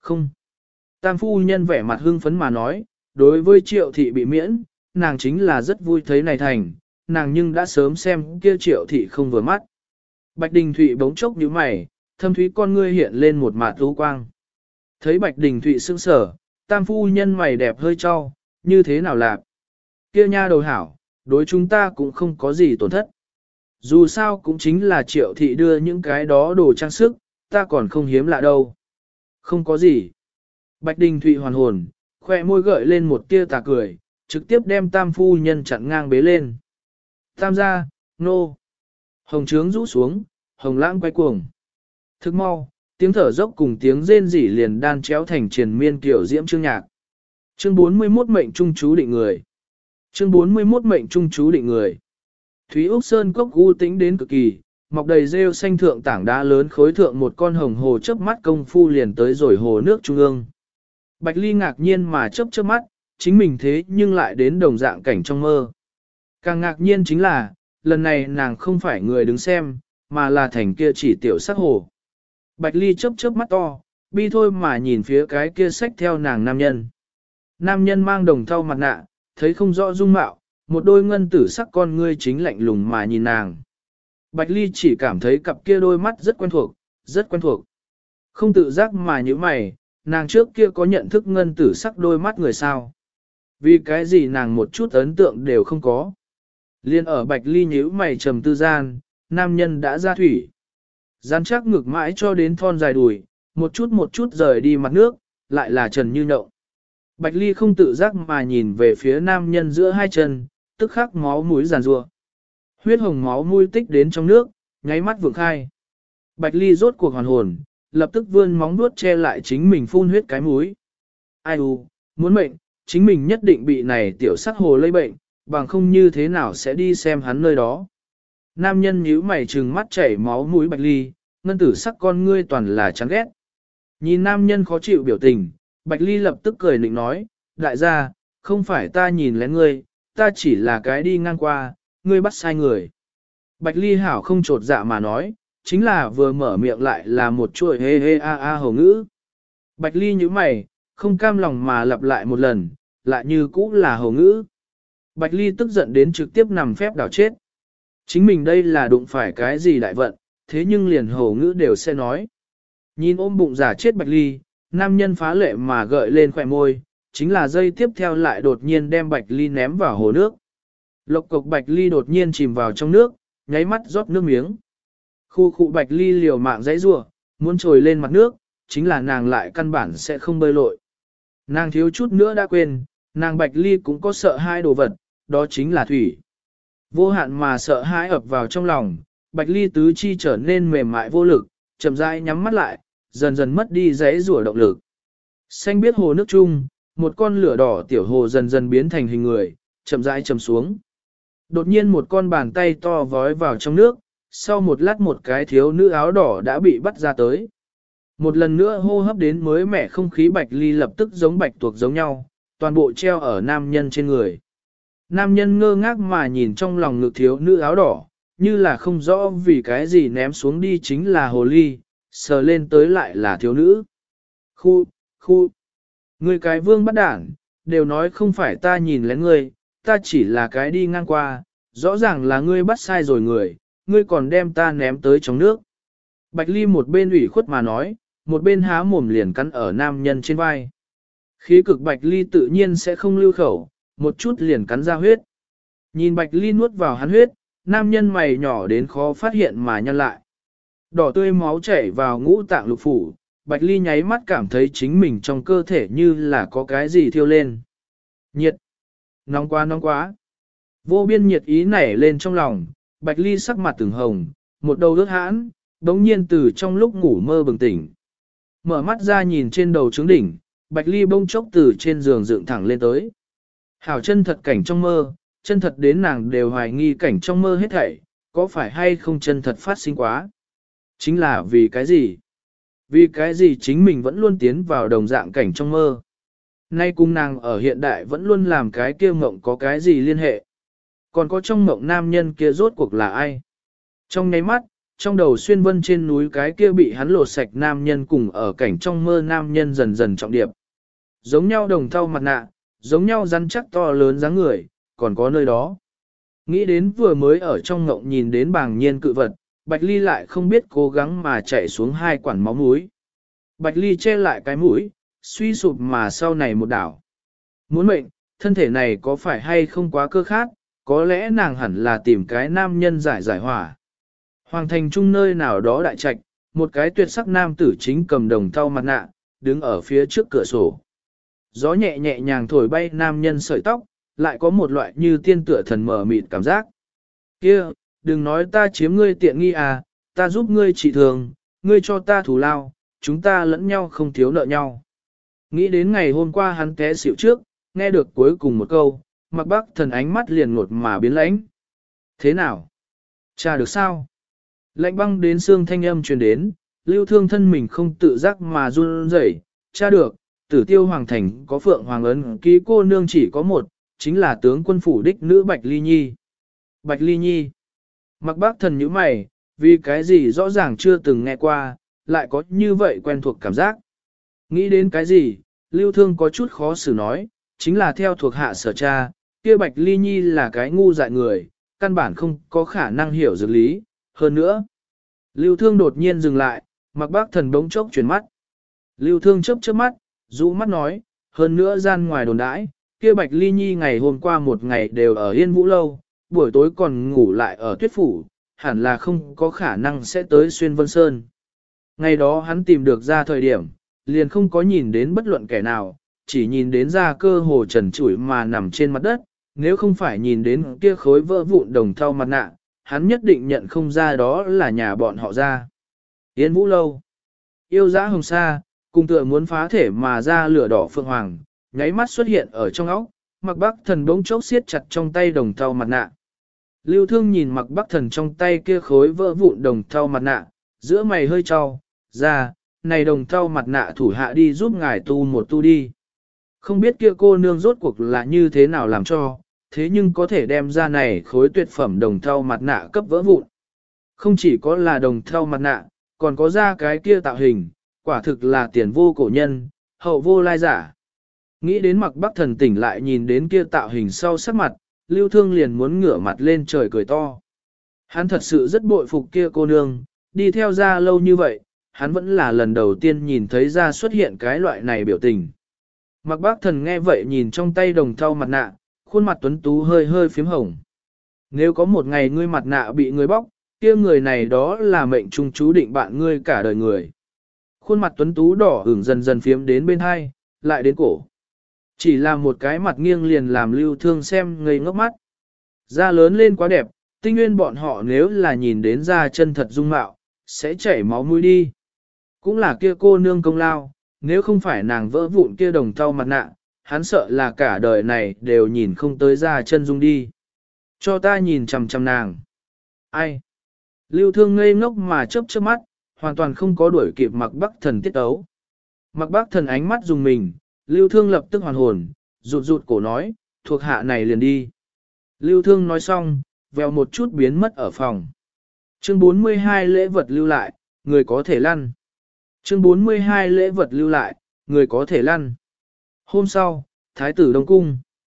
Không. Tam phu nhân vẻ mặt hưng phấn mà nói, đối với Triệu thị bị miễn, nàng chính là rất vui thấy này thành, nàng nhưng đã sớm xem kia Triệu thị không vừa mắt. Bạch Đình Thụy bỗng chốc nhíu mày, thâm thúy con ngươi hiện lên một mạt u quang. Thấy Bạch Đình Thụy sững sờ, tam phu nhân mày đẹp hơi cho, như thế nào lạc. Kia nha đầu hảo, đối chúng ta cũng không có gì tổn thất. Dù sao cũng chính là Triệu thị đưa những cái đó đồ trang sức, ta còn không hiếm lạ đâu. Không có gì. Bạch Đình Thụy hoàn hồn, khoe môi gợi lên một tia tà cười, trực tiếp đem tam phu nhân chặn ngang bế lên. Tam gia, nô. Hồng trướng rũ xuống, hồng lãng quay cuồng. Thức mau, tiếng thở dốc cùng tiếng rên rỉ liền đan chéo thành triền miên kiểu diễm chương nhạc. Chương 41 mệnh trung chú định người. Chương 41 mệnh trung chú định người. Thúy Úc Sơn cốc u tĩnh đến cực kỳ, mọc đầy rêu xanh thượng tảng đá lớn khối thượng một con hồng hồ chớp mắt công phu liền tới rồi hồ nước trung ương. Bạch Ly ngạc nhiên mà chớp mắt, chính mình thế nhưng lại đến đồng dạng cảnh trong mơ. Càng ngạc nhiên chính là, lần này nàng không phải người đứng xem, mà là thành kia chỉ tiểu sắc hồ. Bạch Ly chớp mắt to, bi thôi mà nhìn phía cái kia xách theo nàng nam nhân. Nam nhân mang đồng thau mặt nạ, thấy không rõ dung mạo, một đôi ngân tử sắc con ngươi chính lạnh lùng mà nhìn nàng. Bạch Ly chỉ cảm thấy cặp kia đôi mắt rất quen thuộc, rất quen thuộc. Không tự giác mà như mày, nàng trước kia có nhận thức ngân tử sắc đôi mắt người sao. Vì cái gì nàng một chút ấn tượng đều không có. Liên ở Bạch Ly nhíu mày trầm tư gian, nam nhân đã ra thủy. Rắn chắc ngực mãi cho đến thon dài đùi, một chút rời đi mặt nước, lại là trần như nhộng. Bạch Ly không tự giác mà nhìn về phía nam nhân giữa hai chân, tức khắc máu mũi giàn rua. Huyết hồng máu mũi tích đến trong nước, nháy mắt vượng khai. Bạch Ly rốt cuộc hoàn hồn, lập tức vươn móng vuốt che lại chính mình phun huyết cái mũi. Ai u, muốn mệnh, chính mình nhất định bị này tiểu sắc hồ lây bệnh, bằng không như thế nào sẽ đi xem hắn nơi đó. Nam nhân nhíu mày trừng mắt chảy máu mũi Bạch Ly, ngân tử sắc con ngươi toàn là chán ghét. Nhìn nam nhân khó chịu biểu tình, Bạch Ly lập tức cười nịnh nói, đại gia, không phải ta nhìn lén ngươi, ta chỉ là cái đi ngang qua, ngươi bắt sai người. Bạch Ly hảo không trột dạ mà nói, chính là vừa mở miệng lại là một chuỗi hê hê a a hầu ngữ. Bạch Ly nhíu mày, không cam lòng mà lặp lại một lần, lại như cũ là hầu ngữ. Bạch Ly tức giận đến trực tiếp nằm phép đảo chết. Chính mình đây là đụng phải cái gì đại vận, thế nhưng liền hầu ngữ đều sẽ nói. Nhìn ôm bụng giả chết Bạch Ly, nam nhân phá lệ mà gợi lên khỏe môi, chính là dây tiếp theo lại đột nhiên đem Bạch Ly ném vào hồ nước. Lộc cục Bạch Ly đột nhiên chìm vào trong nước, nháy mắt rót nước miếng. Khu khu Bạch Ly liều mạng dãy rủa, muốn trồi lên mặt nước, chính là nàng lại căn bản sẽ không bơi lội. Nàng thiếu chút nữa đã quên, nàng Bạch Ly cũng có sợ hai đồ vật, đó chính là thủy. Vô hạn mà sợ hãi ập vào trong lòng, Bạch Ly tứ chi trở nên mềm mại vô lực, chậm rãi nhắm mắt lại, dần dần mất đi dãy rủa động lực. Xanh biết hồ nước chung, một con lửa đỏ tiểu hồ dần dần biến thành hình người, chậm rãi chầm xuống. Đột nhiên một con bàn tay to vói vào trong nước, sau một lát một cái thiếu nữ áo đỏ đã bị bắt ra tới. Một lần nữa hô hấp đến mới mẻ không khí Bạch Ly lập tức giống bạch tuộc giống nhau, toàn bộ treo ở nam nhân trên người. Nam nhân ngơ ngác mà nhìn trong lòng ngực thiếu nữ áo đỏ, như là không rõ vì cái gì ném xuống đi chính là hồ ly, sờ lên tới lại là thiếu nữ. Khu, người cái vương bắt đảng, đều nói không phải ta nhìn lén ngươi, ta chỉ là cái đi ngang qua, rõ ràng là ngươi bắt sai rồi người, ngươi còn đem ta ném tới trong nước. Bạch Ly một bên ủy khuất mà nói, một bên há mồm liền cắn ở nam nhân trên vai. Khí cực Bạch Ly tự nhiên sẽ không lưu khẩu, một chút liền cắn ra huyết. Nhìn Bạch Ly nuốt vào hắn huyết, nam nhân mày nhỏ đến khó phát hiện mà nhăn lại. Đỏ tươi máu chảy vào ngũ tạng lục phủ, Bạch Ly nháy mắt cảm thấy chính mình trong cơ thể như là có cái gì thiêu lên. Nhiệt! Nóng quá nóng quá! Vô biên nhiệt ý nảy lên trong lòng, Bạch Ly sắc mặt từng hồng, một đầu ướt hãn, đống nhiên từ trong lúc ngủ mơ bừng tỉnh. Mở mắt ra nhìn trên đầu trứng đỉnh, Bạch Ly bông chốc từ trên giường dựng thẳng lên tới. Hảo chân thật cảnh trong mơ, chân thật đến nàng đều hoài nghi cảnh trong mơ hết thảy, có phải hay không chân thật phát sinh quá? Chính là vì cái gì? Vì cái gì chính mình vẫn luôn tiến vào đồng dạng cảnh trong mơ? Nay cùng nàng ở hiện đại vẫn luôn làm cái kia mộng có cái gì liên hệ? Còn có trong mộng nam nhân kia rốt cuộc là ai? Trong nháy mắt, trong đầu xuyên vân trên núi cái kia bị hắn lột sạch nam nhân cùng ở cảnh trong mơ nam nhân dần dần trọng điệp. Giống nhau đồng thau mặt nạ, giống nhau rắn chắc to lớn dáng người, còn có nơi đó. Nghĩ đến vừa mới ở trong ngộng nhìn đến bàng nhiên cự vật, Bạch Ly lại không biết cố gắng mà chạy xuống hai quản máu mũi. Bạch Ly che lại cái mũi, suy sụp mà sau này một đảo. Muốn mệnh, thân thể này có phải hay không quá cơ khát, có lẽ nàng hẳn là tìm cái nam nhân giải hỏa. Hoàng thành trung nơi nào đó đại trạch, một cái tuyệt sắc nam tử chính cầm đồng thau mặt nạ, đứng ở phía trước cửa sổ. Gió nhẹ nhẹ nhàng thổi bay nam nhân sợi tóc, lại có một loại như tiên tựa thần mờ mịt cảm giác. Kia, đừng nói ta chiếm ngươi tiện nghi à, ta giúp ngươi trị thường, ngươi cho ta thù lao, chúng ta lẫn nhau không thiếu nợ nhau. Nghĩ đến ngày hôm qua hắn té xỉu trước, nghe được cuối cùng một câu, Mạc Bắc Thần ánh mắt liền ngột mà biến lãnh. Thế nào? Cha được sao? Lạnh băng đến xương thanh âm truyền đến, Lưu Thương thân mình không tự giác mà run rẩy. Cha được, Tử Tiêu Hoàng Thành có Phượng Hoàng ấn ký cô nương chỉ có một, chính là tướng quân phủ đích nữ Bạch Ly Nhi. Bạch Ly Nhi. Mạc Bắc Thần nhíu mày, vì cái gì rõ ràng chưa từng nghe qua, lại có như vậy quen thuộc cảm giác. Nghĩ đến cái gì, Lưu Thương có chút khó xử nói, chính là theo thuộc hạ sở cha, kia Bạch Ly Nhi là cái ngu dại người, căn bản không có khả năng hiểu dược lý, hơn nữa. Lưu Thương đột nhiên dừng lại, Mạc Bắc Thần bỗng chốc chuyển mắt. Lưu Thương chớp mắt, rũ mắt nói, hơn nữa gian ngoài đồn đãi, kia Bạch Ly Nhi ngày hôm qua một ngày đều ở Yên Vũ Lâu, buổi tối còn ngủ lại ở Tuyết Phủ, hẳn là không có khả năng sẽ tới Xuyên Vân Sơn. Ngày đó hắn tìm được ra thời điểm, liền không có nhìn đến bất luận kẻ nào, chỉ nhìn đến ra cơ hồ trần trụi mà nằm trên mặt đất, nếu không phải nhìn đến kia khối vỡ vụn đồng thau mặt nạ, hắn nhất định nhận không ra đó là nhà bọn họ ra. Yên Vũ Lâu, yêu dã hồng sa, cùng tựa muốn phá thể mà ra lửa đỏ phượng hoàng, nháy mắt xuất hiện ở trong óc, Mạc Bắc Thần bỗng chốc siết chặt trong tay đồng thau mặt nạ. Lưu Thương nhìn Mạc Bắc Thần trong tay kia khối vỡ vụn đồng thau mặt nạ, giữa mày hơi trao, ra, này đồng thau mặt nạ thủ hạ đi giúp ngài tu một tu đi. Không biết kia cô nương rốt cuộc là như thế nào làm cho, thế nhưng có thể đem ra này khối tuyệt phẩm đồng thau mặt nạ cấp vỡ vụn. Không chỉ có là đồng thau mặt nạ, còn có ra cái kia tạo hình, quả thực là tiền vô cổ nhân, hậu vô lai giả. Nghĩ đến Mạc Bắc Thần tỉnh lại nhìn đến kia tạo hình sau sắc mặt, Lưu Thương liền muốn ngửa mặt lên trời cười to. Hắn thật sự rất bội phục kia cô nương, đi theo ra lâu như vậy, hắn vẫn là lần đầu tiên nhìn thấy ra xuất hiện cái loại này biểu tình. Mạc Bắc Thần nghe vậy nhìn trong tay đồng thau mặt nạ, khuôn mặt tuấn tú hơi hơi phím hồng. Nếu có một ngày ngươi mặt nạ bị người bóc, kia người này đó là mệnh trung chú định bạn ngươi cả đời người. Khuôn mặt tuấn tú đỏ ửng dần dần phiếm đến bên hai, lại đến cổ. Chỉ là một cái mặt nghiêng liền làm Lưu Thương xem ngây ngốc mắt. Da lớn lên quá đẹp, tinh nguyên bọn họ nếu là nhìn đến da chân thật dung mạo, sẽ chảy máu mũi đi. Cũng là kia cô nương công lao, nếu không phải nàng vỡ vụn kia đồng thau mặt nạ, hắn sợ là cả đời này đều nhìn không tới da chân dung đi. Cho ta nhìn chằm chằm nàng. Ai? Lưu Thương ngây ngốc mà chớp chớp mắt, hoàn toàn không có đuổi kịp Mạc Bắc Thần tiết tấu. Mạc Bắc Thần ánh mắt dùng mình, Lưu Thương lập tức hoàn hồn, rụt rụt cổ nói, thuộc hạ này liền đi. Lưu Thương nói xong, vèo một chút biến mất ở phòng. Chương 42 lễ vật lưu lại, người có thể lăn. Chương 42 lễ vật lưu lại, người có thể lăn. Hôm sau, Thái tử Đông Cung.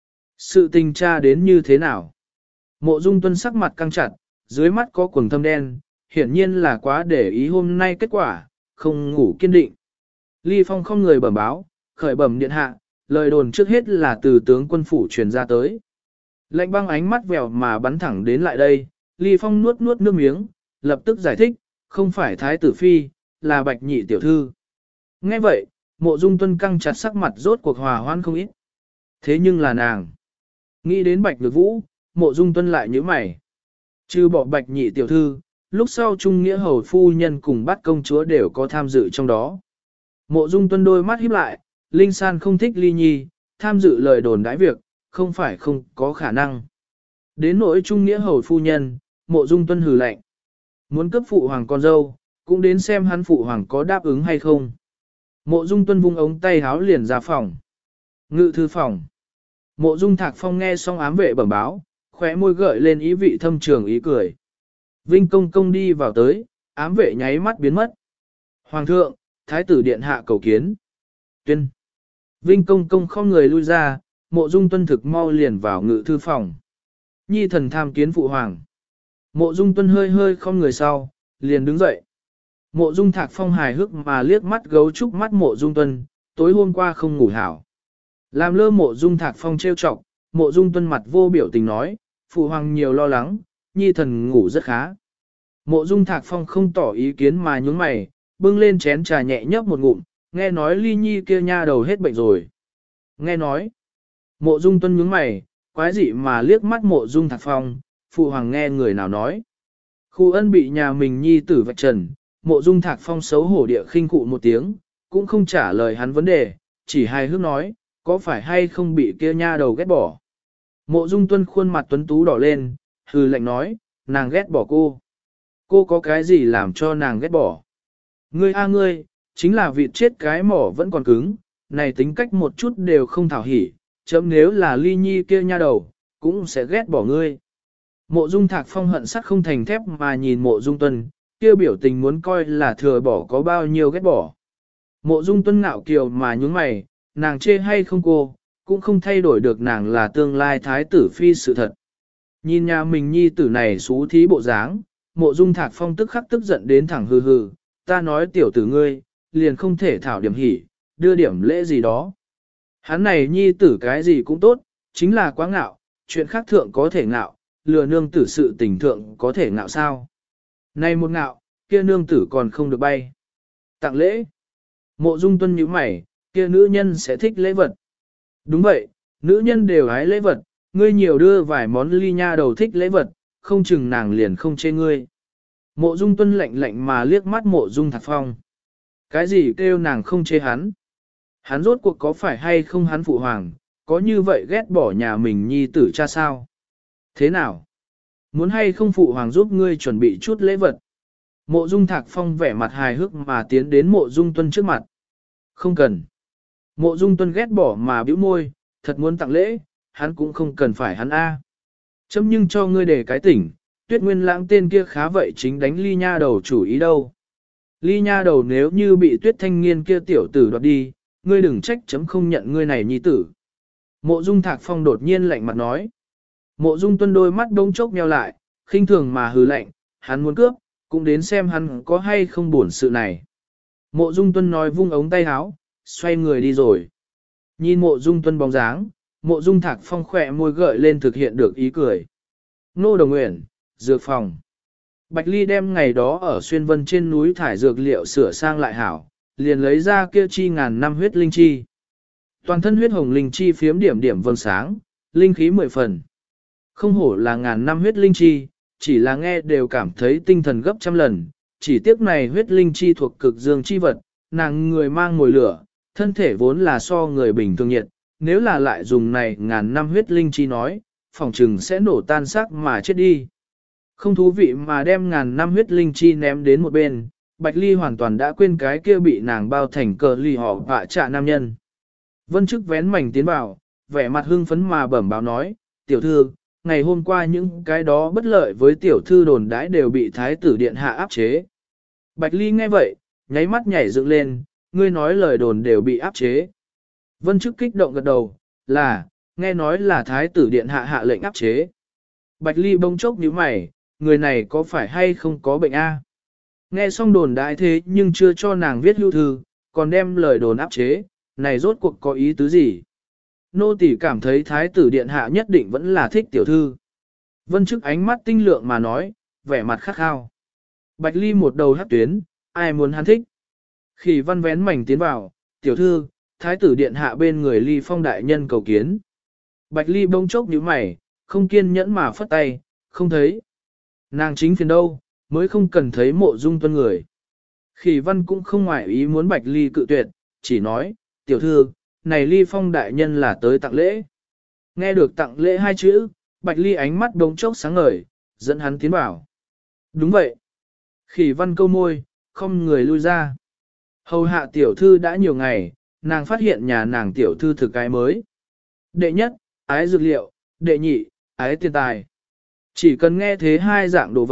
Sự tình tra đến như thế nào? Mộ Dung Tuân sắc mặt căng chặt, dưới mắt có quầng thâm đen, hiển nhiên là quá để ý hôm nay kết quả, không ngủ kiên định. Ly Phong không người bẩm báo, khởi bẩm điện hạ, lời đồn trước hết là từ tướng quân phủ truyền ra tới. Lạnh băng ánh mắt vèo mà bắn thẳng đến lại đây, Ly Phong nuốt nuốt nước miếng, lập tức giải thích, không phải Thái tử Phi, là Bạch Nhị tiểu thư. Nghe vậy, Mộ Dung Tuân căng chặt sắc mặt rốt cuộc hòa hoan không ít. Thế nhưng là nàng. Nghĩ đến Bạch Nhược Vũ, Mộ Dung Tuân lại nhíu mày. Trừ bỏ Bạch Nhị tiểu thư, lúc sau Trung Nghĩa hầu phu nhân cùng Bát công chúa đều có tham dự trong đó. Mộ Dung Tuân đôi mắt híp lại, Linh San không thích Ly Nhi, tham dự lời đồn đãi việc, không phải không có khả năng. Đến nỗi Trung Nghĩa hầu phu nhân, Mộ Dung Tuân hừ lạnh. Muốn cấp phụ hoàng con dâu, cũng đến xem hắn phụ hoàng có đáp ứng hay không. Mộ Dung Tuân vung ống tay háo liền ra phòng. Ngự thư phòng. Mộ Dung Thạc Phong nghe xong ám vệ bẩm báo, khóe môi gợi lên ý vị thâm trường ý cười. Vinh công công đi vào tới, ám vệ nháy mắt biến mất. Hoàng thượng, thái tử điện hạ cầu kiến. Tuyên. Vinh công công không người lui ra, Mộ Dung Tuân thực mau liền vào ngự thư phòng. Nhi thần tham kiến phụ hoàng. Mộ Dung Tuân hơi hơi không người sau, liền đứng dậy. Mộ Dung Thạc Phong hài hước mà liếc mắt gấu trúc mắt Mộ Dung Tuân, tối hôm qua không ngủ hảo. Làm lơ Mộ Dung Thạc Phong trêu chọc, Mộ Dung Tuân mặt vô biểu tình nói, phụ hoàng nhiều lo lắng, nhi thần ngủ rất khá. Mộ Dung Thạc Phong không tỏ ý kiến mà nhướng mày, bưng lên chén trà nhẹ nhấp một ngụm, nghe nói Ly Nhi kia nha đầu hết bệnh rồi. Nghe nói, Mộ Dung Tuân nhướng mày, quái dị mà liếc mắt Mộ Dung Thạc Phong, phụ hoàng nghe người nào nói. Khu Ân bị nhà mình nhi tử vạch trần, Mộ Dung Thạc Phong xấu hổ địa khinh cụ một tiếng, cũng không trả lời hắn vấn đề, chỉ hài hước nói, có phải hay không bị kia nha đầu ghét bỏ. Mộ Dung Tuân khuôn mặt tuấn tú đỏ lên, hừ lạnh nói, nàng ghét bỏ cô. Cô có cái gì làm cho nàng ghét bỏ? Ngươi a ngươi, chính là vịt chết cái mỏ vẫn còn cứng, này tính cách một chút đều không thảo hỉ, chấm nếu là Ly Nhi kia nha đầu, cũng sẽ ghét bỏ ngươi. Mộ Dung Thạc Phong hận sắt không thành thép mà nhìn Mộ Dung Tuân, kia biểu tình muốn coi là thừa bỏ có bao nhiêu ghét bỏ. Mộ Dung Tuân ngạo kiều mà nhúng mày, nàng chê hay không cô, cũng không thay đổi được nàng là tương lai thái tử phi sự thật. Nhìn nhà mình nhi tử này xú thí bộ dáng, Mộ Dung Thạc Phong tức khắc tức giận đến thẳng hừ hừ, ta nói tiểu tử ngươi, liền không thể thảo điểm hỉ, đưa điểm lễ gì đó. Hắn này nhi tử cái gì cũng tốt, chính là quá ngạo, chuyện khác thượng có thể ngạo, lừa nương tử sự tình thượng có thể ngạo sao. Này một ngạo, kia nương tử còn không được bay. Tặng lễ. Mộ Dung Tuân nhíu mày, kia nữ nhân sẽ thích lễ vật. Đúng vậy, nữ nhân đều hái lễ vật, ngươi nhiều đưa vài món Ly nha đầu thích lễ vật, không chừng nàng liền không chê ngươi. Mộ Dung Tuân lạnh lạnh mà liếc mắt Mộ Dung Thạc Phong. Cái gì kêu nàng không chê hắn? Hắn rốt cuộc có phải hay không hắn phụ hoàng, có như vậy ghét bỏ nhà mình nhi tử cha sao? Thế nào? Muốn hay không phụ hoàng giúp ngươi chuẩn bị chút lễ vật? Mộ Dung Thạc Phong vẻ mặt hài hước mà tiến đến Mộ Dung Tuân trước mặt. Không cần. Mộ Dung Tuân ghét bỏ mà bĩu môi, thật muốn tặng lễ, hắn cũng không cần phải hắn A. Chấm nhưng cho ngươi để cái tỉnh, Tuyết Nguyên Lãng tên kia khá vậy chính đánh Ly nha đầu chủ ý đâu. Ly nha đầu nếu như bị Tuyết Thanh Nghiên kia tiểu tử đoạt đi, ngươi đừng trách chấm không nhận ngươi này nhi tử. Mộ Dung Thạc Phong đột nhiên lạnh mặt nói. Mộ Dung Tuân đôi mắt đông chốc nheo lại, khinh thường mà hừ lạnh, hắn muốn cướp, cũng đến xem hắn có hay không buồn sự này. Mộ Dung Tuân nói vung ống tay áo, xoay người đi rồi. Nhìn Mộ Dung Tuân bóng dáng, Mộ Dung Thạc Phong khỏe môi gợi lên thực hiện được ý cười. Nô Đồng Uyển, dược phòng. Bạch Ly đem ngày đó ở Xuyên Vân trên núi thải dược liệu sửa sang lại hảo, liền lấy ra kia chi ngàn năm huyết linh chi. Toàn thân huyết hồng linh chi phiếm điểm điểm vầng sáng, linh khí 10 phần. Không hổ là ngàn năm huyết linh chi, chỉ là nghe đều cảm thấy tinh thần gấp trăm lần, chỉ tiếc này huyết linh chi thuộc cực dương chi vật, nàng người mang mồi lửa, thân thể vốn là so người bình thường nhiệt, nếu là lại dùng này ngàn năm huyết linh chi nói, phòng trừng sẽ nổ tan xác mà chết đi. Không thú vị mà đem ngàn năm huyết linh chi ném đến một bên, Bạch Ly hoàn toàn đã quên cái kia bị nàng bao thành cờ ly họ vạ trả nam nhân. Vân Chức vén mảnh tiến vào, vẻ mặt hưng phấn mà bẩm báo nói, tiểu thư, ngày hôm qua những cái đó bất lợi với tiểu thư đồn đãi đều bị thái tử điện hạ áp chế. Bạch Ly nghe vậy, nháy mắt nhảy dựng lên, ngươi nói lời đồn đều bị áp chế. Vân Chức kích động gật đầu, là, nghe nói là thái tử điện hạ hạ lệnh áp chế. Bạch Ly bỗng chốc nhíu mày, người này có phải hay không có bệnh a? Nghe xong đồn đại thế nhưng chưa cho nàng viết hưu thư, còn đem lời đồn áp chế, này rốt cuộc có ý tứ gì? Nô tỳ cảm thấy thái tử điện hạ nhất định vẫn là thích tiểu thư. Vân Chức ánh mắt tinh lượng mà nói, vẻ mặt khát khao. Bạch Ly một đầu hất tuyến, ai muốn hắn thích? Khỉ Văn vén mảnh tiến vào, tiểu thư, thái tử điện hạ bên người Ly Phong đại nhân cầu kiến. Bạch Ly bỗng chốc nhíu mày, không kiên nhẫn mà phất tay, không thấy. Nàng chính phiền đâu, mới không cần thấy Mộ Dung Tuân người. Khỉ Văn cũng không ngoại ý muốn Bạch Ly cự tuyệt, chỉ nói, tiểu thư, này Ly Phong đại nhân là tới tặng lễ. Nghe được tặng lễ hai chữ, Bạch Ly ánh mắt đống chốc sáng ngời, dẫn hắn tiến vào. Đúng vậy. Khỉ Văn câu môi, không người lui ra. Hầu hạ tiểu thư đã nhiều ngày, nàng phát hiện nhà nàng tiểu thư thực cái mới. Đệ nhất, ái dược liệu, đệ nhị, ái tiền tài. Chỉ cần nghe thế hai dạng đồ vật,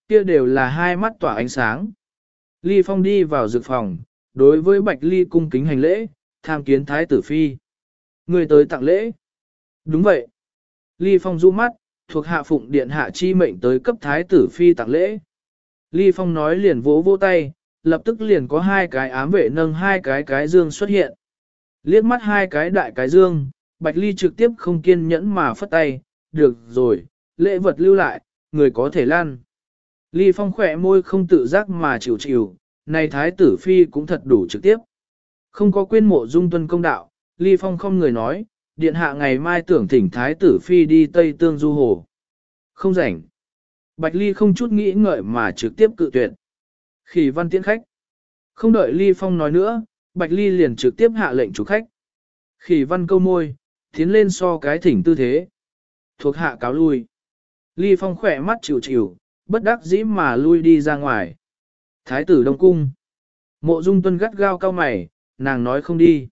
kia đều là hai mắt tỏa ánh sáng. Ly Phong đi vào dược phòng, đối với Bạch Ly cung kính hành lễ, tham kiến thái tử phi. Người tới tặng lễ. Đúng vậy. Ly Phong rũ mắt, thuộc hạ phụng điện hạ chi mệnh tới cấp thái tử phi tặng lễ. Ly Phong nói liền vỗ vỗ tay, lập tức liền có hai cái ám vệ nâng hai cái dương xuất hiện. Liếc mắt hai cái đại cái dương, Bạch Ly trực tiếp không kiên nhẫn mà phất tay, được rồi, lễ vật lưu lại, người có thể lan. Ly Phong khỏe môi không tự giác mà chịu chịu, này thái tử phi cũng thật đủ trực tiếp. Không có quên Mộ Dung Tuân công đạo, Ly Phong không người nói, điện hạ ngày mai tưởng thỉnh thái tử phi đi Tây Tương du hồ. Không rảnh. Bạch Ly không chút nghĩ ngợi mà trực tiếp cự tuyệt. Khỉ văn tiễn khách. Không đợi Ly Phong nói nữa, Bạch Ly liền trực tiếp hạ lệnh chủ khách. Khỉ văn câu môi, tiến lên so cái thỉnh tư thế. Thuộc hạ cáo lui. Ly Phong khỏe mắt chịu chịu, bất đắc dĩ mà lui đi ra ngoài. Thái tử Đông Cung. Mộ Dung Tuân gắt gao cao mày, nàng nói không đi.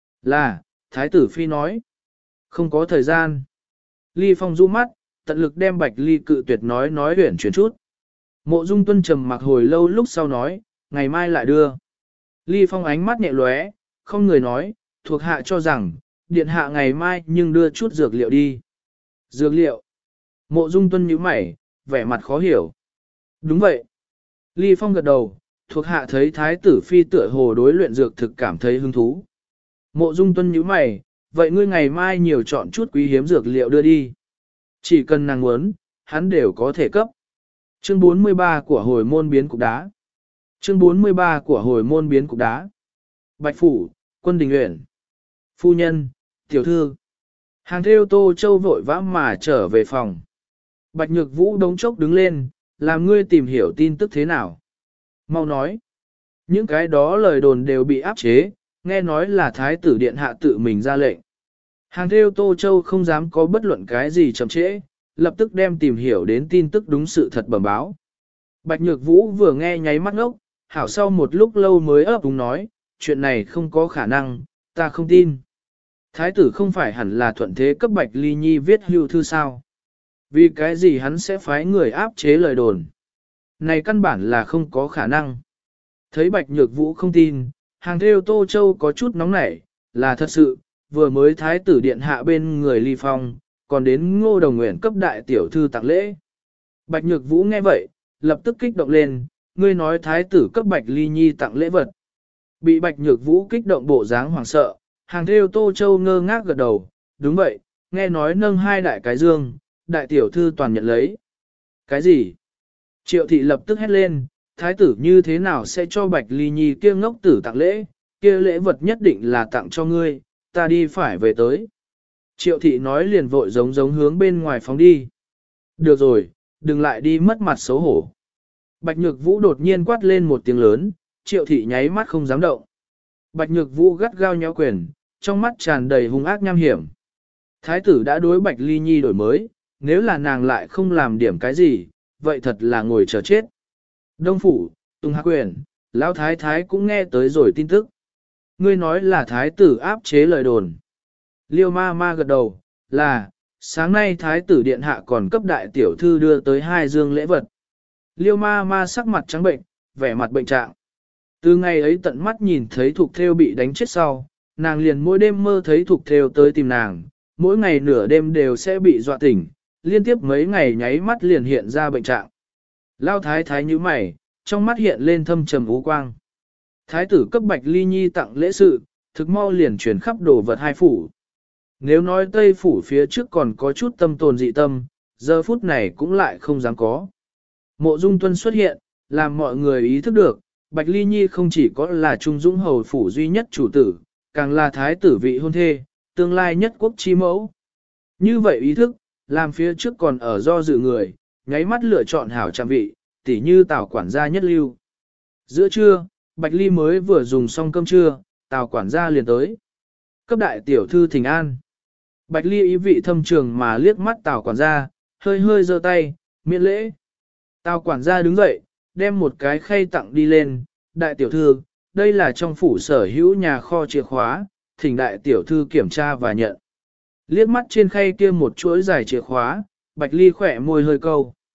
Là, Thái tử Phi nói. Không có thời gian. Ly Phong du mắt, tận lực đem Bạch Ly cự tuyệt nói huyển chuyển chút. Mộ Dung Tuân trầm mặc hồi lâu lúc sau nói, ngày mai lại đưa. Ly Phong ánh mắt nhẹ lóe, không người nói, thuộc hạ cho rằng, điện hạ ngày mai nhưng đưa chút dược liệu đi. Dược liệu. Mộ Dung Tuân nhíu mày, vẻ mặt khó hiểu. Đúng vậy. Ly Phong gật đầu, thuộc hạ thấy thái tử phi tựa hồ đối luyện dược thực cảm thấy hứng thú. Mộ Dung Tuân nhíu mày, vậy ngươi ngày mai nhiều chọn chút quý hiếm dược liệu đưa đi. Chỉ cần nàng muốn, hắn đều có thể cấp. Chương 43 của hồi môn biến cục đá. Chương 43 của hồi môn biến cục đá. Bạch Phủ, Quân Đình Uyển. Phu nhân, tiểu thư. Hàng theo Tô Châu vội vã mà trở về phòng. Bạch Nhược Vũ đống chốc đứng lên, làm ngươi tìm hiểu tin tức thế nào. Mau nói. Những cái đó lời đồn đều bị áp chế, nghe nói là Thái tử Điện Hạ tự mình ra lệnh. Hàng theo Tô Châu không dám có bất luận cái gì chậm trễ, lập tức đem tìm hiểu đến tin tức đúng sự thật bẩm báo. Bạch Nhược Vũ vừa nghe nháy mắt ngốc, hảo sau một lúc lâu mới ấp úng nói, chuyện này không có khả năng, ta không tin. Thái tử không phải hẳn là thuận thế cấp Bạch Ly Nhi viết hưu thư sao? Vì cái gì hắn sẽ phái người áp chế lời đồn? Này căn bản là không có khả năng. Thấy Bạch Nhược Vũ không tin, hàng theo Tô Châu có chút nóng nảy, là thật sự, vừa mới Thái tử điện hạ bên người Ly Phong, còn đến Ngô Đồng Nguyện cấp đại tiểu thư tặng lễ. Bạch Nhược Vũ nghe vậy, lập tức kích động lên, ngươi nói Thái tử cấp Bạch Ly Nhi tặng lễ vật. Bị Bạch Nhược Vũ kích động bộ dáng hoảng sợ, hàng theo Tô Châu ngơ ngác gật đầu, đúng vậy, nghe nói nâng hai đại cái dương, đại tiểu thư toàn nhận lấy. Cái gì? Triệu thị lập tức hét lên, Thái tử như thế nào sẽ cho Bạch Ly Nhi kia ngốc tử tặng lễ, kia lễ vật nhất định là tặng cho ngươi, ta đi phải về tới. Triệu thị nói liền vội giống hướng bên ngoài phóng đi. Được rồi, đừng lại đi mất mặt xấu hổ. Bạch Nhược Vũ đột nhiên quát lên một tiếng lớn, Triệu thị nháy mắt không dám động. Bạch Nhược Vũ gắt gao nhéo quyền, trong mắt tràn đầy hung ác nham hiểm. Thái tử đã đối Bạch Ly Nhi đổi mới, nếu là nàng lại không làm điểm cái gì, vậy thật là ngồi chờ chết. Đông Phủ, Tùng Hạc Quyền, Lão Thái Thái cũng nghe tới rồi tin tức. Ngươi nói là Thái tử áp chế lời đồn. Liêu ma ma gật đầu, là, sáng nay Thái tử Điện Hạ còn cấp đại tiểu thư đưa tới 2 dương lễ vật. Liêu ma ma sắc mặt trắng bệnh, vẻ mặt bệnh trạng. Từ ngày ấy tận mắt nhìn thấy Thục Thêu bị đánh chết sau, nàng liền mỗi đêm mơ thấy Thục Thêu tới tìm nàng, mỗi ngày nửa đêm đều sẽ bị dọa tỉnh, liên tiếp mấy ngày nháy mắt liền hiện ra bệnh trạng. Lao thái thái như mày, trong mắt hiện lên thâm trầm u quang. Thái tử cấp Bạch Ly Nhi tặng lễ sự, thực mau liền chuyển khắp đồ vật 2 phủ. Nếu nói Tây phủ phía trước còn có chút tâm tồn dị tâm, giờ phút này cũng lại không dám có. Mộ Dung Tuân xuất hiện, làm mọi người ý thức được, Bạch Ly Nhi không chỉ có là Trung Dũng hầu phủ duy nhất chủ tử, càng là thái tử vị hôn thê, tương lai nhất quốc chi mẫu. Như vậy ý thức, làm phía trước còn ở do dự người, nháy mắt lựa chọn hảo trạm vị, tỉ như Tào quản gia nhất lưu. Giữa trưa, Bạch Ly mới vừa dùng xong cơm trưa, Tào quản gia liền tới. Cấp đại tiểu thư thỉnh an. Bạch Ly ý vị thâm trường mà liếc mắt Tào quản gia, hơi hơi giơ tay, miễn lễ. Tào quản gia đứng dậy, đem một cái khay tặng đi lên, đại tiểu thư, đây là trong phủ sở hữu nhà kho chìa khóa, thỉnh đại tiểu thư kiểm tra và nhận. Liếc mắt trên khay kia một chuỗi dài chìa khóa, Bạch Ly khỏe môi hơi câu.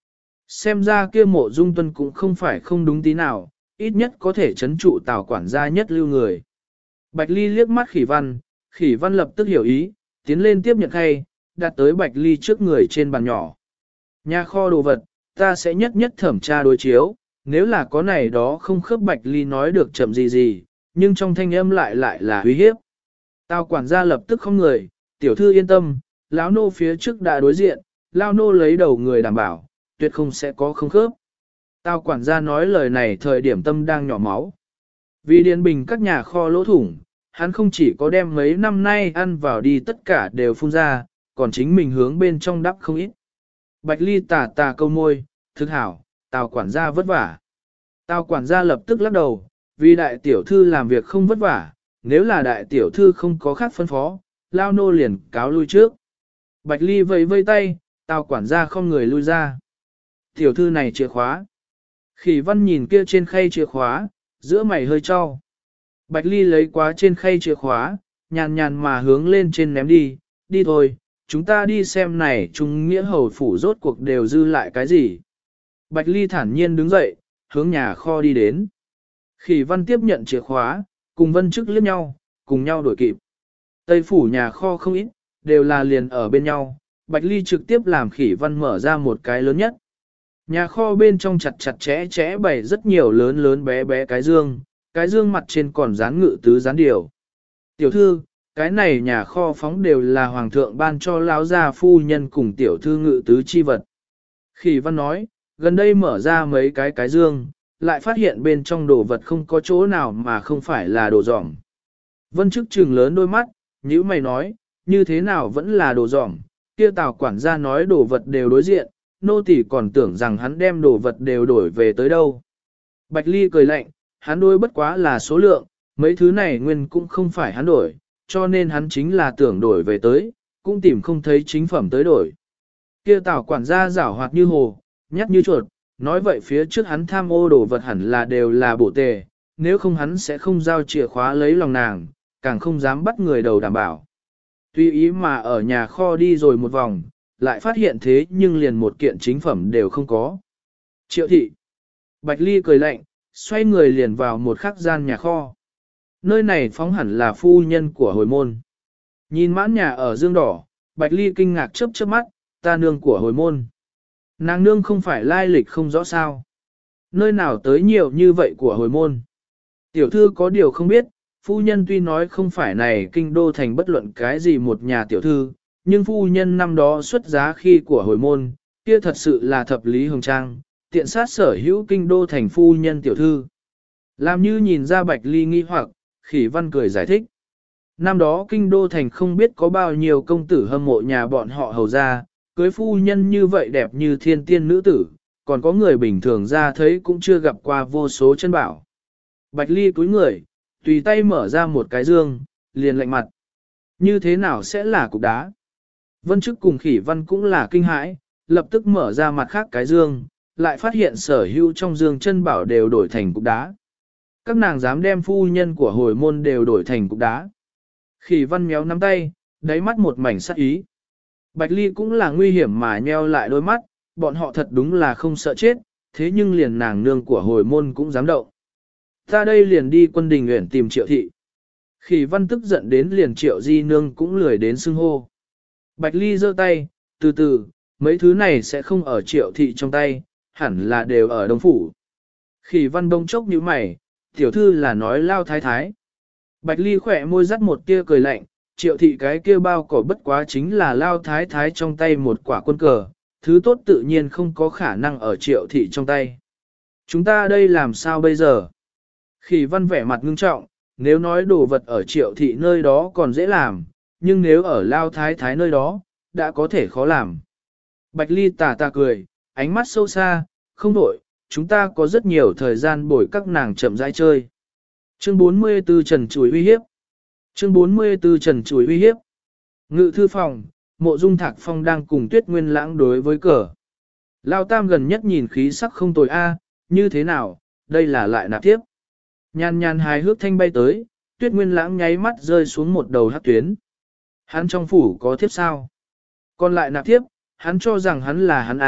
Xem ra kia Mộ Dung Tuân cũng không phải không đúng tí nào, ít nhất có thể chấn trụ Tào quản gia nhất lưu người. Bạch Ly liếc mắt Khỉ Văn lập tức hiểu ý, tiến lên tiếp nhận khay, đặt tới Bạch Ly trước người trên bàn nhỏ. Nhà kho đồ vật, ta sẽ nhất nhất thẩm tra đối chiếu, nếu là có này đó không khớp Bạch Ly nói được chậm gì, nhưng trong thanh âm lại là uy hiếp. Tào quản gia lập tức không người, tiểu thư yên tâm, lão nô phía trước đã đối diện, lão nô lấy đầu người đảm bảo, tuyệt không sẽ có không khớp. Tào quản gia nói lời này thời điểm tâm đang nhỏ máu. Vì điền bình các nhà kho lỗ thủng, hắn không chỉ có đem mấy năm nay ăn vào đi tất cả đều phun ra, còn chính mình hướng bên trong đắp không ít. Bạch Ly tà câu môi, thực hảo, Tào quản gia vất vả. Tào quản gia lập tức lắc đầu, vì đại tiểu thư làm việc không vất vả, nếu là đại tiểu thư không có khác phân phó, lao nô liền cáo lui trước. Bạch Ly vẫy vây tay, Tào quản gia không người lui ra. Tiểu thư này chìa khóa. Khỉ Văn nhìn kia trên khay chìa khóa, giữa mày hơi cho. Bạch Ly lấy quá trên khay chìa khóa, nhàn nhàn mà hướng lên trên ném đi, đi thôi, chúng ta đi xem này Trung Nghĩa hầu phủ rốt cuộc đều dư lại cái gì. Bạch Ly thản nhiên đứng dậy, hướng nhà kho đi đến. Khỉ Văn tiếp nhận chìa khóa, cùng Vân Chức liếc nhau, cùng nhau đổi kịp. Tây phủ nhà kho không ít, đều là liền ở bên nhau, Bạch Ly trực tiếp làm Khỉ Văn mở ra một cái lớn nhất. Nhà kho bên trong chặt chẽ bày rất nhiều lớn bé cái dương mặt trên còn dán ngự tứ dán điều. Tiểu thư, cái này nhà kho phóng đều là hoàng thượng ban cho lão gia phu nhân cùng tiểu thư ngự tứ chi vật. Khỉ Văn nói, gần đây mở ra mấy cái dương, lại phát hiện bên trong đồ vật không có chỗ nào mà không phải là đồ dỏng. Vân Chức trừng lớn đôi mắt, nhíu mày nói, như thế nào vẫn là đồ dỏng, kia Tào quản gia nói đồ vật đều đối diện, nô tỳ còn tưởng rằng hắn đem đồ vật đều đổi về tới đâu. Bạch Ly cười lạnh, hắn đối bất quá là số lượng, mấy thứ này nguyên cũng không phải hắn đổi, cho nên hắn chính là tưởng đổi về tới, cũng tìm không thấy chính phẩm tới đổi. Kia Tào quản gia giảo hoạt như hồ, nhát như chuột, nói vậy phía trước hắn tham ô đồ vật hẳn là đều là bổ tề, nếu không hắn sẽ không giao chìa khóa lấy lòng nàng, càng không dám bắt người đầu đảm bảo. Tuy ý mà ở nhà kho đi rồi một vòng, lại phát hiện thế nhưng liền một kiện chính phẩm đều không có. Triệu thị. Bạch Ly cười lạnh, xoay người liền vào một khắc gian nhà kho. Nơi này phóng hẳn là phu nhân của hồi môn. Nhìn mãn nhà ở dương đỏ, Bạch Ly kinh ngạc chớp mắt, ta nương của hồi môn. Nàng nương không phải lai lịch không rõ sao. Nơi nào tới nhiều như vậy của hồi môn. Tiểu thư có điều không biết, phu nhân tuy nói không phải này kinh đô thành bất luận cái gì một nhà tiểu thư, nhưng phu nhân năm đó xuất giá khi của hồi môn, kia thật sự là thập lý hồng trang, tiện sát sở hữu kinh đô thành phu nhân tiểu thư. Làm như nhìn ra Bạch Ly nghi hoặc, Khỉ Văn cười giải thích. Năm đó kinh đô thành không biết có bao nhiêu công tử hâm mộ nhà bọn họ hầu ra, cưới phu nhân như vậy đẹp như thiên tiên nữ tử, còn có người bình thường ra thấy cũng chưa gặp qua vô số chân bảo. Bạch Ly cúi người, tùy tay mở ra một cái dương, liền lạnh mặt. Như thế nào sẽ là cục đá? Vân Chức cùng Khỉ Văn cũng là kinh hãi, lập tức mở ra mặt khác cái dương, lại phát hiện sở hữu trong dương chân bảo đều đổi thành cục đá. Các nàng dám đem phu nhân của hồi môn đều đổi thành cục đá. Khỉ Văn méo nắm tay, đáy mắt một mảnh sắc ý. Bạch Ly cũng là nguy hiểm mà nheo lại đôi mắt, bọn họ thật đúng là không sợ chết, thế nhưng liền nàng nương của hồi môn cũng dám động. Ta đây liền đi quân đình nguyện tìm Triệu thị. Khỉ Văn tức giận đến liền Triệu di nương cũng lười đến xưng hô. Bạch Ly giơ tay, từ từ, mấy thứ này sẽ không ở Triệu thị trong tay, hẳn là đều ở Đông Phủ. Khỉ Văn bông chốc như mày, tiểu thư là nói lao thái thái. Bạch Ly khỏe môi dắt một tia cười lạnh, Triệu thị cái kia bao cỏ bất quá chính là lao thái thái trong tay một quả quân cờ, thứ tốt tự nhiên không có khả năng ở Triệu thị trong tay. Chúng ta đây làm sao bây giờ? Khỉ Văn vẻ mặt ngưng trọng, nếu nói đồ vật ở Triệu thị nơi đó còn dễ làm, nhưng nếu ở lao thái thái nơi đó, đã có thể khó làm. Bạch Ly tà cười, ánh mắt sâu xa, không đổi, chúng ta có rất nhiều thời gian bồi các nàng chậm rãi chơi. Chương 44 Trần Chuối uy hiếp. Chương 44 Trần Chuối uy hiếp. Ngự thư phòng, Mộ Dung Thạc Phong đang cùng Tuyết Nguyên Lãng đối với cờ. Lao Tam gần nhất nhìn khí sắc không tồi a, như thế nào, đây là lại nạp tiếp. Nhàn nhàn hài hước thanh bay tới, Tuyết Nguyên Lãng nháy mắt rơi xuống một đầu hắc tuyến. Hắn trong phủ có thiếp sao? Còn lại nạp tiếp, hắn cho rằng hắn là hắn a,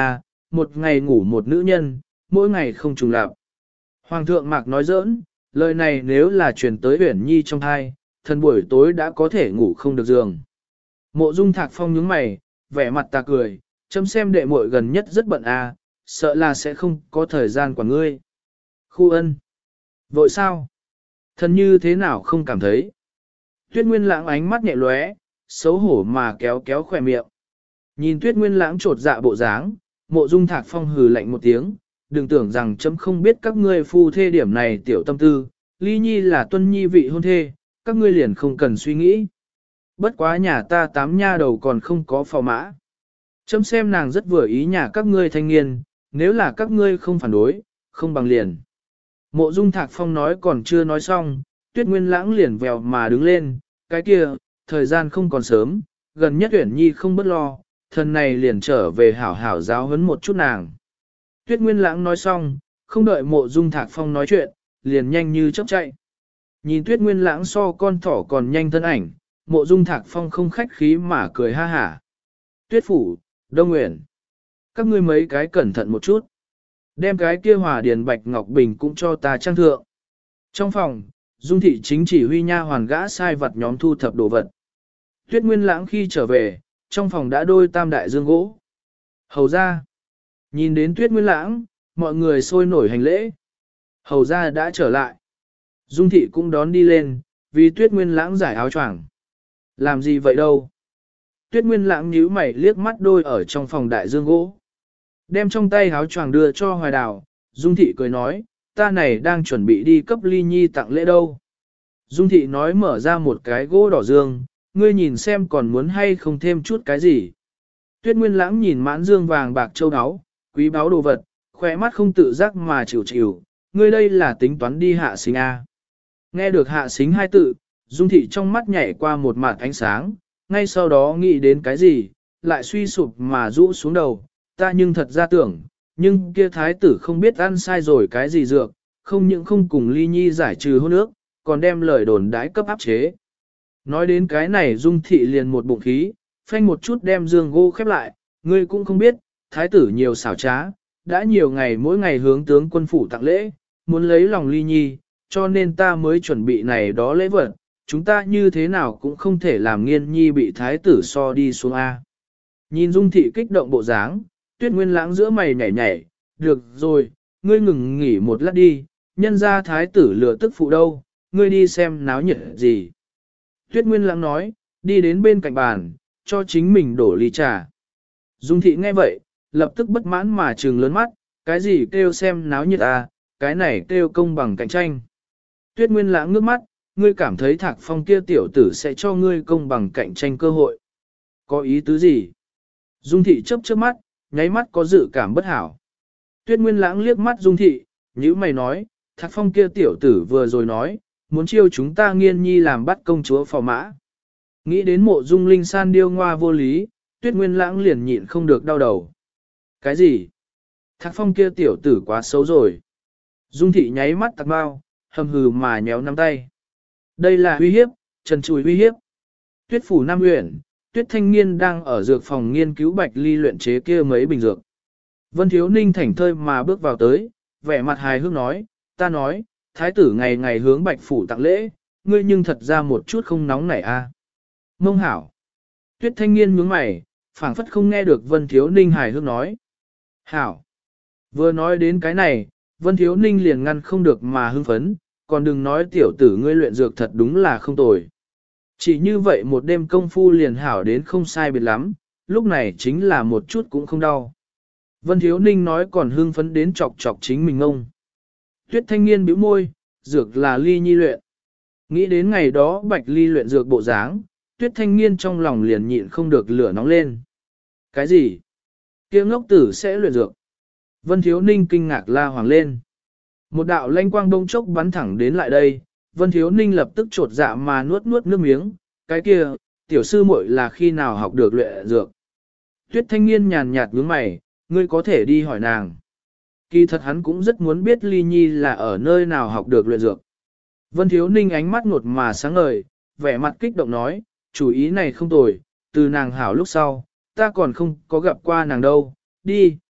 một ngày ngủ một nữ nhân, mỗi ngày không trùng lặp. Hoàng thượng Mạc nói giỡn, lời này nếu là truyền tới Uyển Nhi trong thai, thần buổi tối đã có thể ngủ không được giường. Mộ Dung Thạc Phong nhướng mày, vẻ mặt ta cười, chấm xem đệ muội gần nhất rất bận à, sợ là sẽ không có thời gian của ngươi. Khu Ân. Vội sao? Thần như thế nào không cảm thấy? Tuyết Nguyên Lãng ánh mắt nhẹ lóe, xấu hổ mà kéo kéo khỏe miệng. Nhìn Tuyết Nguyên Lãng trột dạ bộ dáng, Mộ Dung Thạc Phong hừ lạnh một tiếng, đừng tưởng rằng chấm không biết các ngươi phu thê điểm này tiểu tâm tư, Ly Nhi là Tuân Nhi vị hôn thê, các ngươi liền không cần suy nghĩ. Bất quá nhà ta 8 nha đầu còn không có phò mã. Chấm xem nàng rất vừa ý nhà các ngươi thanh niên, nếu là các ngươi không phản đối, không bằng liền. Mộ Dung Thạc Phong nói còn chưa nói xong, Tuyết Nguyên Lãng liền vèo mà đứng lên, cái kia, thời gian không còn sớm, gần nhất Uyển Nhi không bất lo, thần này liền trở về hảo hảo giáo huấn một chút nàng. Tuyết Nguyên Lãng nói xong, không đợi Mộ Dung Thạc Phong nói chuyện, liền nhanh như chớp chạy. Nhìn Tuyết Nguyên Lãng so con thỏ còn nhanh thân ảnh, Mộ Dung Thạc Phong không khách khí mà cười ha hả. Tuyết Phủ, Đông Nguyện, các ngươi mấy cái cẩn thận một chút. Đem cái kia Hòa Điền Bạch Ngọc Bình cũng cho ta trang thượng. Trong phòng, Dung Thị chính chỉ huy nha hoàn gã sai vật nhóm thu thập đồ vật. Tuyết Nguyên Lãng khi trở về, trong phòng đã đôi tam đại dương gỗ. Hầu ra, nhìn đến Tuyết Nguyên Lãng, mọi người sôi nổi hành lễ. Hầu ra đã trở lại. Dung Thị cũng đón đi lên, vì Tuyết Nguyên Lãng giải áo choàng. Làm gì vậy đâu? Tuyết Nguyên Lãng nhíu mày liếc mắt đôi ở trong phòng đại dương gỗ. Đem trong tay áo choàng đưa cho Hoài Đào, Dung Thị cười nói, ta này đang chuẩn bị đi cấp Ly Nhi tặng lễ đâu. Dung Thị nói mở ra một cái gỗ đỏ dương, ngươi nhìn xem còn muốn hay không thêm chút cái gì. Tuyết Nguyên Lãng nhìn mãn dương vàng bạc châu áo, quý báu đồ vật, khỏe mắt không tự giác mà chịu chịu, ngươi đây là tính toán đi hạ xính A. Nghe được hạ xính hai tự, Dung Thị trong mắt nhảy qua một mạt ánh sáng, ngay sau đó nghĩ đến cái gì, lại suy sụp mà rũ xuống đầu, ta nhưng thật ra tưởng, nhưng kia thái tử không biết ăn sai rồi cái gì dược, không những không cùng Ly Nhi giải trừ hôn ước, còn đem lời đồn đãi cấp áp chế. Nói đến cái này Dung Thị liền một bụng khí, phanh một chút đem dương gỗ khép lại, ngươi cũng không biết, thái tử nhiều xảo trá, đã nhiều ngày mỗi ngày hướng tướng quân phủ tặng lễ, muốn lấy lòng Ly Nhi, cho nên ta mới chuẩn bị này đó lễ vật, chúng ta như thế nào cũng không thể làm Nghiên Nhi bị thái tử so đi xuống A. Nhìn Dung Thị kích động bộ dáng, Tuyết Nguyên Lãng giữa mày nhảy nhảy, được rồi, ngươi ngừng nghỉ một lát đi, nhân ra thái tử lừa tức phụ đâu, ngươi đi xem náo nhiệt gì. Tuyết Nguyên Lãng nói, đi đến bên cạnh bàn, cho chính mình đổ ly trà. Dung Thị nghe vậy, lập tức bất mãn mà trừng lớn mắt, cái gì kêu xem náo nhiệt à, cái này kêu công bằng cạnh tranh. Tuyết Nguyên Lãng ngước mắt, ngươi cảm thấy Thạc Phong kia tiểu tử sẽ cho ngươi công bằng cạnh tranh cơ hội. Có ý tứ gì? Dung Thị chớp chớp mắt, nháy mắt có dự cảm bất hảo. Tuyết Nguyên Lãng liếc mắt Dung Thị, nhíu mày nói, Thạc Phong kia tiểu tử vừa rồi nói, muốn chiêu chúng ta Nghiên Nhi làm bắt công chúa phò mã. Nghĩ đến Mộ Dung Linh San điêu ngoa vô lý, Tuyết Nguyên Lãng liền nhịn không được đau đầu. Cái gì? Thạc Phong kia tiểu tử quá xấu rồi. Dung Thị nháy mắt tạc bao, hầm hừ mà nhéo nắm tay. Đây là uy hiếp, trần trùi uy hiếp. Tuyết Phủ Nam Uyển, Tuyết Thanh Niên đang ở dược phòng nghiên cứu bạch ly luyện chế kia mấy bình dược. Vân Thiếu Ninh thảnh thơi mà bước vào tới, vẻ mặt hài hước nói, ta nói, thái tử ngày ngày hướng bạch phủ tặng lễ, ngươi nhưng thật ra một chút không nóng nảy a. Mông hảo. Tuyết Thanh Niên nhướng mày, phảng phất không nghe được Vân Thiếu Ninh hài hước nói. Hảo. Vừa nói đến cái này, Vân Thiếu Ninh liền ngăn không được mà hưng phấn, còn đừng nói tiểu tử ngươi luyện dược thật đúng là không tồi. Chỉ như vậy một đêm công phu liền hảo đến không sai biệt lắm, lúc này chính là một chút cũng không đau. Vân Thiếu Ninh nói còn hưng phấn đến chọc chọc chính mình ngông. Tuyết Thanh Niên bĩu môi, dược là Ly Nhi luyện. Nghĩ đến ngày đó bạch ly luyện dược bộ dáng, Tuyết Thanh Niên trong lòng liền nhịn không được lửa nóng lên. Cái gì? Kia ngốc tử sẽ luyện dược. Vân Thiếu Ninh kinh ngạc la hoàng lên. Một đạo lanh quang đông chốc bắn thẳng đến lại đây, Vân Thiếu Ninh lập tức trột dạ mà nuốt nước miếng, cái kia, tiểu sư muội là khi nào học được luyện dược. Tuyết Thanh Niên nhàn nhạt nhướng mày, ngươi có thể đi hỏi nàng. Kỳ thật hắn cũng rất muốn biết Ly Nhi là ở nơi nào học được luyện dược. Vân Thiếu Ninh ánh mắt ngột mà sáng ngời, vẻ mặt kích động nói, chủ ý này không tồi, từ nàng hảo lúc sau, ta còn không có gặp qua nàng đâu, đi,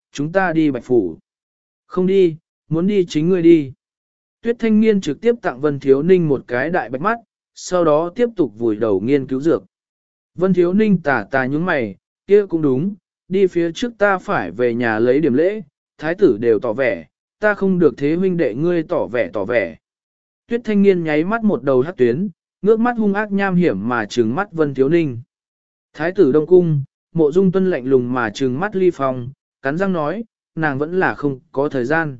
chúng ta đi Bạch Phủ. Không đi, muốn đi chính ngươi đi. Tuyết Thanh Niên trực tiếp tặng Vân Thiếu Ninh một cái đại bạch mắt, sau đó tiếp tục vùi đầu nghiên cứu dược. Vân Thiếu Ninh tà tà nhúng mày, kia cũng đúng, đi phía trước ta phải về nhà lấy điểm lễ, thái tử đều tỏ vẻ, ta không được thế huynh đệ ngươi tỏ vẻ. Tuyết Thanh Niên nháy mắt một đầu hắc tuyến, ngước mắt hung ác nham hiểm mà trừng mắt Vân Thiếu Ninh. Thái tử Đông Cung, Mộ Dung Tuân lạnh lùng mà trừng mắt Ly Phong, cắn răng nói, nàng vẫn là không có thời gian.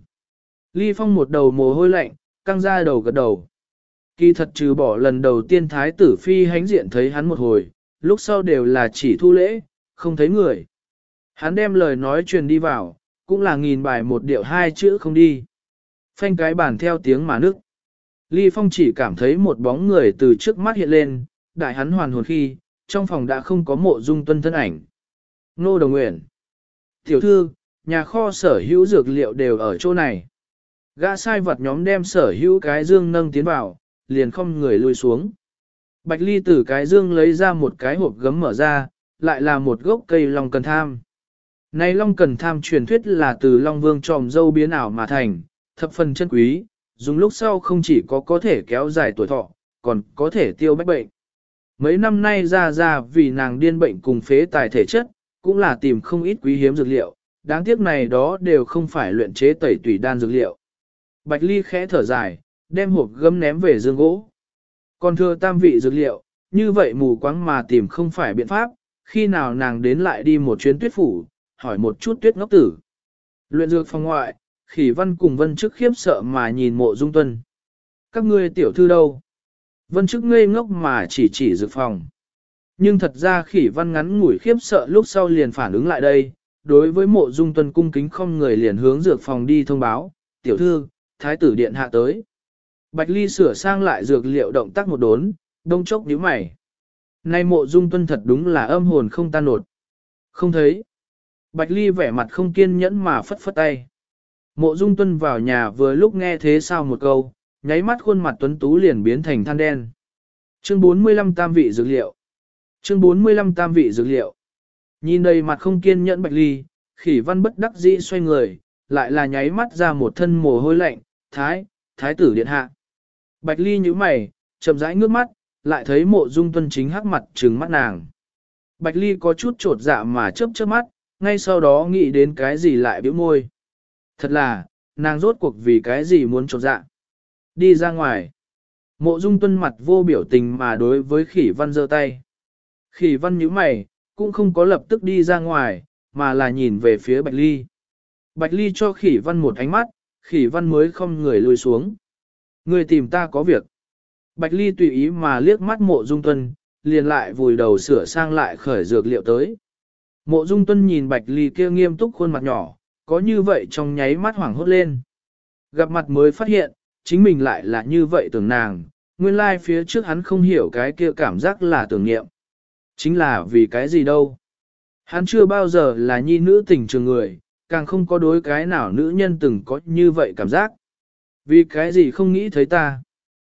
Ly Phong một đầu mồ hôi lạnh, căng ra đầu gật đầu. Kỳ thật trừ bỏ lần đầu tiên thái tử phi hánh diện thấy hắn một hồi, lúc sau đều là chỉ thu lễ, không thấy người. Hắn đem lời nói truyền đi vào, cũng là nghìn bài một điệu hai chữ không đi. Phanh cái bàn theo tiếng mà nước. Ly Phong chỉ cảm thấy một bóng người từ trước mắt hiện lên, đại hắn hoàn hồn khi, trong phòng đã không có Mộ Dung Tuân thân ảnh. Nô Đồng Nguyện. Tiểu thư, nhà kho sở hữu dược liệu đều ở chỗ này. Gã sai vật nhóm đem sở hữu cái dương nâng tiến vào, liền không người lui xuống. Bạch Ly từ cái dương lấy ra một cái hộp gấm mở ra, lại là một gốc cây long cần tham. Này long cần tham truyền thuyết là từ Long Vương tròm dâu biến ảo mà thành, thập phần chân quý, dùng lúc sau không chỉ có thể kéo dài tuổi thọ, còn có thể tiêu bách bệnh. Mấy năm nay ra vì nàng điên bệnh cùng phế tài thể chất, cũng là tìm không ít quý hiếm dược liệu, đáng tiếc này đó đều không phải luyện chế tẩy tùy đan dược liệu. Bạch Ly khẽ thở dài, đem hộp gấm ném về dương gỗ. Còn thừa tam vị dược liệu, như vậy mù quáng mà tìm không phải biện pháp, khi nào nàng đến lại đi một chuyến Tuyết Phủ, hỏi một chút Tuyết Ngốc Tử. Luyện dược phòng ngoại, Khỉ Văn cùng Vân Chức khiếp sợ mà nhìn Mộ Dung Tuân. Các ngươi tiểu thư đâu? Vân Chức ngây ngốc mà chỉ dược phòng. Nhưng thật ra Khỉ Văn ngắn ngủi khiếp sợ lúc sau liền phản ứng lại đây, đối với Mộ Dung Tuân cung kính không người liền hướng dược phòng đi thông báo, tiểu thư, thái tử điện hạ tới. Bạch Ly sửa sang lại dược liệu động tác một đốn, đông chốc nhíu mày. Nay Mộ Dung Tuân thật đúng là âm hồn không tan nột. Không thấy. Bạch Ly vẻ mặt không kiên nhẫn mà phất phất tay. Mộ Dung Tuân vào nhà vừa lúc nghe thế sao một câu, nháy mắt khuôn mặt tuấn tú liền biến thành than đen. Chương 45 tam vị dược liệu. Chương 45 tam vị dược liệu. Nhìn đầy mặt không kiên nhẫn Bạch Ly, Khỉ Văn bất đắc dĩ xoay người, lại là nháy mắt ra một thân mồ hôi lạnh, thái tử điện hạ. Bạch Ly nhíu mày, chậm rãi ngước mắt, lại thấy Mộ Dung Tuân chính hắc mặt trừng mắt nàng. Bạch Ly có chút trột dạ mà chớp mắt, ngay sau đó nghĩ đến cái gì lại bĩu môi. Thật là, nàng rốt cuộc vì cái gì muốn trột dạ. Đi ra ngoài. Mộ Dung Tuân mặt vô biểu tình mà đối với Khỉ Văn giơ tay. Khỉ Văn nhíu mày, cũng không có lập tức đi ra ngoài, mà là nhìn về phía Bạch Ly. Bạch Ly cho Khỉ Văn một ánh mắt, Khỉ Văn mới không người lùi xuống. Người tìm ta có việc. Bạch Ly tùy ý mà liếc mắt Mộ Dung Tuân, liền lại vùi đầu sửa sang lại khởi dược liệu tới. Mộ Dung Tuân nhìn Bạch Ly kia nghiêm túc khuôn mặt nhỏ, có như vậy trong nháy mắt hoảng hốt lên. Gặp mặt mới phát hiện, chính mình lại là như vậy tưởng nàng, nguyên lai phía trước hắn không hiểu cái kia cảm giác là tưởng niệm. Chính là vì cái gì đâu. Hắn chưa bao giờ là nhi nữ tình trường người, càng không có đối cái nào nữ nhân từng có như vậy cảm giác. Vì cái gì không nghĩ thấy ta.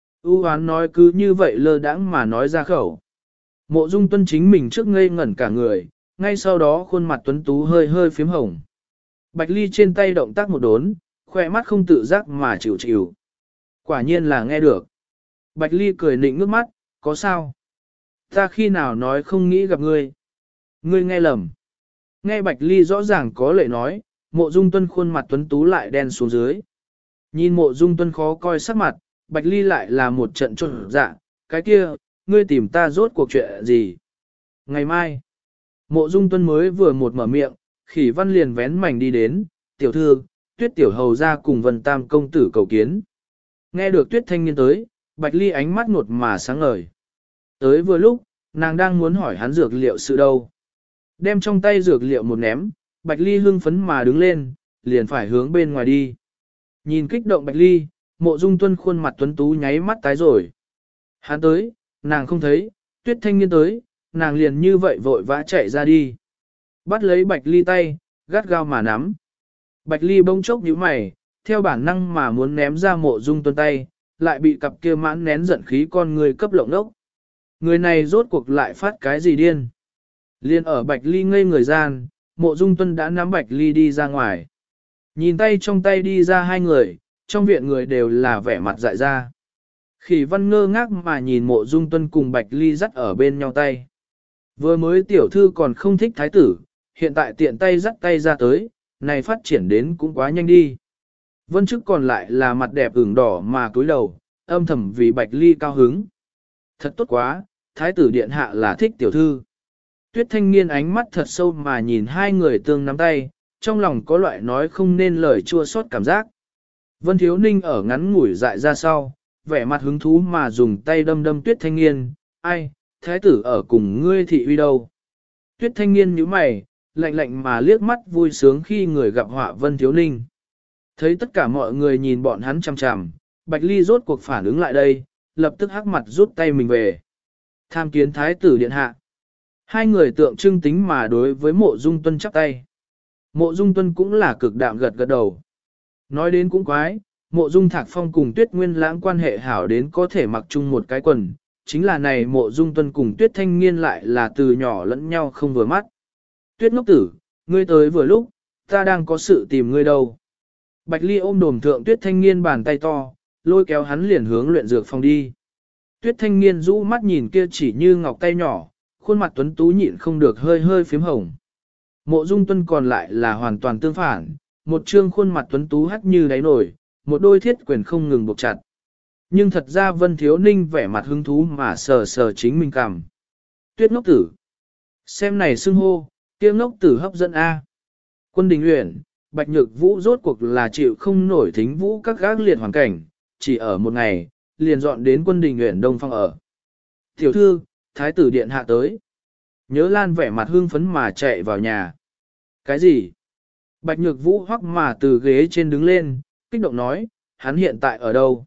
U hoán nói cứ như vậy lơ đãng mà nói ra khẩu. Mộ Dung Tuân chính mình trước ngây ngẩn cả người, ngay sau đó khuôn mặt tuấn tú hơi hơi phím hồng. Bạch Ly trên tay động tác một đốn, khỏe mắt không tự giác mà chịu. Quả nhiên là nghe được. Bạch Ly cười nịnh ngước mắt, có sao? Ta khi nào nói không nghĩ gặp ngươi? Ngươi nghe lầm. Nghe Bạch Ly rõ ràng có lệ nói, Mộ Dung Tuân khuôn mặt tuấn tú lại đen xuống dưới. Nhìn Mộ Dung Tuân khó coi sắc mặt, Bạch Ly lại là một trận trộn dạ, cái kia, ngươi tìm ta rốt cuộc chuyện gì? Ngày mai, Mộ Dung Tuân mới vừa một mở miệng, Khỉ Văn liền vén mảnh đi đến, tiểu thư, Tuyết tiểu hầu ra cùng Vân Tam công tử cầu kiến. Nghe được Tuyết thanh niên tới, Bạch Ly ánh mắt ngột mà sáng ngời. Tới vừa lúc, nàng đang muốn hỏi hắn dược liệu sự đâu. Đem trong tay dược liệu một ném, Bạch Ly hưng phấn mà đứng lên, liền phải hướng bên ngoài đi. Nhìn kích động Bạch Ly, Mộ Dung Tuân khuôn mặt tuấn tú nháy mắt tái rồi. Hắn tới, nàng không thấy, Tuyết thanh niên tới, nàng liền như vậy vội vã chạy ra đi. Bắt lấy Bạch Ly tay, gắt gao mà nắm. Bạch Ly bỗng chốc nhíu mày, theo bản năng mà muốn ném ra Mộ Dung Tuân tay, lại bị cặp kia mãn nén giận khí con người cấp lộng đốc. Người này rốt cuộc lại phát cái gì điên. Liên ở Bạch Ly ngây người gian, Mộ Dung Tuân đã nắm Bạch Ly đi ra ngoài. Nhìn tay trong tay đi ra hai người, trong viện người đều là vẻ mặt dại ra. Khỉ Văn ngơ ngác mà nhìn Mộ Dung Tuân cùng Bạch Ly dắt ở bên nhau tay. Vừa mới tiểu thư còn không thích thái tử, hiện tại tiện tay dắt tay ra tới, này phát triển đến cũng quá nhanh đi. Vân Chức còn lại là mặt đẹp ửng đỏ mà cúi đầu, âm thầm vì Bạch Ly cao hứng. Thật tốt quá, thái tử điện hạ là thích tiểu thư. Tuyết Thanh Niên ánh mắt thật sâu mà nhìn hai người tương nắm tay, trong lòng có loại nói không nên lời chua xót cảm giác. Vân Thiếu Ninh ở ngắn ngủi dại ra sau, vẻ mặt hứng thú mà dùng tay đâm đâm Tuyết Thanh Niên, ai, thái tử ở cùng ngươi thị uy đâu. Tuyết Thanh Niên nhíu mày, lạnh lạnh mà liếc mắt vui sướng khi người gặp họa Vân Thiếu Ninh. Thấy tất cả mọi người nhìn bọn hắn chằm chằm, Bạch Ly rốt cuộc phản ứng lại đây, lập tức hắc mặt rút tay mình về. Tham kiến thái tử điện hạ. Hai người tượng trưng tính mà đối với Mộ Dung Tuân chắp tay. Mộ Dung Tuân cũng là cực đạm gật gật đầu. Nói đến cũng quái, Mộ Dung Thạc Phong cùng Tuyết Nguyên Lãng quan hệ hảo đến có thể mặc chung một cái quần, chính là này Mộ Dung Tuân cùng Tuyết Thanh Niên lại là từ nhỏ lẫn nhau không vừa mắt. Tuyết ngốc tử, ngươi tới vừa lúc, ta đang có sự tìm ngươi đâu. Bạch Ly ôm đồm thượng Tuyết Thanh Niên bàn tay to, lôi kéo hắn liền hướng luyện dược phòng đi. Tuyết Thanh Niên rũ mắt nhìn kia chỉ như ngọc tay nhỏ, khuôn mặt tuấn tú nhịn không được hơi hơi phím hồng. Mộ Dung Tuân còn lại là hoàn toàn tương phản, một trương khuôn mặt tuấn tú hắt như đáy nổi, một đôi thiết quyền không ngừng buộc chặt. Nhưng thật ra Vân Thiếu Ninh vẻ mặt hứng thú mà sờ sờ chính mình cảm. Tuyết ngốc tử. Xem này xưng hô, kia ngốc tử hấp dẫn A. Quân Đình Uyển, Bạch Nhược Vũ rốt cuộc là chịu không nổi thính vũ các gác liệt hoàn cảnh, chỉ ở một ngày, liền dọn đến Quân Đình Uyển Đông Phong ở. Tiểu thư, thái tử điện hạ tới. Nhớ Lan vẻ mặt hương phấn mà chạy vào nhà. Cái gì? Bạch Nhược Vũ hoắc mà từ ghế trên đứng lên, kích động nói, hắn hiện tại ở đâu?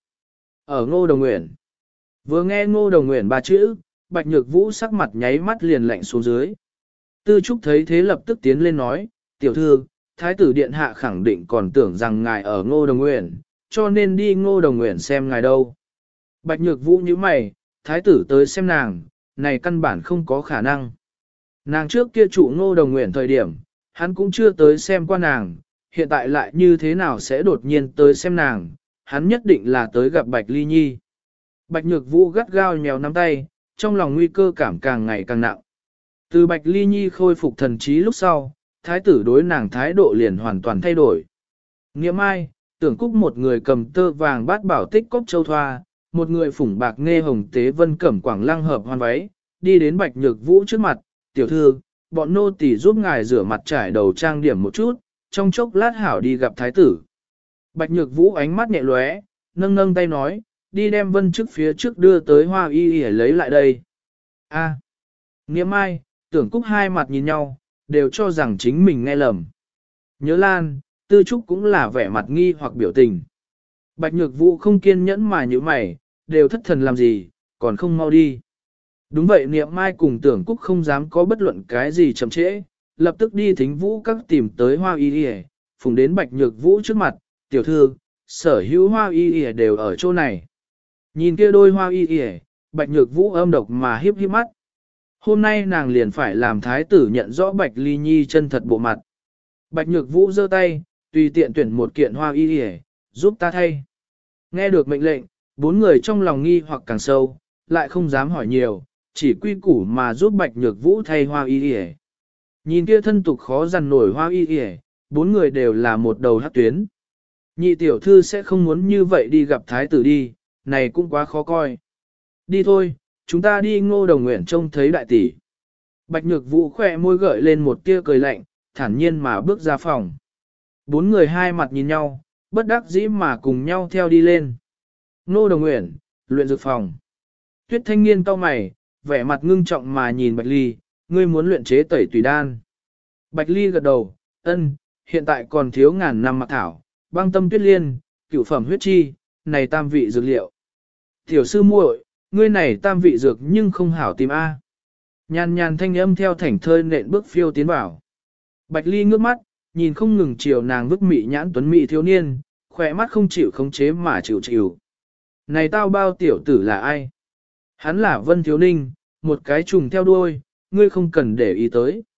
Ở Ngô Đồng Uyển. Vừa nghe Ngô Đồng Uyển ba chữ, Bạch Nhược Vũ sắc mặt nháy mắt liền lạnh xuống dưới. Tư Trúc thấy thế lập tức tiến lên nói, tiểu thư, thái tử điện hạ khẳng định còn tưởng rằng ngài ở Ngô Đồng Uyển, cho nên đi Ngô Đồng Uyển xem ngài đâu. Bạch Nhược Vũ nhíu mày, thái tử tới xem nàng, này căn bản không có khả năng. Nàng trước kia trụ Ngô Đồng Uyển thời điểm, hắn cũng chưa tới xem qua nàng, hiện tại lại như thế nào sẽ đột nhiên tới xem nàng, hắn nhất định là tới gặp Bạch Ly Nhi. Bạch Nhược Vũ gắt gao nhéo nắm tay, trong lòng nguy cơ cảm càng ngày càng nặng. Từ Bạch Ly Nhi khôi phục thần trí lúc sau, thái tử đối nàng thái độ liền hoàn toàn thay đổi. Nghĩa mai, Tưởng Cúc một người cầm tơ vàng bát bảo tích cốc châu thoa, một người phủng bạc nghe hồng tế vân cẩm quảng lăng hợp hoan váy, đi đến Bạch Nhược Vũ trước mặt, tiểu thư, bọn nô tỳ giúp ngài rửa mặt trải đầu trang điểm một chút, trong chốc lát hảo đi gặp thái tử. Bạch Nhược Vũ ánh mắt nhẹ lóe, nâng nâng tay nói, đi đem Vân Chức phía trước đưa tới Hoa Y Y lấy lại đây. A. Niệm Mai, Tưởng Cúc hai mặt nhìn nhau, đều cho rằng chính mình nghe lầm. Nhớ Lan, Tư Trúc cũng là vẻ mặt nghi hoặc biểu tình. Bạch Nhược Vũ không kiên nhẫn mà như mày, đều thất thần làm gì, còn không mau đi. Đúng vậy, Niệm Mai cùng Tưởng Cúc không dám có bất luận cái gì chậm trễ, lập tức đi thính vũ các tìm tới Hoa Y Y, phùng đến Bạch Nhược Vũ trước mặt, tiểu thư, sở hữu Hoa Y Y đều ở chỗ này. Nhìn kia đôi Hoa Y Y, Bạch Nhược Vũ âm độc mà hiếp hiếp mắt. Hôm nay nàng liền phải làm thái tử nhận rõ Bạch Ly Nhi chân thật bộ mặt. Bạch Nhược Vũ giơ tay, tùy tiện tuyển một kiện Hoa Y Y, giúp ta thay. Nghe được mệnh lệnh, bốn người trong lòng nghi hoặc càng sâu, lại không dám hỏi nhiều, chỉ quy củ mà giúp Bạch Nhược Vũ thay Hoa Y Y. Nhìn kia thân tục khó dằn nổi Hoa Y Y, bốn người đều là một đầu hắc tuyến. Nhị tiểu thư sẽ không muốn như vậy đi gặp thái tử đi, này cũng quá khó coi. Đi thôi, chúng ta đi Ngô Đồng Uyển trông thấy đại tỷ. Bạch Nhược Vũ khỏe môi gợi lên một tia cười lạnh, thản nhiên mà bước ra phòng. Bốn người hai mặt nhìn nhau, bất đắc dĩ mà cùng nhau theo đi lên. Ngô Đồng Uyển, luyện dược phòng. Tuyết Thanh Niên cau mày, vẻ mặt ngưng trọng mà nhìn Bạch Ly, ngươi muốn luyện chế tẩy tùy đan. Bạch Ly gật đầu, ân, hiện tại còn thiếu ngàn năm mặc thảo, băng tâm tuyết liên, cửu phẩm huyết chi, này tam vị dược liệu. Tiểu sư muội, ngươi này tam vị dược nhưng không hảo tìm A. Nhàn nhàn thanh âm theo thảnh thơi nện bước phiêu tiến vào. Bạch Ly ngước mắt, nhìn không ngừng chiều nàng vứt mị nhãn tuấn mị thiếu niên, khỏe mắt không chịu khống chế mà chịu chịu. Này tao bao tiểu tử là ai? Hắn là Vân Thiếu Ninh, một cái trùng theo đuôi, ngươi không cần để ý tới.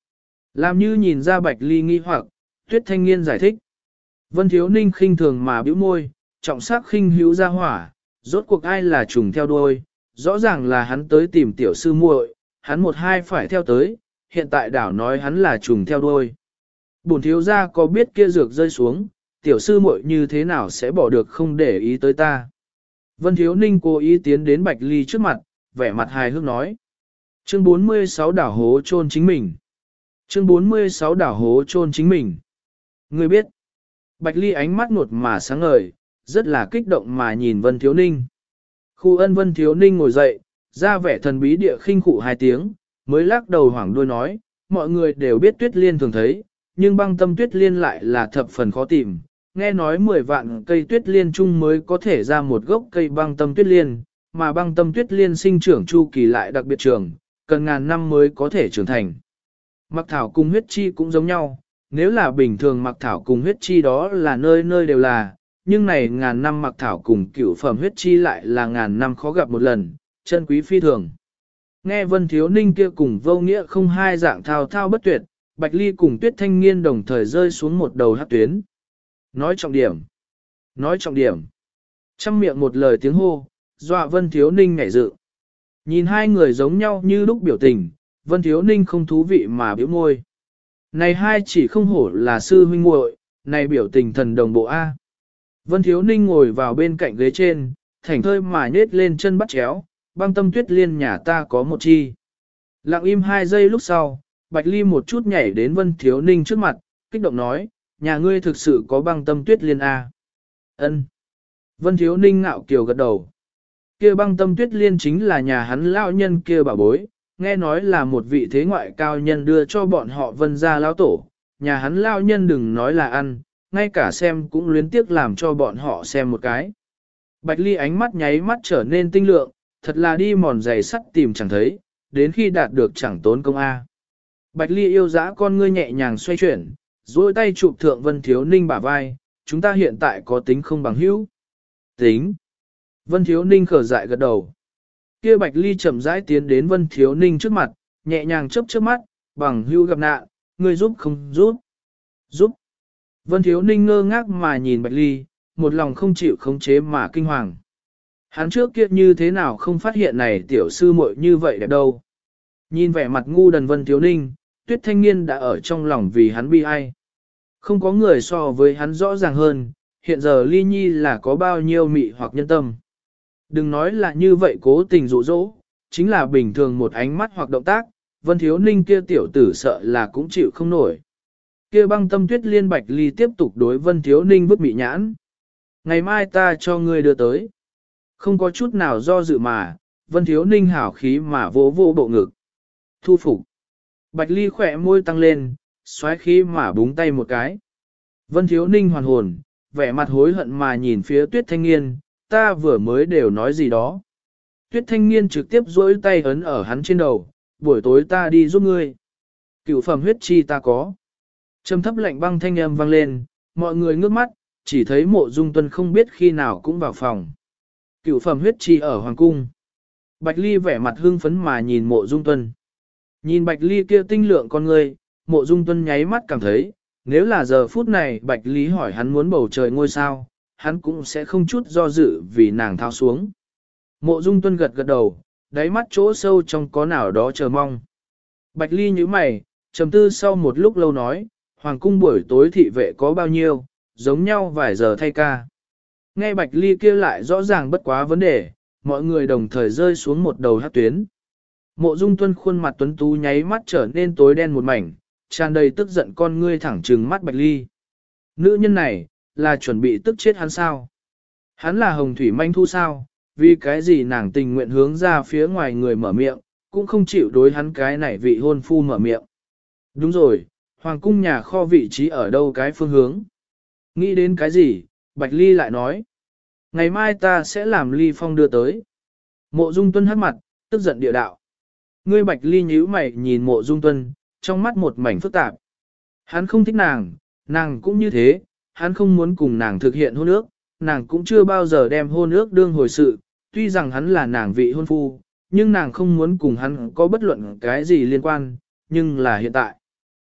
Làm như nhìn ra Bạch Ly nghi hoặc, Tuyết Thanh Niên giải thích. Vân Thiếu Ninh khinh thường mà bĩu môi, trọng sắc khinh hữu ra hỏa, rốt cuộc ai là trùng theo đuôi, rõ ràng là hắn tới tìm tiểu sư muội, hắn một hai phải theo tới, hiện tại đảo nói hắn là trùng theo đuôi. Bổn thiếu gia có biết kia dược rơi xuống, tiểu sư muội như thế nào sẽ bỏ được không để ý tới ta. Vân Thiếu Ninh cố ý tiến đến Bạch Ly trước mặt, vẻ mặt hài hước nói. Chương 46 đảo hố chôn chính mình. Chương 46 đảo hố chôn chính mình. Ngươi biết, Bạch Ly ánh mắt ngột mà sáng ngời, rất là kích động mà nhìn Vân Thiếu Ninh. Khu Ân Vân Thiếu Ninh ngồi dậy, ra vẻ thần bí địa khinh khụ 2 tiếng, mới lắc đầu hoảng đuôi nói, mọi người đều biết Tuyết Liên thường thấy, nhưng băng tâm Tuyết Liên lại là thập phần khó tìm. Nghe nói 10 vạn cây Tuyết Liên chung mới có thể ra một gốc cây băng tâm Tuyết Liên, mà băng tâm Tuyết Liên sinh trưởng chu kỳ lại đặc biệt trường, cần ngàn năm mới có thể trưởng thành. Mặc thảo cùng huyết chi cũng giống nhau, nếu là bình thường mặc thảo cùng huyết chi đó là nơi nơi đều là, nhưng này ngàn năm mặc thảo cùng cửu phẩm huyết chi lại là ngàn năm khó gặp một lần, chân quý phi thường. Nghe Vân Thiếu Ninh kia cùng vô nghĩa không hai dạng thao thao bất tuyệt, Bạch Ly cùng Tuyết Thanh Niên đồng thời rơi xuống một đầu hát tuyến. Nói trọng điểm. Nói trọng điểm. Trăm miệng một lời tiếng hô, dọa Vân Thiếu Ninh nhảy dự. Nhìn hai người giống nhau như lúc biểu tình, Vân Thiếu Ninh không thú vị mà biểu môi. Này hai chỉ không hổ là sư huynh muội, này biểu tình thần đồng bộ A. Vân Thiếu Ninh ngồi vào bên cạnh ghế trên, thảnh thơi mà nhết lên chân bắt chéo, băng tâm Tuyết Liên nhà ta có một chi. Lặng im 2 giây lúc sau, Bạch Ly một chút nhảy đến Vân Thiếu Ninh trước mặt, kích động nói, nhà ngươi thực sự có băng tâm Tuyết Liên A. Ân. Vân Thiếu Ninh ngạo kiều gật đầu. Kia băng tâm Tuyết Liên chính là nhà hắn lão nhân kia bảo bối, nghe nói là một vị thế ngoại cao nhân đưa cho bọn họ Vân gia lão tổ, nhà hắn lão nhân đừng nói là ăn, ngay cả xem cũng luyến tiếc làm cho bọn họ xem một cái. Bạch Ly ánh mắt nháy mắt trở nên tinh lượng, thật là đi mòn giày sắt tìm chẳng thấy, đến khi đạt được chẳng tốn công A. Bạch Ly yêu dã con ngươi nhẹ nhàng xoay chuyển, duỗi tay chụp thượng Vân Thiếu Ninh bả vai, chúng ta hiện tại có tính không bằng hữu. Tính. Vân Thiếu Ninh khở dại gật đầu. Kia Bạch Ly chậm rãi tiến đến Vân Thiếu Ninh trước mặt, nhẹ nhàng chớp chớp mắt, bằng hữu gặp nạn, ngươi giúp không giúp? Giúp. Vân Thiếu Ninh ngơ ngác mà nhìn Bạch Ly, một lòng không chịu khống chế mà kinh hoàng. Hắn trước kia như thế nào không phát hiện này tiểu sư muội như vậy đẹp đâu. Nhìn vẻ mặt ngu đần Vân Thiếu Ninh, Tuyết Thanh Niên đã ở trong lòng vì hắn bi ai. Không có người so với hắn rõ ràng hơn, hiện giờ Ly Nhi là có bao nhiêu mị hoặc nhân tâm. Đừng nói là như vậy cố tình dụ dỗ, chính là bình thường một ánh mắt hoặc động tác, Vân Thiếu Ninh kia tiểu tử sợ là cũng chịu không nổi. Kia băng tâm Tuyết Liên Bạch Ly tiếp tục đối Vân Thiếu Ninh vứt mị nhãn. Ngày mai ta cho ngươi đưa tới. Không có chút nào do dự mà, Vân Thiếu Ninh hảo khí mà vỗ vỗ bộ ngực. Thu phục. Bạch Ly khỏe môi tăng lên, xoáy khí mà búng tay một cái. Vân Thiếu Ninh hoàn hồn, vẻ mặt hối hận mà nhìn phía Tuyết Thanh Niên, ta vừa mới đều nói gì đó. Tuyết Thanh Niên trực tiếp duỗi tay ấn ở hắn trên đầu, buổi tối ta đi giúp ngươi. Cửu phẩm huyết chi ta có. Trầm thấp lạnh băng thanh âm vang lên, mọi người ngước mắt, chỉ thấy Mộ Dung Tuân không biết khi nào cũng vào phòng. Cửu phẩm huyết chi ở hoàng cung. Bạch Ly vẻ mặt hưng phấn mà nhìn Mộ Dung Tuân. Nhìn Bạch Ly kia tinh lượng con người, Mộ Dung Tuân nháy mắt cảm thấy, nếu là giờ phút này Bạch Ly hỏi hắn muốn bầu trời ngôi sao, hắn cũng sẽ không chút do dự vì nàng thao xuống. Mộ Dung Tuân gật gật đầu, đáy mắt chỗ sâu trong có nào đó chờ mong. Bạch Ly nhíu mày, trầm tư sau một lúc lâu nói, hoàng cung buổi tối thị vệ có bao nhiêu, giống nhau vài giờ thay ca. Nghe Bạch Ly kia lại rõ ràng bất quá vấn đề, mọi người đồng thời rơi xuống một đầu hát tuyến. Mộ Dung Tuân khuôn mặt tuấn tú nháy mắt trở nên tối đen một mảnh, tràn đầy tức giận con ngươi thẳng trừng mắt Bạch Ly. Nữ nhân này, là chuẩn bị tức chết hắn sao? Hắn là hồng thủy manh thu sao? Vì cái gì nàng tình nguyện hướng ra phía ngoài người mở miệng, cũng không chịu đối hắn cái này vị hôn phu mở miệng. Đúng rồi, hoàng cung nhà kho vị trí ở đâu cái phương hướng? Nghĩ đến cái gì? Bạch Ly lại nói. Ngày mai ta sẽ làm Ly Phong đưa tới. Mộ Dung Tuân hất mặt, tức giận địa đạo. Ngươi Bạch Ly nhíu mày nhìn Mộ Dung Tuân, trong mắt một mảnh phức tạp. Hắn không thích nàng cũng như thế, hắn không muốn cùng nàng thực hiện hôn ước, nàng cũng chưa bao giờ đem hôn ước đương hồi sự, tuy rằng hắn là nàng vị hôn phu, nhưng nàng không muốn cùng hắn có bất luận cái gì liên quan, nhưng là hiện tại.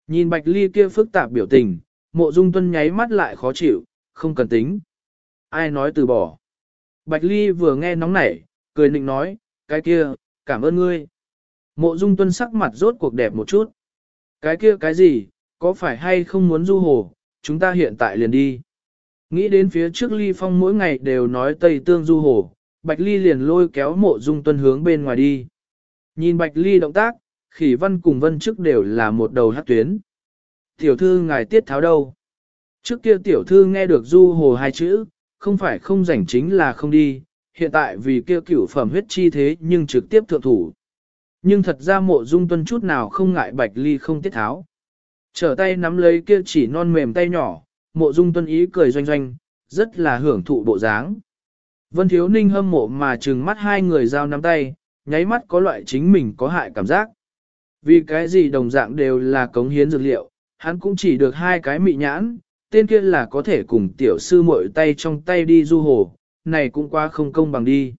Nhìn Bạch Ly kia phức tạp biểu tình, Mộ Dung Tuân nháy mắt lại khó chịu, không cần tính. Ai nói từ bỏ. Bạch Ly vừa nghe nóng nảy, cười nịnh nói, cái kia, cảm ơn ngươi. Mộ Dung Tuân sắc mặt rốt cuộc đẹp một chút. Cái kia cái gì, có phải hay không muốn du hồ, chúng ta hiện tại liền đi. Nghĩ đến phía trước Ly Phong mỗi ngày đều nói Tây Tương du hồ, Bạch Ly liền lôi kéo Mộ Dung Tuân hướng bên ngoài đi. Nhìn Bạch Ly động tác, Khỉ Văn cùng Vân Trước đều là một đầu hát tuyến. Tiểu thư ngài tiết tháo đâu? Trước kia tiểu thư nghe được du hồ hai chữ, không phải không rảnh chính là không đi, hiện tại vì kia cửu phẩm huyết chi thế nhưng trực tiếp thượng thủ. Nhưng thật ra Mộ Dung Tuân chút nào không ngại Bạch Ly không tiết tháo. Trở tay nắm lấy kia chỉ non mềm tay nhỏ, Mộ Dung Tuân ý cười doanh doanh, rất là hưởng thụ bộ dáng. Vân Thiếu Ninh hâm mộ mà trừng mắt hai người giao nắm tay, nháy mắt có loại chính mình có hại cảm giác. Vì cái gì đồng dạng đều là cống hiến dược liệu, hắn cũng chỉ được hai cái mị nhãn, tên kia là có thể cùng tiểu sư muội tay trong tay đi du hồ, này cũng quá không công bằng đi.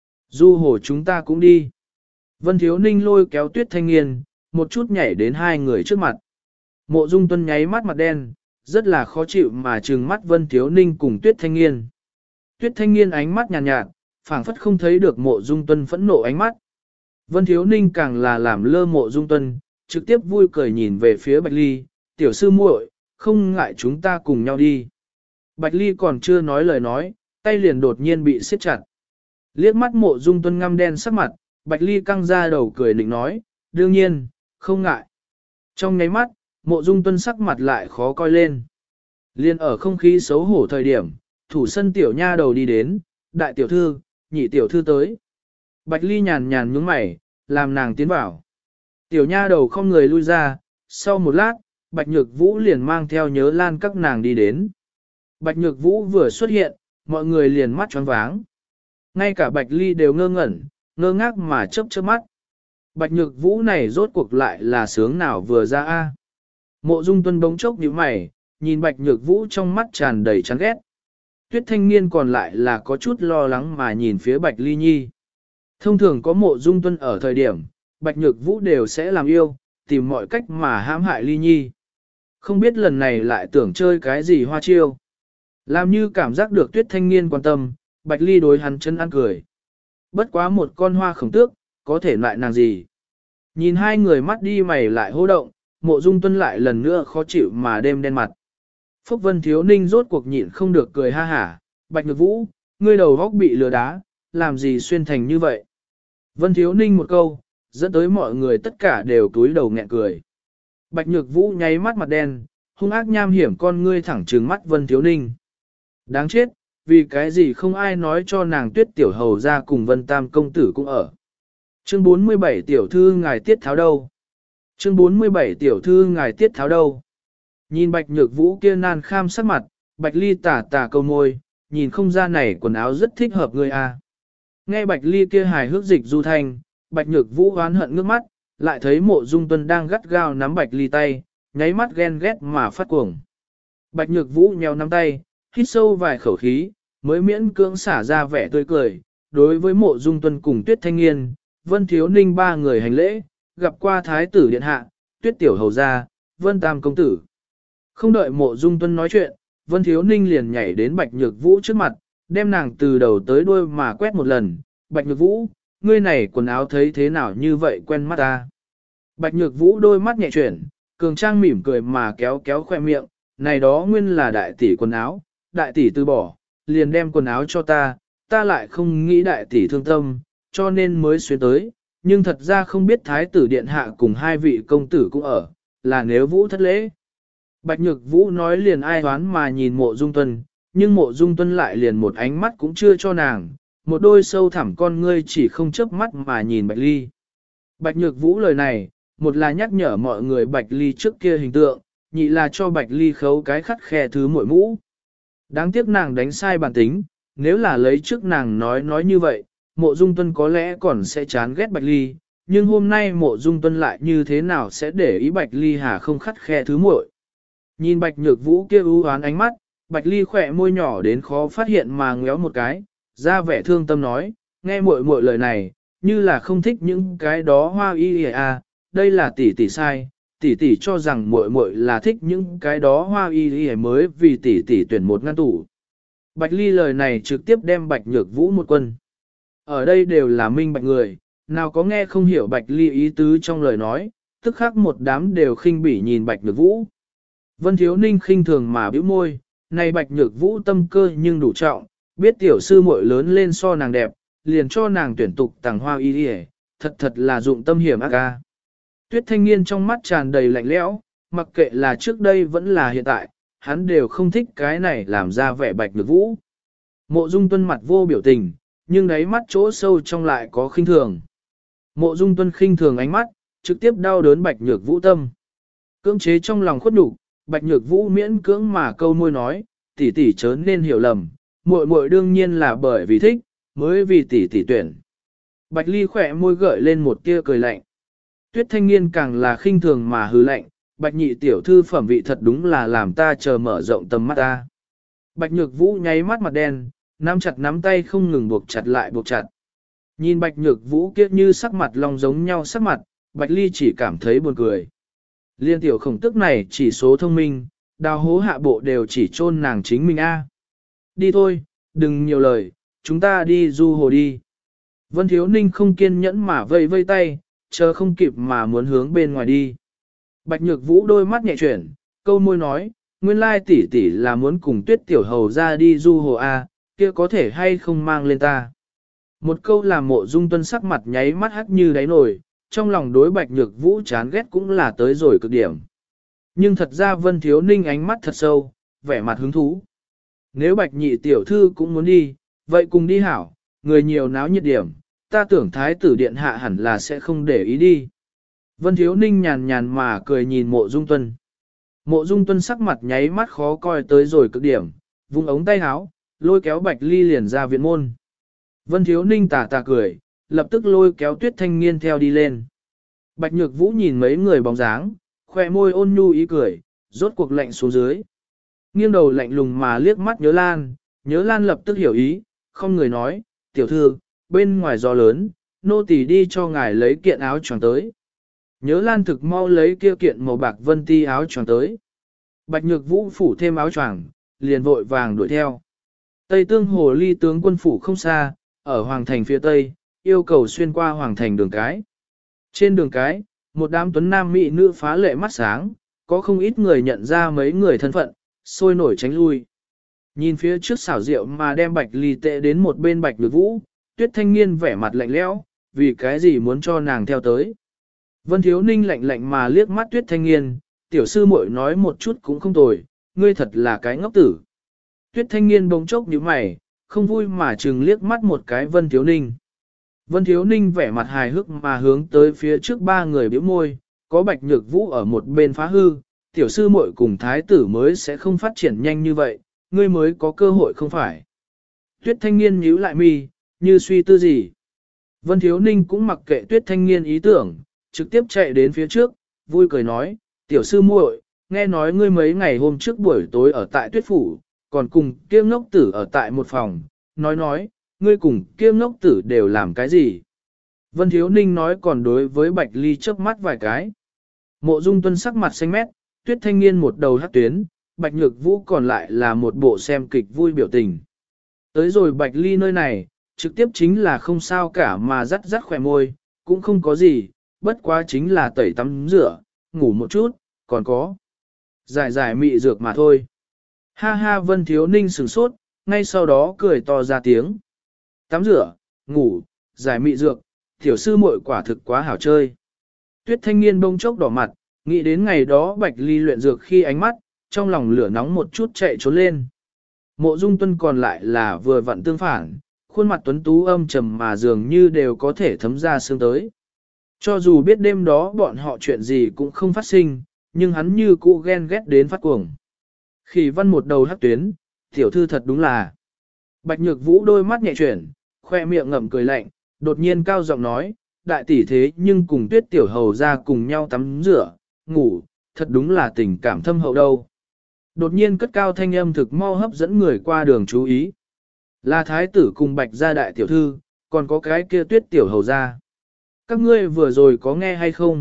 Du hồ chúng ta cũng đi. Vân Thiếu Ninh lôi kéo Tuyết Thanh Nghiên, một chút nhảy đến hai người trước mặt. Mộ Dung Tuân nháy mắt mặt đen, rất là khó chịu mà trừng mắt Vân Thiếu Ninh cùng Tuyết Thanh Nghiên. Tuyết Thanh Nghiên ánh mắt nhàn nhạt, phảng phất không thấy được Mộ Dung Tuân phẫn nộ ánh mắt. Vân Thiếu Ninh càng là làm lơ Mộ Dung Tuân, trực tiếp vui cười nhìn về phía Bạch Ly, tiểu sư muội, không ngại chúng ta cùng nhau đi. Bạch Ly còn chưa nói lời nói, tay liền đột nhiên bị siết chặt. Liếc mắt Mộ Dung Tuân ngăm đen sắc mặt, Bạch Ly căng ra đầu cười định nói, đương nhiên, không ngại. Trong nháy mắt, Mộ Dung Tuân sắc mặt lại khó coi lên. Liên ở không khí xấu hổ thời điểm, thủ sân tiểu nha đầu đi đến, đại tiểu thư, nhị tiểu thư tới. Bạch Ly nhàn nhàn nhướng mày, làm nàng tiến vào. Tiểu nha đầu không người lui ra, sau một lát, Bạch Nhược Vũ liền mang theo Nhớ Lan các nàng đi đến. Bạch Nhược Vũ vừa xuất hiện, mọi người liền mắt choáng váng. Ngay cả Bạch Ly đều ngơ ngẩn, ngơ ngác mà chớp chớp mắt. Bạch Nhược Vũ này rốt cuộc lại là sướng nào vừa ra a? Mộ Dung Tuân bỗng chốc nhíu mày, nhìn Bạch Nhược Vũ trong mắt tràn đầy chán ghét. Tuyết Thanh Niên còn lại là có chút lo lắng mà nhìn phía Bạch Ly Nhi. Thông thường có Mộ Dung Tuân ở thời điểm, Bạch Nhược Vũ đều sẽ làm yêu, tìm mọi cách mà hãm hại Ly Nhi. Không biết lần này lại tưởng chơi cái gì hoa chiêu. Làm như cảm giác được Tuyết Thanh Niên quan tâm, Bạch Ly đối hắn chân ăn cười. Bất quá một con hoa khổng tước, có thể loại nàng gì. Nhìn hai người mắt đi mày lại hô động, Mộ Dung Tuân lại lần nữa khó chịu mà đêm đen mặt. Phúc Vân Thiếu Ninh rốt cuộc nhịn không được cười ha hả, Bạch Nhược Vũ, ngươi đầu góc bị lừa đá, làm gì xuyên thành như vậy. Vân Thiếu Ninh một câu, dẫn tới mọi người tất cả đều túi đầu nghẹn cười. Bạch Nhược Vũ nháy mắt mặt đen, hung ác nham hiểm con ngươi thẳng trừng mắt Vân Thiếu Ninh. Đáng chết, vì cái gì không ai nói cho nàng Tuyết tiểu hầu ra cùng Vân Tam công tử cũng ở. Chương 47 tiểu thư ngài tiết tháo đâu? Chương 47 tiểu thư ngài tiết tháo đâu? Nhìn Bạch Nhược Vũ kia nan kham sắc mặt, Bạch Ly tà tà câu môi, nhìn không ra này quần áo rất thích hợp người a. Nghe Bạch Ly kia hài hước dịch du thanh, Bạch Nhược Vũ oán hận ngước mắt, lại thấy Mộ Dung Tuân đang gắt gao nắm Bạch Ly tay, nháy mắt ghen ghét mà phát cuồng. Bạch Nhược Vũ nheo nắm tay, hít sâu vài khẩu khí, mới miễn cưỡng xả ra vẻ tươi cười, đối với Mộ Dung Tuân cùng Tuyết Thanh Nghiên, Vân Thiếu Ninh ba người hành lễ, gặp qua Thái tử điện hạ, Tuyết tiểu hầu gia, Vân Tam công tử. Không đợi Mộ Dung Tuân nói chuyện, Vân Thiếu Ninh liền nhảy đến Bạch Nhược Vũ trước mặt, đem nàng từ đầu tới đuôi mà quét một lần. Bạch Nhược Vũ, ngươi này quần áo thấy thế nào như vậy quen mắt ta. Bạch Nhược Vũ đôi mắt nhẹ chuyển, cường trang mỉm cười mà kéo kéo khoe miệng, này đó nguyên là đại tỷ quần áo, đại tỷ từ bỏ, liền đem quần áo cho ta, ta lại không nghĩ đại tỷ thương tâm, cho nên mới xuyên tới, nhưng thật ra không biết Thái tử điện hạ cùng hai vị công tử cũng ở, là nếu Vũ thất lễ. Bạch Nhược Vũ nói liền ai đoán mà nhìn Mộ Dung Tuân, nhưng Mộ Dung Tuân lại liền một ánh mắt cũng chưa cho nàng, một đôi sâu thẳm con ngươi chỉ không chớp mắt mà nhìn Bạch Ly. Bạch Nhược Vũ lời này, một là nhắc nhở mọi người Bạch Ly trước kia hình tượng, nhị là cho Bạch Ly khấu cái khắt khe thứ muội mũ. Đáng tiếc nàng đánh sai bản tính, nếu là lấy trước nàng nói như vậy, Mộ Dung Tuân có lẽ còn sẽ chán ghét Bạch Ly, nhưng hôm nay Mộ Dung Tuân lại như thế nào sẽ để ý Bạch Ly hà không khắt khe thứ muội. Nhìn Bạch Nhược Vũ kia ưu oán ánh mắt, Bạch Ly khỏe môi nhỏ đến khó phát hiện mà ngéo một cái, ra vẻ thương tâm nói, nghe muội muội lời này, như là không thích những cái đó hoa y à, đây là tỷ tỷ sai, tỷ tỷ cho rằng muội muội là thích những cái đó hoa y y mới vì tỷ tỷ tuyển một ngăn tủ. Bạch Ly lời này trực tiếp đem Bạch Nhược Vũ một quân. Ở đây đều là minh bạch người, nào có nghe không hiểu Bạch Ly ý tứ trong lời nói, tức khắc một đám đều khinh bỉ nhìn Bạch Nhược Vũ. Vân Thiếu Ninh khinh thường mà bĩu môi, này Bạch Nhược Vũ tâm cơ nhưng đủ trọng, biết tiểu sư muội lớn lên so nàng đẹp, liền cho nàng tuyển tục tàng hoa y y, thật là dụng tâm hiểm ác ca. Tuyết Thanh Niên trong mắt tràn đầy lạnh lẽo, mặc kệ là trước đây vẫn là hiện tại, hắn đều không thích cái này làm ra vẻ Bạch Nhược Vũ. Mộ Dung Tuân mặt vô biểu tình, nhưng đáy mắt chỗ sâu trong lại có khinh thường. Mộ Dung Tuân khinh thường ánh mắt, trực tiếp đau đớn Bạch Nhược Vũ tâm. Cưỡng chế trong lòng khuất nhục, Bạch Nhược Vũ miễn cưỡng mà câu môi nói, tỷ tỷ chớ nên hiểu lầm, muội muội đương nhiên là bởi vì thích, mới vì tỷ tỷ tuyển. Bạch Ly khỏe môi gợi lên một tia cười lạnh. Tuyết Thanh Niên càng là khinh thường mà hừ lạnh, Bạch nhị tiểu thư phẩm vị thật đúng là làm ta chờ mở rộng tầm mắt ta. Bạch Nhược Vũ nháy mắt mặt đen, nắm chặt nắm tay không ngừng buộc chặt lại buộc chặt. Nhìn Bạch Nhược Vũ kia như sắc mặt long giống nhau sắc mặt, Bạch Ly chỉ cảm thấy buồn cười. Liên tiểu khổng tức này chỉ số thông minh, đào hố hạ bộ đều chỉ chôn nàng chính mình a. Đi thôi, đừng nhiều lời, chúng ta đi du hồ đi. Vân Thiếu Ninh không kiên nhẫn mà vây vây tay, chờ không kịp mà muốn hướng bên ngoài đi. Bạch Nhược Vũ đôi mắt nhẹ chuyển, câu môi nói, nguyên lai tỷ tỷ là muốn cùng Tuyết tiểu hầu ra đi du hồ a, kia có thể hay không mang lên ta. Một câu làm Mộ Dung Tuân sắc mặt nháy mắt hắt như đáy nồi, trong lòng đối Bạch Nhược Vũ chán ghét cũng là tới rồi cực điểm. Nhưng thật ra Vân Thiếu Ninh ánh mắt thật sâu, vẻ mặt hứng thú. Nếu Bạch nhị tiểu thư cũng muốn đi, vậy cùng đi hảo, người nhiều náo nhiệt điểm, ta tưởng thái tử điện hạ hẳn là sẽ không để ý đi. Vân Thiếu Ninh nhàn nhàn mà cười nhìn Mộ Dung Tuân. Mộ Dung Tuân sắc mặt nháy mắt khó coi tới rồi cực điểm, vung ống tay áo, lôi kéo Bạch Ly liền ra viện môn. Vân Thiếu Ninh tà tà cười, lập tức lôi kéo Tuyết Thanh Niên theo đi lên. Bạch Nhược Vũ nhìn mấy người bóng dáng, khoe môi ôn nhu ý cười, rốt cuộc lạnh xuống dưới. Nghiêng đầu lạnh lùng mà liếc mắt Nhớ Lan lập tức hiểu ý, không người nói, tiểu thư, bên ngoài gió lớn, nô tỳ đi cho ngài lấy kiện áo choàng tới. Nhớ Lan thực mau lấy kia kiện màu bạc vân ti áo choàng tới. Bạch Nhược Vũ phủ thêm áo choàng, liền vội vàng đuổi theo. Tây Tương Hồ Ly tướng quân phủ không xa, ở Hoàng Thành phía Tây, yêu cầu xuyên qua Hoàng Thành đường cái. Trên đường cái, một đám tuấn nam mỹ nữ phá lệ mắt sáng, có không ít người nhận ra mấy người thân phận, sôi nổi tránh lui. Nhìn phía trước xảo rượu mà đem Bạch Ly tệ đến một bên Bạch Nhược Vũ, Tuyết Thanh Niên vẻ mặt lạnh lẽo, vì cái gì muốn cho nàng theo tới. Vân Thiếu Ninh lạnh lạnh mà liếc mắt Tuyết Thanh Niên, tiểu sư muội nói một chút cũng không tồi, ngươi thật là cái ngốc tử. Tuyết Thanh Niên bỗng chốc nhíu mày, không vui mà chừng liếc mắt một cái Vân Thiếu Ninh. Vân Thiếu Ninh vẻ mặt hài hước mà hướng tới phía trước ba người bĩu môi, có Bạch Nhược Vũ ở một bên phá hư, tiểu sư muội cùng thái tử mới sẽ không phát triển nhanh như vậy, ngươi mới có cơ hội không phải. Tuyết Thanh Niên nhíu lại mi, như suy tư gì. Vân Thiếu Ninh cũng mặc kệ Tuyết Thanh Niên ý tưởng, trực tiếp chạy đến phía trước, vui cười nói, tiểu sư muội, nghe nói ngươi mấy ngày hôm trước buổi tối ở tại Tuyết Phủ, còn cùng Kiêm Ngốc Tử ở tại một phòng, nói, ngươi cùng Kiêm Ngốc Tử đều làm cái gì? Vân Thiếu Ninh nói còn đối với Bạch Ly chớp mắt vài cái. Mộ Dung Tuân sắc mặt xanh mét, Tuyết Thanh Niên một đầu hắc tuyến, Bạch Nhược Vũ còn lại là một bộ xem kịch vui biểu tình. Tới rồi Bạch Ly nơi này, trực tiếp chính là không sao cả mà rắt rắt khỏe môi, cũng không có gì, bất quá chính là tẩy tắm rửa, ngủ một chút, còn có giải mị dược mà thôi. Ha ha Vân Thiếu Ninh sửng sốt, ngay sau đó cười to ra tiếng. Tắm rửa, ngủ, giải mị dược, tiểu sư muội quả thực quá hảo chơi. Tuyết Thanh Niên bông chốc đỏ mặt, nghĩ đến ngày đó Bạch Ly luyện dược khi ánh mắt, trong lòng lửa nóng một chút chạy trốn lên. Mộ Dung Tuân còn lại là vừa vặn tương phản, khuôn mặt tuấn tú âm trầm mà dường như đều có thể thấm ra sương tới. Cho dù biết đêm đó bọn họ chuyện gì cũng không phát sinh, nhưng hắn như cũ ghen ghét đến phát cuồng. Khỉ Văn một đầu hắc tuyến, tiểu thư thật đúng là. Bạch Nhược Vũ đôi mắt nhẹ chuyển, khoe miệng ngậm cười lạnh, đột nhiên cao giọng nói, đại tỷ thế nhưng cùng Tuyết tiểu hầu ra cùng nhau tắm rửa, ngủ, thật đúng là tình cảm thâm hậu đâu. Đột nhiên cất cao thanh âm thực mau hấp dẫn người qua đường chú ý. Là thái tử cùng Bạch gia đại tiểu thư, còn có cái kia Tuyết tiểu hầu ra. Các ngươi vừa rồi có nghe hay không,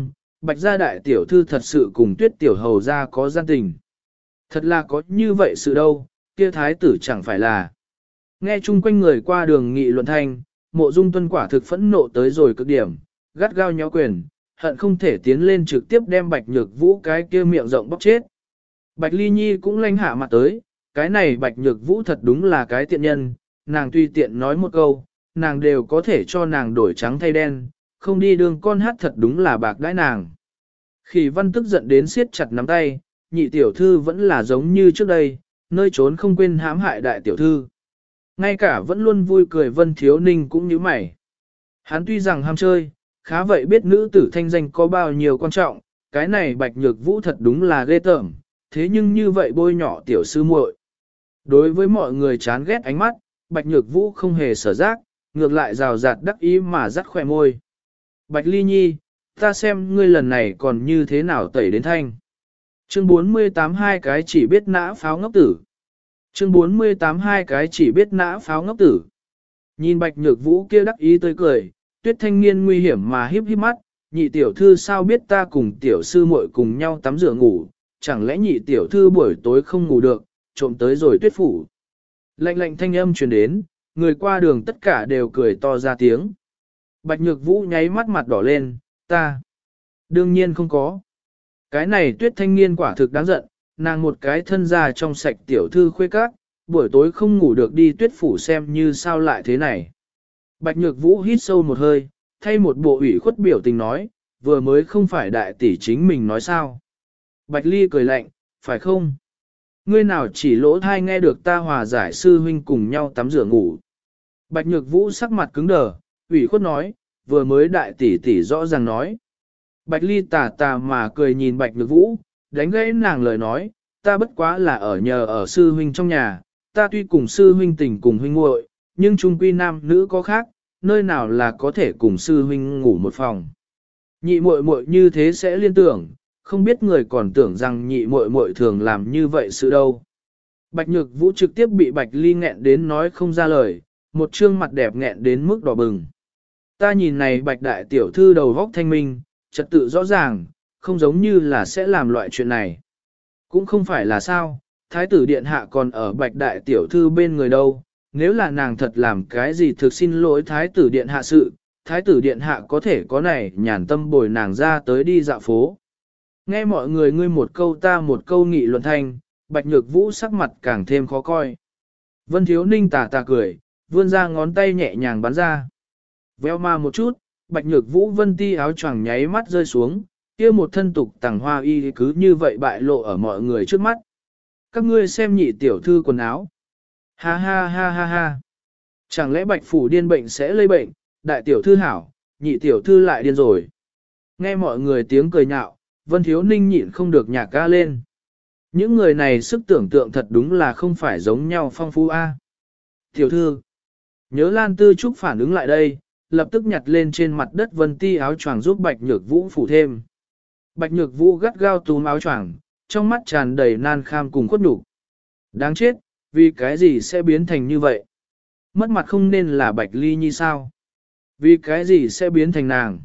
Bạch gia đại tiểu thư thật sự cùng Tuyết tiểu hầu gia có gian tình. Thật là có như vậy sự đâu, kia thái tử chẳng phải là. Nghe chung quanh người qua đường nghị luận thanh, Mộ Dung Tuân quả thực phẫn nộ tới rồi cực điểm, gắt gao nhéo quyền, hận không thể tiến lên trực tiếp đem Bạch Nhược Vũ cái kia miệng rộng bóc chết. Bạch Ly Nhi cũng lanh hạ mặt tới, cái này Bạch Nhược Vũ thật đúng là cái tiện nhân, nàng tùy tiện nói một câu, nàng đều có thể cho nàng đổi trắng thay đen, không đi đường con hát thật đúng là bạc đãi nàng. Khỉ Văn tức giận đến siết chặt nắm tay, nhị tiểu thư vẫn là giống như trước đây, nơi trốn không quên hãm hại đại tiểu thư. Ngay cả vẫn luôn vui cười Vân Thiếu Ninh cũng như mày. Hắn tuy rằng ham chơi, khá vậy biết nữ tử thanh danh có bao nhiêu quan trọng, cái này Bạch Nhược Vũ thật đúng là ghê tởm, thế nhưng như vậy bôi nhỏ tiểu sư muội. Đối với mọi người chán ghét ánh mắt, Bạch Nhược Vũ không hề sở giác, ngược lại rào rạt đắc ý mà rắt khỏe môi. Bạch Ly Nhi, ta xem ngươi lần này còn như thế nào tẩy đến thanh. Chương 48 hai cái chỉ biết nã pháo ngốc tử. Chương 48 hai cái chỉ biết nã pháo ngốc tử. Nhìn Bạch Nhược Vũ kia đắc ý tươi cười, Tuyết thanh niên nguy hiểm mà híp híp mắt, nhị tiểu thư sao biết ta cùng tiểu sư muội cùng nhau tắm rửa ngủ, chẳng lẽ nhị tiểu thư buổi tối không ngủ được, trộm tới rồi Tuyết phủ. Lạnh lạnh thanh âm truyền đến, người qua đường tất cả đều cười to ra tiếng. Bạch Nhược Vũ nháy mắt mặt đỏ lên, ta. Đương nhiên không có. Cái này Tuyết thanh niên quả thực đáng giận, nàng một cái thân già trong sạch tiểu thư khuê các, buổi tối không ngủ được đi Tuyết phủ xem như sao lại thế này. Bạch Nhược Vũ hít sâu một hơi, thay một bộ ủy khuất biểu tình nói, vừa mới không phải đại tỷ chính mình nói sao. Bạch Ly cười lạnh, phải không? Ngươi nào chỉ lỗ thai nghe được ta hòa giải sư huynh cùng nhau tắm rửa ngủ. Bạch Nhược Vũ sắc mặt cứng đờ, ủy khuất nói, vừa mới đại tỷ tỷ rõ ràng nói. Bạch Ly tà tà mà cười nhìn Bạch Nhược Vũ, đánh gãy nàng lời nói, ta bất quá là ở nhờ ở sư huynh trong nhà, ta tuy cùng sư huynh tình cùng huynh muội, nhưng chung quy nam nữ có khác, nơi nào là có thể cùng sư huynh ngủ một phòng. Nhị muội muội như thế sẽ liên tưởng, không biết người còn tưởng rằng nhị muội muội thường làm như vậy sự đâu. Bạch Nhược Vũ trực tiếp bị Bạch Ly nghẹn đến nói không ra lời, một trương mặt đẹp nghẹn đến mức đỏ bừng. Ta nhìn này Bạch đại tiểu thư đầu góc thanh minh, trật tự rõ ràng, không giống như là sẽ làm loại chuyện này. Cũng không phải là sao, thái tử điện hạ còn ở Bạch đại tiểu thư bên người đâu, nếu là nàng thật làm cái gì thực xin lỗi thái tử điện hạ sự, thái tử điện hạ có thể có này nhàn tâm bồi nàng ra tới đi dạo phố. Nghe mọi người ngươi một câu ta một câu nghị luận thanh, Bạch Nhược Vũ sắc mặt càng thêm khó coi. Vân Thiếu Ninh tà tà cười, vươn ra ngón tay nhẹ nhàng bắn ra. Veo ma một chút, Bạch Nhược Vũ vân ti áo choàng nháy mắt rơi xuống, kia một thân tục tàng hoa y cứ như vậy bại lộ ở mọi người trước mắt. Các ngươi xem nhị tiểu thư quần áo. Ha ha ha ha ha. Chẳng lẽ Bạch phủ điên bệnh sẽ lây bệnh, đại tiểu thư hảo, nhị tiểu thư lại điên rồi. Nghe mọi người tiếng cười nhạo, Vân Thiếu Ninh nhịn không được nhạc ca lên. Những người này sức tưởng tượng thật đúng là không phải giống nhau phong phú a. Tiểu thư, nhớ Lan Tư Trúc phản ứng lại đây, lập tức nhặt lên trên mặt đất Vân Ti áo choàng giúp Bạch Nhược Vũ phủ thêm. Bạch Nhược Vũ gắt gao túm áo choàng, trong mắt tràn đầy nan kham cùng khuất nhục. Đáng chết, vì cái gì sẽ biến thành như vậy? Mất mặt không nên là Bạch Ly Nhi sao? Vì cái gì sẽ biến thành nàng?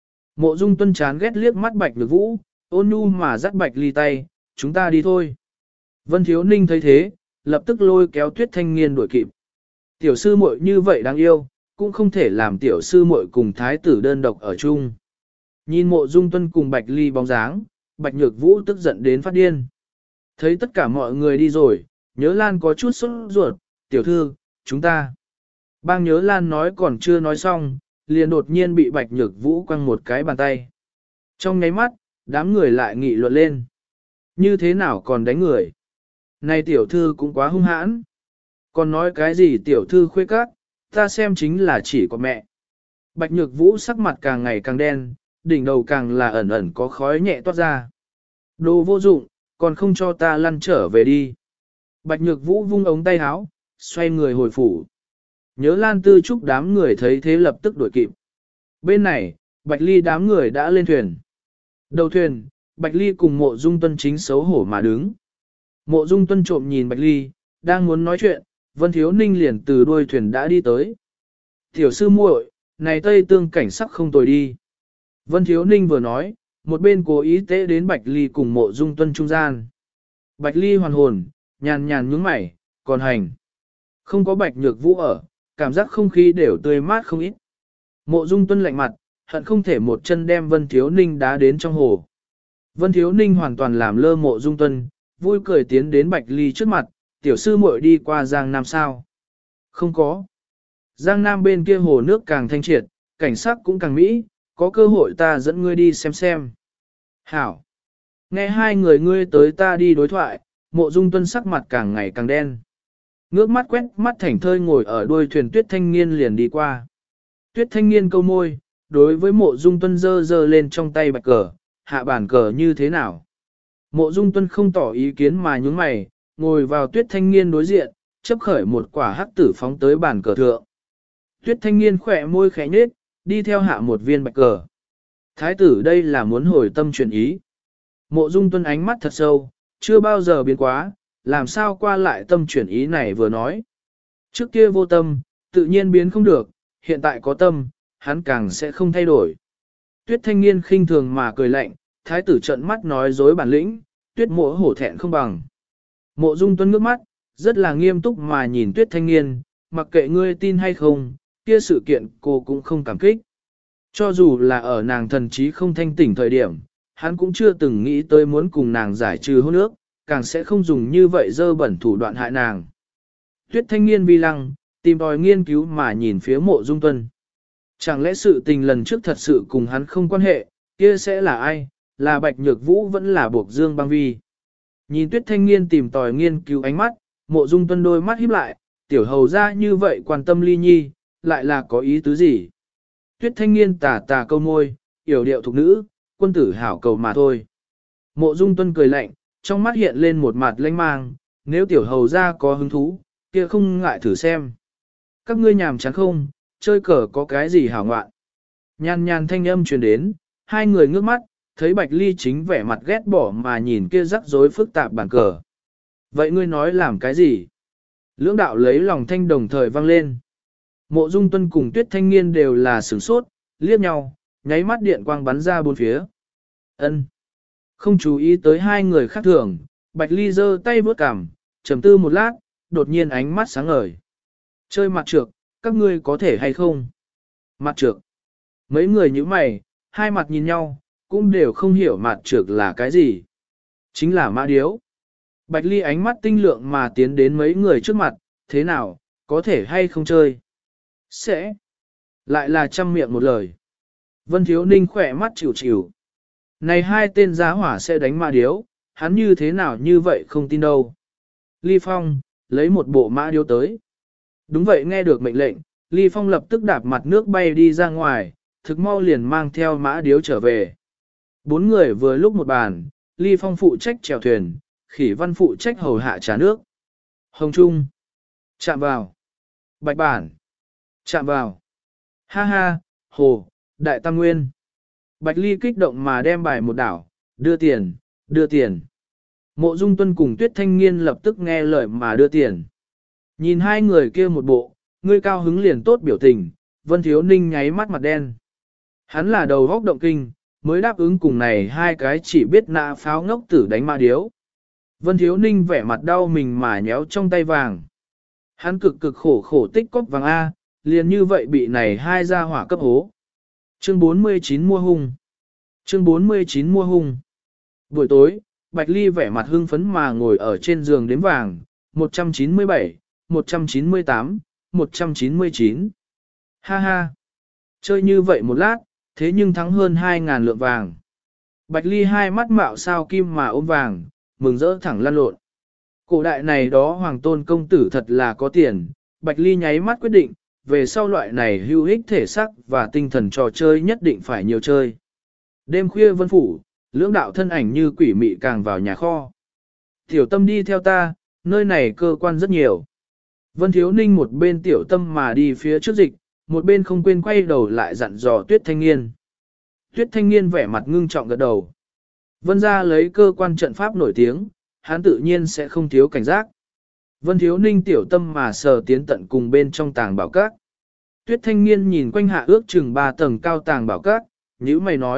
Mộ Dung Tuân chán ghét liếc mắt Bạch Nhược Vũ, ôn nhu mà dắt Bạch Ly tay, chúng ta đi thôi. Vân Thiếu Ninh thấy thế, lập tức lôi kéo Tuyết thanh niên đuổi kịp. Tiểu sư muội như vậy đáng yêu, cũng không thể làm tiểu sư muội cùng thái tử đơn độc ở chung. Nhìn Mộ Dung Tuân cùng Bạch Ly bóng dáng, Bạch Nhược Vũ tức giận đến phát điên. Thấy tất cả mọi người đi rồi, Nhớ Lan có chút sốt ruột, tiểu thư, chúng ta. Bang Nhớ Lan nói còn chưa nói xong, liền đột nhiên bị Bạch Nhược Vũ quăng một cái bàn tay. Trong nháy mắt, đám người lại nghị luận lên. Như thế nào còn đánh người? Này tiểu thư cũng quá hung hãn. Còn nói cái gì tiểu thư khuê các, ta xem chính là chỉ có mẹ. Bạch Nhược Vũ sắc mặt càng ngày càng đen, đỉnh đầu càng là ẩn ẩn có khói nhẹ toát ra. Đồ vô dụng, còn không cho ta lăn trở về đi. Bạch Nhược Vũ vung ống tay áo, xoay người hồi phủ. Nhớ Lan Tư Trúc đám người thấy thế lập tức đuổi kịp. Bên này, Bạch Ly đám người đã lên thuyền. Đầu thuyền, Bạch Ly cùng Mộ Dung Tuân chính xấu hổ mà đứng. Mộ Dung Tuân trộm nhìn Bạch Ly, đang muốn nói chuyện, Vân Thiếu Ninh liền từ đuôi thuyền đã đi tới. Tiểu sư muội, này Tây Tương cảnh sắc không tồi đi. Vân Thiếu Ninh vừa nói, một bên cố ý tế đến Bạch Ly cùng Mộ Dung Tuân trung gian. Bạch Ly hoàn hồn, nhàn nhàn nhướng mày, còn hành. Không có Bạch Nhược Vũ ở, cảm giác không khí đều tươi mát không ít. Mộ Dung Tuân lạnh mặt, hận không thể một chân đem Vân Thiếu Ninh đá đến trong hồ. Vân Thiếu Ninh hoàn toàn làm lơ Mộ Dung Tuân, vui cười tiến đến Bạch Ly trước mặt, tiểu sư muội đi qua Giang Nam sao? Không có. Giang Nam bên kia hồ nước càng thanh triệt, cảnh sắc cũng càng mỹ, có cơ hội ta dẫn ngươi đi xem. Hảo. Nghe hai người ngươi tới ta đi đối thoại, Mộ Dung Tuân sắc mặt càng ngày càng đen. Ngước mắt quét mắt thảnh thơi ngồi ở đuôi thuyền Tuyết Thanh Nghiên liền đi qua. Tuyết Thanh Nghiên câu môi, đối với Mộ Dung Tuân giơ lên trong tay bạch cờ, hạ bản cờ như thế nào? Mộ Dung Tuân không tỏ ý kiến mà nhướng mày, ngồi vào Tuyết Thanh Nghiên đối diện, chấp khởi một quả hắc tử phóng tới bàn cờ thượng. Tuyết Thanh Nghiên khỏe môi khẽ nhếch, đi theo hạ một viên bạch cờ. Thái tử đây là muốn hồi tâm chuyển ý. Mộ Dung Tuân ánh mắt thật sâu, chưa bao giờ biến quá, làm sao qua lại tâm chuyển ý này vừa nói. Trước kia vô tâm, tự nhiên biến không được, hiện tại có tâm, hắn càng sẽ không thay đổi. Tuyết Thanh Nghiên khinh thường mà cười lạnh, thái tử trợn mắt nói dối bản lĩnh, Tuyết Mộ hổ thẹn không bằng. Mộ Dung Tuân ngước mắt, rất là nghiêm túc mà nhìn Tuyết Thanh Nghiên, mặc kệ ngươi tin hay không, kia sự kiện cô cũng không cảm kích. Cho dù là ở nàng thần trí không thanh tỉnh thời điểm, hắn cũng chưa từng nghĩ tới muốn cùng nàng giải trừ hôn ước, càng sẽ không dùng như vậy dơ bẩn thủ đoạn hại nàng. Tuyết Thanh Nghiên vi lăng, tìm tòi nghiên cứu mà nhìn phía Mộ Dung Tuân. Chẳng lẽ sự tình lần trước thật sự cùng hắn không quan hệ, kia sẽ là ai, là Bạch Nhược Vũ vẫn là Buộc Dương Băng Vi. Nhìn Tuyết Thanh Nghiên tìm tòi nghiên cứu ánh mắt, Mộ Dung Tuân đôi mắt híp lại, tiểu hầu ra như vậy quan tâm ly nhi, lại là có ý tứ gì? Tuyết Thanh Nghiên tà câu môi, yểu điệu thục nữ, quân tử hảo cầu mà thôi. Mộ Dung Tuân cười lạnh, trong mắt hiện lên một mặt lanh mang, nếu tiểu hầu ra có hứng thú, kia không ngại thử xem. Các ngươi nhàm chán không, chơi cờ có cái gì hảo ngoạn. Nhàn nhàn thanh âm truyền đến, hai người ngước mắt, thấy Bạch Ly chính vẻ mặt ghét bỏ mà nhìn kia rắc rối phức tạp bàn cờ. Vậy ngươi nói làm cái gì? Lưỡng đạo lấy lòng thanh đồng thời vang lên. Mộ Dung Tuân cùng Tuyết Thanh Nghiên đều là sửng sốt, liếc nhau, nháy mắt điện quang bắn ra bốn phía. Ân. Không chú ý tới hai người khác thường, Bạch Ly giơ tay vớt cằm, trầm tư một lát, đột nhiên ánh mắt sáng ngời. Chơi mặt trược, các ngươi có thể hay không? Mặt trược. Mấy người như mày, hai mặt nhìn nhau, cũng đều không hiểu mặt trược là cái gì. Chính là mã điếu. Bạch Ly ánh mắt tinh lượng mà tiến đến mấy người trước mặt, thế nào, có thể hay không chơi? Sẽ. Lại là trăm miệng một lời. Vân Thiếu Ninh khỏe mắt chịu chịu. Này hai tên giá hỏa sẽ đánh mã điếu, hắn như thế nào như vậy không tin đâu. Ly Phong, lấy một bộ mã điếu tới. Đúng vậy nghe được mệnh lệnh, Ly Phong lập tức đạp mặt nước bay đi ra ngoài, thực mau liền mang theo mã điếu trở về. Bốn người vừa lúc một bàn, Ly Phong phụ trách chèo thuyền, Khỉ Văn phụ trách hầu hạ trà nước. Hồng Trung. Chạm vào. Bạch Bản. Chạm vào. Ha ha, Hồ, Đại Tam Nguyên. Bạch Ly kích động mà đem bài một đảo, đưa tiền, đưa tiền. Mộ Dung Tuân cùng Tuyết Thanh Nghiên lập tức nghe lời mà đưa tiền. Nhìn hai người kia một bộ, ngươi cao hứng liền tốt biểu tình, Vân Thiếu Ninh nháy mắt mặt đen. Hắn là đầu góc động kinh, mới đáp ứng cùng này hai cái chỉ biết nạ pháo ngốc tử đánh ma điếu. Vân Thiếu Ninh vẻ mặt đau mình mà nhéo trong tay vàng. Hắn cực khổ tích cóp vàng A, liền như vậy bị này hai gia hỏa cấp hố. Chương 49 mua hung. Chương 49 mua hung. Buổi tối, Bạch Ly vẻ mặt hưng phấn mà ngồi ở trên giường đếm vàng, 197, 198, 199. Ha ha. Chơi như vậy một lát, thế nhưng thắng hơn 2.000 lượng vàng. Bạch Ly hai mắt mạo sao kim mà ôm vàng, mừng rỡ thẳng lăn lộn. Cổ đại này đó hoàng tôn công tử thật là có tiền, Bạch Ly nháy mắt quyết định, về sau loại này hữu ích thể sắc và tinh thần trò chơi nhất định phải nhiều chơi. Đêm khuya vân phủ, lưỡng đạo thân ảnh như quỷ mị càng vào nhà kho. Tiểu Tâm đi theo ta, nơi này cơ quan rất nhiều. Vân Thiếu Ninh một bên Tiểu Tâm mà đi phía trước dịch, một bên không quên quay đầu lại dặn dò Tuyết Thanh Nghiên. Tuyết Thanh Nghiên vẻ mặt ngưng trọng gật đầu. Vân gia lấy cơ quan trận pháp nổi tiếng, hắn tự nhiên sẽ không thiếu cảnh giác. Vân Thiếu Ninh Tiểu Tâm mà sờ tiến tận cùng bên trong tàng bảo các. Tuyết Thanh Nghiên nhìn quanh hạ ước chừng 3 tầng cao tàng bảo các, nhíu mày nói,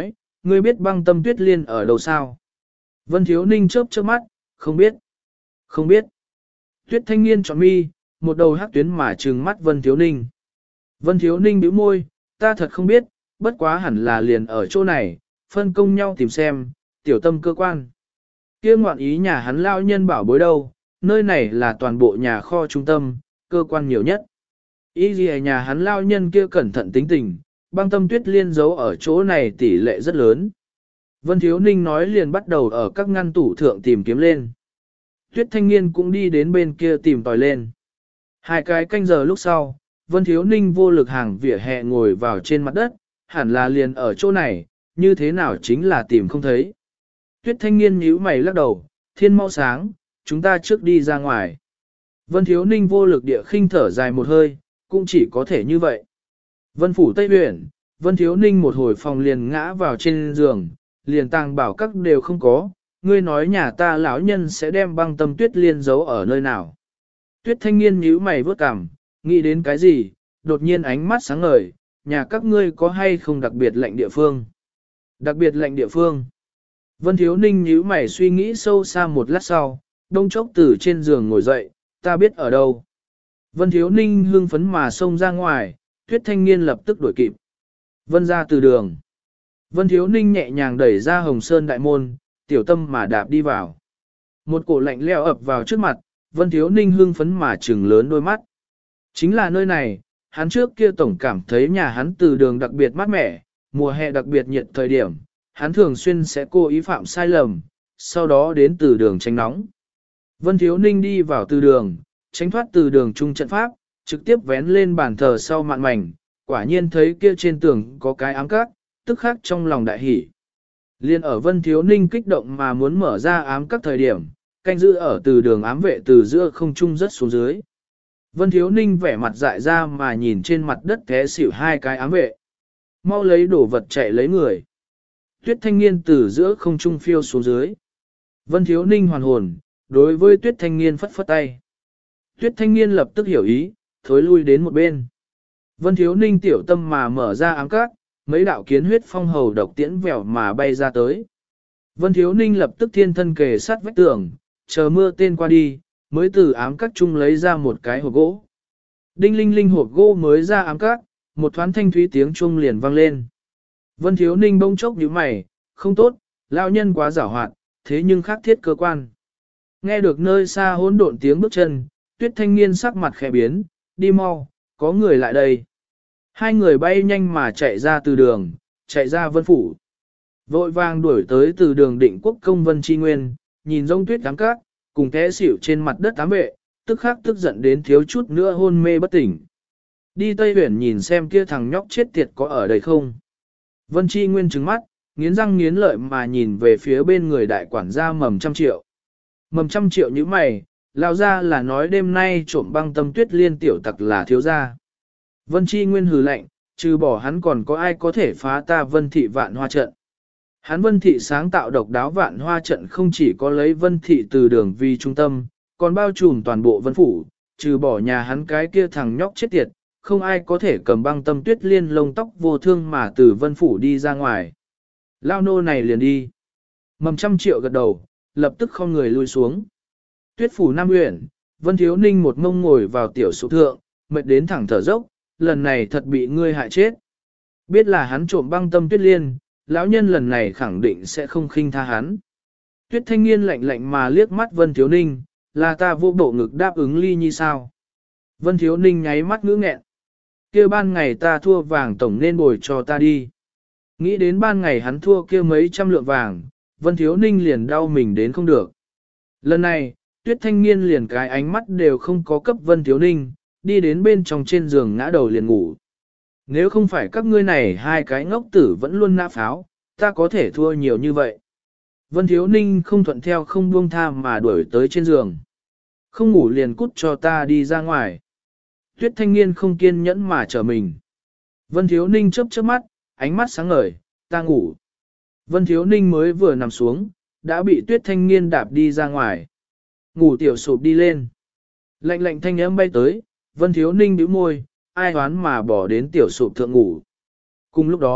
ngươi biết băng tâm tuyết liên ở đâu sao? Vân Thiếu Ninh chớp chớp mắt, không biết. Không biết. Tuyết thanh niên trọn mi, một đầu hắc tuyến mà trừng mắt Vân Thiếu Ninh. Vân Thiếu Ninh bĩu môi, ta thật không biết, bất quá hẳn là liền ở chỗ này, phân công nhau tìm xem, tiểu tâm cơ quan. Kia ngoạn ý nhà hắn lao nhân bảo bối đâu, nơi này là toàn bộ nhà kho trung tâm, cơ quan nhiều nhất. Ý gì nhà hắn lao nhân kia cẩn thận tính tình, băng tâm tuyết liên giấu ở chỗ này tỷ lệ rất lớn. Vân Thiếu Ninh nói liền bắt đầu ở các ngăn tủ thượng tìm kiếm lên. Tuyết thanh niên cũng đi đến bên kia tìm tòi lên. Hai cái canh giờ lúc sau, Vân Thiếu Ninh vô lực hàng vỉa hè ngồi vào trên mặt đất, hẳn là liền ở chỗ này, như thế nào chính là tìm không thấy. Tuyết thanh niên nhíu mày lắc đầu, thiên mau sáng, chúng ta trước đi ra ngoài. Vân Thiếu Ninh vô lực địa khinh thở dài một hơi, cũng chỉ có thể như vậy. Vân Phủ Tây Huyện, Vân Thiếu Ninh một hồi phòng liền ngã vào trên giường, liền tàng bảo các đều không có, ngươi nói nhà ta lão nhân sẽ đem băng tâm tuyết liên giấu ở nơi nào. Tuyết thanh niên nhíu mày vớt cằm, nghĩ đến cái gì, đột nhiên ánh mắt sáng ngời, nhà các ngươi có hay không đặc biệt lệnh địa phương. Đặc biệt lệnh địa phương. Vân Thiếu Ninh nhíu mày suy nghĩ sâu xa một lát sau, đông chốc từ trên giường ngồi dậy, ta biết ở đâu. Vân Thiếu Ninh hưng phấn mà xông ra ngoài, Tuyết thanh niên lập tức đuổi kịp. Vân ra từ đường. Vân Thiếu Ninh nhẹ nhàng đẩy ra Hồng Sơn đại môn, tiểu tâm mà đạp đi vào. Một cổ lạnh leo ập vào trước mặt, Vân Thiếu Ninh hưng phấn mà trừng lớn đôi mắt. Chính là nơi này, hắn trước kia tổng cảm thấy nhà hắn từ đường đặc biệt mát mẻ, mùa hè đặc biệt nhiệt thời điểm, hắn thường xuyên sẽ cố ý phạm sai lầm, sau đó đến từ đường tránh nóng. Vân Thiếu Ninh đi vào từ đường, tránh thoát từ đường trung trận pháp, trực tiếp vén lên bàn thờ sau mạn mảnh, quả nhiên thấy kia trên tường có cái ám các, tức khắc trong lòng đại hỉ. Liên ở Vân Thiếu Ninh kích động mà muốn mở ra ám các thời điểm, canh giữ ở từ đường ám vệ từ giữa không trung rất xuống dưới. Vân Thiếu Ninh vẻ mặt dại ra mà nhìn trên mặt đất té xỉu hai cái ám vệ. Mau lấy đồ vật chạy lấy người. Tuyết thanh niên từ giữa không trung phiêu xuống dưới. Vân Thiếu Ninh hoàn hồn, đối với Tuyết thanh niên phất phất tay. Tuyết thanh niên lập tức hiểu ý, thối lui đến một bên. Vân Thiếu Ninh tiểu tâm mà mở ra ám các, mấy đạo kiến huyết phong hầu độc tiễn vèo mà bay ra tới. Vân Thiếu Ninh lập tức thiên thân kề sát vách tường, chờ mưa tên qua đi, mới từ ám các chung lấy ra một cái hộp gỗ. Đinh linh linh hộp gỗ mới ra ám các, một thoáng thanh thúy tiếng chuông liền vang lên. Vân Thiếu Ninh bỗng chốc nhíu mày, không tốt, lão nhân quá giảo hoạt, thế nhưng khắc thiết cơ quan. Nghe được nơi xa hỗn độn tiếng bước chân, Tuyết thanh niên sắc mặt khẽ biến, đi mau, có người lại đây. Hai người bay nhanh mà chạy ra từ đường, chạy ra Vân Phủ. Vội vàng đuổi tới từ đường Định Quốc công Vân Chi Nguyên, nhìn rông tuyết đám cát, cùng té xỉu trên mặt đất ám vệ, tức khắc tức giận đến thiếu chút nữa hôn mê bất tỉnh. Đi Tây Huyển nhìn xem kia thằng nhóc chết tiệt có ở đây không. Vân Chi Nguyên trừng mắt, nghiến răng nghiến lợi mà nhìn về phía bên người đại quản gia Mầm Trăm Triệu. Mầm Trăm Triệu như mày, lao ra là nói đêm nay trộm băng tâm tuyết liên tiểu tặc là thiếu gia. Vân Chi Nguyên hừ lạnh, trừ bỏ hắn còn có ai có thể phá ta Vân Thị Vạn Hoa trận. Hắn Vân Thị sáng tạo độc đáo Vạn Hoa trận không chỉ có lấy Vân Thị từ đường vì trung tâm, còn bao trùm toàn bộ Vân Phủ, trừ bỏ nhà hắn cái kia thằng nhóc chết tiệt, không ai có thể cầm băng tâm tuyết liên lông tóc vô thương mà từ Vân Phủ đi ra ngoài. Lao nô này liền đi. Mầm Trăm Triệu gật đầu, lập tức không người lui xuống. Tuyết Phủ Nam Uyển, Vân Thiếu Ninh một mông ngồi vào tiểu sụ thượng, mệt đến thẳng thở dốc, lần này thật bị ngươi hại chết. Biết là hắn trộm băng tâm tuyết liên, lão nhân lần này khẳng định sẽ không khinh tha hắn. Tuyết thanh niên lạnh lạnh mà liếc mắt Vân Thiếu Ninh, là ta vô bộ ngực đáp ứng ly như sao. Vân Thiếu Ninh nháy mắt ngữ nghẹn. Kia ban ngày ta thua vàng tổng nên bồi cho ta đi. Nghĩ đến ban ngày hắn thua kia mấy trăm lượng vàng, Vân Thiếu Ninh liền đau mình đến không được. Lần này, Tuyết thanh niên liền cái ánh mắt đều không có cấp Vân Thiếu Ninh, đi đến bên trong trên giường ngã đầu liền ngủ. Nếu không phải các ngươi này hai cái ngốc tử vẫn luôn nã pháo, ta có thể thua nhiều như vậy. Vân Thiếu Ninh không thuận theo không buông tha mà đuổi tới trên giường. Không ngủ liền cút cho ta đi ra ngoài. Tuyết thanh niên không kiên nhẫn mà trở mình. Vân Thiếu Ninh chớp chớp mắt, ánh mắt sáng ngời, ta ngủ. Vân Thiếu Ninh mới vừa nằm xuống, đã bị Tuyết thanh niên đạp đi ra ngoài. Ngủ tiểu sụp đi lên. Lạnh lạnh thanh âm bay tới, Vân Thiếu Ninh bĩu môi, ai hoán mà bỏ đến tiểu sụp thượng ngủ. Cùng lúc đó,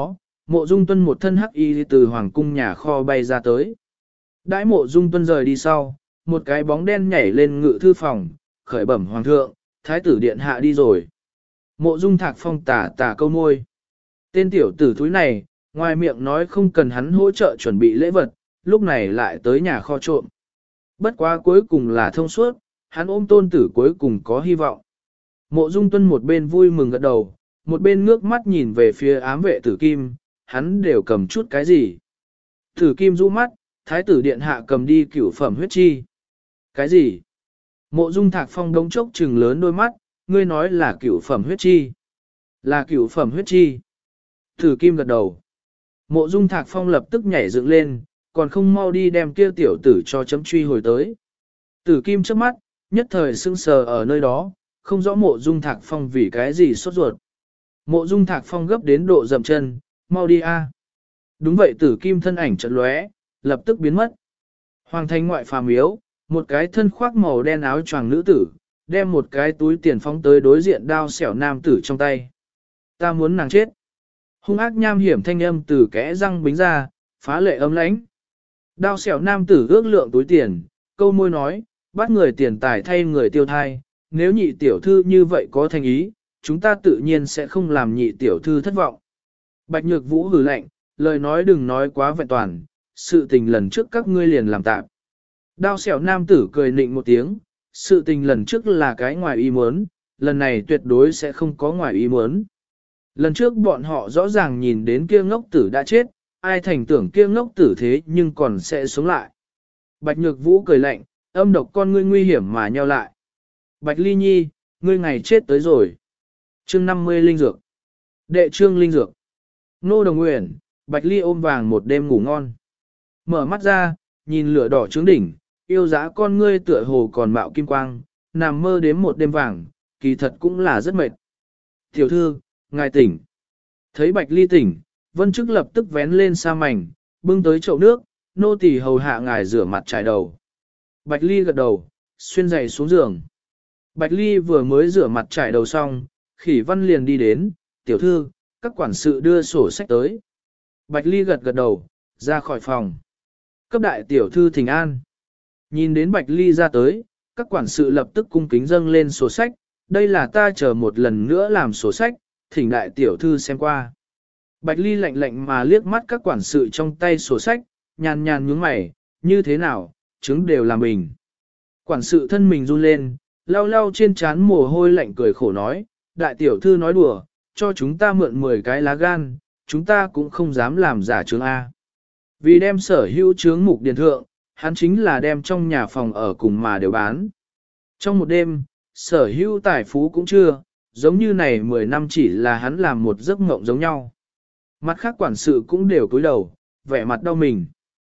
Mộ Dung Tuân một thân hắc y từ hoàng cung nhà kho bay ra tới. Đãi Mộ Dung Tuân rời đi sau, một cái bóng đen nhảy lên ngự thư phòng, khởi bẩm hoàng thượng, thái tử điện hạ đi rồi. Mộ Dung Thạc Phong tà tà câu môi. Tên tiểu tử thúi này, ngoài miệng nói không cần hắn hỗ trợ chuẩn bị lễ vật, lúc này lại tới nhà kho trộm. Bất quá cuối cùng là thông suốt, hắn ôm tôn tử cuối cùng có hy vọng. Mộ Dung Tuân một bên vui mừng gật đầu, một bên ngước mắt nhìn về phía ám vệ tử kim, hắn đều cầm chút cái gì. Tử kim rũ mắt, thái tử điện hạ cầm đi cửu phẩm huyết chi. Cái gì? Mộ Dung Thạc Phong đống chốc trừng lớn đôi mắt, ngươi nói là cửu phẩm huyết chi. Là cửu phẩm huyết chi. Tử kim gật đầu. Mộ Dung Thạc Phong lập tức nhảy dựng lên, còn không mau đi đem kia tiểu tử cho chấm truy hồi tới. Tử kim trước mắt, nhất thời sững sờ ở nơi đó, không rõ Mộ Dung Thạc Phong vì cái gì sốt ruột. Mộ Dung Thạc Phong gấp đến độ dậm chân, mau đi a. Đúng vậy, tử kim thân ảnh chợt lóe, lập tức biến mất. Hoàng thành ngoại phàm miếu, một cái thân khoác màu đen áo choàng nữ tử, đem một cái túi tiền phóng tới đối diện đao xẻo nam tử trong tay. Ta muốn nàng chết. Hung ác nham hiểm thanh âm từ kẽ răng bính ra, phá lệ ấm lãnh. Đao xẻo nam tử ước lượng túi tiền, câu môi nói, bắt người tiền tài thay người tiêu thai, nếu nhị tiểu thư như vậy có thành ý, chúng ta tự nhiên sẽ không làm nhị tiểu thư thất vọng. Bạch Nhược Vũ hừ lạnh, lời nói đừng nói quá vẹn toàn, sự tình lần trước các ngươi liền làm tạm. Đao xẻo nam tử cười nịnh một tiếng, sự tình lần trước là cái ngoài ý muốn, lần này tuyệt đối sẽ không có ngoài ý muốn. Lần trước bọn họ rõ ràng nhìn đến kia ngốc tử đã chết, ai thành tưởng kia ngốc tử thế nhưng còn sẽ sống lại. Bạch Nhược Vũ cười lạnh, âm độc con ngươi nguy hiểm mà nheo lại. Bạch Ly Nhi, ngươi ngày chết tới rồi. Chương 50 linh dược. Đệ trương linh dược. Nô Đồng Uyển, Bạch Ly ôm vàng một đêm ngủ ngon. Mở mắt ra, nhìn lửa đỏ trướng đỉnh, yêu giá con ngươi tựa hồ còn mạo kim quang, nằm mơ đến một đêm vàng, kỳ thật cũng là rất mệt. Tiểu thư, ngài tỉnh. Thấy Bạch Ly tỉnh, Vân Trức lập tức vén lên sa mảnh, bưng tới chậu nước, nô tỳ hầu hạ ngài rửa mặt trải đầu. Bạch Ly gật đầu, xuyên giày xuống giường. Bạch Ly vừa mới rửa mặt trải đầu xong, Khỉ Văn liền đi đến, tiểu thư, các quản sự đưa sổ sách tới. Bạch Ly gật gật đầu, ra khỏi phòng. Cấp đại tiểu thư thỉnh an. Nhìn đến Bạch Ly ra tới, các quản sự lập tức cung kính dâng lên sổ sách, đây là ta chờ một lần nữa làm sổ sách, thỉnh đại tiểu thư xem qua. Bạch Ly lạnh lạnh mà liếc mắt các quản sự trong tay sổ sách, nhàn nhàn nhướng mày, như thế nào, chứng đều là mình. Quản sự thân mình run lên, lau lau trên trán mồ hôi lạnh cười khổ nói, đại tiểu thư nói đùa, cho chúng ta mượn 10 cái lá gan, chúng ta cũng không dám làm giả chứng A. Vì đem sở hữu chướng mục điền thượng, hắn chính là đem trong nhà phòng ở cùng mà đều bán. Trong một đêm, sở hữu tài phú cũng chưa, giống như này 10 năm chỉ là hắn làm một giấc mộng giống nhau. Mặt khác quản sự cũng đều cúi đầu, vẻ mặt đau mình.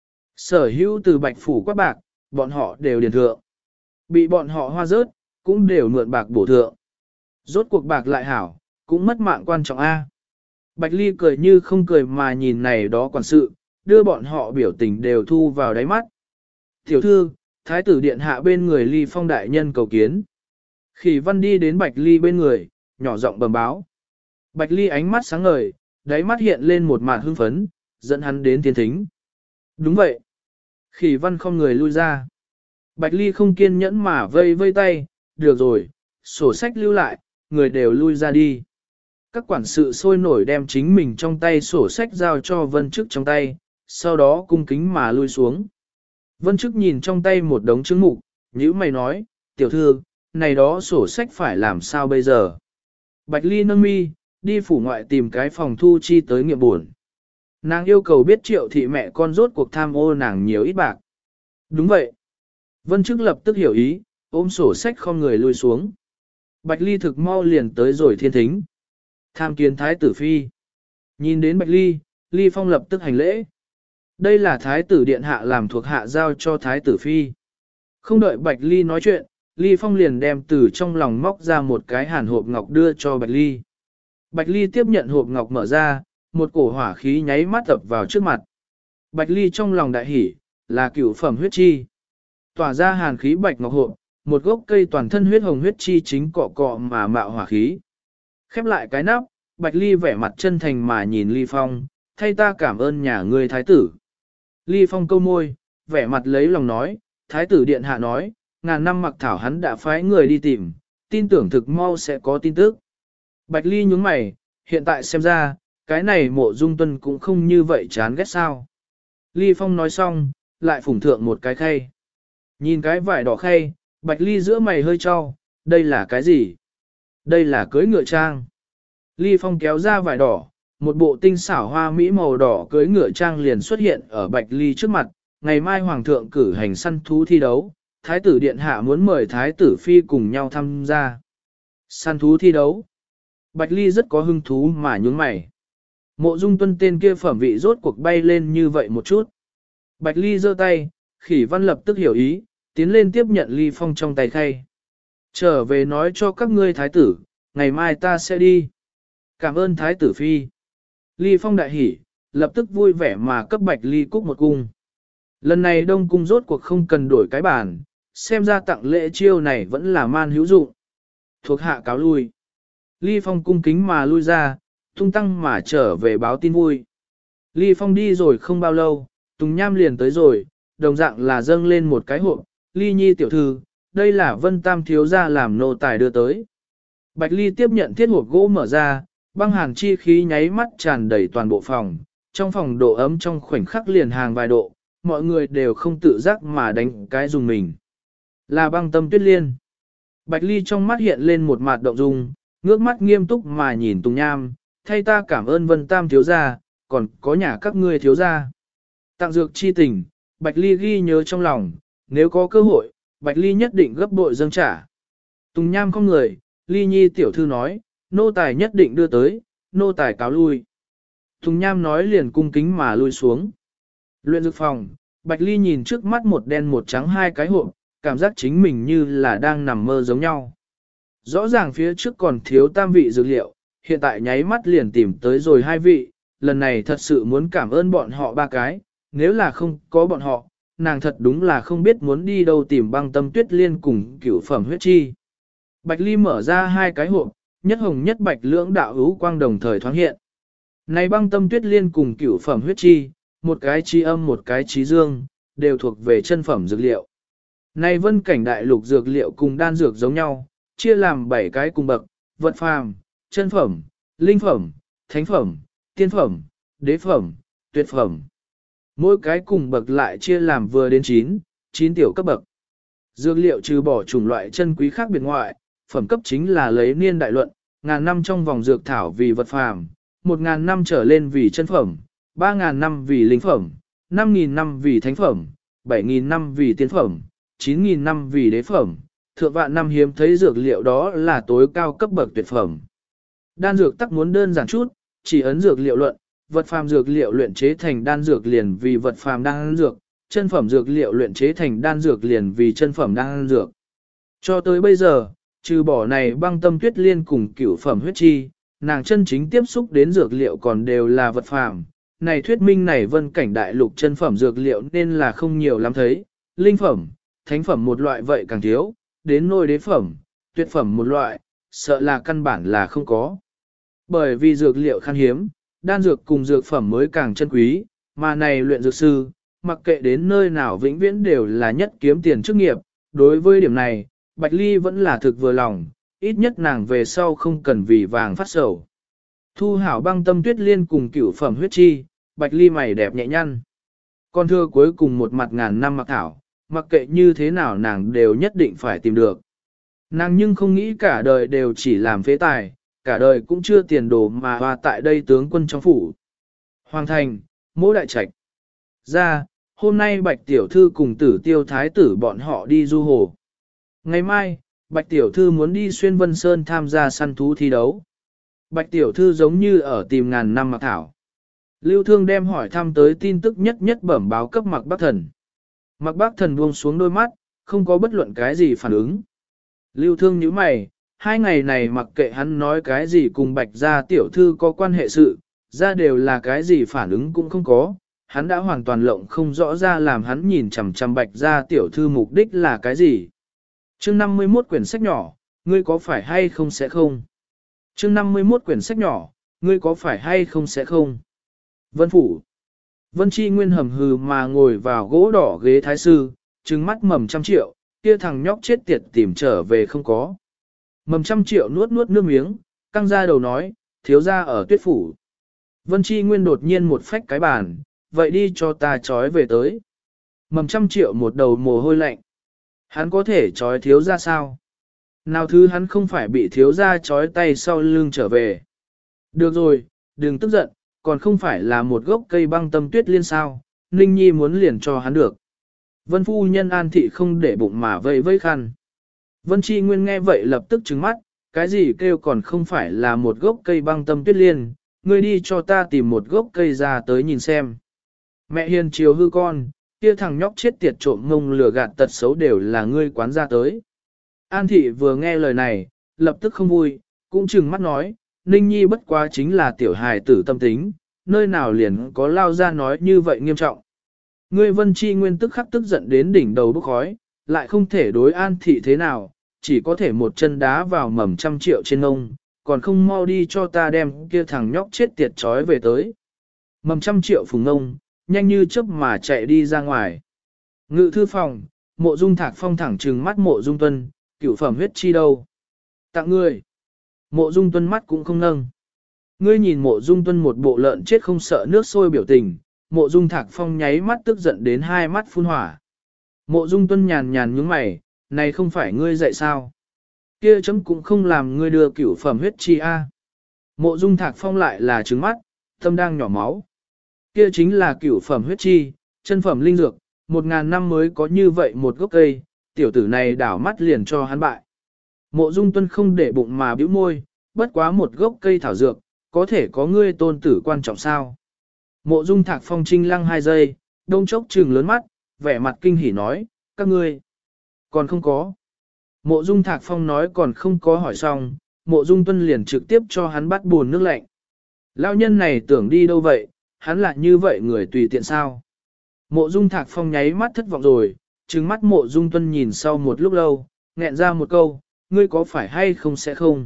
Sở hữu từ bạch phủ quát bạc, bọn họ đều điền thượng. Bị bọn họ hoa rớt, cũng đều mượn bạc bổ thượng. Rốt cuộc bạc lại hảo, cũng mất mạng quan trọng A. Bạch Ly cười như không cười mà nhìn này đó quản sự, đưa bọn họ biểu tình đều thu vào đáy mắt. Tiểu thư, thái tử điện hạ bên người Ly Phong đại nhân cầu kiến. Khỉ Văn đi đến Bạch Ly bên người, nhỏ giọng bẩm báo. Bạch Ly ánh mắt sáng ngời, đáy mắt hiện lên một mạt hưng phấn, dẫn hắn đến thiên thính. Đúng vậy. Khỉ Văn không người lui ra. Bạch Ly không kiên nhẫn mà vây vây tay, được rồi, sổ sách lưu lại, người đều lui ra đi. Các quản sự sôi nổi đem chính mình trong tay sổ sách giao cho Vân Trức trong tay, sau đó cung kính mà lui xuống. Vân Trức nhìn trong tay một đống chứng mục, nhữ mày nói, tiểu thư, này đó sổ sách phải làm sao bây giờ? Bạch Ly nâng mi, đi phủ ngoại tìm cái phòng thu chi tới nghiệm buồn. Nàng yêu cầu biết Triệu thị mẹ con rốt cuộc tham ô nàng nhiều ít bạc. Đúng vậy. Vân Trức lập tức hiểu ý, ôm sổ sách không người lui xuống. Bạch Ly thực mau liền tới rồi thiên thính. Tham kiến thái tử phi. Nhìn đến Bạch Ly, Ly Phong lập tức hành lễ. Đây là thái tử điện hạ làm thuộc hạ giao cho thái tử phi. Không đợi Bạch Ly nói chuyện, Ly Phong liền đem từ trong lòng móc ra một cái hàn hộp ngọc đưa cho Bạch Ly. Bạch Ly tiếp nhận hộp ngọc mở ra, một cổ hỏa khí nháy mắt tập vào trước mặt. Bạch Ly trong lòng đại hỉ, là cửu phẩm huyết chi. Tỏa ra hàn khí bạch ngọc hộp, một gốc cây toàn thân huyết hồng huyết chi chính cọ cọ mà mạo hỏa khí. Khép lại cái nắp, Bạch Ly vẻ mặt chân thành mà nhìn Ly Phong, thay ta cảm ơn nhà ngươi thái tử. Ly Phong câu môi, vẻ mặt lấy lòng nói, thái tử điện hạ nói, ngàn năm mặc thảo hắn đã phái người đi tìm, tin tưởng thực mau sẽ có tin tức. Bạch Ly nhướng mày, hiện tại xem ra, cái này Mộ Dung Tuân cũng không như vậy chán ghét sao. Ly Phong nói xong, lại phủng thượng một cái khay. Nhìn cái vải đỏ khay, Bạch Ly giữa mày hơi cho, đây là cái gì? Đây là cưới ngựa trang. Ly Phong kéo ra vải đỏ, một bộ tinh xảo hoa mỹ màu đỏ cưới ngựa trang liền xuất hiện ở Bạch Ly trước mặt. Ngày mai Hoàng thượng cử hành săn thú thi đấu, Thái tử Điện Hạ muốn mời Thái tử Phi cùng nhau tham gia. Săn thú thi đấu. Bạch Ly rất có hứng thú mà nhướng mày. Mộ Dung Tuân tên kia phẩm vị rốt cuộc bay lên như vậy một chút. Bạch Ly giơ tay, Khỉ Văn lập tức hiểu ý, tiến lên tiếp nhận Ly Phong trong tay khay. Trở về nói cho các ngươi thái tử, ngày mai ta sẽ đi. Cảm ơn thái tử Phi. Ly Phong đại hỉ, lập tức vui vẻ mà cấp Bạch Ly cúc một cung. Lần này Đông Cung rốt cuộc không cần đổi cái bản, xem ra tặng lễ chiêu này vẫn là man hữu dụng. Thuộc hạ cáo lui. Ly Phong cung kính mà lui ra, tung tăng mà trở về báo tin vui. Ly Phong đi rồi không bao lâu, Tùng Nham liền tới rồi, đồng dạng là dâng lên một cái hộp. Ly Nhi tiểu thư, đây là Vân Tam thiếu gia làm nô tài đưa tới. Bạch Ly tiếp nhận thiết hộp gỗ mở ra, băng hàn chi khí nháy mắt tràn đầy toàn bộ phòng, trong phòng độ ấm trong khoảnh khắc liền hàng vài độ, mọi người đều không tự giác mà đánh cái dùng mình. Là băng tâm tuyết liên. Bạch Ly trong mắt hiện lên một mặt động dung, ngước mắt nghiêm túc mà nhìn Tùng Nham, thay ta cảm ơn Vân Tam thiếu gia, còn có nhà các ngươi thiếu gia. Tặng dược chi tình, Bạch Ly ghi nhớ trong lòng, nếu có cơ hội, Bạch Ly nhất định gấp bội dâng trả. Tùng Nham không người, Ly Nhi tiểu thư nói, nô tài nhất định đưa tới, nô tài cáo lui. Tùng Nham nói liền cung kính mà lui xuống. Luyện dược phòng, Bạch Ly nhìn trước mắt một đen một trắng hai cái hộp, cảm giác chính mình như là đang nằm mơ giống nhau. Rõ ràng phía trước còn thiếu tam vị dược liệu, hiện tại nháy mắt liền tìm tới rồi hai vị, lần này thật sự muốn cảm ơn bọn họ ba cái, nếu là không có bọn họ, nàng thật đúng là không biết muốn đi đâu tìm băng tâm tuyết liên cùng cửu phẩm huyết chi. Bạch Ly mở ra hai cái hộp, nhất hồng nhất bạch lưỡng đạo hữu quang đồng thời thoáng hiện. Này băng tâm tuyết liên cùng cửu phẩm huyết chi, một cái chi âm một cái chi dương, đều thuộc về chân phẩm dược liệu. Này vân cảnh đại lục dược liệu cùng đan dược giống nhau, chia làm 7 cái cùng bậc, vật phàm, chân phẩm, linh phẩm, thánh phẩm, tiên phẩm, đế phẩm, tuyệt phẩm. Mỗi cái cùng bậc lại chia làm vừa đến 9 tiểu cấp bậc. Dược liệu trừ bỏ chủng loại chân quý khác biệt ngoại, phẩm cấp chính là lấy niên đại luận, ngàn năm trong vòng dược thảo vì vật phàm, 1.000 năm trở lên vì chân phẩm, 3.000 năm vì linh phẩm, 5.000 năm vì thánh phẩm, 7.000 năm vì tiên phẩm, 9.000 năm vì đế phẩm, thượng vạn năm hiếm thấy dược liệu đó là tối cao cấp bậc tuyệt phẩm. Đan dược tắc muốn đơn giản chút, chỉ ấn dược liệu luận, vật phàm dược liệu luyện chế thành đan dược liền vì vật phàm đan dược, chân phẩm dược liệu luyện chế thành đan dược liền vì chân phẩm đan dược. Cho tới bây giờ, trừ bỏ này băng tâm tuyết liên cùng cửu phẩm huyết chi, nàng chân chính tiếp xúc đến dược liệu còn đều là vật phàm. Này thuyết minh này vân cảnh đại lục chân phẩm dược liệu nên là không nhiều lắm thấy, linh phẩm, thánh phẩm một loại vậy càng thiếu, đến nôi đế phẩm, tuyệt phẩm một loại, sợ là căn bản là không có. Bởi vì dược liệu khan hiếm, đan dược cùng dược phẩm mới càng chân quý, mà này luyện dược sư, mặc kệ đến nơi nào vĩnh viễn đều là nhất kiếm tiền chức nghiệp. Đối với điểm này, Bạch Ly vẫn là thực vừa lòng, ít nhất nàng về sau không cần vì vàng phát sầu. Thu hảo băng tâm tuyết liên cùng cửu phẩm huyết chi, Bạch Ly mày đẹp nhẹ nhăn. Con thưa cuối cùng một mặt ngàn năm mặc thảo, mặc kệ như thế nào nàng đều nhất định phải tìm được. Nàng nhưng không nghĩ cả đời đều chỉ làm phế tài, cả đời cũng chưa tiền đồ mà hòa tại đây tướng quân trong phủ. Hoàng thành, Mỗ đại trạch. Ra, hôm nay Bạch Tiểu Thư cùng Tử Tiêu Thái tử bọn họ đi du hồ. Ngày mai, Bạch Tiểu Thư muốn đi Xuyên Vân Sơn tham gia săn thú thi đấu. Bạch Tiểu Thư giống như ở tìm ngàn năm mặc thảo. Lưu Thương đem hỏi thăm tới tin tức nhất nhất bẩm báo cấp Mạc Bắc Thần. Mạc Bắc Thần buông xuống đôi mắt, không có bất luận cái gì phản ứng. Lưu Thương nhíu mày, 2 ngày này mặc kệ hắn nói cái gì cùng Bạch gia Tiểu Thư có quan hệ sự, ra đều là cái gì phản ứng cũng không có. Hắn đã hoàn toàn lộng không rõ ra làm hắn nhìn chằm chằm Bạch gia Tiểu Thư mục đích là cái gì. Chương 51 quyển sách nhỏ, ngươi có phải hay không sẽ không? Chương 51 quyển sách nhỏ, ngươi có phải hay không sẽ không? Vân phủ. Vân Chi Nguyên hầm hừ mà ngồi vào gỗ đỏ ghế thái sư, trừng mắt Mầm 100 triệu, kia thằng nhóc chết tiệt tìm trở về không có. Mầm 100 triệu nuốt nuốt nước miếng, căng ra đầu nói, thiếu gia ở Tuyết phủ. Vân Chi Nguyên đột nhiên một phách cái bàn, vậy đi cho ta trói về tới. Mầm 100 triệu một đầu mồ hôi lạnh. Hắn có thể trói thiếu gia sao? Nào thứ hắn không phải bị thiếu gia trói tay sau lưng trở về. Được rồi, đừng tức giận, còn không phải là một gốc cây băng tâm tuyết liên sao, Ninh Nhi muốn liền cho hắn được. Vân phu nhân An thị không để bụng mà vây vây khăn. Vân Chi Nguyên nghe vậy lập tức trừng mắt, cái gì kêu còn không phải là một gốc cây băng tâm tuyết liên, ngươi đi cho ta tìm một gốc cây ra tới nhìn xem. Mẹ hiền chiều hư con, kia thằng nhóc chết tiệt trộm ngông lừa gạt tật xấu đều là ngươi quán ra tới. An thị vừa nghe lời này, lập tức không vui, cũng trừng mắt nói, Ninh Nhi bất quá chính là tiểu hài tử tâm tính, nơi nào liền có lao ra nói như vậy nghiêm trọng. Ngươi Vân Chi Nguyên tức khắc tức giận đến đỉnh đầu bốc khói, lại không thể đối An thị thế nào, chỉ có thể một chân đá vào Mầm 100 triệu trên ông, còn không mau đi cho ta đem kia thằng nhóc chết tiệt trói về tới. Mầm 100 triệu phùng ông, nhanh như chớp mà chạy đi ra ngoài. Ngự thư phòng, Mộ Dung Thạc Phong thẳng trừng mắt Mộ Dung Tuân, cửu phẩm huyết chi đâu? Tặng ngươi. Mộ Dung Tuân mắt cũng không nâng. Ngươi nhìn Mộ Dung Tuân một bộ lợn chết không sợ nước sôi biểu tình, Mộ Dung Thạc Phong nháy mắt tức giận đến hai mắt phun hỏa. Mộ Dung Tuân nhàn nhàn nhướng mày, này không phải ngươi dạy sao? Kia chấm cũng không làm ngươi đưa cửu phẩm huyết chi a. Mộ Dung Thạc Phong lại là trừng mắt, tâm đang nhỏ máu. Kia chính là cửu phẩm huyết chi, chân phẩm linh dược, 1000 năm mới có như vậy một gốc cây, tiểu tử này đảo mắt liền cho hắn bại. Mộ Dung Tuân không để bụng mà bĩu môi, bất quá một gốc cây thảo dược, có thể có ngươi tôn tử quan trọng sao? Mộ Dung Thạc Phong trinh lăng 2 giây, đông chốc trừng lớn mắt, vẻ mặt kinh hỉ nói, các ngươi còn không có. Mộ Dung Thạc Phong nói còn không có hỏi xong, Mộ Dung Tuân liền trực tiếp cho hắn bắt buồn nước lạnh. Lão nhân này tưởng đi đâu vậy, hắn lại như vậy người tùy tiện sao? Mộ Dung Thạc Phong nháy mắt thất vọng rồi, trừng mắt Mộ Dung Tuân nhìn sau một lúc lâu, nghẹn ra một câu, ngươi có phải hay không sẽ không?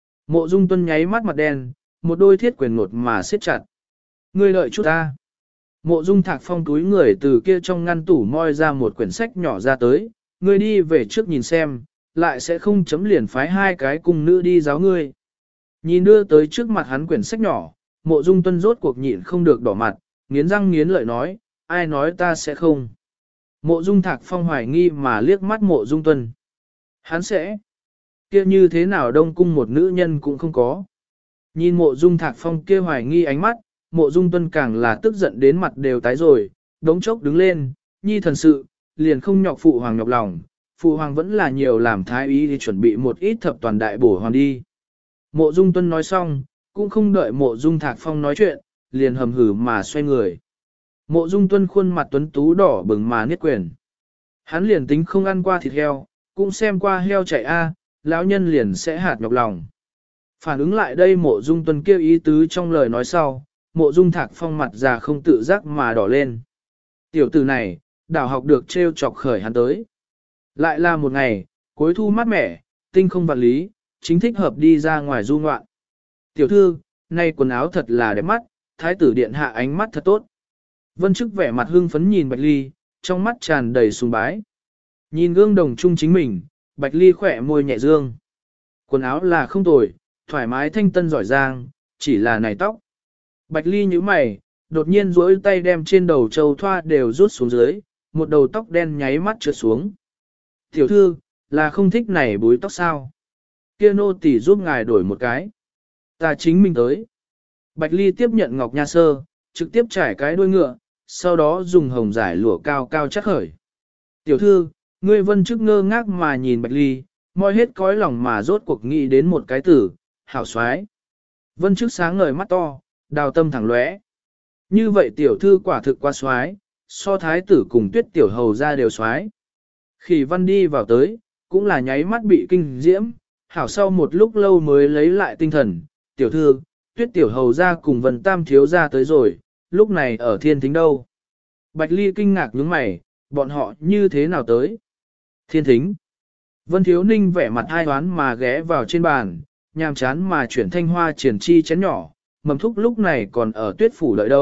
Mộ Dung Tuân nháy mắt mặt đen, một đôi thiết quyền nột mà siết chặt. Ngươi đợi chút ta. Mộ Dung Thạc Phong túi người từ kia trong ngăn tủ moi ra một quyển sách nhỏ ra tới, ngươi đi về trước nhìn xem, lại sẽ không chấm liền phái 2 cái cung nữ đi giáo ngươi. Nhìn đưa tới trước mặt hắn quyển sách nhỏ, Mộ Dung Tuân rốt cuộc nhịn không được đỏ mặt, nghiến răng nghiến lợi nói, ai nói ta sẽ không. Mộ Dung Thạc Phong hoài nghi mà liếc mắt Mộ Dung Tuân. Hắn sẽ. Kia như thế nào Đông Cung một nữ nhân cũng không có. Nhìn Mộ Dung Thạc Phong kia hoài nghi ánh mắt, Mộ Dung Tuân càng là tức giận đến mặt đều tái rồi, đống chốc đứng lên, nhi thần sự, liền không nhọc phụ hoàng nhọc lòng, phụ hoàng vẫn là nhiều làm thái ý thì chuẩn bị một ít thập toàn đại bổ hoàng đi. Mộ Dung Tuân nói xong, cũng không đợi Mộ Dung Thạc Phong nói chuyện, liền hầm hử mà xoay người. Mộ Dung Tuân khuôn mặt tuấn tú đỏ bừng mà niết quyền. Hắn liền tính không ăn qua thịt heo, cũng xem qua heo chạy a, lão nhân liền sẽ hạt nhọc lòng. Phản ứng lại đây Mộ Dung Tuân kêu ý tứ trong lời nói sau, Mộ Dung Thạc Phong mặt già không tự giác mà đỏ lên. Tiểu tử này, đảo học được trêu chọc khởi hắn tới. Lại là một ngày, cuối thu mát mẻ, tinh không vạn lý, chính thích hợp đi ra ngoài du ngoạn. Tiểu thư, nay quần áo thật là đẹp mắt, thái tử điện hạ ánh mắt thật tốt. Vân Chức vẻ mặt hưng phấn nhìn Bạch Ly, trong mắt tràn đầy sùng bái. Nhìn gương đồng chung chính mình, Bạch Ly khỏe môi nhẹ dương. Quần áo là không tồi, thoải mái thanh tân giỏi giang, chỉ là này tóc. Bạch Ly nhíu mày, đột nhiên duỗi tay đem trên đầu châu thoa đều rút xuống dưới, một đầu tóc đen nháy mắt trượt xuống. Tiểu thư, là không thích này búi tóc sao? Kia nô tỳ giúp ngài đổi một cái. Ta chính mình tới. Bạch Ly tiếp nhận ngọc nha sơ, trực tiếp trải cái đuôi ngựa, sau đó dùng hồng giải lụa cao cao chắc khởi. Tiểu thư, ngươi Vân Chức ngơ ngác mà nhìn Bạch Ly, moi hết cõi lòng mà rốt cuộc nghĩ đến một cái từ, hảo xoái. Vân Chức sáng ngời mắt to, đào tâm thẳng lóe. Như vậy tiểu thư quả thực quá xoái, so thái tử cùng Tuyết tiểu hầu ra đều xoái. Khỉ Văn đi vào tới, cũng là nháy mắt bị kinh diễm, hảo sau một lúc lâu mới lấy lại tinh thần, tiểu thư, Tuyết tiểu hầu ra cùng Vân Tam thiếu ra tới rồi, lúc này ở thiên thính đâu. Bạch Ly kinh ngạc nhướng mày, bọn họ như thế nào tới? Thiên thính. Vân Thiếu Ninh vẻ mặt ai toán mà ghé vào trên bàn, nhàm chán mà chuyển thanh hoa triển chi chén nhỏ, Mầm Thúc lúc này còn ở Tuyết phủ đợi đâu,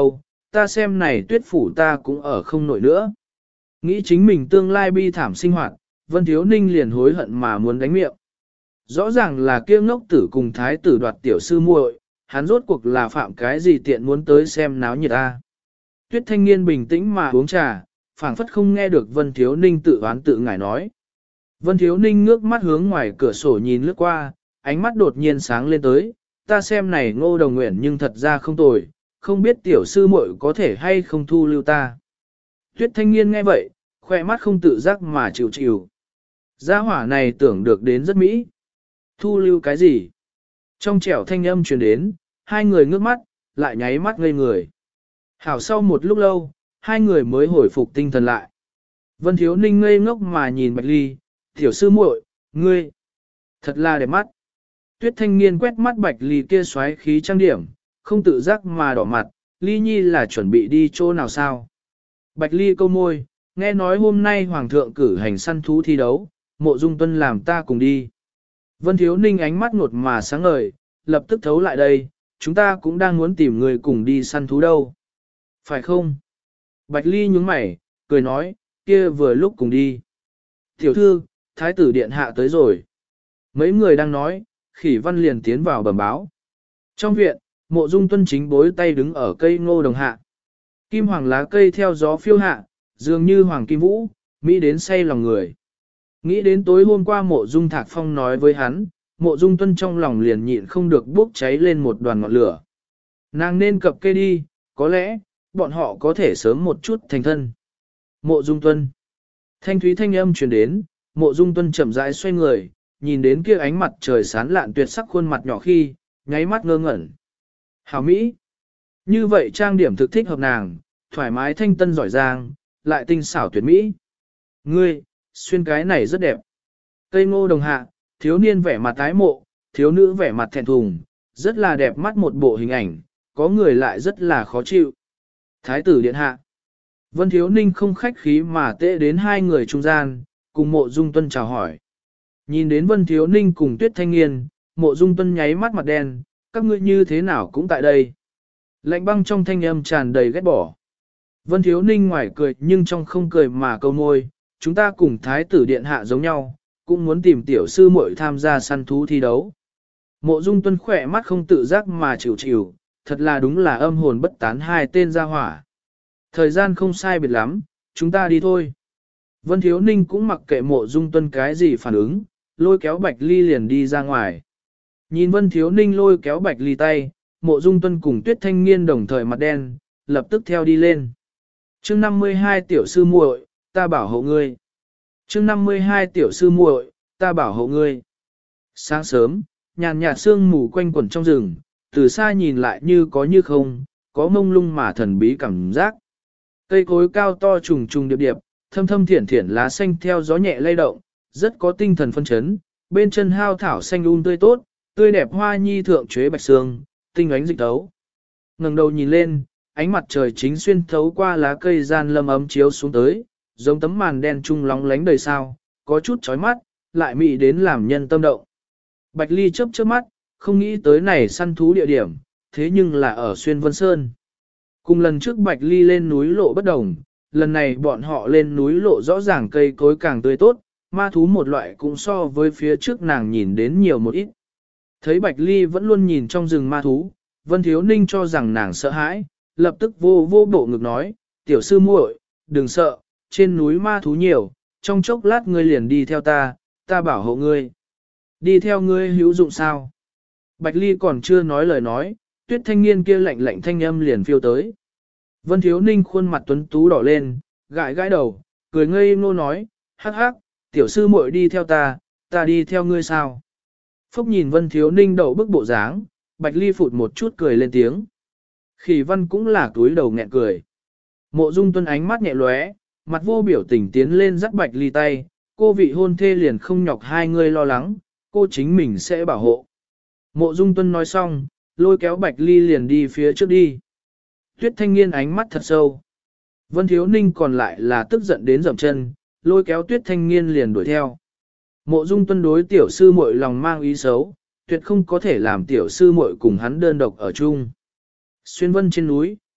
ta xem này tuyết phủ ta cũng ở không nổi nữa. Nghĩ chính mình tương lai bi thảm sinh hoạt, Vân Thiếu Ninh liền hối hận mà muốn đánh miệng. Rõ ràng là kia ngốc tử cùng thái tử đoạt tiểu sư muội, hắn rốt cuộc là phạm cái gì tiện muốn tới xem náo nhiệt ta. Tuyết Thanh Niên bình tĩnh mà uống trà, phảng phất không nghe được Vân Thiếu Ninh tự oán tự ngải nói. Vân Thiếu Ninh ngước mắt hướng ngoài cửa sổ nhìn lướt qua, ánh mắt đột nhiên sáng lên tới, ta xem này Ngô Đồng Nguyện nhưng thật ra không tồi, không biết tiểu sư muội có thể hay không thu lưu ta. Tuyết Thanh Niên nghe vậy, khoe mắt không tự giác mà chịu chịu. Gia hỏa này tưởng được đến rất mỹ. Thu lưu cái gì? Trong trẻo thanh âm truyền đến, hai người ngước mắt, lại nháy mắt ngây người. Hảo sau một lúc lâu, hai người mới hồi phục tinh thần lại. Vân Thiếu Ninh ngây ngốc mà nhìn Bạch Ly, tiểu sư muội, ngươi, thật là đẹp mắt. Tuyết Thanh Niên quét mắt Bạch Ly kia xoáy khí trang điểm, không tự giác mà đỏ mặt, Ly Nhi là chuẩn bị đi chỗ nào sao? Bạch Ly câu môi, nghe nói hôm nay Hoàng thượng cử hành săn thú thi đấu, Mộ Dung Tuân làm ta cùng đi. Vân Thiếu Ninh ánh mắt ngột mà sáng ngời, lập tức thấu lại đây, chúng ta cũng đang muốn tìm người cùng đi săn thú đâu. Phải không? Bạch Ly nhướng mày, cười nói, kia vừa lúc cùng đi. Tiểu thư, Thái tử điện hạ tới rồi. Mấy người đang nói, Khỉ Văn liền tiến vào bẩm báo. Trong viện, Mộ Dung Tuân chính bối tay đứng ở cây ngô đồng hạ. Kim hoàng lá cây theo gió phiêu hạ, dường như hoàng kim vũ, mỹ đến say lòng người. Nghĩ đến tối hôm qua Mộ Dung Thạc Phong nói với hắn, Mộ Dung Tuân trong lòng liền nhịn không được bốc cháy lên một đoàn ngọn lửa. Nàng nên cập kê đi, có lẽ, bọn họ có thể sớm một chút thành thân. Mộ Dung Tuân. Thanh thúy thanh âm truyền đến, Mộ Dung Tuân chậm rãi xoay người, nhìn đến kia ánh mặt trời sáng lạn tuyệt sắc khuôn mặt nhỏ khi, nháy mắt ngơ ngẩn. Hảo Mỹ. Như vậy trang điểm thực thích hợp nàng, thoải mái thanh tân giỏi giang, lại tinh xảo tuyệt mỹ. Ngươi, xuyên cái này rất đẹp. Cây ngô đồng hạ, thiếu niên vẻ mặt tái mộ, thiếu nữ vẻ mặt thẹn thùng, rất là đẹp mắt một bộ hình ảnh, có người lại rất là khó chịu. Thái tử điện hạ. Vân Thiếu Ninh không khách khí mà tệ đến hai người trung gian, cùng Mộ Dung Tuân chào hỏi. Nhìn đến Vân Thiếu Ninh cùng Tuyết Thanh Niên, Mộ Dung Tuân nháy mắt mặt đen, các ngươi như thế nào cũng tại đây. Lạnh băng trong thanh âm tràn đầy ghét bỏ. Vân Thiếu Ninh ngoài cười nhưng trong không cười mà câu môi, chúng ta cùng Thái tử điện hạ giống nhau, cũng muốn tìm tiểu sư muội tham gia săn thú thi đấu. Mộ Dung Tuân khỏe mắt không tự giác mà chịu chịu, thật là đúng là âm hồn bất tán hai tên gia hỏa. Thời gian không sai biệt lắm, chúng ta đi thôi. Vân Thiếu Ninh cũng mặc kệ Mộ Dung Tuân cái gì phản ứng, lôi kéo Bạch Ly liền đi ra ngoài. Nhìn Vân Thiếu Ninh lôi kéo Bạch Ly tay, Mộ Dung Tuân cùng Tuyết Thanh Niên đồng thời mặt đen, lập tức theo đi lên. Chương 52 tiểu sư muội, ta bảo hộ ngươi. Chương 52 tiểu sư muội, ta bảo hộ ngươi. Sáng sớm, nhàn nhạt sương mù quanh quẩn trong rừng, từ xa nhìn lại như có như không, có mông lung mà thần bí cảm giác. Cây cối cao to trùng trùng điệp điệp, thâm thâm thiển thiển lá xanh theo gió nhẹ lay động, rất có tinh thần phân chấn, bên chân hao thảo xanh tươi tốt, tươi đẹp hoa nhi thượng chuế bạch sương, tinh ánh dịch tấu. Ngẩng đầu nhìn lên, ánh mặt trời chính xuyên thấu qua lá cây gian lâm ấm chiếu xuống tới, giống tấm màn đen trung lóng lánh đầy sao, có chút chói mắt, lại mị đến làm nhân tâm động. Bạch Ly chớp chớp mắt, không nghĩ tới này săn thú địa điểm, thế nhưng là ở Xuyên Vân Sơn. Cùng lần trước Bạch Ly lên núi lộ bất đồng, lần này bọn họ lên núi lộ rõ ràng cây cối càng tươi tốt, ma thú một loại cũng so với phía trước nàng nhìn đến nhiều một ít. Thấy Bạch Ly vẫn luôn nhìn trong rừng ma thú, Vân Thiếu Ninh cho rằng nàng sợ hãi, lập tức vô bộ ngực nói, tiểu sư muội, đừng sợ, trên núi ma thú nhiều, trong chốc lát ngươi liền đi theo ta, ta bảo hộ ngươi. Đi theo ngươi hữu dụng sao? Bạch Ly còn chưa nói lời nói, Tuyết Thanh Niên kia lạnh lạnh thanh âm liền phiêu tới. Vân Thiếu Ninh khuôn mặt tuấn tú đỏ lên, gãi gãi đầu, cười ngây ngô nói, hắc hắc, tiểu sư muội đi theo ta đi theo ngươi sao? Phúc nhìn Vân Thiếu Ninh đậu bức bộ dáng, Bạch Ly phụt một chút cười lên tiếng. Khỉ Văn cũng là túi đầu nghẹn cười. Mộ Dung Tuân ánh mắt nhẹ lóe, mặt vô biểu tình tiến lên dắt Bạch Ly tay, cô vị hôn thê liền không nhọc hai người lo lắng, cô chính mình sẽ bảo hộ. Mộ Dung Tuân nói xong, lôi kéo Bạch Ly liền đi phía trước đi. Tuyết Thanh Niên ánh mắt thật sâu. Vân Thiếu Ninh còn lại là tức giận đến dậm chân, lôi kéo Tuyết Thanh Niên liền đuổi theo. Mộ Dung Tuân đối tiểu sư muội lòng mang ý xấu, tuyệt không có thể làm tiểu sư muội cùng hắn đơn độc ở chung. Xuyên Vân trên núi,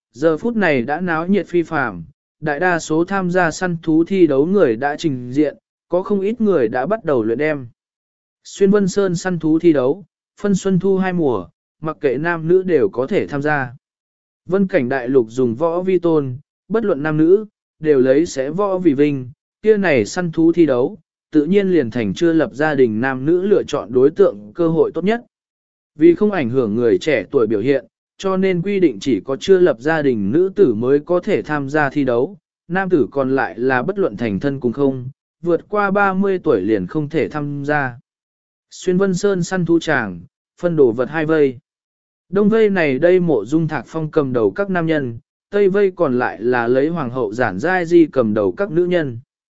Giờ phút này đã náo nhiệt phi phàm, đại đa số tham gia săn thú thi đấu người đã trình diện, có không ít người đã bắt đầu luyện đem. Xuyên Vân Sơn săn thú thi đấu, phân xuân thu hai mùa, mặc kệ nam nữ đều có thể tham gia. Vân cảnh đại lục dùng võ vi tôn, bất luận nam nữ, đều lấy sẽ võ vì vinh, kia này săn thú thi đấu, tự nhiên liền thành chưa lập gia đình nam nữ lựa chọn đối tượng cơ hội tốt nhất. Vì không ảnh hưởng người trẻ tuổi biểu hiện, cho nên quy định chỉ có chưa lập gia đình nữ tử mới có thể tham gia thi đấu, nam tử còn lại là bất luận thành thân cùng không, vượt qua 30 tuổi liền không thể tham gia. Xuyên Vân Sơn săn thú tràng, phân đồ vật hai vây. Đông vây này đây Mộ Dung Thạc Phong cầm đầu các nam nhân, tây vây còn lại là lấy hoàng hậu Giản Giai Di cầm đầu các nữ nhân.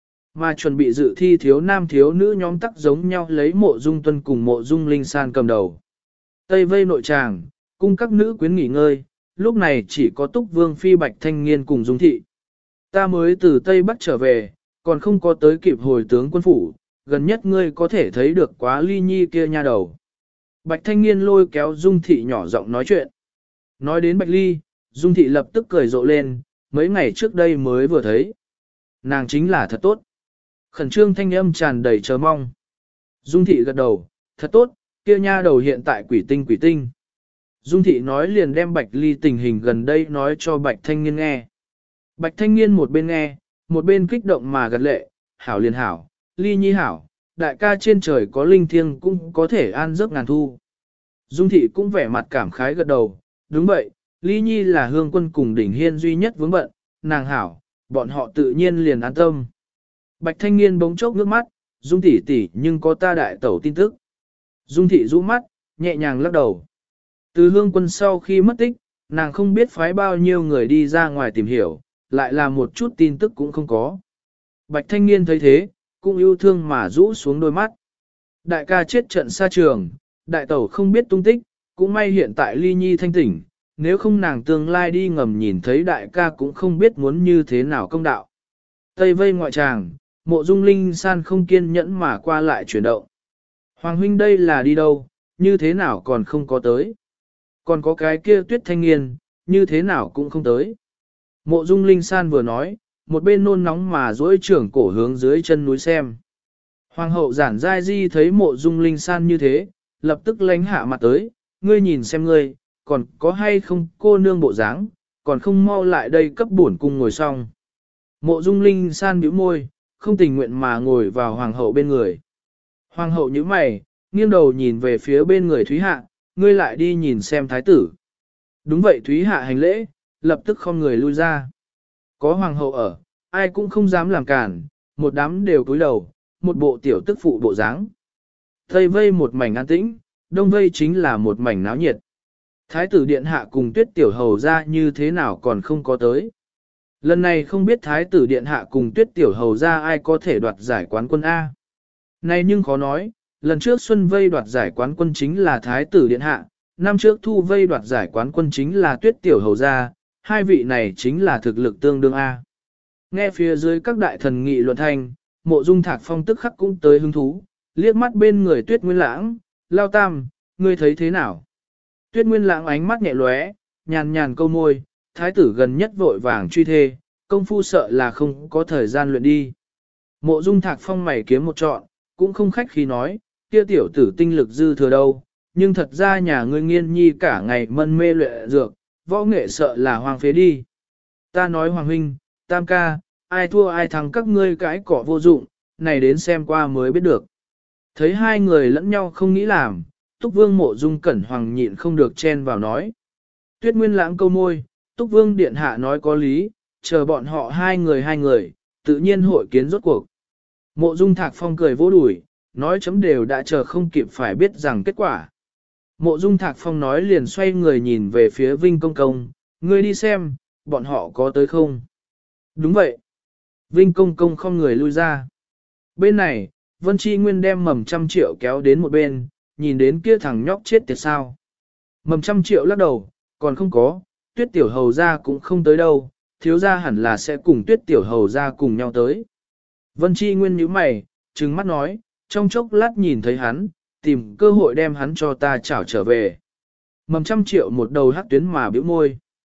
Mà chuẩn bị dự thi thiếu nam thiếu nữ nhóm tắc giống nhau lấy Mộ Dung Tuân cùng Mộ Dung Linh San cầm đầu. Tây vây nội tràng, cung các nữ quyến nghỉ ngơi, lúc này chỉ có Túc Vương Phi Bạch Thanh Nghiên cùng Dung Thị. Ta mới từ Tây Bắc trở về, còn không có tới kịp hồi tướng quân phủ, gần nhất ngươi có thể thấy được quá Ly Nhi kia nha đầu. Bạch Thanh Nghiên lôi kéo Dung Thị nhỏ giọng nói chuyện. Nói đến Bạch Ly, Dung Thị lập tức cười rộ lên, mấy ngày trước đây mới vừa thấy. Nàng chính là thật tốt. Khẩn trương thanh âm tràn đầy chờ mong. Dung Thị gật đầu, thật tốt, kia nha đầu hiện tại quỷ tinh. Dung Thị nói liền đem Bạch Ly tình hình gần đây nói cho Bạch Thanh Nghiên nghe. Bạch Thanh Nghiên một bên nghe, một bên kích động mà gật lệ, hảo liền hảo, Ly Nhi hảo, đại ca trên trời có linh thiêng cũng có thể an giấc ngàn thu. Dung Thị cũng vẻ mặt cảm khái gật đầu, đúng vậy, Ly Nhi là hương quân cùng đỉnh hiên duy nhất vướng bận, nàng hảo, bọn họ tự nhiên liền an tâm. Bạch Thanh Nghiên bỗng chốc nước mắt, Dung tỷ nhưng có ta đại tẩu tin tức. Dung Thị rũ mắt, nhẹ nhàng lắc đầu. Từ hương quân sau khi mất tích, nàng không biết phái bao nhiêu người đi ra ngoài tìm hiểu, lại là một chút tin tức cũng không có. Bạch Thanh Nghiên thấy thế, cũng yêu thương mà rũ xuống đôi mắt. Đại ca chết trận xa trường, đại tẩu không biết tung tích, cũng may hiện tại Ly Nhi thanh tỉnh, nếu không nàng tương lai đi ngầm nhìn thấy đại ca cũng không biết muốn như thế nào công đạo. Tây vây ngoại tràng, Mộ Dung Linh San không kiên nhẫn mà qua lại chuyển động. Hoàng huynh đây là đi đâu, như thế nào còn không có tới. Còn có cái kia Tuyết Thanh Nghiên, như thế nào cũng không tới. Mộ Dung Linh San vừa nói, một bên nôn nóng mà duỗi trưởng cổ hướng dưới chân núi xem. Hoàng hậu Giản Giai Di thấy Mộ Dung Linh San như thế, lập tức lánh hạ mặt tới, ngươi nhìn xem ngươi, còn có hay không cô nương bộ dáng, còn không mau lại đây cấp bổn cung ngồi xong. Mộ Dung Linh San bĩu môi, không tình nguyện mà ngồi vào hoàng hậu bên người. Hoàng hậu nhíu mày, nghiêng đầu nhìn về phía bên người Thúy Hạ, ngươi lại đi nhìn xem thái tử. Đúng vậy Thúy Hạ hành lễ, lập tức không người lui ra. Có hoàng hậu ở, ai cũng không dám làm cản, một đám đều cúi đầu, một bộ tiểu tức phụ bộ dáng. Tây vây một mảnh an tĩnh, đông vây chính là một mảnh náo nhiệt. Thái tử điện hạ cùng Tuyết tiểu hầu ra như thế nào còn không có tới. Lần này không biết thái tử điện hạ cùng Tuyết tiểu hầu ra ai có thể đoạt giải quán quân A. Này nhưng khó nói, lần trước Xuân vây đoạt giải quán quân chính là thái tử điện hạ, năm trước Thu vây đoạt giải quán quân chính là Tuyết tiểu hầu ra, hai vị này chính là thực lực tương đương A. Nghe phía dưới các đại thần nghị luận thanh, Mộ Dung Thạc Phong tức khắc cũng tới hứng thú, liếc mắt bên người Tuyết Nguyên Lãng, lao tam, ngươi thấy thế nào? Tuyết Nguyên Lãng ánh mắt nhẹ lóe, nhàn nhàn câu môi, thái tử gần nhất vội vàng truy thê, công phu sợ là không có thời gian luyện đi. Mộ Dung Thạc Phong mày kiếm một trọn, cũng không khách khí nói, kia tiểu tử tinh lực dư thừa đâu, nhưng thật ra nhà ngươi Nghiên Nhi cả ngày mân mê luyện dược, võ nghệ sợ là hoang phế đi. Ta nói Hoàng huynh, tam ca, ai thua ai thắng các ngươi cái cỏ vô dụng, này đến xem qua mới biết được. Thấy hai người lẫn nhau không nghĩ làm, Túc Vương Mộ Dung Cẩn Hoàng nhịn không được chen vào nói. Tuyết Nguyên Lãng câu môi, Túc Vương điện hạ nói có lý, chờ bọn họ hai người, tự nhiên hội kiến rốt cuộc. Mộ Dung Thạc Phong cười vỗ đùi, nói chấm đều đã chờ không kịp phải biết rằng kết quả. Mộ Dung Thạc Phong nói liền xoay người nhìn về phía Vinh Công Công, ngươi đi xem, bọn họ có tới không? Đúng vậy. Vinh Công Công không người lui ra. Bên này, Vân Chi Nguyên đem mầm 100 triệu kéo đến một bên, nhìn đến kia thằng nhóc chết tiệt sao. Mầm 100 triệu lắc đầu, còn không có, Tuyết tiểu hầu ra cũng không tới đâu, thiếu gia hẳn là sẽ cùng Tuyết tiểu hầu ra cùng nhau tới. Vân Chi Nguyên nhíu mày, trừng mắt nói, trong chốc lát nhìn thấy hắn, tìm cơ hội đem hắn cho ta trảo trở về. Mầm 100 triệu một đầu hắc tuyến mà bĩu môi.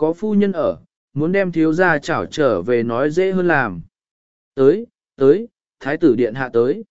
có phu nhân ở, muốn đem thiếu gia chảo trở về nói dễ hơn làm. Tới, thái tử điện hạ tới.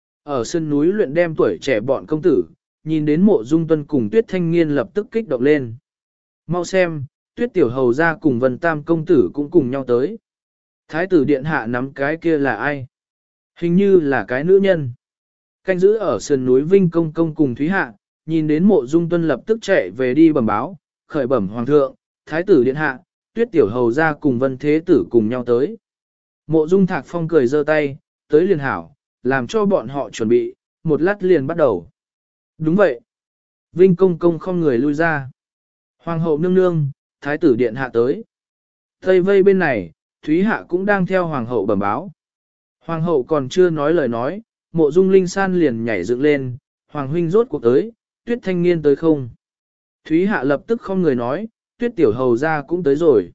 Ở sân núi luyện đem tuổi trẻ bọn công tử, nhìn đến Mộ Dung Tuân cùng Tuyết Thanh Nghiên lập tức kích động lên. Mau xem, Tuyết Tiểu Hầu ra cùng Vân Tam công tử cũng cùng nhau tới. Thái tử điện hạ nắm cái kia là ai? Hình như là cái nữ nhân. Canh giữ ở sườn núi Vinh Công Công cùng Thúy Hạ, nhìn đến Mộ Dung Tuân lập tức chạy về đi bẩm báo, khởi bẩm hoàng thượng, Thái tử điện hạ, Tuyết Tiểu Hầu ra cùng Vân Thế tử cùng nhau tới. Mộ Dung Thạc Phong cười giơ tay, tới liền hảo, làm cho bọn họ chuẩn bị, một lát liền bắt đầu. Đúng vậy. Vinh Công Công không người lui ra. Hoàng hậu nương nương, Thái tử điện hạ tới. Tây vây bên này, Thúy Hạ cũng đang theo Hoàng hậu bẩm báo. Hoàng hậu còn chưa nói lời nói, Mộ Dung Linh San liền nhảy dựng lên, Hoàng huynh rốt cuộc tới, Tuyết Thanh Nghiên tới không? Thúy Hạ lập tức không người nói, Tuyết Tiểu Hầu ra cũng tới rồi.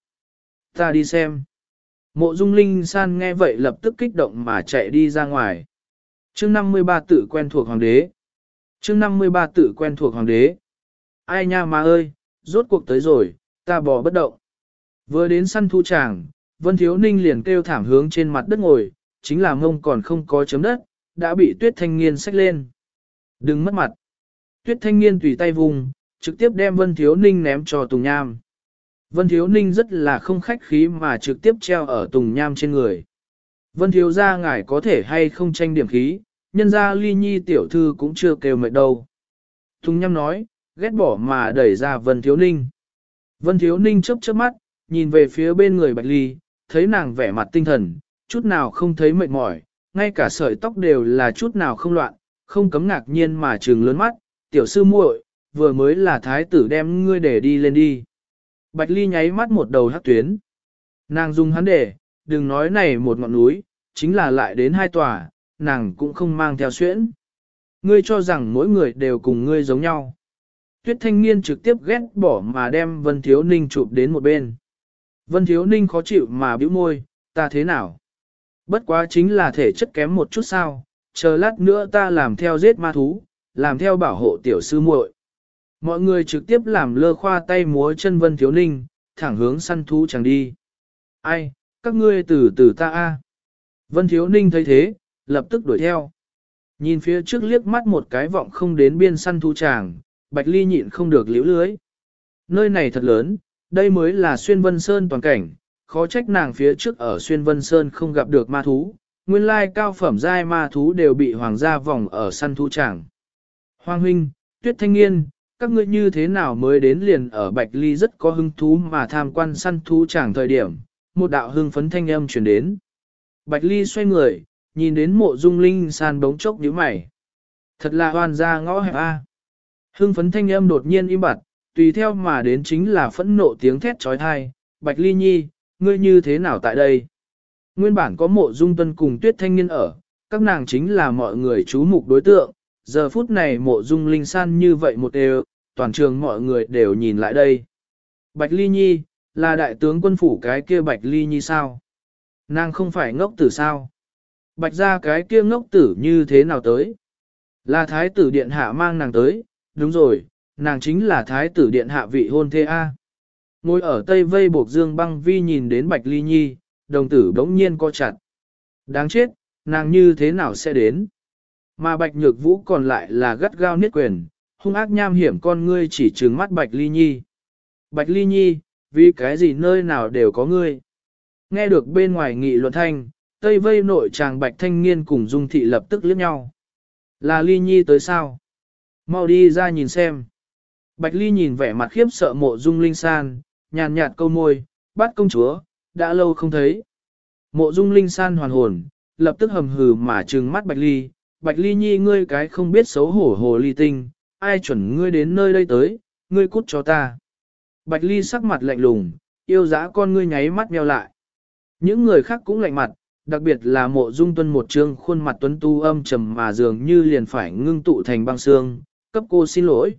Ta đi xem. Mộ Dung Linh San nghe vậy lập tức kích động mà chạy đi ra ngoài. Chương 53 tự quen thuộc hoàng đế. Chương 53 tự quen thuộc hoàng đế. Ai nha mà ơi, rốt cuộc tới rồi, ta bò bất động. Vừa đến săn thu tràng, Vân Thiếu Ninh liền kêu thảm hướng trên mặt đất ngồi, chính là mông còn không có chấm đất, đã bị Tuyết Thanh Nghiên xách lên. Đừng mất mặt. Tuyết Thanh Nghiên tùy tay vùng, trực tiếp đem Vân Thiếu Ninh ném cho Tùng Nham. Vân Thiếu Ninh rất là không khách khí mà trực tiếp treo ở Tùng Nham trên người. Vân Thiếu gia ngài có thể hay không tranh điểm khí, nhân ra Ly Nhi tiểu thư cũng chưa kêu mệt đâu. Tùng Nham nói, ghét bỏ mà đẩy ra Vân Thiếu Ninh. Vân Thiếu Ninh chớp chớp mắt, nhìn về phía bên người Bạch Ly, thấy nàng vẻ mặt tinh thần, chút nào không thấy mệt mỏi, ngay cả sợi tóc đều là chút nào không loạn, không cấm ngạc nhiên mà trừng lớn mắt, tiểu sư muội, vừa mới là thái tử đem ngươi để đi lên đi. Bạch Ly nháy mắt một đầu hắc tuyến. Nàng dùng hắn để, đừng nói này một ngọn núi, chính là lại đến hai tòa, nàng cũng không mang theo xuyễn. Ngươi cho rằng mỗi người đều cùng ngươi giống nhau. Tuyết Thanh Nghiên trực tiếp ghét bỏ mà đem Vân Thiếu Ninh chụp đến một bên. Vân Thiếu Ninh khó chịu mà bĩu môi, ta thế nào? Bất quá chính là thể chất kém một chút sao, chờ lát nữa ta làm theo giết ma thú, làm theo bảo hộ tiểu sư muội. Mọi người trực tiếp làm lơ khoa tay múa chân Vân Thiếu Ninh, thẳng hướng săn thú chẳng đi. Ai, các ngươi từ từ ta a. Vân Thiếu Ninh thấy thế, lập tức đuổi theo. Nhìn phía trước liếc mắt một cái vọng không đến biên săn thú tràng, Bạch Ly nhịn không được liễu lưới. Nơi này thật lớn, đây mới là Xuyên Vân Sơn toàn cảnh, khó trách nàng phía trước ở Xuyên Vân Sơn không gặp được ma thú, nguyên lai cao phẩm giai ma thú đều bị hoàng gia vòng ở săn thú tràng. Hoàng huynh, Tuyết Thanh Nghiên, các ngươi như thế nào mới đến liền ở Bạch Ly rất có hứng thú mà tham quan săn thú tràng thời điểm, một đạo hưng phấn thanh âm truyền đến. Bạch Ly xoay người, nhìn đến Mộ Dung Linh San bỗng chốc nhíu mày. Thật là hoàn gia ngõ hẹp a. Hưng phấn thanh âm đột nhiên im bặt, tùy theo mà đến chính là phẫn nộ tiếng thét trói thai. Bạch Ly Nhi, ngươi như thế nào tại đây? Nguyên bản có Mộ Dung Tuân cùng Tuyết Thanh Nghiên ở, các nàng chính là mọi người chú mục đối tượng. Giờ phút này Mộ Dung Linh San như vậy một đều, toàn trường mọi người đều nhìn lại đây. Bạch Ly Nhi, là đại tướng quân phủ cái kia Bạch Ly Nhi sao? Nàng không phải ngốc tử sao? Bạch ra cái kia ngốc tử như thế nào tới? Là thái tử điện hạ mang nàng tới, đúng rồi, nàng chính là thái tử điện hạ vị hôn thê A. Ngồi ở tây vây buộc dương băng vi nhìn đến Bạch Ly Nhi, đồng tử bỗng nhiên co chặt. Đáng chết, nàng như thế nào sẽ đến? Mà Bạch Nhược Vũ còn lại là gắt gao niết quyền, hung ác nham hiểm con ngươi chỉ trừng mắt Bạch Ly Nhi. Bạch Ly Nhi, vì cái gì nơi nào đều có ngươi? Nghe được bên ngoài nghị luận thanh, tây vây nội chàng Bạch Thanh Nghiên cùng Dung Thị lập tức liếc nhau. Là Ly Nhi tới sao? Mau đi ra nhìn xem. Bạch Ly nhìn vẻ mặt khiếp sợ Mộ Dung Linh San, nhàn nhạt câu môi, bắt công chúa, đã lâu không thấy. Mộ Dung Linh San hoàn hồn, lập tức hầm hừ mà trừng mắt Bạch Ly. Bạch Ly Nhi ngươi cái không biết xấu hổ hồ ly tinh, ai chuẩn ngươi đến nơi đây tới, ngươi cút cho ta. Bạch Ly sắc mặt lạnh lùng, yêu dã con ngươi nháy mắt nheo lại. Những người khác cũng lạnh mặt, đặc biệt là Mộ Dung Tuân một trương khuôn mặt tuấn tu âm trầm mà dường như liền phải ngưng tụ thành băng xương, cấp cô xin lỗi.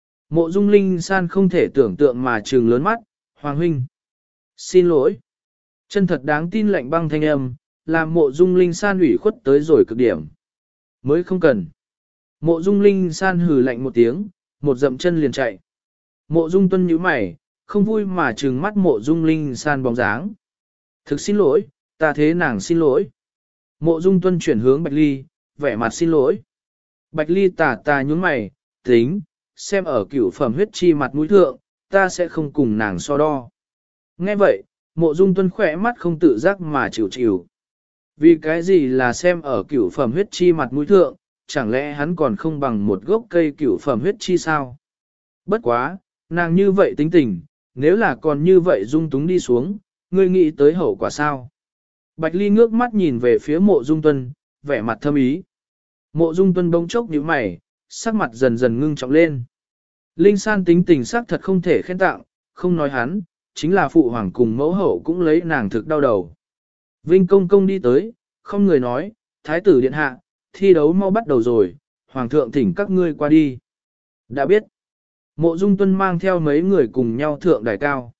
Mộ Dung Linh San không thể tưởng tượng mà trừng lớn mắt, Hoàng huynh. Xin lỗi. Chân thật đáng tin lạnh băng thanh âm, làm Mộ Dung Linh San ủy khuất tới rồi cực điểm. Mới không cần. Mộ Dung Linh San hừ lạnh một tiếng, một dậm chân liền chạy. Mộ Dung Tuân nhíu mày, không vui mà trừng mắt Mộ Dung Linh San bóng dáng. Thực xin lỗi, ta thế nàng xin lỗi. Mộ Dung Tuân chuyển hướng Bạch Ly, vẻ mặt xin lỗi. Bạch Ly tà nhún mày, tính, xem ở cửu phẩm huyết chi mặt mũi thượng, ta sẽ không cùng nàng so đo. Nghe vậy, Mộ Dung Tuân khỏe mắt không tự giác mà chịu chịu. Vì cái gì là xem ở cửu phẩm huyết chi mặt mũi thượng, chẳng lẽ hắn còn không bằng một gốc cây cửu phẩm huyết chi sao? Bất quá, nàng như vậy tính tình, nếu là còn như vậy dung túng đi xuống, ngươi nghĩ tới hậu quả sao? Bạch Ly ngước mắt nhìn về phía Mộ Dung Tuân, vẻ mặt thâm ý. Mộ Dung Tuân bỗng chốc nhíu mày, sắc mặt dần dần ngưng trọng lên. Linh San tính tình sắc thật không thể khen tặng, không nói hắn, chính là phụ hoàng cùng mẫu hậu cũng lấy nàng thực đau đầu. Vinh công công đi tới, không người nói, thái tử điện hạ, thi đấu mau bắt đầu rồi, hoàng thượng thỉnh các ngươi qua đi. Đã biết, Mộ Dung Tuân mang theo mấy người cùng nhau thượng đài cao.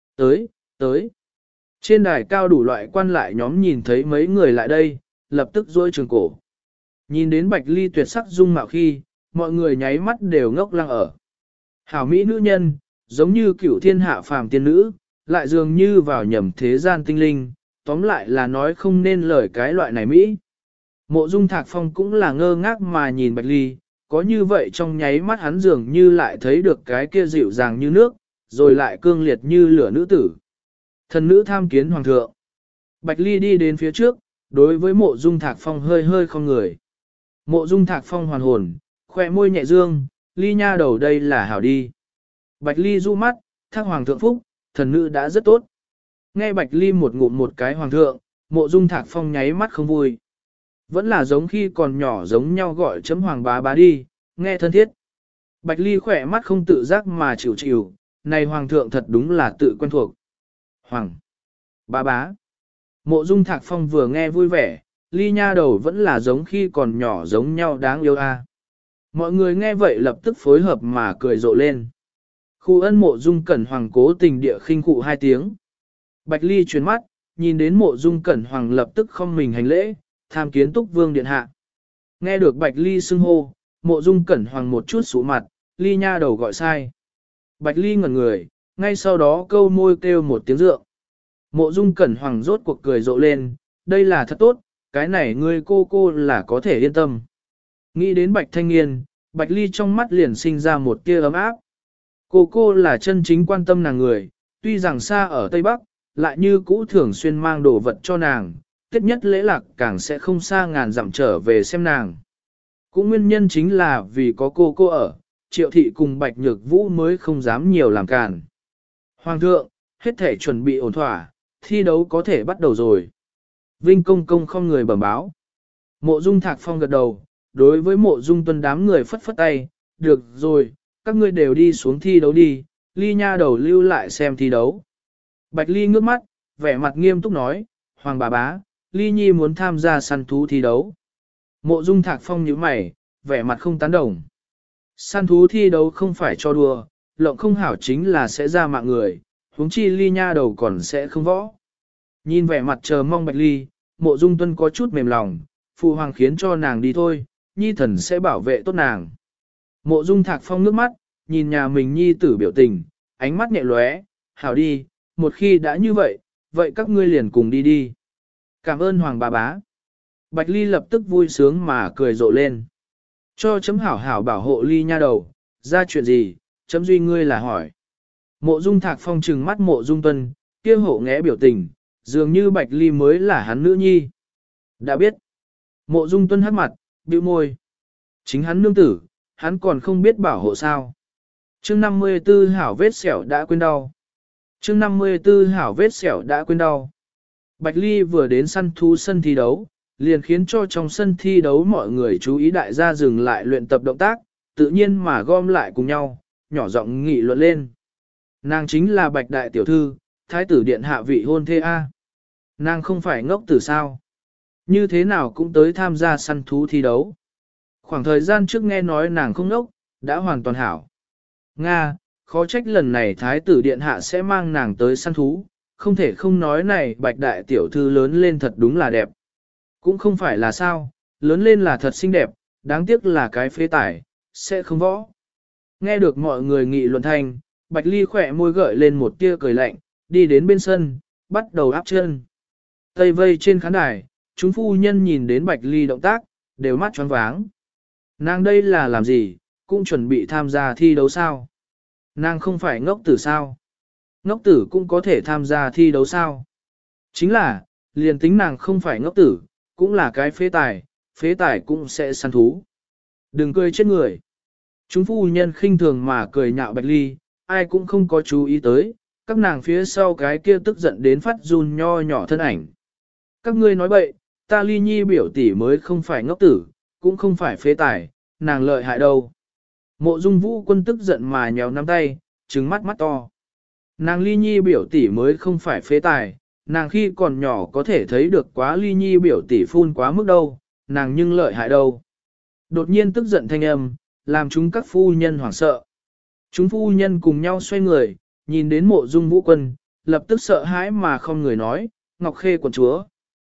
Tới. Trên đài cao đủ loại quan lại nhóm nhìn thấy mấy người lại đây, lập tức duỗi trường cổ. Nhìn đến Bạch Ly tuyệt sắc dung mạo khi, mọi người nháy mắt đều ngốc lăng ở. Hảo mỹ nữ nhân, giống như cửu thiên hạ phàm tiên nữ, lại dường như vào nhầm thế gian tinh linh, tóm lại là nói không nên lời cái loại này mỹ. Mộ Dung Thạc Phong cũng là ngơ ngác mà nhìn Bạch Ly, có như vậy trong nháy mắt hắn dường như lại thấy được cái kia dịu dàng như nước, rồi lại cương liệt như lửa nữ tử. Thần nữ tham kiến hoàng thượng. Bạch Ly đi đến phía trước, đối với Mộ Dung Thạc Phong hơi hơi không người. Mộ Dung Thạc Phong hoàn hồn, khỏe môi nhẹ dương, Ly nha đầu đây là hảo đi. Bạch Ly du mắt, thác hoàng thượng phúc, thần nữ đã rất tốt. Nghe Bạch Ly một ngụm một cái hoàng thượng, Mộ Dung Thạc Phong nháy mắt không vui. Vẫn là giống khi còn nhỏ giống nhau gọi chấm hoàng bá bá đi, nghe thân thiết. Bạch Ly khỏe mắt không tự giác mà chịu chịu, này hoàng thượng thật đúng là tự quen thuộc. Hoàng bá bá. Mộ Dung Thạc Phong vừa nghe vui vẻ, Ly nha đầu vẫn là giống khi còn nhỏ giống nhau đáng yêu a. Mọi người nghe vậy lập tức phối hợp mà cười rộ lên. Khu ân Mộ Dung Cẩn Hoàng cố tình địa khinh khụ hai tiếng. Bạch Ly chuyển mắt, nhìn đến Mộ Dung Cẩn Hoàng lập tức không mình hành lễ, tham kiến Túc Vương điện hạ. Nghe được Bạch Ly xưng hô, Mộ Dung Cẩn Hoàng một chút sụ mặt, Ly nha đầu gọi sai. Bạch Ly ngẩn người, ngay sau đó câu môi kêu một tiếng rượng. Mộ Dung Cẩn Hoàng rốt cuộc cười rộ lên, đây là thật tốt, cái này ngươi cô là có thể yên tâm. Nghĩ đến Bạch Thanh Nghiên, Bạch Ly trong mắt liền sinh ra một tia ấm áp. Cô là chân chính quan tâm nàng người, tuy rằng xa ở Tây Bắc, lại như cũ thường xuyên mang đồ vật cho nàng, tiết nhất lễ lạc càng sẽ không xa ngàn dặm trở về xem nàng. Cũng nguyên nhân chính là vì có cô ở, Triệu Thị cùng Bạch Nhược Vũ mới không dám nhiều làm càn. Hoàng thượng, hết thể chuẩn bị ổn thỏa, thi đấu có thể bắt đầu rồi. Vinh công công không người bẩm báo. Mộ Dung Thạc Phong gật đầu, đối với Mộ Dung Tuân đám người phất phất tay, được rồi, các ngươi đều đi xuống thi đấu đi, Ly nha đầu lưu lại xem thi đấu. Bạch Ly ngước mắt, vẻ mặt nghiêm túc nói, Hoàng bà bá, Ly Nhi muốn tham gia săn thú thi đấu. Mộ Dung Thạc Phong nhíu mày, vẻ mặt không tán đồng. Săn thú thi đấu không phải cho đùa, lộng không hảo chính là sẽ ra mạng người, huống chi Ly nha đầu còn sẽ không võ. Nhìn vẻ mặt chờ mong Bạch Ly, Mộ Dung Tuân có chút mềm lòng, phụ hoàng khiến cho nàng đi thôi, Nhi thần sẽ bảo vệ tốt nàng. Mộ Dung Thạc Phong nước mắt, nhìn nhà mình Nhi tử biểu tình, ánh mắt nhẹ lóe, hảo đi, một khi đã như vậy, vậy các ngươi liền cùng đi đi. Cảm ơn Hoàng bà bá. Bạch Ly lập tức vui sướng mà cười rộ lên. Cho chấm hảo hảo bảo hộ Ly nha đầu, ra chuyện gì, chấm duy ngươi là hỏi. Mộ Dung Thạc Phong trừng mắt Mộ Dung Tuân, kia hổ nghẽ biểu tình, dường như Bạch Ly mới là hắn nữ nhi. Đã biết. Mộ Dung Tuân hắt mặt, bĩu môi. Chính hắn nương tử, hắn còn không biết bảo hộ sao. Chương 54 hảo vết sẹo đã quên đau. Chương 54 hảo vết sẹo đã quên đau. Bạch Ly vừa đến săn thú sân thi đấu, liền khiến cho trong sân thi đấu mọi người chú ý đại gia dừng lại luyện tập động tác, tự nhiên mà gom lại cùng nhau, nhỏ giọng nghị luận lên. Nàng chính là Bạch Đại Tiểu Thư, Thái tử Điện hạ vị hôn thê A. Nàng không phải ngốc tử sao. Như thế nào cũng tới tham gia săn thú thi đấu. Khoảng thời gian trước nghe nói nàng không ngốc, đã hoàn toàn hảo. Nga, khó trách lần này Thái tử Điện hạ sẽ mang nàng tới săn thú, không thể không nói này Bạch Đại Tiểu Thư lớn lên thật đúng là đẹp. Cũng không phải là sao, lớn lên là thật xinh đẹp, đáng tiếc là cái phế tải, sẽ không võ. Nghe được mọi người nghị luận thanh, Bạch Ly khỏe môi gợi lên một tia cười lạnh, đi đến bên sân, bắt đầu áp chân. Tây vây trên khán đài, chúng phu nhân nhìn đến Bạch Ly động tác, đều mắt choáng váng. Nàng đây là làm gì, cũng chuẩn bị tham gia thi đấu sao? Nàng không phải ngốc tử sao? Ngốc tử cũng có thể tham gia thi đấu sao? Chính là, liền tính nàng không phải ngốc tử, cũng là cái phế tài cũng sẽ săn thú. Đừng cười chết người. Chúng phu nhân khinh thường mà cười nhạo Bạch Ly, ai cũng không có chú ý tới, các nàng phía sau cái kia tức giận đến phát run nho nhỏ thân ảnh. Các ngươi nói bậy, ta Ly Nhi biểu tỷ mới không phải ngốc tử, cũng không phải phế tài, nàng lợi hại đâu. Mộ Dung Vũ Quân tức giận mà nhéo nắm tay, trừng mắt mắt to. Nàng Ly Nhi biểu tỷ mới không phải phế tài, nàng khi còn nhỏ có thể thấy được quá Ly Nhi biểu tỷ phun quá mức đâu, nàng nhưng lợi hại đâu. Đột nhiên tức giận thanh âm, làm chúng các phu nhân hoảng sợ. Chúng phu nhân cùng nhau xoay người, nhìn đến Mộ Dung Vũ Quân, lập tức sợ hãi mà không người nói, Ngọc Khê quận chúa.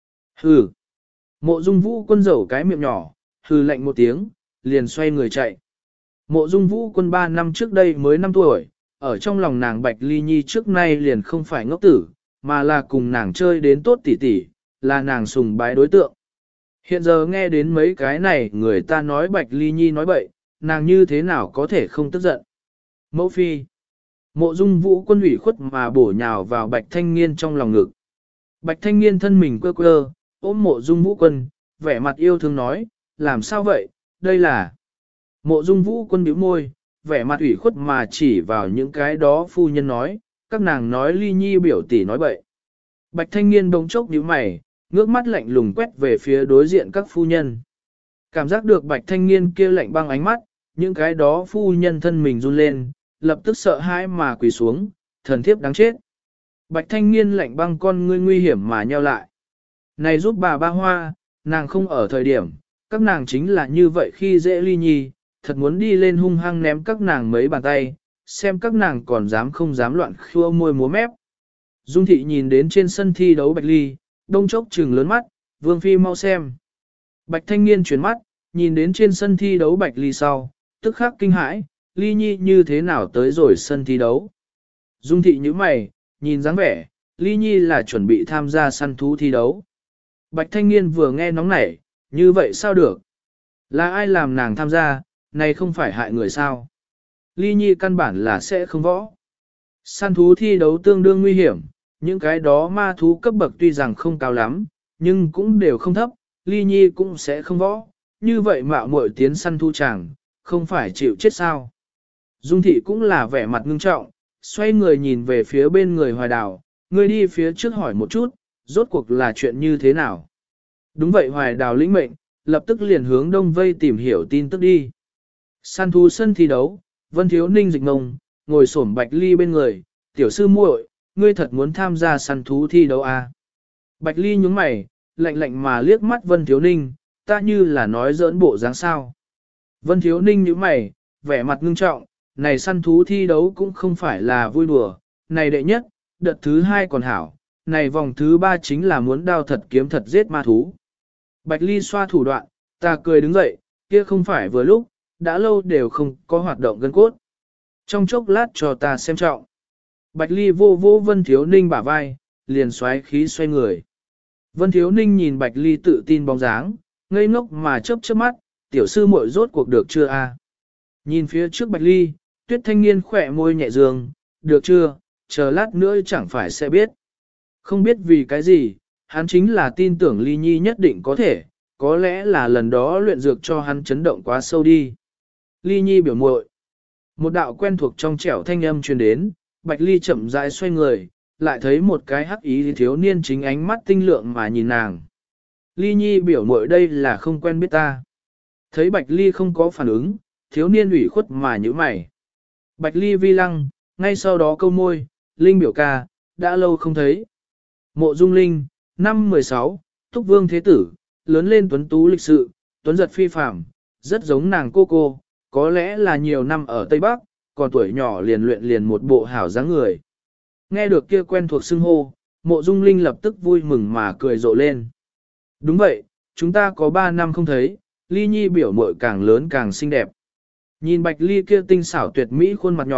Hừ. Mộ Dung Vũ Quân rầu cái miệng nhỏ, hừ lạnh một tiếng, liền xoay người chạy. Mộ Dung Vũ Quân 3 năm trước đây mới 5 tuổi, ở trong lòng nàng Bạch Ly Nhi trước nay liền không phải ngốc tử, mà là cùng nàng chơi đến tốt tỉ tỉ, là nàng sùng bái đối tượng. Hiện giờ nghe đến mấy cái này người ta nói Bạch Ly Nhi nói bậy, nàng như thế nào có thể không tức giận. Mẫu phi. Mộ Dung Vũ Quân ủy khuất mà bổ nhào vào Bạch Thanh Nghiên trong lòng ngực. Bạch Thanh Nghiên thân mình quơ quơ, ôm Mộ Dung Vũ Quân, vẻ mặt yêu thương nói, làm sao vậy, đây là... Mộ Dung Vũ Quân bĩu môi, vẻ mặt ủy khuất mà chỉ vào những cái đó phu nhân nói, các nàng nói Ly Nhi biểu tỷ nói bậy. Bạch Thanh Nghiên bỗng chốc nhíu mày, ngước mắt lạnh lùng quét về phía đối diện các phu nhân. Cảm giác được Bạch Thanh Nghiên kia lạnh băng ánh mắt, những cái đó phu nhân thân mình run lên, lập tức sợ hãi mà quỳ xuống, thần thiếp đáng chết. Bạch Thanh Nghiên lạnh băng con ngươi nguy hiểm mà nheo lại. Này giúp bà ba hoa, nàng không ở thời điểm, các nàng chính là như vậy khi dễ Ly Nhi, thật muốn đi lên hung hăng ném các nàng mấy bàn tay, xem các nàng còn dám không dám loạn khua môi múa mép. Dung thị nhìn đến trên sân thi đấu Bạch Ly, đông chốc trừng lớn mắt, Vương Phi mau xem. Bạch Thanh Nghiên chuyển mắt, nhìn đến trên sân thi đấu Bạch Ly sau, tức khắc kinh hãi, Ly Nhi như thế nào tới rồi sân thi đấu. Dung thị nhíu mày, nhìn dáng vẻ, Ly Nhi là chuẩn bị tham gia săn thú thi đấu. Bạch Thanh Nghiên vừa nghe nóng nảy, như vậy sao được? Là ai làm nàng tham gia, này không phải hại người sao? Ly Nhi căn bản là sẽ không võ. Săn thú thi đấu tương đương nguy hiểm, những cái đó ma thú cấp bậc tuy rằng không cao lắm, nhưng cũng đều không thấp, Ly Nhi cũng sẽ không võ. Như vậy mạo muội tiến săn thú chẳng, không phải chịu chết sao? Dung thị cũng là vẻ mặt ngưng trọng, xoay người nhìn về phía bên người Hoài Đào, người đi phía trước hỏi một chút, rốt cuộc là chuyện như thế nào? Đúng vậy Hoài Đào lĩnh mệnh, lập tức liền hướng đông vây tìm hiểu tin tức đi. Săn thú sân thi đấu, Vân Thiếu Ninh dịch ngông, ngồi xổm Bạch Ly bên người, tiểu sư muội, ngươi thật muốn tham gia săn thú thi đấu à? Bạch Ly nhướng mày, lạnh lạnh mà liếc mắt Vân Thiếu Ninh, ta như là nói giỡn bộ dáng sao. Vân Thiếu Ninh nhướng mày, vẻ mặt ngưng trọng, này săn thú thi đấu cũng không phải là vui đùa, này đệ nhất, đợt thứ hai còn hảo, này vòng thứ ba chính là muốn đao thật kiếm thật giết ma thú. Bạch Ly xoa thủ đoạn, ta cười đứng dậy, kia không phải vừa lúc, đã lâu đều không có hoạt động gân cốt. Trong chốc lát cho ta xem trọng. Bạch Ly vô vô Vân Thiếu Ninh bả vai, liền xoáy khí xoay người. Vân Thiếu Ninh nhìn Bạch Ly tự tin bóng dáng, ngây ngốc mà chớp chớp mắt, tiểu sư muội rốt cuộc được chưa a? Nhìn phía trước Bạch Ly, Tuyết Thanh Niên khỏe môi nhẹ dương, được chưa, chờ lát nữa chẳng phải sẽ biết. Không biết vì cái gì, hắn chính là tin tưởng Ly Nhi nhất định có thể, có lẽ là lần đó luyện dược cho hắn chấn động quá sâu đi. Ly Nhi biểu muội. Một đạo quen thuộc trong trẻo thanh âm truyền đến, Bạch Ly chậm rãi xoay người, lại thấy một cái hắc ý thiếu niên chính ánh mắt tinh lượng mà nhìn nàng. Ly Nhi biểu muội đây là không quen biết ta. Thấy Bạch Ly không có phản ứng, thiếu niên ủy khuất mà nhíu mày. Bạch Ly vi lăng, ngay sau đó câu môi, Linh biểu ca, đã lâu không thấy. Mộ Dung Linh, năm 16, Túc Vương Thế Tử, lớn lên tuấn tú lịch sự, tuấn giật phi phàm, rất giống nàng cô, có lẽ là nhiều năm ở Tây Bắc, còn tuổi nhỏ liền luyện liền một bộ hảo dáng người. Nghe được kia quen thuộc xưng hô, Mộ Dung Linh lập tức vui mừng mà cười rộ lên. Đúng vậy, chúng ta có 3 năm không thấy, Ly Nhi biểu muội càng lớn càng xinh đẹp. Nhìn Bạch Ly kia tinh xảo tuyệt mỹ khuôn mặt nhỏ,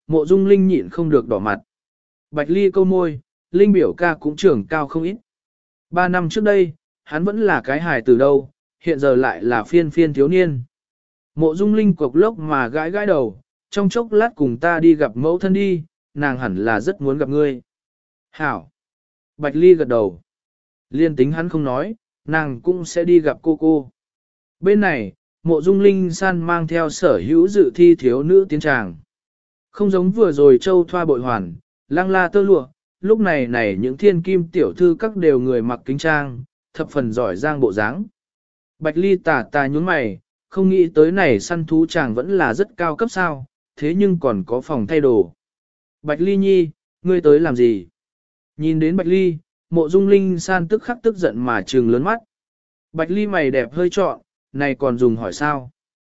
Mộ Dung Linh nhịn không được đỏ mặt. Bạch Ly câu môi, Linh biểu ca cũng trưởng cao không ít. 3 năm trước đây, hắn vẫn là cái hài từ đâu, hiện giờ lại là phiên phiên thiếu niên. Mộ Dung Linh cục lốc mà gãi gãi đầu, trong chốc lát cùng ta đi gặp mẫu thân đi, nàng hẳn là rất muốn gặp ngươi. Hảo! Bạch Ly gật đầu. Liên tính hắn không nói, nàng cũng sẽ đi gặp cô. Bên này, Mộ Dung Linh San mang theo sở hữu dự thi thiếu nữ tiến tràng. Không giống vừa rồi châu thoa bội hoàn, lăng la tơ lụa, lúc này những thiên kim tiểu thư các đều người mặc kính trang, thập phần giỏi giang bộ dáng. Bạch Ly tà nhún mày, không nghĩ tới này săn thú chàng vẫn là rất cao cấp sao, thế nhưng còn có phòng thay đồ. Bạch Ly nhi, ngươi tới làm gì? Nhìn đến Bạch Ly, Mộ Dung Linh San tức khắc tức giận mà trừng lớn mắt. Bạch Ly mày đẹp hơi trọn, này còn dùng hỏi sao?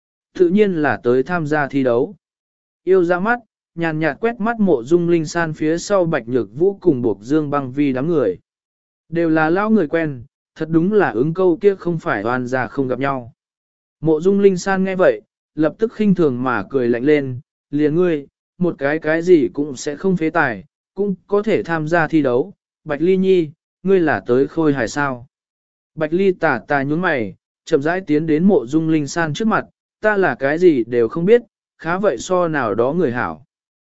Tự nhiên là tới tham gia thi đấu. Yêu ra mắt, nhàn nhạt quét mắt Mộ Dung Linh San phía sau Bạch Nhược Vũ cùng buộc Dương Băng Vi đám người. Đều là lão người quen, thật đúng là ứng câu kia không phải oan gia không gặp nhau. Mộ Dung Linh San nghe vậy, lập tức khinh thường mà cười lạnh lên, liền ngươi, một cái gì cũng sẽ không phế tài, cũng có thể tham gia thi đấu. Bạch Ly nhi, ngươi là tới khôi hài sao? Bạch Ly tà nhún mày, chậm rãi tiến đến Mộ Dung Linh San trước mặt, ta là cái gì đều không biết, khá vậy so nào đó người hảo.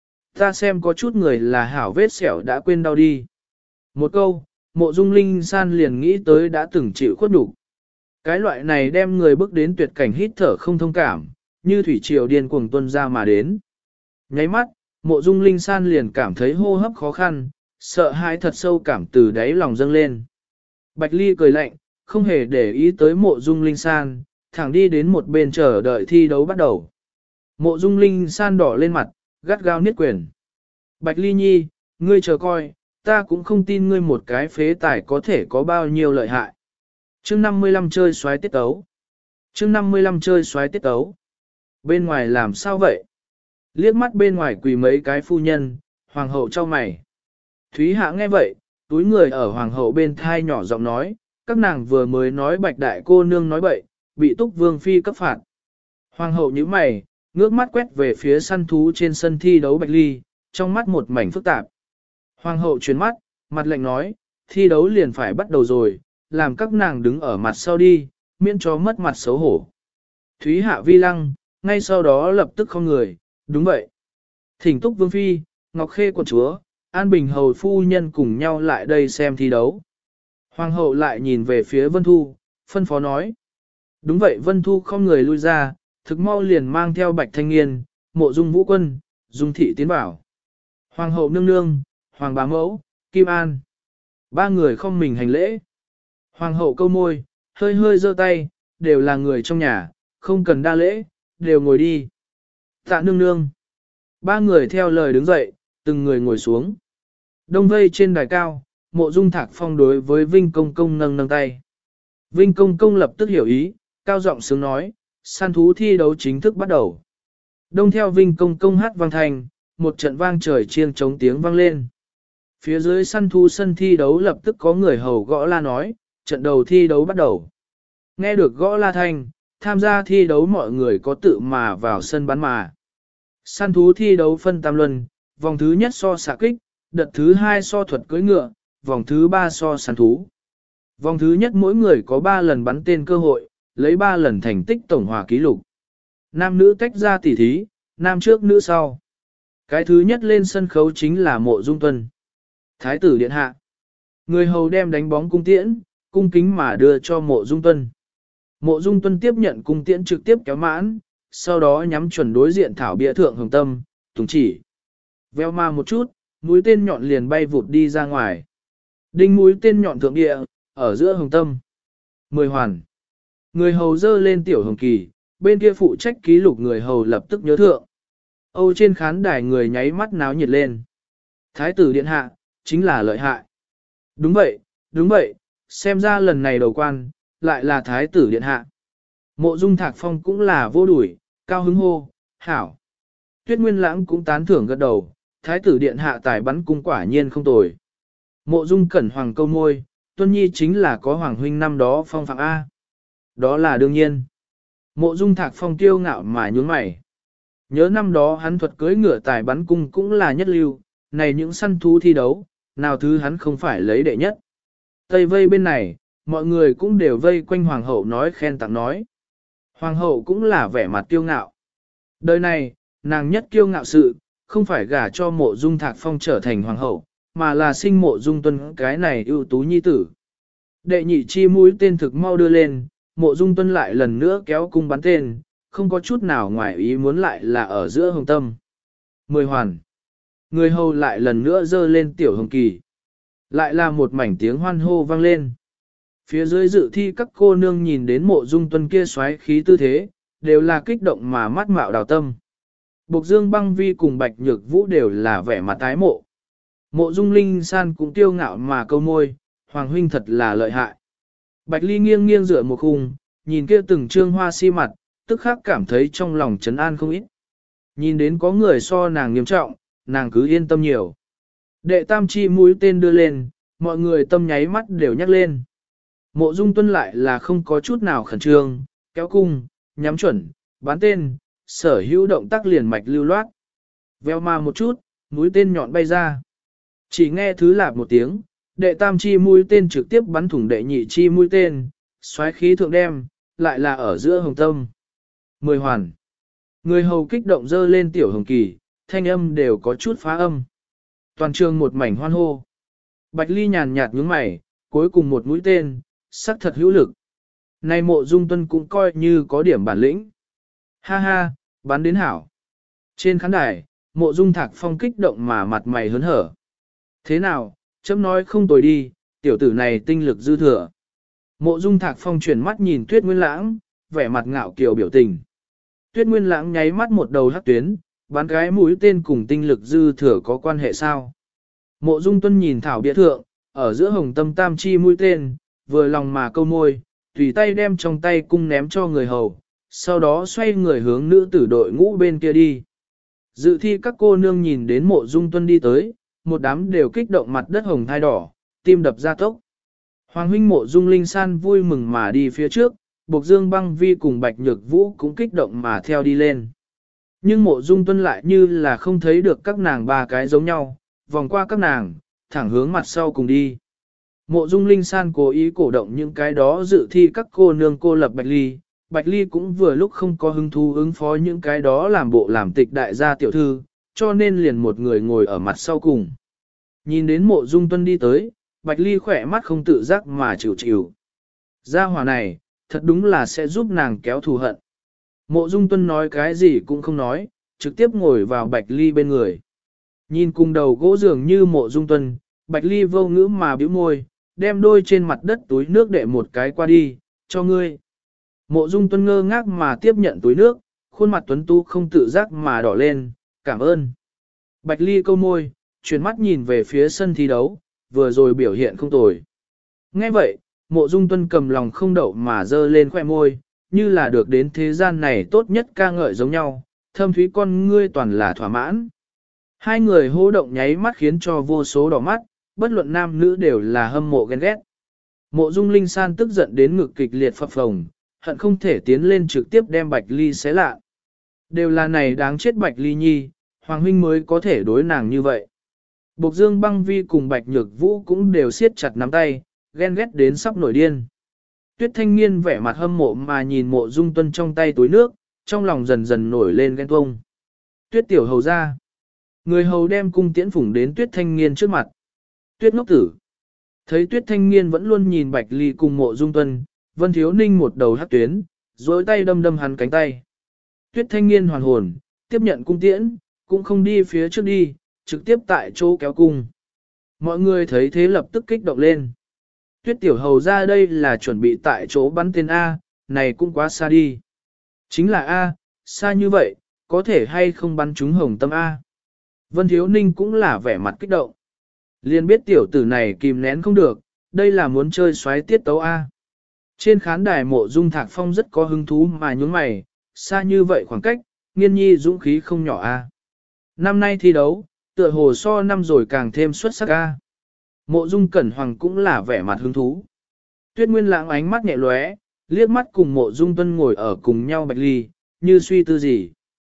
Ta xem có chút người là hảo vết sẹo đã quên đau đi. Một câu, Mộ Dung Linh San liền nghĩ tới đã từng chịu khuất nhục. Cái loại này đem người bước đến tuyệt cảnh hít thở không thông cảm, như thủy triều điên cuồng tuôn ra mà đến. Nháy mắt, Mộ Dung Linh San liền cảm thấy hô hấp khó khăn, sợ hãi thật sâu cảm từ đáy lòng dâng lên. Bạch Ly cười lạnh, không hề để ý tới Mộ Dung Linh San, thẳng đi đến một bên chờ đợi thi đấu bắt đầu. Mộ Dung Linh San đỏ lên mặt, gắt gao niết quyền. Bạch Ly nhi, ngươi chờ coi, ta cũng không tin ngươi một cái phế tài có thể có bao nhiêu lợi hại. Chương 55 chơi xoái tiết tấu. Chương 55 chơi xoái tiết tấu. Bên ngoài làm sao vậy? Liếc mắt bên ngoài quỳ mấy cái phu nhân, hoàng hậu cho mày. Thúy Hạ nghe vậy, túi người ở hoàng hậu bên thai nhỏ giọng nói, các nàng vừa mới nói Bạch đại cô nương nói bậy, bị Túc Vương phi cấp phạt. Hoàng hậu nhíu mày, ngước mắt quét về phía săn thú trên sân thi đấu Bạch Ly, trong mắt một mảnh phức tạp. Hoàng hậu chuyển mắt, mặt lạnh nói, thi đấu liền phải bắt đầu rồi, làm các nàng đứng ở mặt sau đi, miễn cho mất mặt xấu hổ. Thúy Hạ vi lăng, ngay sau đó lập tức không người, đúng vậy. Thỉnh Túc Vương phi, Ngọc Khê quận chúa, An Bình hầu phu nhân cùng nhau lại đây xem thi đấu. Hoàng hậu lại nhìn về phía Vân Thu, phân phó nói. Đúng vậy Vân Thu không người lui ra, thực mau liền mang theo Bạch Thanh Nghiên, Mộ Dung Vũ Quân, Dung Thị tiến vào. Hoàng hậu nương nương, Hoàng bá mẫu, Kim An. Ba người không mình hành lễ. Hoàng hậu câu môi, hơi hơi giơ tay, đều là người trong nhà, không cần đa lễ, đều ngồi đi. Tạ nương nương. Ba người theo lời đứng dậy, từng người ngồi xuống. Đông vây trên đài cao, Mộ Dung Thạc Phong đối với Vinh Công Công nâng tay. Vinh Công Công lập tức hiểu ý, cao giọng sướng nói, săn thú thi đấu chính thức bắt đầu. Đông theo Vinh Công Công hát vang thành, một trận vang trời chiêng trống tiếng vang lên. Phía dưới săn thú sân thi đấu lập tức có người hầu gõ la nói, trận đầu thi đấu bắt đầu. Nghe được gõ la thanh, tham gia thi đấu mọi người có tự mà vào sân bắn mà. Săn thú thi đấu phân tam luân, vòng thứ nhất so xạ kích, đợt thứ hai so thuật cưỡi ngựa, vòng thứ ba so săn thú. Vòng thứ nhất mỗi người có 3 lần bắn tên cơ hội, lấy 3 lần thành tích tổng hòa ký lục. Nam nữ tách ra tỉ thí, nam trước nữ sau. Cái thứ nhất lên sân khấu chính là Mộ Dung Tuân. Thái tử điện hạ. Người hầu đem đánh bóng cung tiễn, cung kính mà đưa cho Mộ Dung Tuân. Mộ Dung Tuân tiếp nhận cung tiễn trực tiếp kéo mãn, sau đó nhắm chuẩn đối diện thảo bia thượng hồng tâm, tùng chỉ. Veo ma một chút, mũi tên nhọn liền bay vụt đi ra ngoài. Đinh mũi tên nhọn thượng địa, ở giữa hồng tâm. 10 hoàn. Người hầu dơ lên tiểu hồng kỳ, bên kia phụ trách ký lục người hầu lập tức nhớ thượng. Âu trên khán đài người nháy mắt náo nhiệt lên. Thái tử điện hạ, chính là lợi hại. Đúng vậy, xem ra lần này đầu quan, lại là thái tử điện hạ. Mộ Dung Thạc Phong cũng là vô đuổi, cao hứng hô, hảo. Tuyết Nguyên Lãng cũng tán thưởng gật đầu, thái tử điện hạ tài bắn cung quả nhiên không tồi. Mộ Dung Cẩn Hoàng câu môi, Tuân Nhi chính là có Hoàng huynh năm đó phong phạm A. Đó là đương nhiên. Mộ Dung Thạc Phong kiêu ngạo mà nhún mày. Nhớ năm đó hắn thuật cưỡi ngựa tài bắn cung cũng là nhất lưu, này những săn thú thi đấu, nào thứ hắn không phải lấy đệ nhất. Tây vây bên này, mọi người cũng đều vây quanh hoàng hậu nói khen tặng nói. Hoàng hậu cũng là vẻ mặt kiêu ngạo. Đời này, nàng nhất kiêu ngạo sự, không phải gả cho Mộ Dung Thạc Phong trở thành hoàng hậu, mà là sinh Mộ Dung Tuân cái này ưu tú nhi tử. Đệ nhị chi mũi tên thực mau đưa lên, Mộ Dung Tuân lại lần nữa kéo cung bắn tên, không có chút nào ngoài ý muốn lại là ở giữa hồng tâm. 10 hoàn. Người hầu lại lần nữa dơ lên tiểu hồng kỳ. Lại là một mảnh tiếng hoan hô vang lên. Phía dưới dự thi các cô nương nhìn đến Mộ Dung Tuân kia xoáy khí tư thế, đều là kích động mà mắt mạo đào tâm. Bộc Dương Băng Vi cùng Bạch Nhược Vũ đều là vẻ mặt tái mộ. Mộ Dung Linh San cũng tiêu ngạo mà câu môi, Hoàng huynh thật là lợi hại. Bạch Ly nghiêng nghiêng dựa một khung, nhìn kia từng trương hoa si mặt, tức khắc cảm thấy trong lòng trấn an không ít. Nhìn đến có người so nàng nghiêm trọng, nàng cứ yên tâm nhiều. Đệ tam chi mũi tên đưa lên, mọi người tâm nháy mắt đều nhắc lên. Mộ Dung Tuân lại là không có chút nào khẩn trương, kéo cung, nhắm chuẩn, bắn tên, sở hữu động tác liền mạch lưu loát. Veo mà một chút, mũi tên nhọn bay ra. Chỉ nghe thứ lạp một tiếng, đệ tam chi mũi tên trực tiếp bắn thủng đệ nhị chi mũi tên, xoáy khí thượng đem, lại là ở giữa hồng tâm. 10 hoàn. Người hầu kích động dơ lên tiểu hồng kỳ, thanh âm đều có chút phá âm. Toàn trường một mảnh hoan hô. Bạch Ly nhàn nhạt nhướng mày, cuối cùng một mũi tên, sắc thật hữu lực. Này Mộ Dung Tuân cũng coi như có điểm bản lĩnh. Ha ha, bắn đến hảo. Trên khán đài, Mộ Dung Thạc Phong kích động mà mặt mày hớn hở. Thế nào, chấm nói không tồi đi, tiểu tử này tinh lực dư thừa. Mộ Dung Thạc Phong chuyển mắt nhìn Tuyết Nguyên Lãng, vẻ mặt ngạo kiều biểu tình. Tuyết Nguyên Lãng nháy mắt một đầu hắc tuyến, bắn cái mũi tên cùng tinh lực dư thừa có quan hệ sao? Mộ Dung Tuân nhìn thảo bia thượng, ở giữa hồng tâm tam chi mũi tên, vừa lòng mà câu môi, tùy tay đem trong tay cung ném cho người hầu, sau đó xoay người hướng nữ tử đội ngũ bên kia đi. Dự thi các cô nương nhìn đến Mộ Dung Tuân đi tới, một đám đều kích động mặt đất hồng thai đỏ, tim đập ra tốc. Hoàng huynh Mộ Dung Linh San vui mừng mà đi phía trước, Bộc Dương Băng Vi cùng Bạch Nhược Vũ cũng kích động mà theo đi lên. Nhưng Mộ Dung Tuân lại như là không thấy được các nàng ba cái giống nhau, vòng qua các nàng, thẳng hướng mặt sau cùng đi. Mộ Dung Linh San cố ý cổ động những cái đó dự thi các cô nương cô lập Bạch Ly cũng vừa lúc không có hứng thú ứng phó những cái đó làm bộ làm tịch đại gia tiểu thư, cho nên liền một người ngồi ở mặt sau cùng. Nhìn đến Mộ Dung Tuân đi tới, Bạch Ly khỏe mắt không tự giác mà chịu chịu. Gia hỏa này, thật đúng là sẽ giúp nàng kéo thù hận. Mộ Dung Tuân nói cái gì cũng không nói, trực tiếp ngồi vào Bạch Ly bên người. Nhìn cùng đầu gỗ dường như Mộ Dung Tuân, Bạch Ly vô ngữ mà bĩu môi, đem đôi trên mặt đất túi nước đệ một cái qua đi, cho ngươi. Mộ Dung Tuân ngơ ngác mà tiếp nhận túi nước, khuôn mặt tuấn tú không tự giác mà đỏ lên, cảm ơn. Bạch Ly câu môi, chuyển mắt nhìn về phía sân thi đấu, vừa rồi biểu hiện không tồi. Nghe vậy, Mộ Dung Tuân cầm lòng không đậu mà dơ lên khoẻ môi, như là được đến thế gian này tốt nhất ca ngợi giống nhau, thâm thúy con ngươi toàn là thỏa mãn. Hai người hô động nháy mắt khiến cho vô số đỏ mắt, bất luận nam nữ đều là hâm mộ ghen ghét. Mộ Dung Linh San tức giận đến ngực kịch liệt phập phồng, hận không thể tiến lên trực tiếp đem Bạch Ly xé lạ. Đều là này đáng chết Bạch Ly nhi, Hoàng huynh mới có thể đối nàng như vậy. Bộc Dương Băng Vi cùng Bạch Nhược Vũ cũng đều siết chặt nắm tay, ghen ghét đến sắp nổi điên. Tuyết Thanh Nghiên vẻ mặt hâm mộ mà nhìn Mộ Dung Tuân trong tay túi nước, trong lòng dần dần nổi lên ghen tuông. Tuyết tiểu hầu ra. Người hầu đem cung tiễn phủng đến Tuyết Thanh Nghiên trước mặt. Tuyết ngốc tử. Thấy Tuyết Thanh Nghiên vẫn luôn nhìn Bạch Ly cùng Mộ Dung Tuân, Vân Thiếu Ninh một đầu hắc tuyến, dối tay đâm đâm hắn cánh tay. Tuyết Thanh Nghiên hoàn hồn, tiếp nhận cung tiễn, cũng không đi phía trước đi, trực tiếp tại chỗ kéo cung. Mọi người thấy thế lập tức kích động lên. Tuyết tiểu hầu ra đây là chuẩn bị tại chỗ bắn tên A, này cũng quá xa đi. Chính là A, xa như vậy, có thể hay không bắn trúng hồng tâm A. Vân Thiếu Ninh cũng là vẻ mặt kích động. Liên biết tiểu tử này kìm nén không được, đây là muốn chơi xoáy tiết tấu A. Trên khán đài Mộ Dung Thạc Phong rất có hứng thú mà nhún mày, xa như vậy khoảng cách, Nghiên nhi dũng khí không nhỏ A. Năm nay thi đấu, tựa hồ so năm rồi càng thêm xuất sắc A. Mộ Dung Cẩn Hoàng cũng là vẻ mặt hứng thú. Tuyết Nguyên Lãng ánh mắt nhẹ lóe, liếc mắt cùng Mộ Dung Tuân ngồi ở cùng nhau Bạch Ly, như suy tư gì.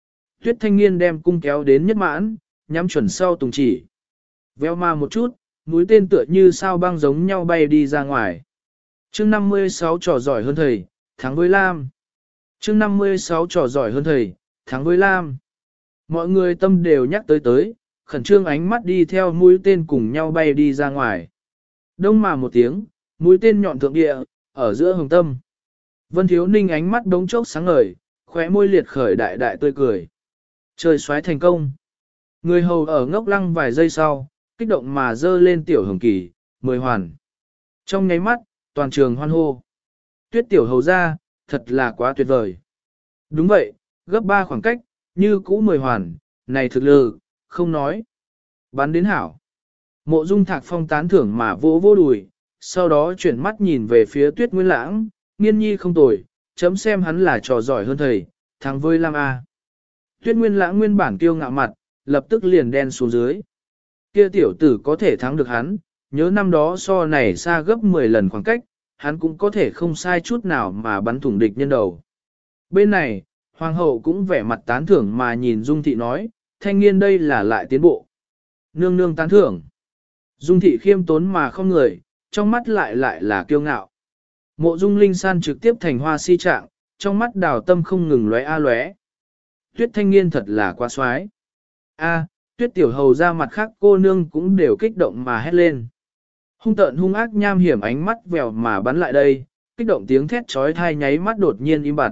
Tuyết thanh niên đem cung kéo đến nhất mãn, nhắm chuẩn sau tùng chỉ. Veo ma một chút, mũi tên tựa như sao băng giống nhau bay đi ra ngoài. chương 56 trò giỏi hơn thầy, thắng với Lam. chương 56 trò giỏi hơn thầy, thắng với Lam. Mọi người tâm đều nhắc tới, khẩn trương ánh mắt đi theo mũi tên cùng nhau bay đi ra ngoài. Đông mà một tiếng, mũi tên nhọn thượng địa, ở giữa hồng tâm. Vân Thiếu Ninh ánh mắt đống chốc sáng ngời, khóe môi liệt khởi đại đại tươi cười. Chơi xoáy thành công. Người hầu ở ngốc lăng vài giây sau, kích động mà dơ lên tiểu hồng kỳ, 10 hoàn. Trong nháy mắt, toàn trường hoan hô. Tuyết tiểu hầu ra, thật là quá tuyệt vời. Đúng vậy, gấp 3 khoảng cách, như cũ 10 hoàn, này thực lực, không nói. Bắn đến hảo. Mộ Dung Thạc Phong tán thưởng mà vỗ vỗ đùi, sau đó chuyển mắt nhìn về phía Tuyết Nguyên Lãng, nghiên nhi không tồi, chấm xem hắn là trò giỏi hơn thầy, thắng với Lam A. Tuyết Nguyên Lãng nguyên bản kiêu ngạo mặt, lập tức liền đen xuống dưới. Kia tiểu tử có thể thắng được hắn, nhớ năm đó so này xa gấp 10 lần khoảng cách, hắn cũng có thể không sai chút nào mà bắn thủng địch nhân đầu. Bên này, Hoàng hậu cũng vẻ mặt tán thưởng mà nhìn Dung Thị nói, thanh niên đây là lại tiến bộ. Nương nương tán thưởng. Dung Thị khiêm tốn mà không người, trong mắt lại là kiêu ngạo. Mộ Dung Linh San trực tiếp thành hoa si trạng, trong mắt đào tâm không ngừng lóe a lóe. Tuyết thanh niên thật là quá xoái. A, Tuyết tiểu hầu ra mặt khác cô nương cũng đều kích động mà hét lên. Hung tợn hung ác nham hiểm ánh mắt vèo mà bắn lại đây, kích động tiếng thét trói thai nháy mắt đột nhiên im bặt.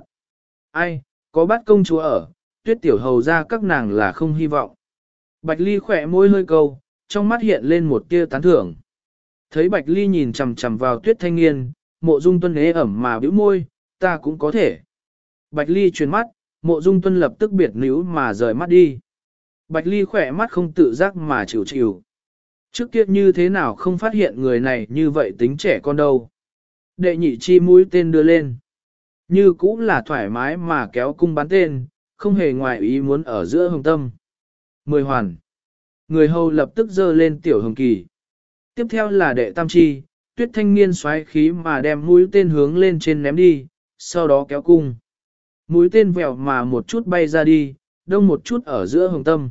Ai, có bát công chúa ở, Tuyết tiểu hầu ra các nàng là không hy vọng. Bạch Ly khỏe môi hơi câu, trong mắt hiện lên một tia tán thưởng. Thấy Bạch Ly nhìn chằm chằm vào Tuyết thanh niên, Mộ Dung Tuân ế ẩm mà bĩu môi, ta cũng có thể. Bạch Ly chuyển mắt, Mộ Dung Tuân lập tức biệt níu mà rời mắt đi. Bạch Ly khỏe mắt không tự giác mà chịu chịu. Trước kia như thế nào không phát hiện người này như vậy tính trẻ con đâu. Đệ nhị chi mũi tên đưa lên. Như cũng là thoải mái mà kéo cung bắn tên, không hề ngoài ý muốn ở giữa hồng tâm. 10 hoàn. Người hầu lập tức dơ lên tiểu hồng kỳ. Tiếp theo là đệ tam chi, Tuyết thanh niên xoáy khí mà đem mũi tên hướng lên trên ném đi, sau đó kéo cung. Mũi tên vèo mà một chút bay ra đi, đông một chút ở giữa hồng tâm.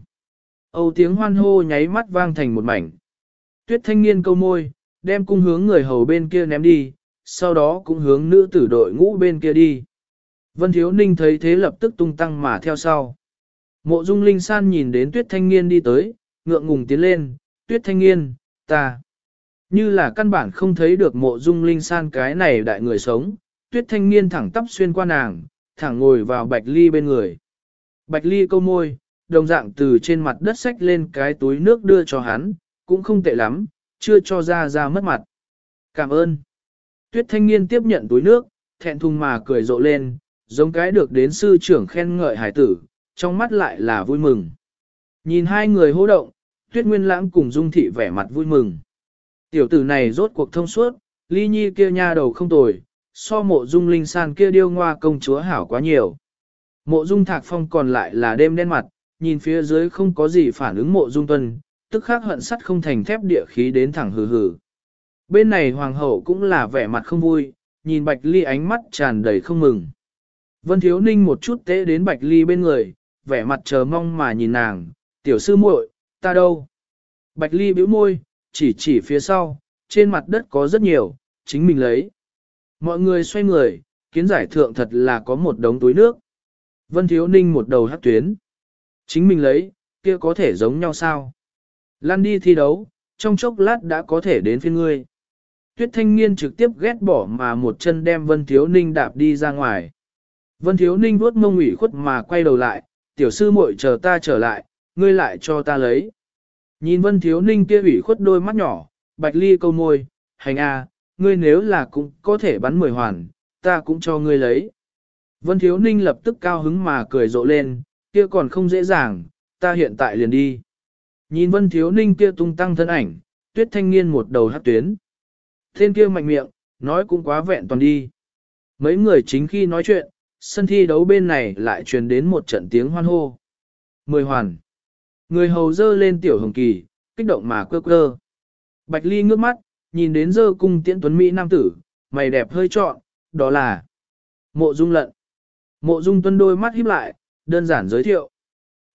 Âu tiếng hoan hô nháy mắt vang thành một mảnh. Tuyết thanh niên câu môi, đem cung hướng người hầu bên kia ném đi, sau đó cũng hướng nữ tử đội ngũ bên kia đi. Vân Thiếu Ninh thấy thế lập tức tung tăng mà theo sau. Mộ Dung Linh San nhìn đến Tuyết thanh niên đi tới, ngượng ngùng tiến lên, Tuyết thanh niên, ta. Như là căn bản không thấy được Mộ Dung Linh San cái này đại người sống, Tuyết thanh niên thẳng tắp xuyên qua nàng, thẳng ngồi vào Bạch Ly bên người. Bạch Ly câu môi, đồng dạng từ trên mặt đất xách lên cái túi nước đưa cho hắn, cũng không tệ lắm, chưa cho ra mất mặt. Cảm ơn. Tuyết thanh niên tiếp nhận túi nước, thẹn thùng mà cười rộ lên, giống cái được đến sư trưởng khen ngợi hải tử, trong mắt lại là vui mừng. Nhìn hai người hô động, Tuyết Nguyên Lãng cùng Dung Thị vẻ mặt vui mừng. Tiểu tử này rốt cuộc thông suốt, Ly Nhi kia nha đầu không tồi, so Mộ Dung Linh San kia điêu ngoa công chúa hảo quá nhiều. Mộ Dung Thạc Phong còn lại là đêm đen mặt, nhìn phía dưới không có gì phản ứng Mộ Dung Tuân, tức khắc hận sắt không thành thép địa khí đến thẳng hừ hừ. Bên này hoàng hậu cũng là vẻ mặt không vui, nhìn Bạch Ly ánh mắt tràn đầy không mừng. Vân Thiếu Ninh một chút tế đến Bạch Ly bên người, vẻ mặt chờ mong mà nhìn nàng, tiểu sư muội, ta đâu? Bạch Ly bĩu môi, chỉ phía sau, trên mặt đất có rất nhiều, chính mình lấy. Mọi người xoay người, kiến giải thượng thật là có một đống túi nước. Vân Thiếu Ninh một đầu hắc tuyến. Chính mình lấy, kia có thể giống nhau sao? Lan đi thi đấu, trong chốc lát đã có thể đến phiên ngươi. Tuyết thanh niên trực tiếp ghét bỏ mà một chân đem Vân Thiếu Ninh đạp đi ra ngoài. Vân Thiếu Ninh vuốt mông ủy khuất mà quay đầu lại, tiểu sư muội chờ ta trở lại, ngươi lại cho ta lấy. Nhìn Vân Thiếu Ninh kia ủy khuất đôi mắt nhỏ, Bạch Ly câu môi, hành a, ngươi nếu là cũng có thể bắn 10 hoàn, ta cũng cho ngươi lấy. Vân Thiếu Ninh lập tức cao hứng mà cười rộ lên, kia còn không dễ dàng, ta hiện tại liền đi. Nhìn Vân Thiếu Ninh kia tung tăng thân ảnh, Tuyết thanh niên một đầu hát tuyến. Tên kia mạnh miệng, nói cũng quá vẹn toàn đi. Mấy người chính khi nói chuyện, sân thi đấu bên này lại truyền đến một trận tiếng hoan hô. 10 hoàn. Người hầu dơ lên tiểu hồng kỳ, kích động mà quơ quơ. Bạch Ly ngước mắt, nhìn đến dơ cung tiễn tuấn Mỹ nam tử, mày đẹp hơi trọn, đó là Mộ Dung Lận. Mộ Dung Tuân đôi mắt híp lại, đơn giản giới thiệu.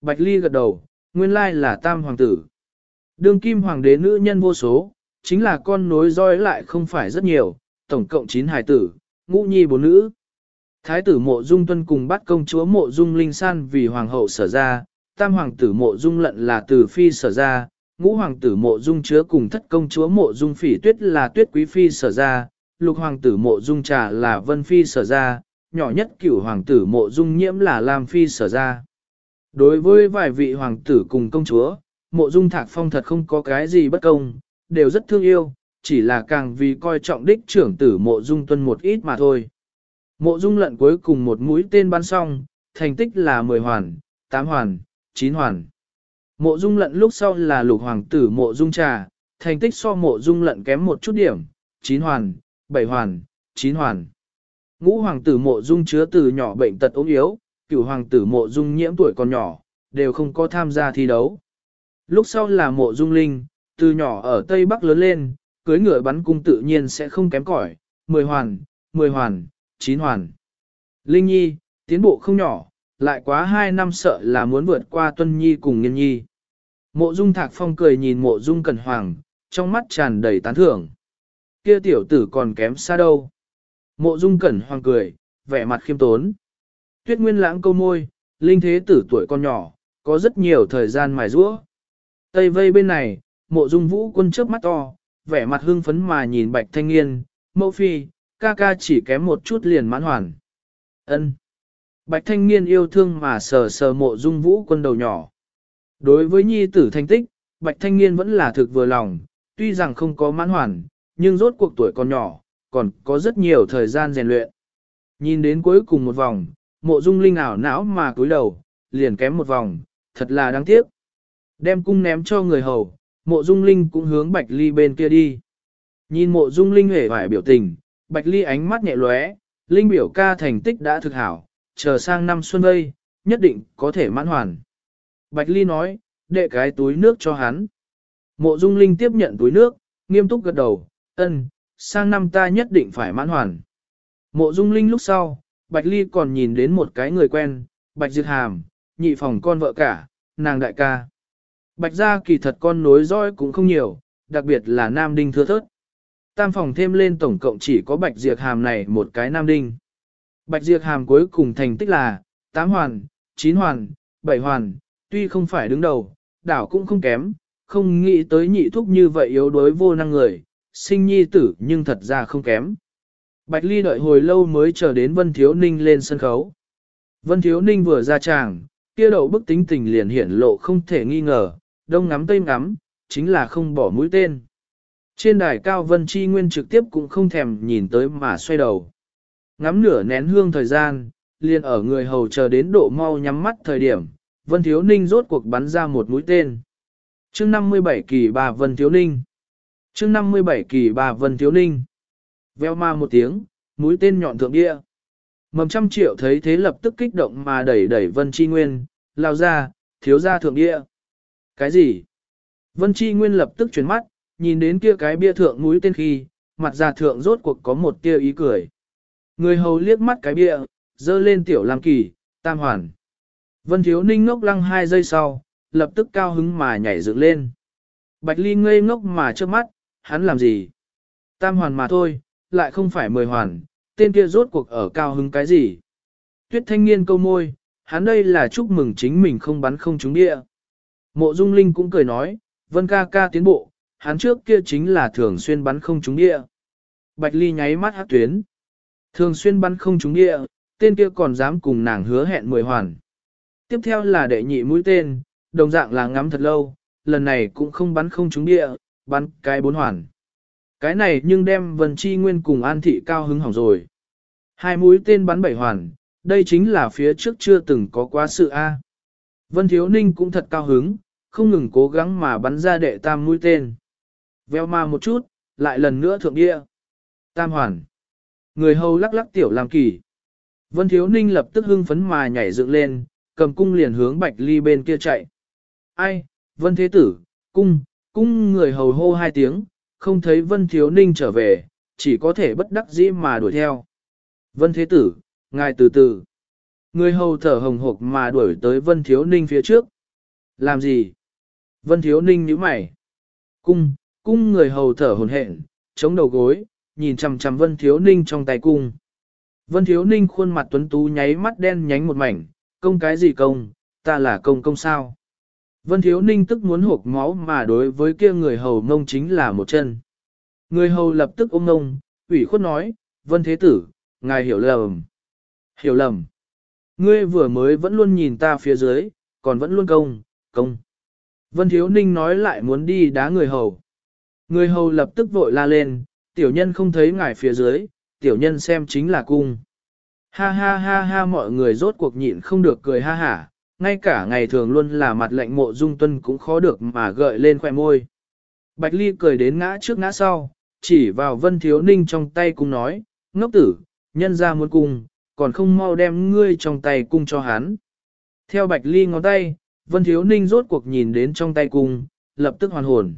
Bạch Ly gật đầu, nguyên lai là tam hoàng tử. Đương kim hoàng đế nữ nhân vô số, chính là con nối roi lại không phải rất nhiều, tổng cộng 9 hài tử, ngũ nhi 4 nữ. Thái tử Mộ Dung Tuân cùng bắt công chúa Mộ Dung Linh San vì hoàng hậu sở ra, tam hoàng tử Mộ Dung Lận là từ phi sở ra, ngũ hoàng tử Mộ Dung Chứa cùng thất công chúa Mộ Dung Phỉ Tuyết là Tuyết Quý phi sở ra, lục hoàng tử Mộ Dung Trà là Vân phi sở ra, nhỏ nhất cửu hoàng tử Mộ Dung Nhiễm là Lam phi sở ra. Đối với vài vị hoàng tử cùng công chúa, Mộ Dung Thạc Phong thật không có cái gì bất công, đều rất thương yêu, chỉ là càng vì coi trọng đích trưởng tử Mộ Dung Tuân một ít mà thôi. Mộ Dung Lận cuối cùng một mũi tên bắn xong, thành tích là 10 hoàn, 8 hoàn, 9 hoàn. Mộ Dung Lận lúc sau là lục hoàng tử Mộ Dung Trà, thành tích so Mộ Dung Lận kém một chút điểm, 9 hoàn, 7 hoàn, 9 hoàn. Ngũ hoàng tử Mộ Dung Chứa từ nhỏ bệnh tật ốm yếu, cửu hoàng tử Mộ Dung Nhiễm tuổi còn nhỏ, đều không có tham gia thi đấu. Lúc sau là Mộ Dung Linh, từ nhỏ ở Tây Bắc lớn lên, cưới ngựa bắn cung tự nhiên sẽ không kém cỏi, 10 hoàn, 10 hoàn, 9 hoàn. Linh Nhi, tiến bộ không nhỏ, lại quá 2 năm sợ là muốn vượt qua Tuân Nhi cùng Nghiên Nhi. Mộ Dung Thạc Phong cười nhìn Mộ Dung Cẩn Hoàng, trong mắt tràn đầy tán thưởng. Kia tiểu tử còn kém xa đâu. Mộ Dung Cẩn Hoàng cười, vẻ mặt khiêm tốn. Tuyết Nguyên Lãng câu môi, Linh Thế tử tuổi con nhỏ, có rất nhiều thời gian mài giũa. Tây vây bên này, Mộ Dung Vũ Quân chớp mắt to, vẻ mặt hưng phấn mà nhìn Bạch Thanh Nghiên, mẫu phi, ca ca chỉ kém một chút liền mãn hoàn. Ân. Bạch Thanh Nghiên yêu thương mà sờ sờ Mộ Dung Vũ Quân đầu nhỏ. Đối với nhi tử thành tích, Bạch Thanh Nghiên vẫn là thực vừa lòng, tuy rằng không có mãn hoàn, nhưng rốt cuộc tuổi còn nhỏ, còn có rất nhiều thời gian rèn luyện. Nhìn đến cuối cùng một vòng, Mộ Dung Linh ảo não mà cúi đầu, liền kém một vòng, thật là đáng tiếc. Đem cung ném cho người hầu, Mộ Dung Linh cũng hướng Bạch Ly bên kia đi. Nhìn Mộ Dung Linh hề vải biểu tình, Bạch Ly ánh mắt nhẹ lóe, Linh biểu ca thành tích đã thực hảo, chờ sang năm xuân vây, nhất định có thể mãn hoàn. Bạch Ly nói, đệ cái túi nước cho hắn. Mộ Dung Linh tiếp nhận túi nước, nghiêm túc gật đầu, ân, sang năm ta nhất định phải mãn hoàn. Mộ Dung Linh lúc sau, Bạch Ly còn nhìn đến một cái người quen, Bạch Diệt Hàm, nhị phòng con vợ cả, nàng đại ca. Bạch gia kỳ thật con nối dõi cũng không nhiều, đặc biệt là nam đinh thưa thớt. Tam phòng thêm lên tổng cộng chỉ có Bạch Diệt Hàm này một cái nam đinh. Bạch Diệt Hàm cuối cùng thành tích là 8 hoàn, 9 hoàn, 7 hoàn, tuy không phải đứng đầu, đảo cũng không kém, không nghĩ tới nhị thúc như vậy yếu đuối vô năng người, sinh nhi tử nhưng thật ra không kém. Bạch Ly đợi hồi lâu mới chờ đến Vân Thiếu Ninh lên sân khấu. Vân Thiếu Ninh vừa ra tràng, kia đậu bức tính tình liền hiển lộ không thể nghi ngờ, đông ngắm tây ngắm, chính là không bỏ mũi tên. Trên đài cao Vân Chi Nguyên trực tiếp cũng không thèm nhìn tới mà xoay đầu. Ngắm nửa nén hương thời gian, liền ở người hầu chờ đến độ mau nhắm mắt thời điểm, Vân Thiếu Ninh rốt cuộc bắn ra một mũi tên. Chương 57 kỳ bà Vân Thiếu Ninh. Chương 57 kỳ bà Vân Thiếu Ninh. Veo ma một tiếng, mũi tên nhọn thượng địa. Mầm trăm triệu thấy thế lập tức kích động mà đẩy Vân Chi Nguyên, lao ra, thiếu ra thượng địa. Cái gì? Vân Chi Nguyên lập tức chuyển mắt, nhìn đến kia cái bia thượng mũi tên khi, mặt già thượng rốt cuộc có một tia ý cười. Người hầu liếc mắt cái bia, dơ lên tiểu làm kỳ, tam hoàn. Vân Thiếu Ninh ngốc lăng 2 giây sau, lập tức cao hứng mà nhảy dựng lên. Bạch Ly ngây ngốc mà trước mắt, hắn làm gì? Tam hoàn mà thôi, lại không phải 10 hoàn, tên kia rốt cuộc ở cao hứng cái gì? Tuyết Thanh Nghiên câu môi, hắn đây là chúc mừng chính mình không bắn không trúng địa. Mộ Dung Linh cũng cười nói, Vân ca ca tiến bộ, hắn trước kia chính là thường xuyên bắn không trúng địa. Bạch Ly nháy mắt hát tuyến. Thường xuyên bắn không trúng địa, tên kia còn dám cùng nàng hứa hẹn 10 hoàn. Tiếp theo là đệ nhị mũi tên, đồng dạng là ngắm thật lâu, lần này cũng không bắn không trúng địa, bắn cái 4 hoàn. Cái này nhưng đem Vân Chi Nguyên cùng An Thị cao hứng hỏng rồi. 2 mũi tên bắn 7 hoàn, đây chính là phía trước chưa từng có quá sự A. Vân Thiếu Ninh cũng thật cao hứng, không ngừng cố gắng mà bắn ra đệ tam mũi tên. Veo ma một chút, lại lần nữa thượng địa. Tam hoàn. Người hầu lắc lắc tiểu làm kỳ. Vân Thiếu Ninh lập tức hưng phấn mà nhảy dựng lên, cầm cung liền hướng Bạch Ly bên kia chạy. Ai, Vân Thế Tử, cung người hầu hô 2 tiếng, không thấy Vân Thiếu Ninh trở về, chỉ có thể bất đắc dĩ mà đuổi theo. Vân Thế Tử, ngài từ từ. Người hầu thở hồng hộc mà đuổi tới Vân Thiếu Ninh phía trước, Làm gì? Vân Thiếu Ninh nhíu mày. Cung người hầu thở hổn hển, chống đầu gối, nhìn chằm chằm Vân Thiếu Ninh trong tay cung. Vân Thiếu Ninh khuôn mặt tuấn tú nháy mắt đen nhánh một mảnh, công cái gì công, ta là công sao. Vân Thiếu Ninh tức muốn hộp máu mà đối với kia người hầu ngông chính là một chân. Người hầu lập tức ôm ngông, ủy khuất nói, Vân Thế Tử, ngài hiểu lầm. Hiểu lầm. Ngươi vừa mới vẫn luôn nhìn ta phía dưới, còn vẫn luôn công. Vân Thiếu Ninh nói lại muốn đi đá người hầu. Người hầu lập tức vội la lên, tiểu nhân không thấy ngài phía dưới, tiểu nhân xem chính là cung. Ha ha ha ha, mọi người rốt cuộc nhịn không được cười ha hả, ngay cả ngày thường luôn là mặt lạnh Mộ Dung Tuân cũng khó được mà gợi lên khoẻ môi. Bạch Ly cười đến ngã trước ngã sau, chỉ vào Vân Thiếu Ninh trong tay cung nói, ngốc tử, nhân ra muốn cung, còn không mau đem ngươi trong tay cung cho hắn. Theo Bạch Ly ngón tay, Vân Thiếu Ninh rốt cuộc nhìn đến trong tay cung, lập tức hoàn hồn.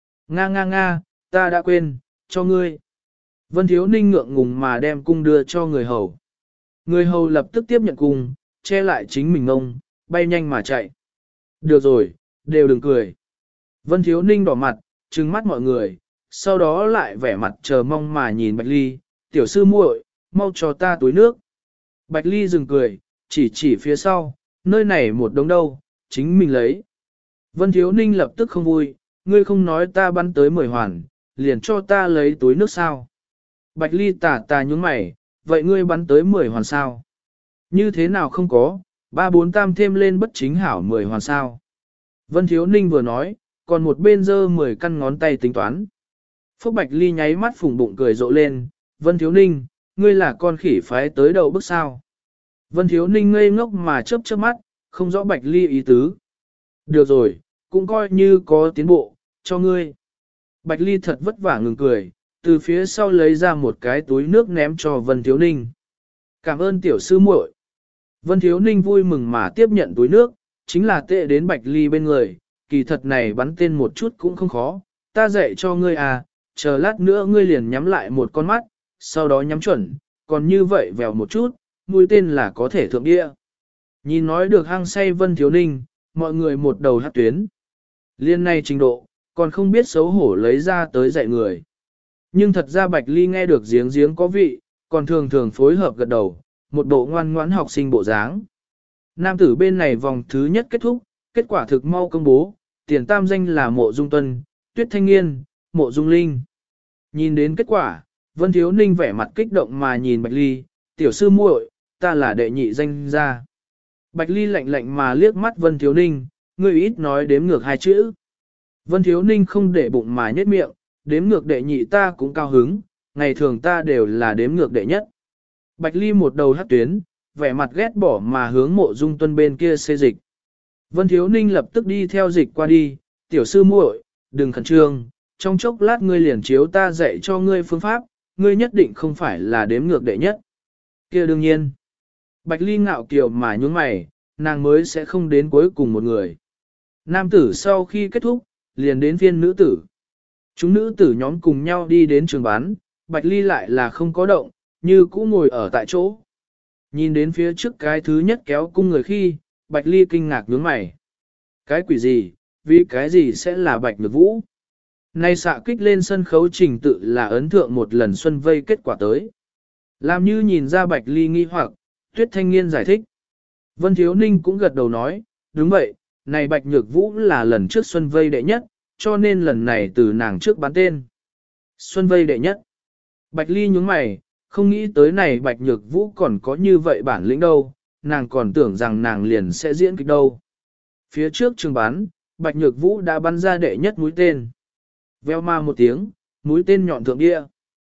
Nga, ta đã quên, cho ngươi. Vân Thiếu Ninh ngượng ngùng mà đem cung đưa cho người hầu. Người hầu lập tức tiếp nhận cung, che lại chính mình ngông, bay nhanh mà chạy. Được rồi, đều đừng cười. Vân Thiếu Ninh đỏ mặt, trừng mắt mọi người, sau đó lại vẻ mặt chờ mong mà nhìn Bạch Ly, tiểu sư muội, mau cho ta túi nước. Bạch Ly dừng cười, chỉ phía sau, nơi này một đống đâu, chính mình lấy. Vân Thiếu Ninh lập tức không vui, ngươi không nói ta bắn tới 10 hoàn, liền cho ta lấy túi nước sao. Bạch Ly tà nhúng mày, vậy ngươi bắn tới 10 hoàn sao? Như thế nào không có, 3-4 tam thêm lên bất chính hảo 10 hoàn sao? Vân Thiếu Ninh vừa nói, còn một bên giơ 10 căn ngón tay tính toán. Phúc Bạch Ly nháy mắt phùng bụng cười rộ lên, Vân Thiếu Ninh, ngươi là con khỉ phái tới đầu bức sao? Vân Thiếu Ninh ngây ngốc mà chớp mắt, không rõ Bạch Ly ý tứ. Được rồi, cũng coi như có tiến bộ, cho ngươi. Bạch Ly thật vất vả ngừng cười, từ phía sau lấy ra một cái túi nước ném cho Vân Thiếu Ninh. Cảm ơn tiểu sư muội. Vân Thiếu Ninh vui mừng mà tiếp nhận túi nước, chính là tệ đến Bạch Ly bên người, kỳ thật này bắn tên một chút cũng không khó, ta dạy cho ngươi à, chờ lát nữa ngươi liền nhắm lại một con mắt, sau đó nhắm chuẩn, còn như vậy vèo một chút, mũi tên là có thể thượng địa. Nhìn nói được hăng say Vân Thiếu Ninh, mọi người một đầu hát tuyến. Liên này trình độ, còn không biết xấu hổ lấy ra tới dạy người. Nhưng thật ra Bạch Ly nghe được giếng có vị, còn thường thường phối hợp gật đầu, một bộ ngoan ngoãn học sinh bộ dáng. Nam tử bên này vòng thứ nhất kết thúc, kết quả thực mau công bố, tiền tam danh là Mộ Dung Tuân, Tuyết Thanh Nghiên, Mộ Dung Linh. Nhìn đến kết quả, Vân Thiếu Ninh vẻ mặt kích động mà nhìn Bạch Ly, tiểu sư muội, ta là đệ nhị danh gia. Bạch Ly lạnh lạnh mà liếc mắt Vân Thiếu Ninh, ngươi ít nói đếm ngược 2 chữ. Vân Thiếu Ninh không để bụng mà nhếch miệng, đếm ngược đệ nhị ta cũng cao hứng, ngày thường ta đều là đếm ngược đệ nhất. Bạch Ly một đầu hất tuyến, vẻ mặt ghét bỏ mà hướng Mộ Dung Tuân bên kia xê dịch. Vân Thiếu Ninh lập tức đi theo dịch qua đi, tiểu sư muội, đừng khẩn trương, trong chốc lát ngươi liền chiếu ta dạy cho ngươi phương pháp, ngươi nhất định không phải là đếm ngược đệ nhất. Kia đương nhiên. Bạch Ly ngạo kiều mà nhún mày, nàng mới sẽ không đến cuối cùng một người. Nam tử sau khi kết thúc, liền đến phiên nữ tử. Chúng nữ tử nhóm cùng nhau đi đến trường bán, Bạch Ly lại là không có động, như cũ ngồi ở tại chỗ. Nhìn đến phía trước cái thứ nhất kéo cung người khi, Bạch Ly kinh ngạc nhướng mày. Cái quỷ gì, vì cái gì sẽ là Bạch Nhược Vũ? Nay xạ kích lên sân khấu trình tự là ấn thượng một lần xuân vây kết quả tới. Làm như nhìn ra Bạch Ly nghi hoặc, Tuyết Thanh Nghiên giải thích. Vân Thiếu Ninh cũng gật đầu nói, đúng vậy, này Bạch Nhược Vũ là lần trước xuân vây đệ nhất, cho nên lần này từ nàng trước bán tên. Xuân vây đệ nhất. Bạch Ly nhướng mày, không nghĩ tới này Bạch Nhược Vũ còn có như vậy bản lĩnh đâu, nàng còn tưởng rằng nàng liền sẽ diễn kịch đâu. Phía trước trường bán, Bạch Nhược Vũ đã bắn ra đệ nhất mũi tên. Veo ma một tiếng, mũi tên nhọn thượng địa.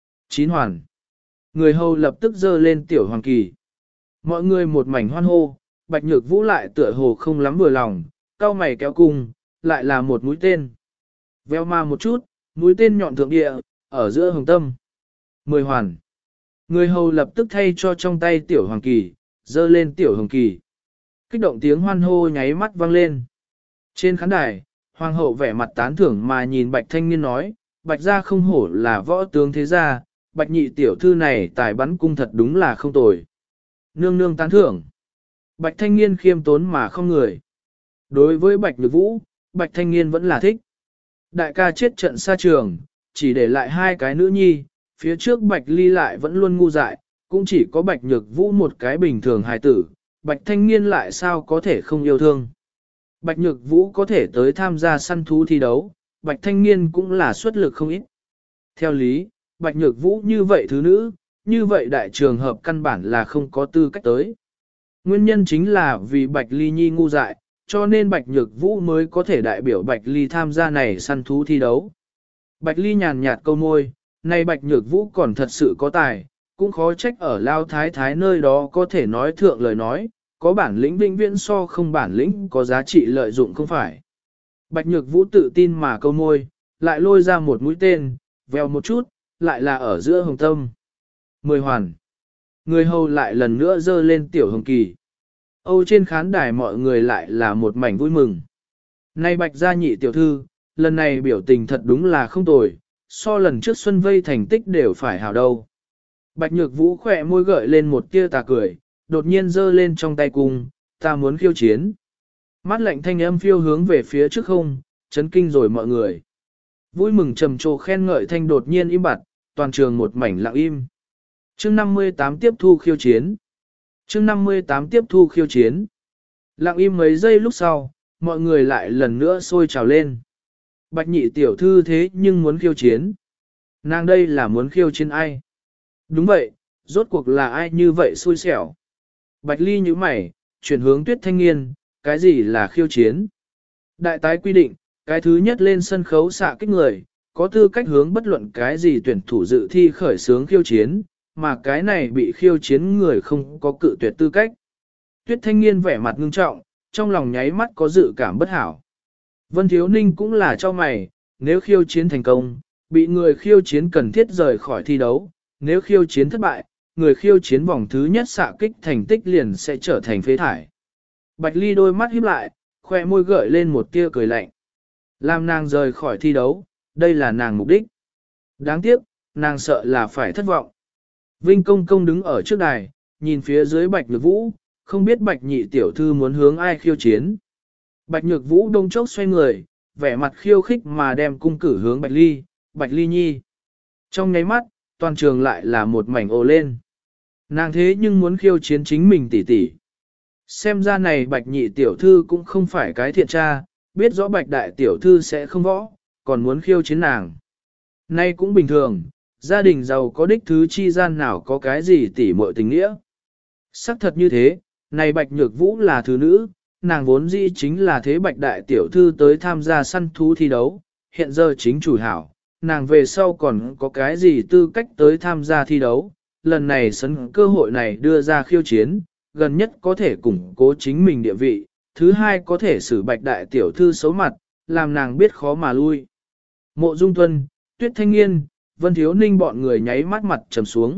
9 hoàn. Người hầu lập tức giơ lên tiểu hoàng kỳ. Mọi người một mảnh hoan hô, Bạch Nhược Vũ lại tựa hồ không lắm vừa lòng, cao mày kéo cung, lại là một mũi tên. Veo ma một chút, mũi tên nhọn thượng địa, ở giữa hồng tâm. 10 hoàn. Người hầu lập tức thay cho trong tay tiểu hoàng kỳ, giơ lên tiểu hồng kỳ. Kích động tiếng hoan hô nháy mắt vang lên. Trên khán đài, hoàng hậu vẻ mặt tán thưởng mà nhìn Bạch Thanh Niên nói, Bạch gia không hổ là võ tướng thế gia, Bạch nhị tiểu thư này tài bắn cung thật đúng là không tồi. Nương nương tán thưởng. Bạch Thanh Niên khiêm tốn mà không người. Đối với Bạch Nhược Vũ, Bạch Thanh Niên vẫn là thích. Đại ca chết trận xa trường, chỉ để lại hai cái nữ nhi, phía trước Bạch Ly lại vẫn luôn ngu dại, cũng chỉ có Bạch Nhược Vũ một cái bình thường hài tử, Bạch Thanh Niên lại sao có thể không yêu thương. Bạch Nhược Vũ có thể tới tham gia săn thú thi đấu, Bạch Thanh Niên cũng là xuất lực không ít. Theo lý, Bạch Nhược Vũ như vậy thứ nữ, như vậy đại trường hợp căn bản là không có tư cách tới. Nguyên nhân chính là vì Bạch Ly Nhi ngu dại, cho nên Bạch Nhược Vũ mới có thể đại biểu Bạch Ly tham gia này săn thú thi đấu. Bạch Ly nhàn nhạt câu môi, này Bạch Nhược Vũ còn thật sự có tài, cũng khó trách ở Lao Thái Thái nơi đó có thể nói thượng lời nói, có bản lĩnh vĩnh viễn so không bản lĩnh có giá trị lợi dụng không phải. Bạch Nhược Vũ tự tin mà câu môi, lại lôi ra một mũi tên, vèo một chút, lại là ở giữa hồng tâm. 10 hoàn. Người hầu lại lần nữa dơ lên tiểu hồng kỳ. Âu trên khán đài mọi người lại là một mảnh vui mừng. Nay Bạch gia nhị tiểu thư, lần này biểu tình thật đúng là không tồi, so lần trước Xuân Vây thành tích đều phải hào đâu. Bạch Nhược Vũ khỏe môi gợi lên một tia tà cười, đột nhiên giơ lên trong tay cung, ta muốn khiêu chiến. Mắt lạnh thanh âm phiêu hướng về phía trước không, chấn kinh rồi mọi người. Vui mừng trầm trồ khen ngợi thanh đột nhiên im bặt, toàn trường một mảnh lặng im. Chương 58 tiếp thu khiêu chiến. Chương 58 tiếp thu khiêu chiến. Lặng im mấy giây lúc sau, mọi người lại lần nữa sôi trào lên. Bạch nhị tiểu thư thế nhưng muốn khiêu chiến. Nàng đây là muốn khiêu chiến ai? Đúng vậy, rốt cuộc là ai như vậy xui xẻo? Bạch Ly như mày, chuyển hướng Tuyết Thanh Nghiên, cái gì là khiêu chiến? Đại tái quy định, cái thứ nhất lên sân khấu xạ kích người, có tư cách hướng bất luận cái gì tuyển thủ dự thi khởi xướng khiêu chiến, mà cái này bị khiêu chiến người không có cự tuyệt tư cách. Tuyết Thanh Nghiên vẻ mặt ngưng trọng, trong lòng nháy mắt có dự cảm bất hảo. Vân Thiếu Ninh cũng là cho mày, nếu khiêu chiến thành công, bị người khiêu chiến cần thiết rời khỏi thi đấu, nếu khiêu chiến thất bại, người khiêu chiến vòng thứ nhất xạ kích thành tích liền sẽ trở thành phế thải. Bạch Ly đôi mắt híp lại, khoe môi gợi lên một tia cười lạnh. Làm nàng rời khỏi thi đấu, đây là nàng mục đích. Đáng tiếc, nàng sợ là phải thất vọng. Vinh Công Công đứng ở trước đài, nhìn phía dưới Bạch Nhược Vũ, không biết Bạch nhị tiểu thư muốn hướng ai khiêu chiến. Bạch Nhược Vũ đông chốc xoay người, vẻ mặt khiêu khích mà đem cung cử hướng Bạch Ly Nhi. Trong nháy mắt, toàn trường lại là một mảnh ồ lên. Nàng thế nhưng muốn khiêu chiến chính mình tỷ tỷ. Xem ra này Bạch nhị tiểu thư cũng không phải cái thiện tra, biết rõ Bạch đại tiểu thư sẽ không võ, còn muốn khiêu chiến nàng. Nay cũng bình thường, gia đình giàu có đích thứ chi gian nào có cái gì tỉ muội tình nghĩa. Sắc thật như thế, này Bạch Nhược Vũ là thứ nữ, nàng vốn dĩ chính là thế Bạch đại tiểu thư tới tham gia săn thú thi đấu, hiện giờ chính chủ hảo, nàng về sau còn có cái gì tư cách tới tham gia thi đấu, lần này sân cơ hội này đưa ra khiêu chiến, gần nhất có thể củng cố chính mình địa vị, thứ hai có thể xử Bạch đại tiểu thư xấu mặt, làm nàng biết khó mà lui. Mộ Dung Tuân, Tuyết Thanh Nghiên, Vân Thiếu Ninh bọn người nháy mắt mặt trầm xuống.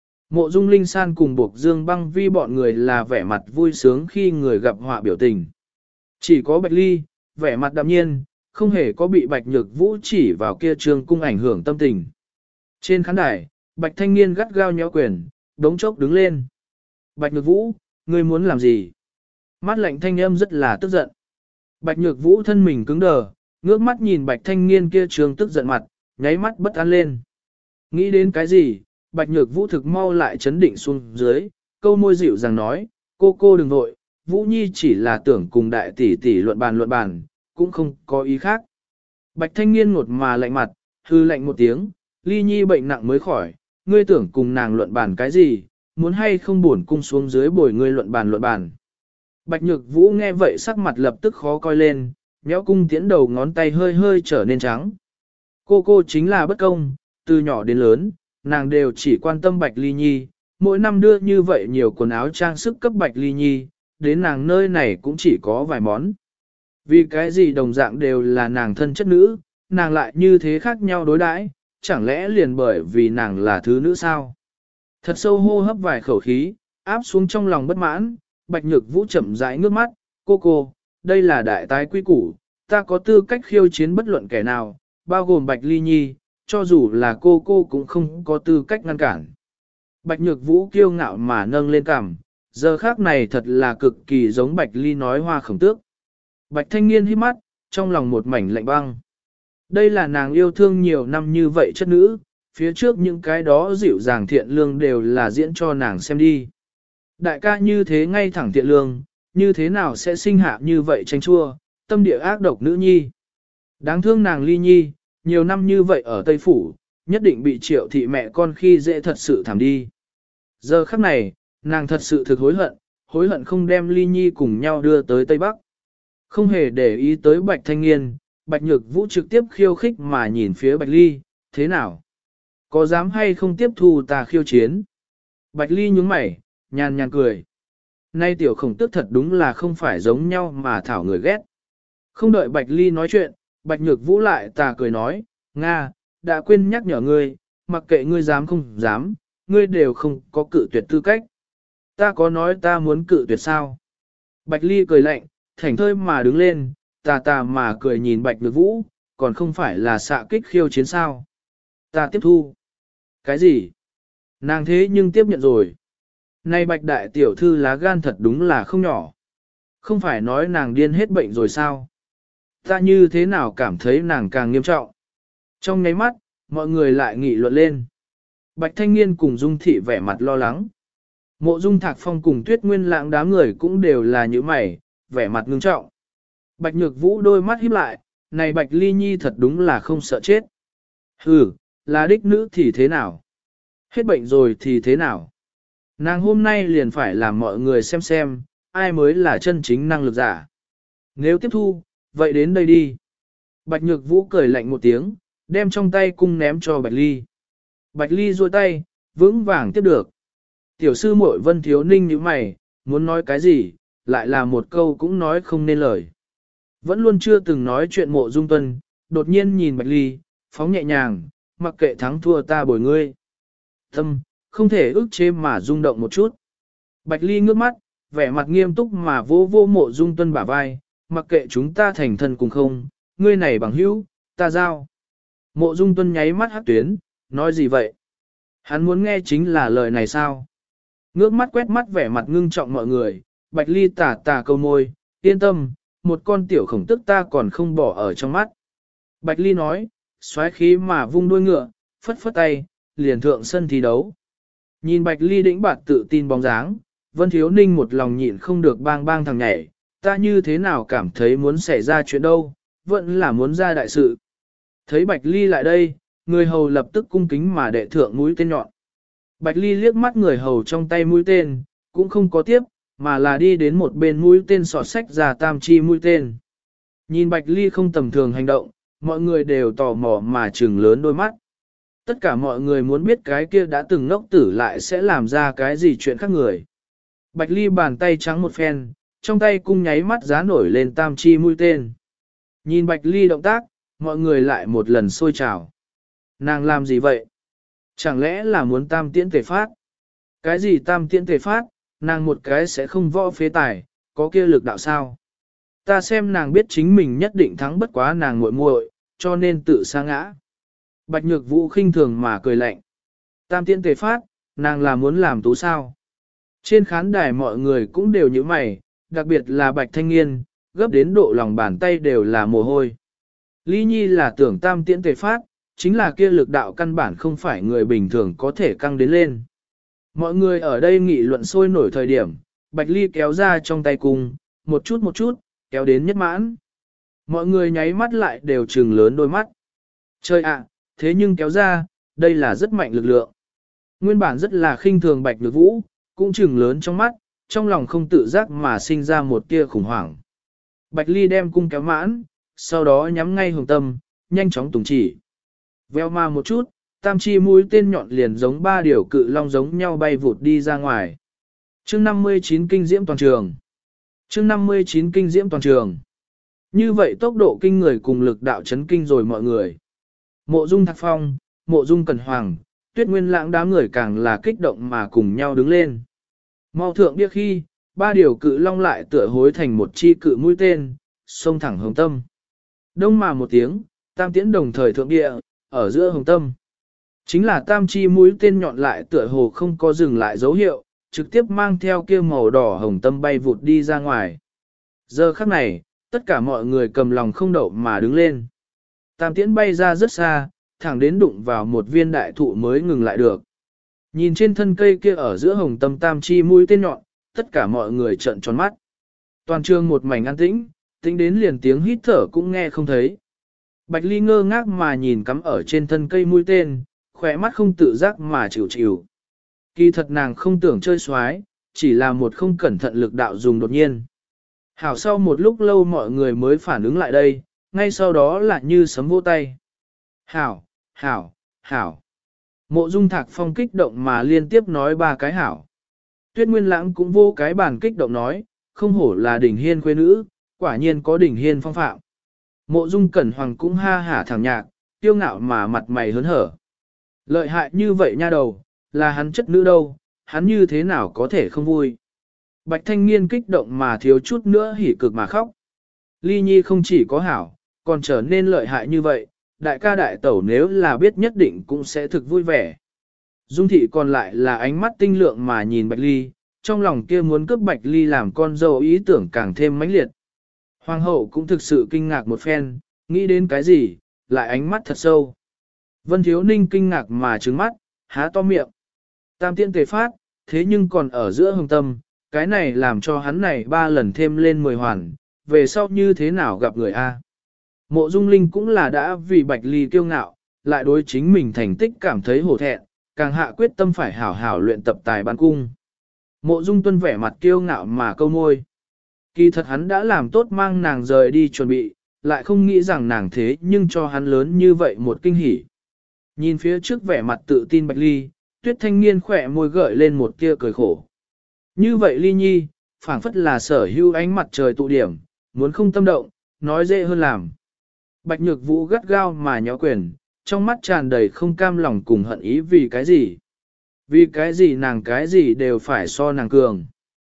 Mộ Dung Linh San cùng Bộc Dương Băng Vi bọn người là vẻ mặt vui sướng khi người gặp họa biểu tình. Chỉ có Bạch Ly, vẻ mặt đạm nhiên, không hề có bị Bạch Nhược Vũ chỉ vào kia trường cung ảnh hưởng tâm tình. Trên khán đài, Bạch Thanh Niên gắt gao nhéo quyền, đống chốc đứng lên. Bạch Nhược Vũ, ngươi muốn làm gì? Mắt lạnh thanh âm rất là tức giận. Bạch Nhược Vũ thân mình cứng đờ, ngước mắt nhìn Bạch Thanh Niên kia trường tức giận mặt, nháy mắt bất an lên. Nghĩ đến cái gì, Bạch Nhược Vũ thực mau lại chấn định xuống dưới, câu môi dịu dàng nói, cô đừng vội, Vũ Nhi chỉ là tưởng cùng đại tỷ tỷ luận bàn, cũng không có ý khác. Bạch Thanh Niên ngột mà lạnh mặt, hư lạnh một tiếng, Ly Nhi bệnh nặng mới khỏi, ngươi tưởng cùng nàng luận bàn cái gì, muốn hay không buồn cung xuống dưới bồi ngươi luận bàn. Bạch Nhược Vũ nghe vậy sắc mặt lập tức khó coi lên, nhéo cung tiễn đầu ngón tay hơi hơi trở nên trắng. Cô chính là bất công, từ nhỏ đến lớn, nàng đều chỉ quan tâm Bạch Ly Nhi, mỗi năm đưa như vậy nhiều quần áo trang sức cấp Bạch Ly Nhi, đến nàng nơi này cũng chỉ có vài món. Vì cái gì đồng dạng đều là nàng thân chất nữ, nàng lại như thế khác nhau đối đãi, chẳng lẽ liền bởi vì nàng là thứ nữ sao? Thật sâu hô hấp vài khẩu khí, áp xuống trong lòng bất mãn, Bạch Nhược Vũ chậm rãi ngước mắt, cô, đây là đại tái quy củ, ta có tư cách khiêu chiến bất luận kẻ nào, bao gồm Bạch Ly Nhi, cho dù là cô cũng không có tư cách ngăn cản. Bạch Nhược Vũ kiêu ngạo mà nâng lên cằm, giờ khác này thật là cực kỳ giống Bạch Ly nói hoa khổng tước. Bạch thanh niên hít mắt, trong lòng một mảnh lạnh băng. Đây là nàng yêu thương nhiều năm như vậy chất nữ, phía trước những cái đó dịu dàng thiện lương đều là diễn cho nàng xem đi. Đại ca như thế ngay thẳng thiện lương, như thế nào sẽ sinh hạ như vậy tranh chua, tâm địa ác độc nữ nhi. Đáng thương nàng ly nhi, nhiều năm như vậy ở Tây Phủ, nhất định bị triệu thị mẹ con khi dễ thật sự thảm đi. Giờ khắc này, nàng thật sự thực hối hận không đem ly nhi cùng nhau đưa tới Tây Bắc. Không hề để ý tới Bạch Thanh Nghiên, Bạch Nhược Vũ trực tiếp khiêu khích mà nhìn phía Bạch Ly, thế nào? Có dám hay không tiếp thu ta khiêu chiến? Bạch Ly nhướng mày, nhàn nhàn cười. Nay tiểu khổng tước thật đúng là không phải giống nhau mà thảo người ghét. Không đợi Bạch Ly nói chuyện, Bạch Nhược Vũ lại tà cười nói, Nga, đã quên nhắc nhở ngươi, mặc kệ ngươi dám không dám, ngươi đều không có cự tuyệt tư cách. Ta có nói ta muốn cự tuyệt sao? Bạch Ly cười lạnh, thảnh thơi mà đứng lên, tà tà mà cười nhìn Bạch Nhược Vũ, còn không phải là xạ kích khiêu chiến sao? Ta tiếp thu. Cái gì? Nàng thế nhưng tiếp nhận rồi. Nay Bạch đại tiểu thư lá gan thật đúng là không nhỏ. Không phải nói nàng điên hết bệnh rồi sao? Ta như thế nào cảm thấy nàng càng nghiêm trọng? Trong nháy mắt, mọi người lại nghị luận lên. Bạch Thanh Nghiên cùng Dung Thị vẻ mặt lo lắng. Mộ Dung Thạc Phong cùng Tuyết Nguyên Lãng đám người cũng đều là như mày, vẻ mặt ngưng trọng. Bạch Nhược Vũ đôi mắt híp lại, này Bạch Ly Nhi thật đúng là không sợ chết. Hừ, là đích nữ thì thế nào? Hết bệnh rồi thì thế nào? Nàng hôm nay liền phải làm mọi người xem, ai mới là chân chính năng lực giả. Nếu tiếp thu, vậy đến đây đi. Bạch Nhược Vũ cười lạnh một tiếng, đem trong tay cung ném cho Bạch Ly. Bạch Ly duỗi tay, vững vàng tiếp được. Tiểu sư muội Vân Thiếu Ninh như mày, muốn nói cái gì, lại là một câu cũng nói không nên lời. Vẫn luôn chưa từng nói chuyện Mộ Dung Tuân, đột nhiên nhìn Bạch Ly, phóng nhẹ nhàng, mặc kệ thắng thua ta bồi ngươi. Tâm, không thể ức chế mà rung động một chút. Bạch Ly ngước mắt, vẻ mặt nghiêm túc mà vô vô Mộ Dung Tuân bả vai, mặc kệ chúng ta thành thân cùng không, ngươi này bằng hữu, ta giao. Mộ Dung Tuân nháy mắt hắc tuyến, nói gì vậy? Hắn muốn nghe chính là lời này sao? Ngước mắt quét mắt vẻ mặt ngưng trọng mọi người, Bạch Ly tà tà câu môi, yên tâm, một con tiểu khổng tức ta còn không bỏ ở trong mắt. Bạch Ly nói, xoáy khí mà vung đuôi ngựa, phất phất tay, liền thượng sân thi đấu. Nhìn Bạch Ly đĩnh bạt tự tin bóng dáng, Vân Thiếu Ninh một lòng nhịn không được bang bang thằng nhảy, ta như thế nào cảm thấy muốn xảy ra chuyện đâu, vẫn là muốn ra đại sự. Thấy Bạch Ly lại đây, người hầu lập tức cung kính mà đệ thượng mũi tên nhọn. Bạch Ly liếc mắt người hầu trong tay mũi tên, cũng không có tiếp, mà là đi đến một bên mũi tên sọt sách ra tam chi mũi tên. Nhìn Bạch Ly không tầm thường hành động, mọi người đều tò mò mà trừng lớn đôi mắt. Tất cả mọi người muốn biết cái kia đã từng ngốc tử lại sẽ làm ra cái gì chuyện khác người. Bạch Ly bàn tay trắng một phen, trong tay cung nháy mắt giá nổi lên tam chi mũi tên. Nhìn Bạch Ly động tác, mọi người lại một lần sôi trào. Nàng làm gì vậy? Chẳng lẽ là muốn tam tiễn tề phát? Cái gì tam tiễn tề phát, nàng một cái sẽ không võ phế tài, có kia lực đạo sao? Ta xem nàng biết chính mình nhất định thắng bất quá nàng muội muội, cho nên tự sa ngã. Bạch Nhược Vũ khinh thường mà cười lạnh. Tam tiễn tề phát, nàng là muốn làm tú sao? Trên khán đài mọi người cũng đều như mày, đặc biệt là Bạch Thanh Nghiên, gấp đến độ lòng bàn tay đều là mồ hôi. Ly Nhi là tưởng tam tiễn tề phát, chính là kia lực đạo căn bản không phải người bình thường có thể căng đến lên. Mọi người ở đây nghị luận sôi nổi thời điểm, Bạch Ly kéo ra trong tay cung, một chút, kéo đến nhất mãn. Mọi người nháy mắt lại đều trừng lớn đôi mắt. Trời ạ, thế nhưng kéo ra, đây là rất mạnh lực lượng. Nguyên bản rất là khinh thường Bạch Nhược Vũ, cũng trừng lớn trong mắt, trong lòng không tự giác mà sinh ra một tia khủng hoảng. Bạch Ly đem cung kéo mãn, sau đó nhắm ngay Hồng Tâm, nhanh chóng tùng chỉ. Veo ma một chút, tam chi mũi tên nhọn liền giống ba điều cự long giống nhau bay vụt đi ra ngoài. Chương 59 kinh diễm toàn trường. Chương 59 kinh diễm toàn trường. Như vậy tốc độ kinh người cùng lực đạo chấn kinh rồi mọi người. Mộ Dung Thạc Phong, Mộ Dung Cẩn Hoàng, Tuyết Nguyên Lãng đám người càng là kích động mà cùng nhau đứng lên. Mau thượng biết khi, ba điều cự long lại tựa hối thành một chi cự mũi tên, xông thẳng Hồng Tâm. Đông mà một tiếng, tam tiễn đồng thời thượng địa, ở giữa Hồng Tâm. Chính là tam chi mũi tên nhọn lại tựa hồ không có dừng lại dấu hiệu, trực tiếp mang theo kia màu đỏ Hồng Tâm bay vụt đi ra ngoài. Giờ khắc này, tất cả mọi người cầm lòng không đậu mà đứng lên. Tam tiễn bay ra rất xa, thẳng đến đụng vào một viên đại thụ mới ngừng lại được. Nhìn trên thân cây kia ở giữa hồng tâm tam chi mũi tên nhọn, tất cả mọi người trợn tròn mắt. Toàn trường một mảnh an tĩnh, tĩnh đến liền tiếng hít thở cũng nghe không thấy. Bạch Ly ngơ ngác mà nhìn cắm ở trên thân cây mũi tên, khỏe mắt không tự giác mà chịu chịu. Kỳ thật nàng không tưởng chơi xoái, chỉ là một không cẩn thận lực đạo dùng đột nhiên. Hảo sau một lúc lâu mọi người mới phản ứng lại đây, ngay sau đó là như sấm vỗ tay. Hảo, hảo, hảo. Mộ Dung Thạc Phong kích động mà liên tiếp nói ba cái hảo. Tuyết Nguyên Lãng cũng vô cái bàn kích động nói, không hổ là đỉnh hiên khuê nữ, quả nhiên có đỉnh hiên phong phạm. Mộ Dung Cẩn Hoàng cũng ha hả thẳng nhạc, tiêu ngạo mà mặt mày hớn hở. Lợi hại như vậy nha đầu, là hắn chất nữ đâu, hắn như thế nào có thể không vui. Bạch Thanh Niên kích động mà thiếu chút nữa hỉ cực mà khóc. Ly Nhi không chỉ có hảo, còn trở nên lợi hại như vậy, đại ca đại tẩu nếu là biết nhất định cũng sẽ thực vui vẻ. Dung thị còn lại là ánh mắt tinh lượng mà nhìn Bạch Ly, trong lòng kia muốn cướp Bạch Ly làm con dâu ý tưởng càng thêm mãnh liệt. Hoàng hậu cũng thực sự kinh ngạc một phen, nghĩ đến cái gì, lại ánh mắt thật sâu. Vân Thiếu Ninh kinh ngạc mà trừng mắt, há to miệng. Tam tiễn tề phát, thế nhưng còn ở giữa hồng tâm, cái này làm cho hắn này 3 lần thêm lên 10 hoàn, về sau như thế nào gặp người A. Mộ Dung Linh cũng là đã vì Bạch Ly kiêu ngạo, lại đối chính mình thành tích cảm thấy hổ thẹn, càng hạ quyết tâm phải hảo hảo luyện tập tài bắn cung. Mộ Dung Tuân vẻ mặt kiêu ngạo mà câu môi. Kỳ thật hắn đã làm tốt mang nàng rời đi chuẩn bị, lại không nghĩ rằng nàng thế nhưng cho hắn lớn như vậy một kinh hỉ. Nhìn phía trước vẻ mặt tự tin Bạch Ly, Tuyết Thanh Niên khỏe môi gợi lên một tia cười khổ. Như vậy Ly Nhi, phảng phất là sở hữu ánh mặt trời tụ điểm, muốn không tâm động, nói dễ hơn làm. Bạch Nhược Vũ gắt gao mà nhó quyền, trong mắt tràn đầy không cam lòng cùng hận ý vì cái gì. Vì cái gì nàng cái gì đều phải so nàng cường.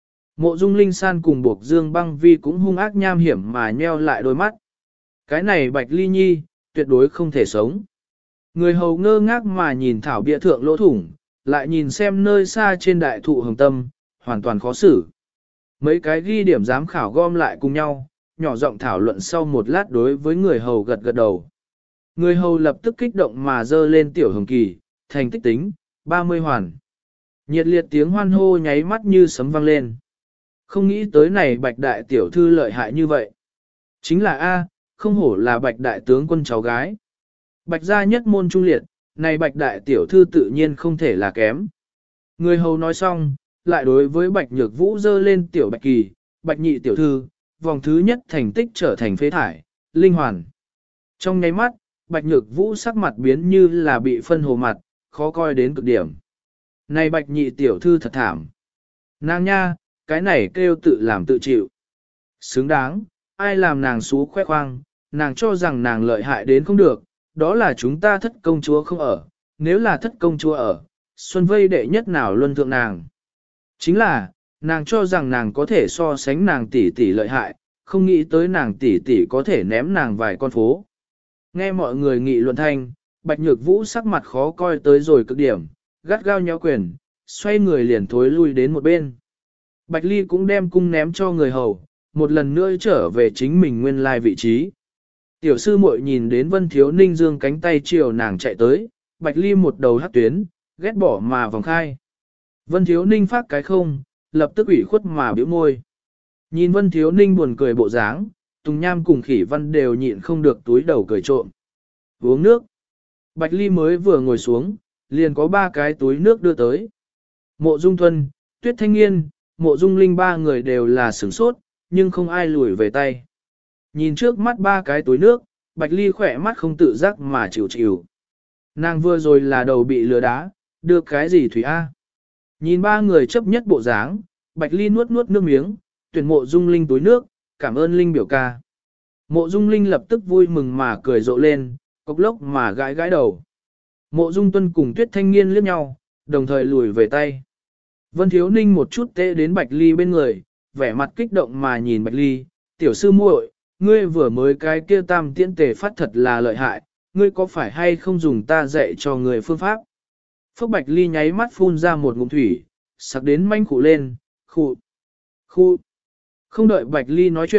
Mộ Dung Linh San cùng buộc Dương Băng Vi cũng hung ác nham hiểm mà nheo lại đôi mắt. Cái này Bạch Ly Nhi, tuyệt đối không thể sống. Người hầu ngơ ngác mà nhìn thảo bia thượng lỗ thủng, lại nhìn xem nơi xa trên đại thụ hồng tâm, hoàn toàn khó xử. Mấy cái ghi điểm giám khảo gom lại cùng nhau, nhỏ giọng thảo luận sau một lát đối với người hầu gật gật đầu. Người hầu lập tức kích động mà dơ lên tiểu hồng kỳ, thành tích tính, 30 hoàn. Nhiệt liệt tiếng hoan hô nháy mắt như sấm vang lên. Không nghĩ tới này Bạch đại tiểu thư lợi hại như vậy. Chính là A, không hổ là Bạch đại tướng quân cháu gái. Bạch gia nhất môn trung liệt, này Bạch đại tiểu thư tự nhiên không thể là kém. Người hầu nói xong, lại đối với Bạch Nhược Vũ dơ lên tiểu Bạch Kỳ, Bạch nhị tiểu thư, vòng thứ nhất thành tích trở thành phế thải, linh hoàn. Trong nháy mắt, Bạch Nhược Vũ sắc mặt biến như là bị phân hồ mặt, khó coi đến cực điểm. Này Bạch nhị tiểu thư thật thảm. Nàng nha, cái này kêu tự làm tự chịu. Xứng đáng, ai làm nàng xú khoe khoang, nàng cho rằng nàng lợi hại đến không được, đó là chúng ta thất công chúa không ở, nếu là thất công chúa ở, Xuân Vây đệ nhất nào luân thượng nàng. Chính là, nàng cho rằng nàng có thể so sánh nàng tỷ tỷ lợi hại, không nghĩ tới nàng tỷ tỷ có thể ném nàng vài con phố. Nghe mọi người nghị luận thanh, Bạch Nhược Vũ sắc mặt khó coi tới rồi cực điểm, gắt gao nhéo quyền, xoay người liền thối lui đến một bên. Bạch Ly cũng đem cung ném cho người hầu, một lần nữa trở về chính mình nguyên lai vị trí. Tiểu sư muội nhìn đến Vân Thiếu Ninh dương cánh tay chiều nàng chạy tới, Bạch Ly một đầu hắc tuyến, ghét bỏ mà vòng khai. Vân Thiếu Ninh phát cái không, lập tức ủy khuất mà biểu môi. Nhìn Vân Thiếu Ninh buồn cười bộ dáng, Tùng Nham cùng Khỉ Văn đều nhịn không được túi đầu cười trộm. Uống nước. Bạch Ly mới vừa ngồi xuống, liền có 3 cái túi nước đưa tới. Mộ Dung Thuần, Tuyết Thanh Niên, Mộ Dung Linh 3 người đều là sửng sốt, nhưng không ai lùi về tay. Nhìn trước mắt 3 cái túi nước, Bạch Ly khỏe mắt không tự giác mà chịu chịu. Nàng vừa rồi là đầu bị lừa đá, đưa cái gì Thủy A. Nhìn 3 người chấp nhất bộ dáng, Bạch Ly nuốt nuốt nước miếng, tuyển Mộ Dung Linh túi nước, cảm ơn Linh biểu ca. Mộ Dung Linh lập tức vui mừng mà cười rộ lên, cốc lốc mà gãi gãi đầu. Mộ Dung Tuân cùng Tuyết Thanh Niên liếc nhau, đồng thời lùi về tay. Vân Thiếu Ninh một chút tê đến Bạch Ly bên người, vẻ mặt kích động mà nhìn Bạch Ly, tiểu sư muội, ngươi vừa mới cái kia tam tiễn tề phát thật là lợi hại, ngươi có phải hay không dùng ta dạy cho người phương pháp? Phúc Bạch Ly nháy mắt phun ra một ngụm thủy, sặc đến manh khụ lên, khụ. Không đợi Bạch Ly nói chuyện,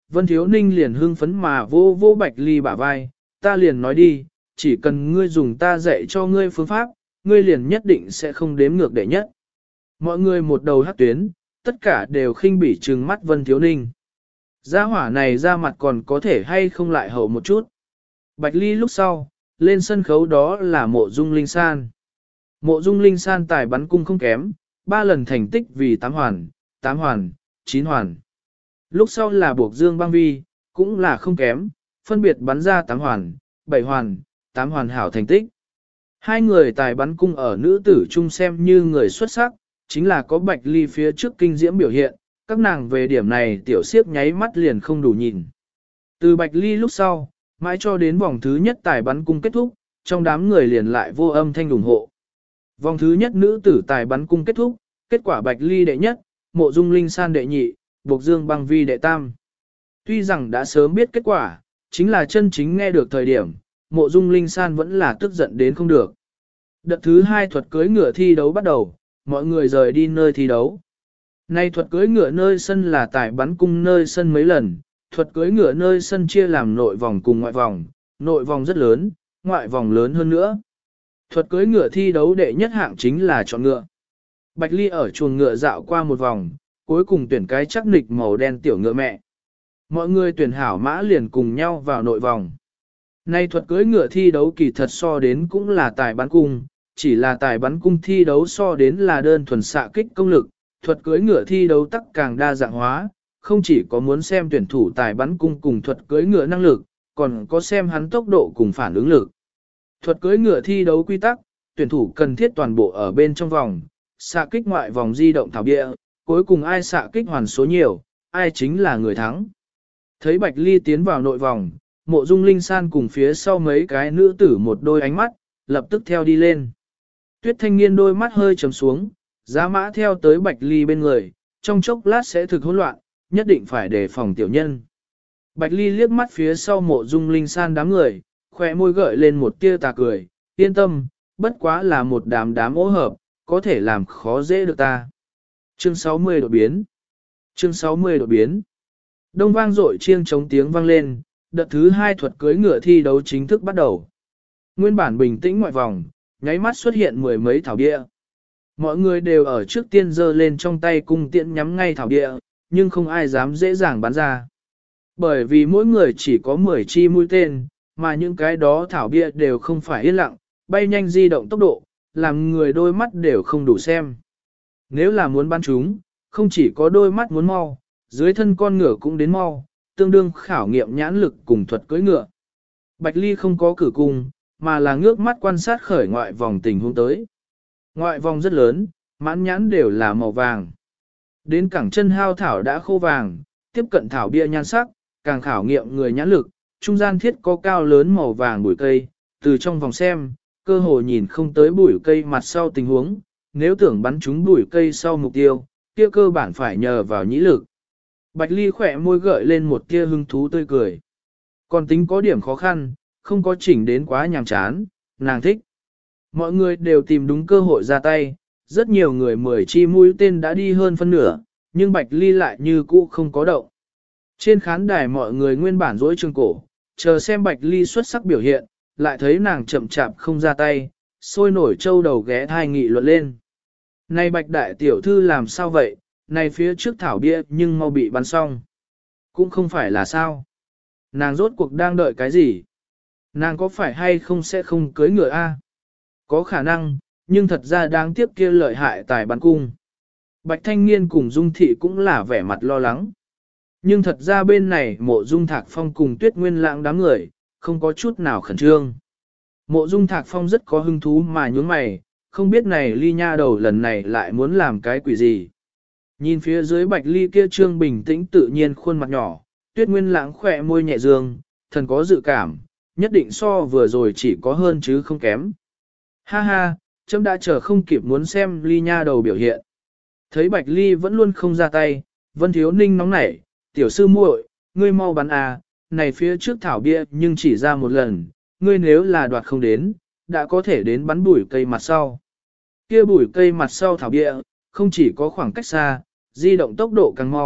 Vân Thiếu Ninh liền hưng phấn mà vô vô Bạch Ly bả vai, ta liền nói đi, chỉ cần ngươi dùng ta dạy cho ngươi phương pháp, ngươi liền nhất định sẽ không đếm ngược đệ nhất. Mọi người một đầu hắc tuyến, tất cả đều khinh bỉ trừng mắt Vân Thiếu Ninh. Gia hỏa này ra mặt còn có thể hay không lại hậu một chút. Bạch Ly lúc sau, lên sân khấu đó là Mộ Dung Linh San. Mộ Dung Linh San tài bắn cung không kém, 3 lần thành tích vì 8 hoàn, 9 hoàn. Lúc sau là Buộc Dương Băng Vi, cũng là không kém, phân biệt bắn ra 8 hoàn, 7 hoàn, 8 hoàn hảo thành tích. Hai người tài bắn cung ở nữ tử chung xem như người xuất sắc, chính là có Bạch Ly phía trước kinh diễm biểu hiện, các nàng về điểm này tiểu siếp nháy mắt liền không đủ nhìn. Từ Bạch Ly lúc sau, mãi cho đến vòng thứ nhất tài bắn cung kết thúc, trong đám người liền lại vô âm thanh ủng hộ. Vòng thứ nhất nữ tử tài bắn cung kết thúc, kết quả Bạch Ly đệ nhất, Mộ Dung Linh San đệ nhị, Buộc Dương Băng Vi đệ tam. Tuy rằng đã sớm biết kết quả, chính là chân chính nghe được thời điểm, Mộ Dung Linh San vẫn là tức giận đến không được. Đợt thứ hai thuật cưỡi ngựa thi đấu bắt đầu, mọi người rời đi nơi thi đấu. Nay thuật cưỡi ngựa nơi sân là tài bắn cung nơi sân mấy lần, thuật cưỡi ngựa nơi sân chia làm nội vòng cùng ngoại vòng rất lớn, ngoại vòng lớn hơn nữa. Thuật cưỡi ngựa thi đấu đệ nhất hạng chính là chọn ngựa. Bạch Ly ở chuồng ngựa dạo qua một vòng, cuối cùng tuyển cái chắc nịch màu đen tiểu ngựa mẹ. Mọi người tuyển hảo mã liền cùng nhau vào nội vòng. Nay thuật cưỡi ngựa thi đấu kỳ thật so đến cũng là tài bắn cung, chỉ là tài bắn cung thi đấu so đến là đơn thuần xạ kích công lực, thuật cưỡi ngựa thi đấu tắc càng đa dạng hóa, không chỉ có muốn xem tuyển thủ tài bắn cung cùng thuật cưỡi ngựa năng lực, còn có xem hắn tốc độ cùng phản ứng lực. Thuật cưỡi ngựa thi đấu quy tắc, tuyển thủ cần thiết toàn bộ ở bên trong vòng, xạ kích ngoại vòng di động thảo địa, cuối cùng ai xạ kích hoàn số nhiều, ai chính là người thắng. Thấy Bạch Ly tiến vào nội vòng, Mộ Dung Linh San cùng phía sau mấy cái nữ tử một đôi ánh mắt, lập tức theo đi lên. Tuyết Thanh Niên đôi mắt hơi trầm xuống, giá mã theo tới Bạch Ly bên người, trong chốc lát sẽ thực hỗn loạn, nhất định phải đề phòng tiểu nhân. Bạch Ly liếc mắt phía sau Mộ Dung Linh San đám người, khỏe môi gợi lên một tia tà cười, yên tâm, bất quá là một đám ố hợp, có thể làm khó dễ được ta. Chương 60 đột biến. Chương 60 đột biến. Đông vang dội chiêng chống tiếng vang lên, đợt thứ hai thuật cưỡi ngựa thi đấu chính thức bắt đầu. Nguyên bản bình tĩnh ngoại vòng, nháy mắt xuất hiện mười mấy thảo địa. Mọi người đều ở trước tiên giơ lên trong tay cung tiễn nhắm ngay thảo địa, nhưng không ai dám dễ dàng bắn ra. Bởi vì mỗi người chỉ có 10 chi mũi tên, mà những cái đó thảo bia đều không phải yên lặng, bay nhanh di động tốc độ, làm người đôi mắt đều không đủ xem. Nếu là muốn bắn chúng, không chỉ có đôi mắt muốn mau, dưới thân con ngựa cũng đến mau, tương đương khảo nghiệm nhãn lực cùng thuật cưỡi ngựa. Bạch Ly không có cử cung, mà là ngước mắt quan sát khởi ngoại vòng tình huống tới. Ngoại vòng rất lớn, mãn nhãn đều là màu vàng. Đến cẳng chân hao thảo đã khô vàng, tiếp cận thảo bia nhan sắc, càng khảo nghiệm người nhãn lực, trung gian thiết có cao lớn màu vàng bụi cây, từ trong vòng xem, cơ hồ nhìn không tới bụi cây mặt sau tình huống, nếu tưởng bắn trúng bụi cây sau mục tiêu, kia cơ bản phải nhờ vào nhĩ lực. Bạch Ly khỏe môi gợi lên một tia hứng thú tươi cười. Còn tính có điểm khó khăn, không có chỉnh đến quá nhàm chán, nàng thích. Mọi người đều tìm đúng cơ hội ra tay, rất nhiều người 10 chi mũi tên đã đi hơn phân nửa, nhưng Bạch Ly lại như cũ không có động. Trên khán đài mọi người nguyên bản dối trường cổ, chờ xem Bạch Ly xuất sắc biểu hiện, lại thấy nàng chậm chạp không ra tay, sôi nổi trâu đầu ghé thai nghị luận lên. Này Bạch đại tiểu thư làm sao vậy, này phía trước thảo bia nhưng mau bị bắn xong. Cũng không phải là sao. Nàng rốt cuộc đang đợi cái gì? Nàng có phải hay không sẽ không cưới ngựa a? Có khả năng, nhưng thật ra đáng tiếc kia lợi hại tài bắn cung. Bạch Thanh Niên cùng Dung Thị cũng là vẻ mặt lo lắng. Nhưng thật ra bên này Mộ Dung Thạc Phong cùng Tuyết Nguyên Lãng đám người, không có chút nào khẩn trương. Mộ Dung Thạc Phong rất có hứng thú mà nhướng mày, không biết này Ly nha đầu lần này lại muốn làm cái quỷ gì. Nhìn phía dưới Bạch Ly kia trương bình tĩnh tự nhiên khuôn mặt nhỏ, Tuyết Nguyên Lãng khỏe môi nhẹ dương, thần có dự cảm, nhất định so vừa rồi chỉ có hơn chứ không kém. Ha ha, chấm đã chờ không kịp muốn xem Ly nha đầu biểu hiện. Thấy Bạch Ly vẫn luôn không ra tay, Vân Thiếu Ninh nóng nảy, tiểu sư muội, ngươi mau bắn à, này phía trước thảo bia nhưng chỉ ra một lần, ngươi nếu là đoạt không đến, đã có thể đến bắn bụi cây mặt sau. Kia bụi cây mặt sau thảo bia, không chỉ có khoảng cách xa, di động tốc độ càng mau,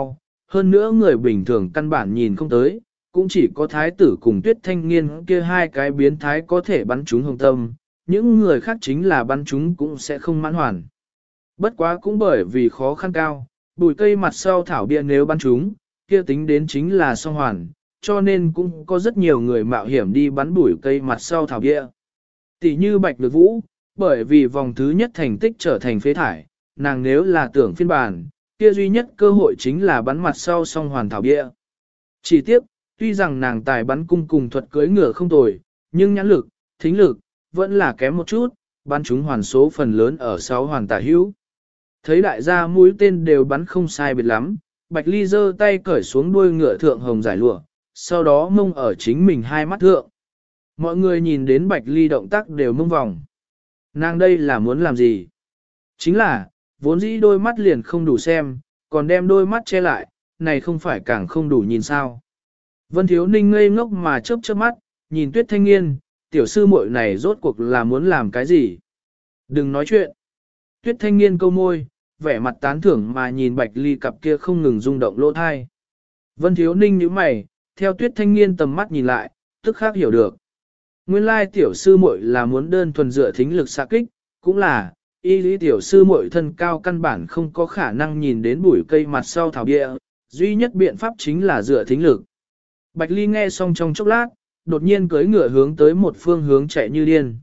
hơn nữa người bình thường căn bản nhìn không tới, cũng chỉ có thái tử cùng Tuyết Thanh Nghiên kia hai cái biến thái có thể bắn trúng hồng tâm, những người khác chính là bắn trúng cũng sẽ không mãn hoàn. Bất quá cũng bởi vì khó khăn cao, bụi cây mặt sau thảo bia nếu bắn trúng, kia tính đến chính là song hoàn, cho nên cũng có rất nhiều người mạo hiểm đi bắn bụi cây mặt sau thảo bia. Tỷ như Bạch Nhược Vũ, bởi vì vòng thứ nhất thành tích trở thành phế thải, nàng nếu là tưởng phiên bản, kia duy nhất cơ hội chính là bắn mặt sau song hoàn thảo bia. Chỉ tiếc, tuy rằng nàng tài bắn cung cùng thuật cưỡi ngựa không tồi, nhưng nhãn lực, thính lực, vẫn là kém một chút, bắn chúng hoàn số phần lớn ở 6 hoàn tả hữu. Thấy đại gia mũi tên đều bắn không sai biệt lắm, Bạch Ly giơ tay cởi xuống đuôi ngựa thượng hồng giải lụa, sau đó mông ở chính mình hai mắt thượng. Mọi người nhìn đến Bạch Ly động tác đều mông vòng. Nàng đây là muốn làm gì? Chính là, vốn dĩ đôi mắt liền không đủ xem, còn đem đôi mắt che lại, này không phải càng không đủ nhìn sao. Vân Thiếu Ninh ngây ngốc mà chớp chớp mắt, nhìn Tuyết Thanh Nghiên, tiểu sư muội này rốt cuộc là muốn làm cái gì? Đừng nói chuyện. Tuyết Thanh Nghiên câu môi, vẻ mặt tán thưởng mà nhìn Bạch Ly cặp kia không ngừng rung động lỗ thai. Vân Thiếu Ninh nhíu mày, theo Tuyết Thanh Nghiên tầm mắt nhìn lại, tức khác hiểu được. Nguyên lai tiểu sư muội là muốn đơn thuần dựa thính lực xạ kích, cũng là, y lý tiểu sư muội thân cao căn bản không có khả năng nhìn đến bụi cây mặt sau thảo địa, duy nhất biện pháp chính là dựa thính lực. Bạch Ly nghe xong trong chốc lát, đột nhiên cưỡi ngựa hướng tới một phương hướng chạy như điên.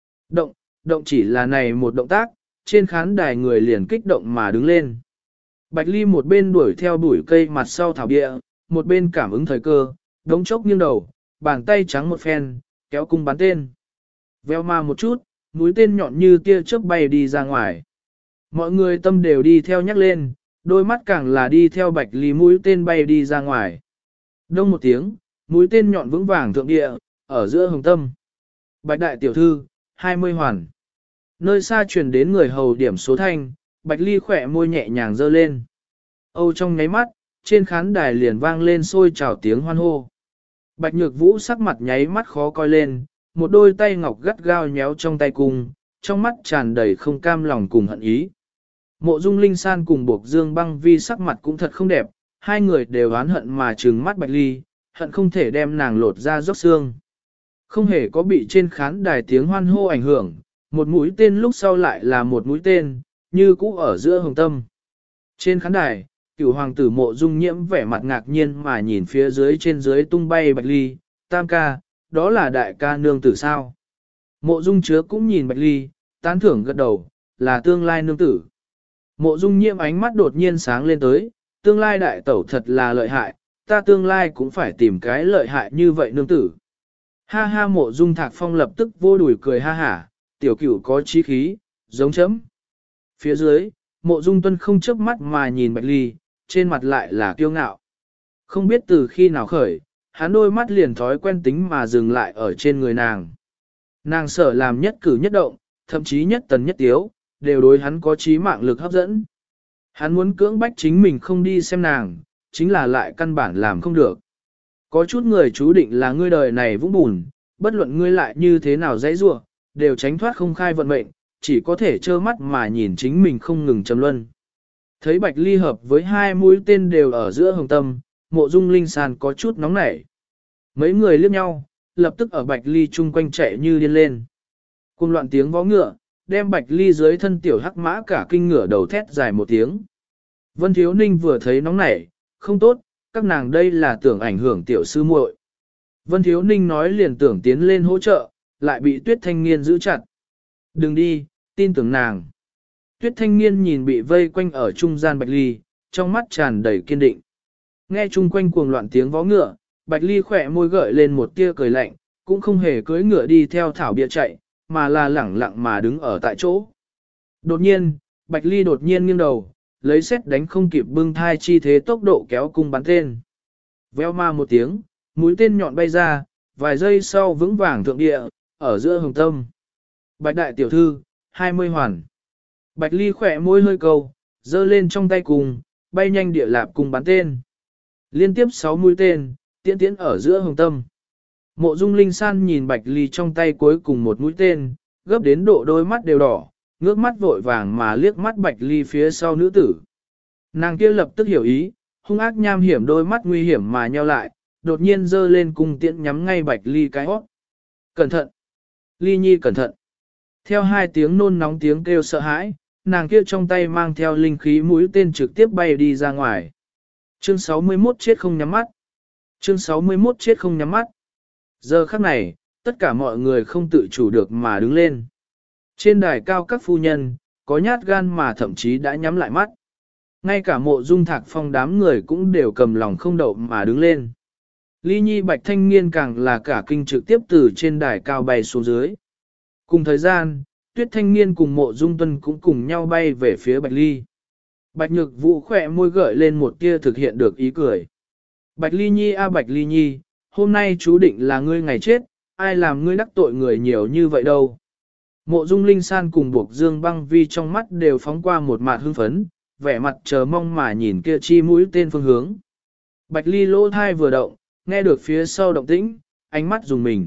Động chỉ là này một động tác, trên khán đài người liền kích động mà đứng lên. Bạch Ly một bên đuổi theo bụi cây mặt sau thảo địa, một bên cảm ứng thời cơ, đống chốc nghiêng đầu, bàn tay trắng một phen, kéo cung bắn tên. Veo ma một chút, mũi tên nhọn như tia chớp bay đi ra ngoài. Mọi người tâm đều đi theo nhắc lên, đôi mắt càng là đi theo Bạch Ly mũi tên bay đi ra ngoài. Đông một tiếng, mũi tên nhọn vững vàng thượng địa, ở giữa hồng tâm. Bạch đại tiểu thư, 20 hoàn. Nơi xa truyền đến người hầu điểm số thanh, Bạch Ly khỏe môi nhẹ nhàng dơ lên. Âu trong nháy mắt, trên khán đài liền vang lên sôi trào tiếng hoan hô. Bạch Nhược Vũ sắc mặt nháy mắt khó coi lên, một đôi tay ngọc gắt gao nhéo trong tay cung, trong mắt tràn đầy không cam lòng cùng hận ý. Mộ Dung Linh San cùng Bộc Dương Băng Vi sắc mặt cũng thật không đẹp, hai người đều oán hận mà trừng mắt Bạch Ly, hận không thể đem nàng lột ra róc xương. Không hề có bị trên khán đài tiếng hoan hô ảnh hưởng, một mũi tên lúc sau lại là một mũi tên, như cũ ở giữa hồng tâm. Trên khán đài, Cửu hoàng tử Mộ Dung Nhiễm vẻ mặt ngạc nhiên mà nhìn phía dưới trên dưới tung bay Bạch Ly, tam ca, đó là đại ca nương tử sao? Mộ Dung Chứa cũng nhìn Bạch Ly, tán thưởng gật đầu, là tương lai nương tử. Mộ Dung Nhiễm ánh mắt đột nhiên sáng lên tới, tương lai đại tẩu thật là lợi hại, ta tương lai cũng phải tìm cái lợi hại như vậy nương tử. Ha ha, Mộ Dung Thạc Phong lập tức vô đùi cười ha hả, tiểu Cửu có chí khí, giống chấm. Phía dưới, Mộ Dung Tuân không chớp mắt mà nhìn Bạch Ly, trên mặt lại là kiêu ngạo. Không biết từ khi nào khởi, hắn đôi mắt liền thói quen tính mà dừng lại ở trên người nàng. Nàng sở làm nhất cử nhất động, thậm chí nhất tần nhất tiếu, đều đối hắn có chí mạng lực hấp dẫn. Hắn muốn cưỡng bách chính mình không đi xem nàng, chính là lại căn bản làm không được. Có chút người chú định là ngươi đời này vũng bùn, bất luận ngươi lại như thế nào dãy rủa, đều tránh thoát không khai vận mệnh, chỉ có thể trơ mắt mà nhìn chính mình không ngừng trầm luân. Thấy Bạch Ly hợp với hai mũi tên đều ở giữa hồng tâm, Mộ Dung Linh San có chút nóng nảy. Mấy người liếc nhau, lập tức ở Bạch Ly chung quanh chạy như điên lên. Cùng loạn tiếng vó ngựa, đem Bạch Ly dưới thân tiểu hắc mã cả kinh ngựa đầu thét dài một tiếng. Vân Thiếu Ninh vừa thấy nóng nảy, không tốt, các nàng đây là tưởng ảnh hưởng tiểu sư muội. Vân Thiếu Ninh nói liền tưởng tiến lên hỗ trợ, lại bị Tuyết Thanh Nghiên giữ chặt. Đừng đi, tin tưởng nàng. Tuyết Thanh Nghiên nhìn bị vây quanh ở trung gian Bạch Ly, trong mắt tràn đầy kiên định. Nghe chung quanh cuồng loạn tiếng vó ngựa, Bạch Ly khỏe môi gợi lên một tia cười lạnh, cũng không hề cưỡi ngựa đi theo thảo bia chạy, mà là lẳng lặng mà đứng ở tại chỗ. Đột nhiên, Bạch Ly đột nhiên nghiêng đầu, lấy xét đánh không kịp bưng thai chi thế tốc độ kéo cung bắn tên. Veo ma một tiếng, mũi tên nhọn bay ra, vài giây sau vững vàng thượng địa, ở giữa hồng tâm. Bạch đại tiểu thư, 20 hoàn. Bạch Ly khỏe môi hơi câu, giơ lên trong tay cùng, bay nhanh địa lạp cùng bắn tên. Liên tiếp 6 mũi tên, tiễn tiễn ở giữa hồng tâm. Mộ Dung Linh San nhìn Bạch Ly trong tay cuối cùng một mũi tên, gấp đến độ đôi mắt đều đỏ, ngước mắt vội vàng mà liếc mắt Bạch Ly phía sau nữ tử. Nàng kia lập tức hiểu ý, hung ác nham hiểm đôi mắt nguy hiểm mà nheo lại, đột nhiên giơ lên cung tiễn nhắm ngay Bạch Ly cái hót. Cẩn thận! Ly Nhi cẩn thận! Theo hai tiếng nôn nóng tiếng kêu sợ hãi, nàng kia trong tay mang theo linh khí mũi tên trực tiếp bay đi ra ngoài. Chương 61 chết không nhắm mắt. Chương 61 chết không nhắm mắt. Giờ khắc này, tất cả mọi người không tự chủ được mà đứng lên. Trên đài cao các phu nhân, có nhát gan mà thậm chí đã nhắm lại mắt. Ngay cả Mộ Dung Thạc Phong đám người cũng đều cầm lòng không đậu mà đứng lên. Ly Nhi Bạch Thanh Niên càng là cả kinh trực tiếp từ trên đài cao bay xuống dưới. Cùng thời gian, Tuyết Thanh Niên cùng Mộ Dung Tuân cũng cùng nhau bay về phía Bạch Ly. Bạch Nhược Vũ khỏe môi gợi lên một tia thực hiện được ý cười. Bạch Ly Nhi a Bạch Ly Nhi, hôm nay chú định là ngươi ngày chết, ai làm ngươi đắc tội người nhiều như vậy đâu. Mộ Dung Linh San cùng Buộc Dương Băng Vi trong mắt đều phóng qua một mặt hưng phấn, vẻ mặt chờ mong mà nhìn kia chi mũi tên phương hướng. Bạch Ly lỗ thai vừa động, nghe được phía sau động tĩnh, ánh mắt dùng mình.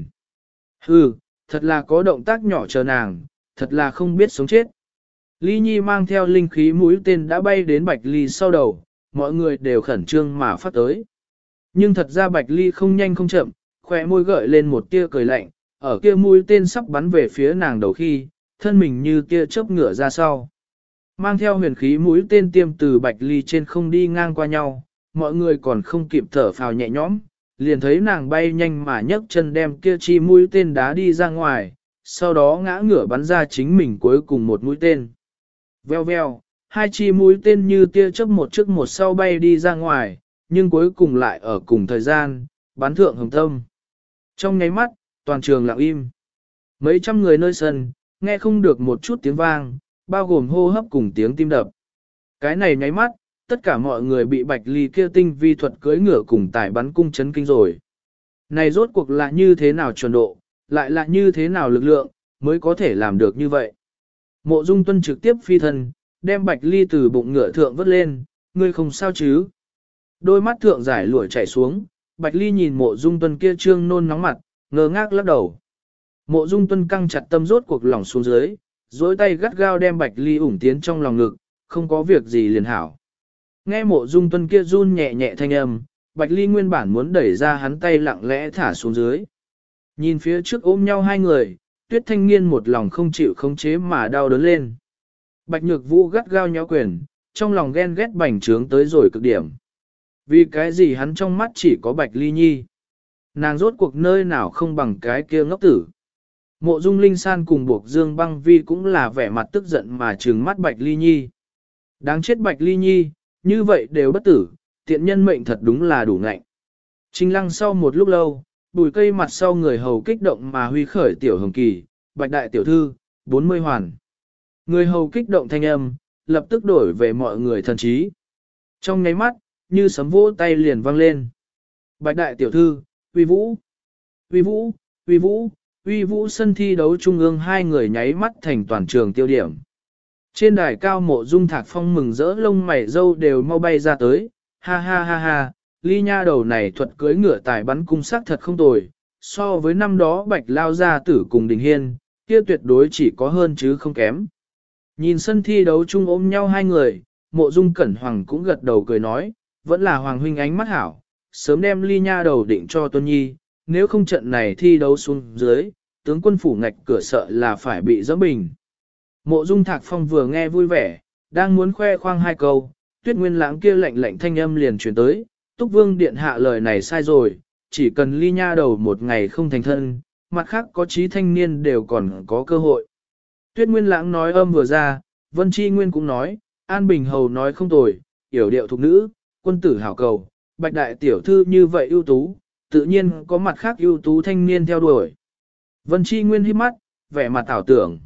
Hừ, thật là có động tác nhỏ chờ nàng, thật là không biết sống chết. Ly Nhi mang theo linh khí mũi tên đã bay đến Bạch Ly sau đầu, mọi người đều khẩn trương mà phát tới. Nhưng thật ra Bạch Ly không nhanh không chậm, khỏe môi gợi lên một tia cười lạnh, ở kia mũi tên sắp bắn về phía nàng đầu khi, thân mình như tia chớp ngựa ra sau. Mang theo huyền khí mũi tên tiêm từ Bạch Ly trên không đi ngang qua nhau, mọi người còn không kịp thở phào nhẹ nhõm, liền thấy nàng bay nhanh mà nhấc chân đem kia chi mũi tên đá đi ra ngoài, sau đó ngã ngửa bắn ra chính mình cuối cùng một mũi tên. Veo veo, hai chi mũi tên như tia chớp một trước một sau bay đi ra ngoài, nhưng cuối cùng lại ở cùng thời gian, bắn thượng hồng tâm. Trong nháy mắt, toàn trường lặng im. Mấy trăm người nơi sân, nghe không được một chút tiếng vang, bao gồm hô hấp cùng tiếng tim đập. Cái này nháy mắt, tất cả mọi người bị Bạch Ly kia tinh vi thuật cưỡi ngựa cùng tải bắn cung chấn kinh rồi. Này rốt cuộc là như thế nào chuẩn độ, lại là như thế nào lực lượng, mới có thể làm được như vậy. Mộ Dung Tuân trực tiếp phi thân, đem Bạch Ly từ bụng ngựa thượng vớt lên, ngươi không sao chứ. Đôi mắt thượng giải lụa chảy xuống, Bạch Ly nhìn Mộ Dung Tuân kia trương nôn nóng mặt, ngơ ngác lắc đầu. Mộ Dung Tuân căng chặt tâm rốt cuộc lỏng xuống dưới, dối tay gắt gao đem Bạch Ly ủng tiến trong lòng ngực, không có việc gì liền hảo. Nghe Mộ Dung Tuân kia run nhẹ nhẹ thanh âm, Bạch Ly nguyên bản muốn đẩy ra hắn tay lặng lẽ thả xuống dưới. Nhìn phía trước ôm nhau hai người, Tuyết Thanh Niên một lòng không chịu khống chế mà đau đớn lên. Bạch Nhược Vũ gắt gao nhéo quyền, trong lòng ghen ghét bành trướng tới rồi cực điểm. Vì cái gì hắn trong mắt chỉ có Bạch Ly Nhi. Nàng rốt cuộc nơi nào không bằng cái kia ngốc tử. Mộ Dung Linh San cùng Buộc Dương Băng Vi cũng là vẻ mặt tức giận mà trừng mắt Bạch Ly Nhi. Đáng chết Bạch Ly Nhi, như vậy đều bất tử, tiện nhân mệnh thật đúng là đủ ngạnh. Trình Lăng sau một lúc lâu, bùi cây mặt sau người hầu kích động mà huy khởi tiểu hồng kỳ, Bạch đại tiểu thư, 40 hoàn. Người hầu kích động thanh âm, lập tức đổi về mọi người thần trí. Trong nháy mắt, như sấm vỗ tay liền vang lên. Bạch đại tiểu thư, uy vũ, uy vũ, uy vũ, uy vũ sân thi đấu trung ương hai người nháy mắt thành toàn trường tiêu điểm. Trên đài cao Mộ Dung Thạc Phong mừng rỡ lông mày râu đều mau bay ra tới, ha ha ha ha, Ly nha đầu này thuật cưới ngựa tài bắn cung sắc thật không tồi, so với năm đó Bạch lao gia tử cùng Đình Hiên, kia tuyệt đối chỉ có hơn chứ không kém. Nhìn sân thi đấu chung ôm nhau hai người, Mộ Dung Cẩn Hoàng cũng gật đầu cười nói, vẫn là Hoàng huynh ánh mắt hảo, sớm đem Ly nha đầu định cho Tuân Nhi, nếu không trận này thi đấu xuống dưới, tướng quân phủ ngạch cửa sợ là phải bị dẫm bình. Mộ Dung Thạc Phong vừa nghe vui vẻ, đang muốn khoe khoang hai câu, Tuyết Nguyên Lãng kia lạnh lạnh thanh âm liền truyền tới, Túc Vương điện hạ lời này sai rồi, chỉ cần Ly nha đầu một ngày không thành thân, mặt khác có trí thanh niên đều còn có cơ hội. Tuyết Nguyên Lãng nói âm vừa ra, Vân Chi Nguyên cũng nói, An Bình Hầu nói không tồi, yểu điệu thục nữ, quân tử hảo cầu, Bạch đại tiểu thư như vậy ưu tú, tự nhiên có mặt khác ưu tú thanh niên theo đuổi. Vân Chi Nguyên hít mắt, vẻ mặt ảo tưởng.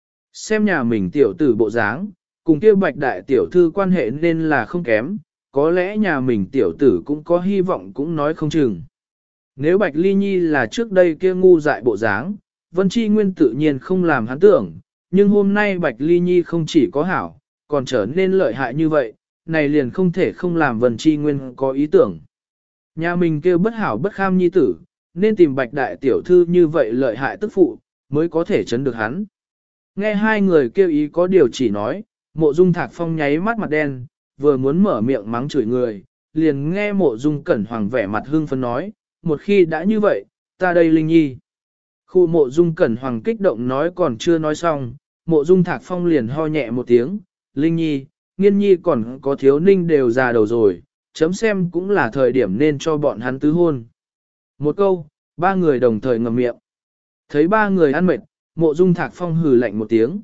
Xem nhà mình tiểu tử bộ dáng, cùng kia Bạch đại tiểu thư quan hệ nên là không kém, có lẽ nhà mình tiểu tử cũng có hy vọng cũng nói không chừng. Nếu Bạch Ly Nhi là trước đây kia ngu dại bộ dáng, Vân Chi Nguyên tự nhiên không làm hắn tưởng, nhưng hôm nay Bạch Ly Nhi không chỉ có hảo, còn trở nên lợi hại như vậy, này liền không thể không làm Vân Chi Nguyên có ý tưởng. Nhà mình kêu bất hảo bất kham nhi tử, nên tìm Bạch đại tiểu thư như vậy lợi hại tức phụ, mới có thể chấn được hắn. Nghe hai người kêu ý có điều chỉ nói, Mộ Dung Thạc Phong nháy mắt mặt đen, vừa muốn mở miệng mắng chửi người, liền nghe Mộ Dung Cẩn Hoàng vẻ mặt hưng phấn nói, một khi đã như vậy, ta đây Linh Nhi. Khu Mộ Dung Cẩn Hoàng kích động nói còn chưa nói xong, Mộ Dung Thạc Phong liền ho nhẹ một tiếng, Linh Nhi, Nghiên Nhi còn có Thiếu Ninh đều già đầu rồi, chấm xem cũng là thời điểm nên cho bọn hắn tứ hôn. Một câu, ba người đồng thời ngậm miệng. Thấy ba người ăn mệt, Mộ Dung Thạc Phong hừ lạnh một tiếng.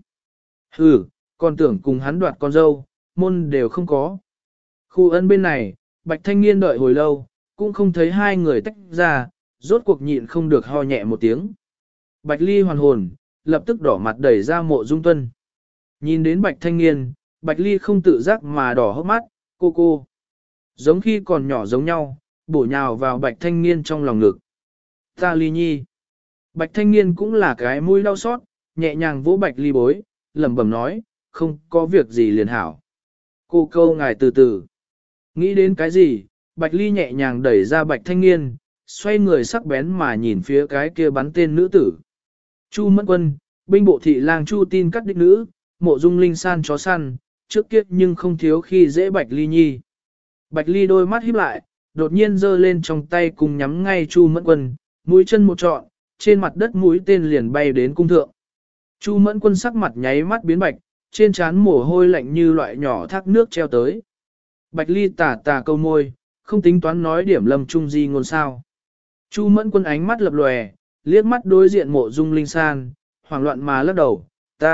Hừ, còn tưởng cùng hắn đoạt con dâu, môn đều không có. Khu ân bên này, Bạch Thanh Nghiên đợi hồi lâu, cũng không thấy hai người tách ra, rốt cuộc nhịn không được ho nhẹ một tiếng. Bạch Ly hoàn hồn, lập tức đỏ mặt đẩy ra Mộ Dung Tuân. Nhìn đến Bạch Thanh Nghiên, Bạch Ly không tự giác mà đỏ hốc mắt, cô. Giống khi còn nhỏ giống nhau, bổ nhào vào Bạch Thanh Nghiên trong lòng ngực. Ta Ly Nhi. Bạch Thanh Nghiên cũng là cái mũi đau xót, nhẹ nhàng vỗ Bạch Ly bối, lẩm bẩm nói, không có việc gì liền hảo. Cô câu ngài từ từ. Nghĩ đến cái gì, Bạch Ly nhẹ nhàng đẩy ra Bạch Thanh Nghiên, xoay người sắc bén mà nhìn phía cái kia bắn tên nữ tử. Chu Mẫn Quân, binh bộ thị lang Chu Tin cắt đích nữ, Mộ Dung Linh San chó săn, trước kiếp nhưng không thiếu khi dễ Bạch Ly Nhi. Bạch Ly đôi mắt híp lại, đột nhiên giơ lên trong tay cùng nhắm ngay Chu Mẫn Quân, mũi chân một trọn, trên mặt đất mũi tên liền bay đến cung thượng. Chu Mẫn Quân sắc mặt nháy mắt biến bạch, trên trán mồ hôi lạnh như loại nhỏ thác nước treo tới. Bạch Ly tà câu môi, không tính toán nói điểm lâm trung di ngôn sao. Chu Mẫn Quân ánh mắt lập lòe, liếc mắt đối diện Mộ Dung Linh San, hoảng loạn mà lắc đầu,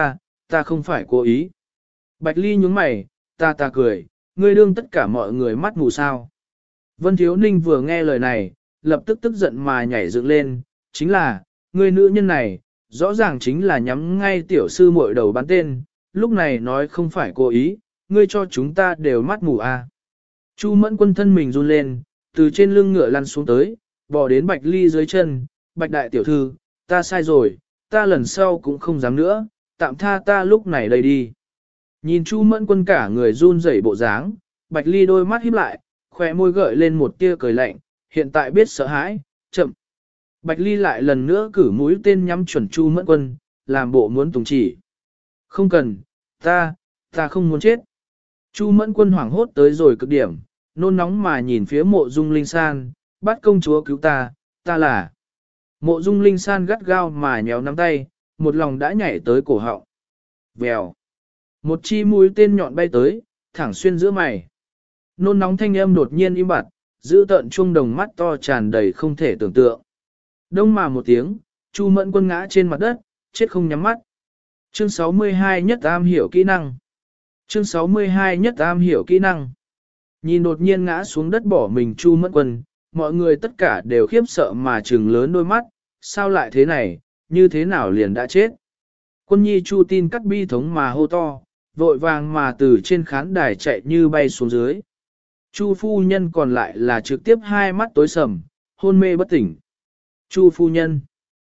ta không phải cố ý. Bạch Ly nhướng mày, ta cười, ngươi đương tất cả mọi người mắt mù sao. Vân Thiếu Ninh vừa nghe lời này, lập tức tức giận mà nhảy dựng lên, chính là, ngươi nữ nhân này, rõ ràng chính là nhắm ngay tiểu sư muội đầu bắn tên, lúc này nói không phải cố ý, ngươi cho chúng ta đều mắt mù à. Chu Mẫn Quân thân mình run lên, từ trên lưng ngựa lăn xuống tới, bò đến Bạch Ly dưới chân, Bạch đại tiểu thư, ta sai rồi, ta lần sau cũng không dám nữa, tạm tha ta lúc này đây đi. Nhìn Chu Mẫn Quân cả người run rẩy bộ dáng, Bạch Ly đôi mắt híp lại, khóe môi gợi lên một tia cười lạnh, hiện tại biết sợ hãi, chậm. Bạch Ly lại lần nữa cử mũi tên nhắm chuẩn Chu Mẫn Quân, làm bộ muốn tùng chỉ. Không cần, ta không muốn chết. Chu Mẫn Quân hoảng hốt tới rồi cực điểm, nôn nóng mà nhìn phía Mộ Dung Linh San, bắt công chúa cứu ta là. Mộ Dung Linh San gắt gao mà nhéo nắm tay, một lòng đã nhảy tới cổ họng. Vèo. Một chi mũi tên nhọn bay tới, thẳng xuyên giữa mày. Nôn nóng thanh âm đột nhiên im bặt, giữ tận chuông đồng mắt to tràn đầy không thể tưởng tượng. Đông mà một tiếng, Chu Mẫn Quân ngã trên mặt đất, chết không nhắm mắt. Chương 62 nhất am hiểu kỹ năng. Chương 62 nhất am hiểu kỹ năng. Nhìn đột nhiên ngã xuống đất bỏ mình Chu Mẫn Quân, mọi người tất cả đều khiếp sợ mà trừng lớn đôi mắt, sao lại thế này, như thế nào liền đã chết. Quân nhi Chu Tin cắt bi thống mà hô to, vội vàng mà từ trên khán đài chạy như bay xuống dưới. Chu phu nhân còn lại là trực tiếp hai mắt tối sầm, hôn mê bất tỉnh. Chu phu nhân,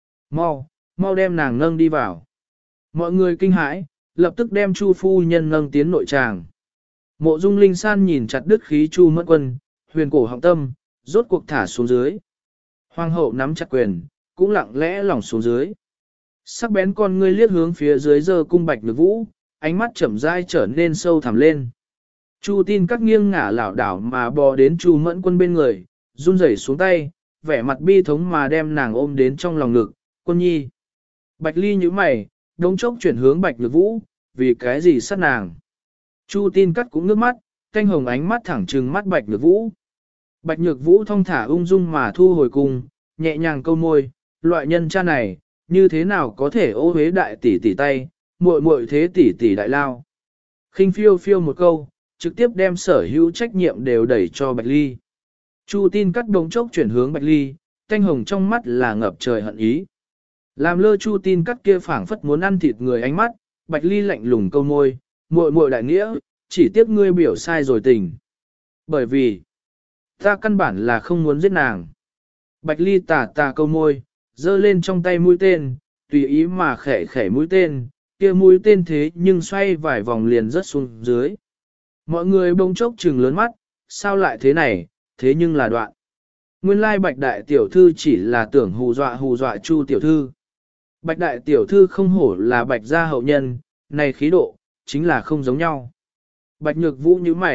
mau đem nàng nâng đi vào. Mọi người kinh hãi, lập tức đem Chu phu nhân nâng tiến nội tràng. Mộ Dung Linh San nhìn chặt đứt khí Chu Mẫn Quân, huyền cổ họng tâm, rốt cuộc thả xuống dưới. Hoàng hậu nắm chặt quyền, cũng lặng lẽ lỏng xuống dưới. Sắc bén con ngươi liếc hướng phía dưới giơ cung Bạch Nhược Vũ, ánh mắt chậm rãi trở nên sâu thẳm lên. Chu Tin các nghiêng ngả lảo đảo mà bò đến Chu Mẫn Quân bên người, run rẩy xuống tay, vẻ mặt bi thống mà đem nàng ôm đến trong lòng ngực, Quân nhi. Bạch Ly nhíu mày, đống chốc chuyển hướng Bạch Nhược Vũ, vì cái gì sát nàng. Chu Tin cắt cũng nước mắt, canh hồng ánh mắt thẳng trừng mắt Bạch Nhược Vũ. Bạch Nhược Vũ thong thả ung dung mà thu hồi cung, nhẹ nhàng câu môi, loại nhân cha này, như thế nào có thể ô hế đại tỷ tỷ tay, muội muội thế tỷ tỷ đại lao. Khinh phiêu phiêu một câu, trực tiếp đem sở hữu trách nhiệm đều đẩy cho Bạch Ly. Chu Tin cắt đống chốc chuyển hướng Bạch Ly, canh hồng trong mắt là ngập trời hận ý. Làm lơ Chu Tin cắt kia phảng phất muốn ăn thịt người ánh mắt, Bạch Ly lạnh lùng câu môi, muội muội đại nghĩa, chỉ tiếc ngươi biểu sai rồi tình. Bởi vì, ta căn bản là không muốn giết nàng. Bạch Ly tà câu môi, giơ lên trong tay mũi tên, tùy ý mà khẽ mũi tên, kia mũi tên thế nhưng xoay vài vòng liền rớt xuống dưới. Mọi người bỗng chốc trừng lớn mắt, sao lại thế này, thế nhưng là đoạn. Nguyên lai Bạch đại tiểu thư chỉ là tưởng hù dọa Chu tiểu thư. Bạch đại tiểu thư không hổ là Bạch gia hậu nhân, này khí độ, chính là không giống nhau. Bạch Nhược Vũ như mày,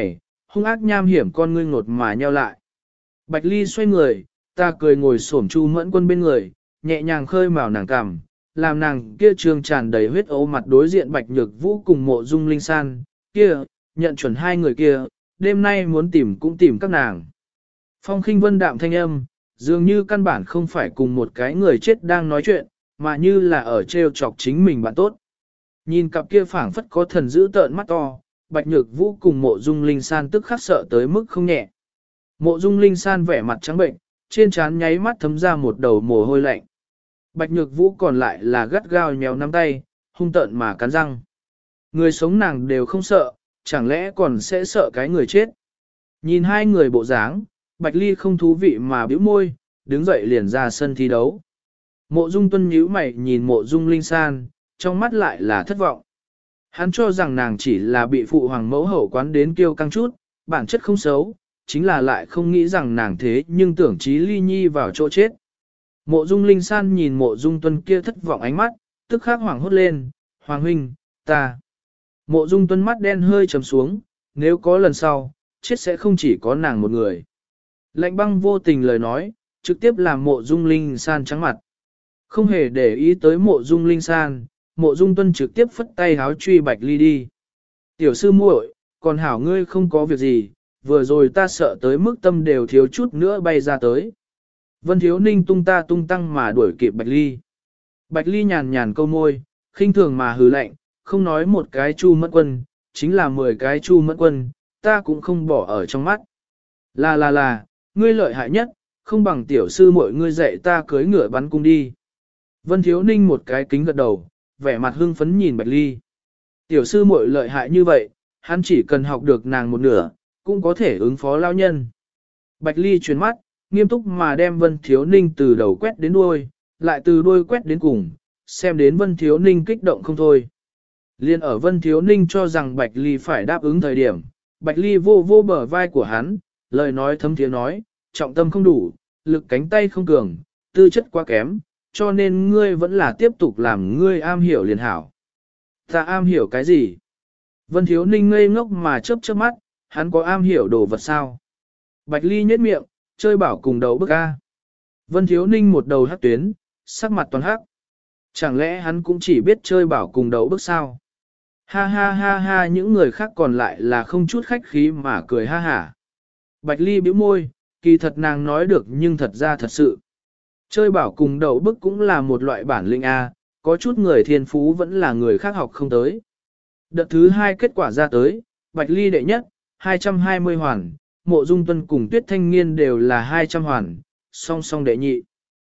hung ác nham hiểm con ngươi ngột mà nheo lại. Bạch Ly xoay người, ta cười ngồi xổm Chu Mẫn Quân bên người, nhẹ nhàng khơi mào nàng cằm, làm nàng kia trương tràn đầy huyết ấu mặt đối diện Bạch Nhược Vũ cùng Mộ Dung Linh San, kia, nhận chuẩn hai người kia, đêm nay muốn tìm cũng tìm các nàng. Phong khinh vân đạm thanh âm, dường như căn bản không phải cùng một cái người chết đang nói chuyện, mà như là ở trêu chọc chính mình bạn tốt. Nhìn cặp kia phảng phất có thần giữ tợn mắt to, Bạch Nhược Vũ cùng Mộ Dung Linh San tức khắc sợ tới mức không nhẹ. Mộ Dung Linh San vẻ mặt trắng bệnh, trên trán nháy mắt thấm ra một đầu mồ hôi lạnh. Bạch Nhược Vũ còn lại là gắt gao nhéo nắm tay, hung tợn mà cắn răng. Người sống nàng đều không sợ, chẳng lẽ còn sẽ sợ cái người chết. Nhìn hai người bộ dáng, Bạch Ly không thú vị mà bĩu môi, đứng dậy liền ra sân thi đấu. Mộ Dung Tuân nhíu mày nhìn Mộ Dung Linh San, trong mắt lại là thất vọng. Hắn cho rằng nàng chỉ là bị phụ hoàng mẫu hậu quán đến kiêu căng chút, bản chất không xấu, chính là lại không nghĩ rằng nàng thế nhưng tưởng chí ly nhi vào chỗ chết. Mộ Dung Linh San nhìn Mộ Dung Tuân kia thất vọng ánh mắt, tức khắc hoảng hốt lên, Hoàng huynh, ta. Mộ Dung Tuân mắt đen hơi trầm xuống, nếu có lần sau, chết sẽ không chỉ có nàng một người. Lạnh băng vô tình lời nói, trực tiếp làm Mộ Dung Linh San trắng mặt. Không hề để ý tới Mộ Dung Linh San, Mộ Dung Tuân trực tiếp phất tay háo truy Bạch Ly đi. Tiểu sư muội, còn hảo ngươi không có việc gì, vừa rồi ta sợ tới mức tâm đều thiếu chút nữa bay ra tới. Vân Thiếu Ninh tung ta tung tăng mà đuổi kịp Bạch Ly. Bạch Ly nhàn nhàn câu môi, khinh thường mà hừ lạnh, không nói một cái Chu Mẫn Quân, chính là 10 cái Chu Mẫn Quân, ta cũng không bỏ ở trong mắt. Là, ngươi lợi hại nhất, không bằng tiểu sư muội ngươi dạy ta cưới ngựa bắn cung đi. Vân Thiếu Ninh một cái kính gật đầu, vẻ mặt hưng phấn nhìn Bạch Ly. Tiểu sư muội lợi hại như vậy, hắn chỉ cần học được nàng một nửa, cũng có thể ứng phó lao nhân. Bạch Ly chuyển mắt, nghiêm túc mà đem Vân Thiếu Ninh từ đầu quét đến đuôi, lại từ đuôi quét đến cùng, xem đến Vân Thiếu Ninh kích động không thôi. Liên ở Vân Thiếu Ninh cho rằng Bạch Ly phải đáp ứng thời điểm, Bạch Ly vô vô bờ vai của hắn, lời nói thấm thiế nói, trọng tâm không đủ, lực cánh tay không cường, tư chất quá kém, cho nên ngươi vẫn là tiếp tục làm ngươi am hiểu liền hảo. Ta am hiểu cái gì? Vân Thiếu Ninh ngây ngốc mà chớp chớp mắt, hắn có am hiểu đồ vật sao? Bạch Ly nhếch miệng, chơi bảo cùng đầu bức A. Vân Thiếu Ninh một đầu hắc tuyến, sắc mặt toàn hắc. Chẳng lẽ hắn cũng chỉ biết chơi bảo cùng đầu bức sao? Ha ha ha ha, những người khác còn lại là không chút khách khí mà cười ha hả. Bạch Ly bĩu môi, kỳ thật nàng nói được nhưng thật ra thật sự. Chơi bảo cùng đầu bức cũng là một loại bản lĩnh A, có chút người thiên phú vẫn là người khác học không tới. Đợt thứ 2 kết quả ra tới, Bạch Ly đệ nhất, 220 hoàn, Mộ Dung Tuân cùng Tuyết Thanh Nghiên đều là 200 hoàn, song song đệ nhị.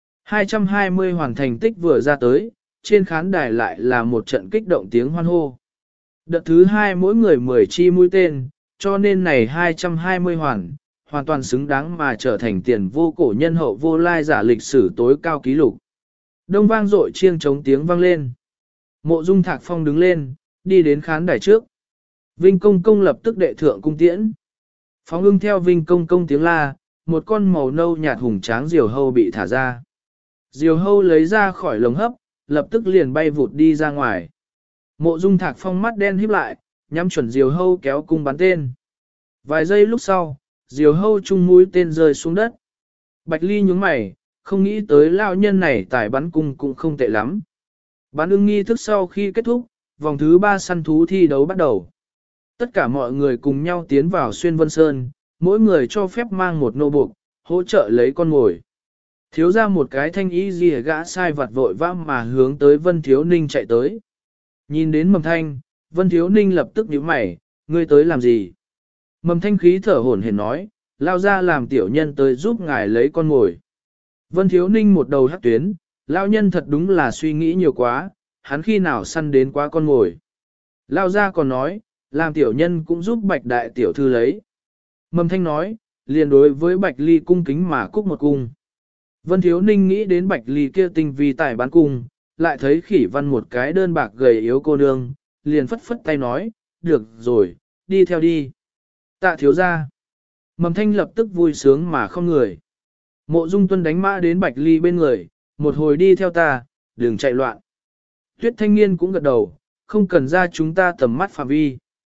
220 hoàn thành tích vừa ra tới, trên khán đài lại là một trận kích động tiếng hoan hô. Đợt thứ 2 mỗi người 10 chi mũi tên, cho nên này 220 hoàn toàn xứng đáng mà trở thành tiền vô cổ nhân hậu vô lai giả lịch sử tối cao kỷ lục. Đông vang dội chiêng trống tiếng vang lên. Mộ Dung Thạc Phong đứng lên, đi đến khán đài trước. Vinh Công Công lập tức đệ thượng cung tiễn. Phóng ưng theo Vinh Công Công tiếng la, một con màu nâu nhạt hùng tráng diều hâu bị thả ra. Diều hâu lấy ra khỏi lồng hấp, lập tức liền bay vụt đi ra ngoài. Mộ Dung Thạc Phong mắt đen híp lại, nhắm chuẩn diều hâu kéo cung bắn tên. Vài giây lúc sau, diều hâu chung mũi tên rơi xuống đất. Bạch Ly nhướng mày, không nghĩ tới lão nhân này tài bắn cung cũng không tệ lắm. Bắn ưng nghi thức sau khi kết thúc, vòng thứ 3 săn thú thi đấu bắt đầu. Tất cả mọi người cùng nhau tiến vào Xuyên Vân Sơn, mỗi người cho phép mang một nô buộc, hỗ trợ lấy con mồi. Thiếu ra một cái thanh ý gì gã sai vặt vội vã mà hướng tới Vân Thiếu Ninh chạy tới. Nhìn đến Mầm Thanh, Vân Thiếu Ninh lập tức nhíu mày, ngươi tới làm gì? Mầm Thanh khí thở hổn hển nói, lao ra làm tiểu nhân tới giúp ngài lấy con mồi. Vân Thiếu Ninh một đầu hắc tuyến, lao nhân thật đúng là suy nghĩ nhiều quá, hắn khi nào săn đến quá con mồi. Lao ra còn nói, làm tiểu nhân cũng giúp Bạch đại tiểu thư lấy. Mầm Thanh nói, liền đối với Bạch Ly cung kính mà cúc một cung. Vân Thiếu Ninh nghĩ đến Bạch Ly kia tinh vi tài bán cung, lại thấy Khỉ Văn một cái đơn bạc gầy yếu cô nương, liền phất phất tay nói, được rồi, đi theo đi. Tạ thiếu ra. Mầm Thanh lập tức vui sướng mà không người. Mộ Dung Tuân đánh mã đến Bạch Ly bên người, một hồi đi theo ta, đừng chạy loạn. Tuyết Thanh Nghiên cũng gật đầu, không cần ra chúng ta tầm mắt phạm vi.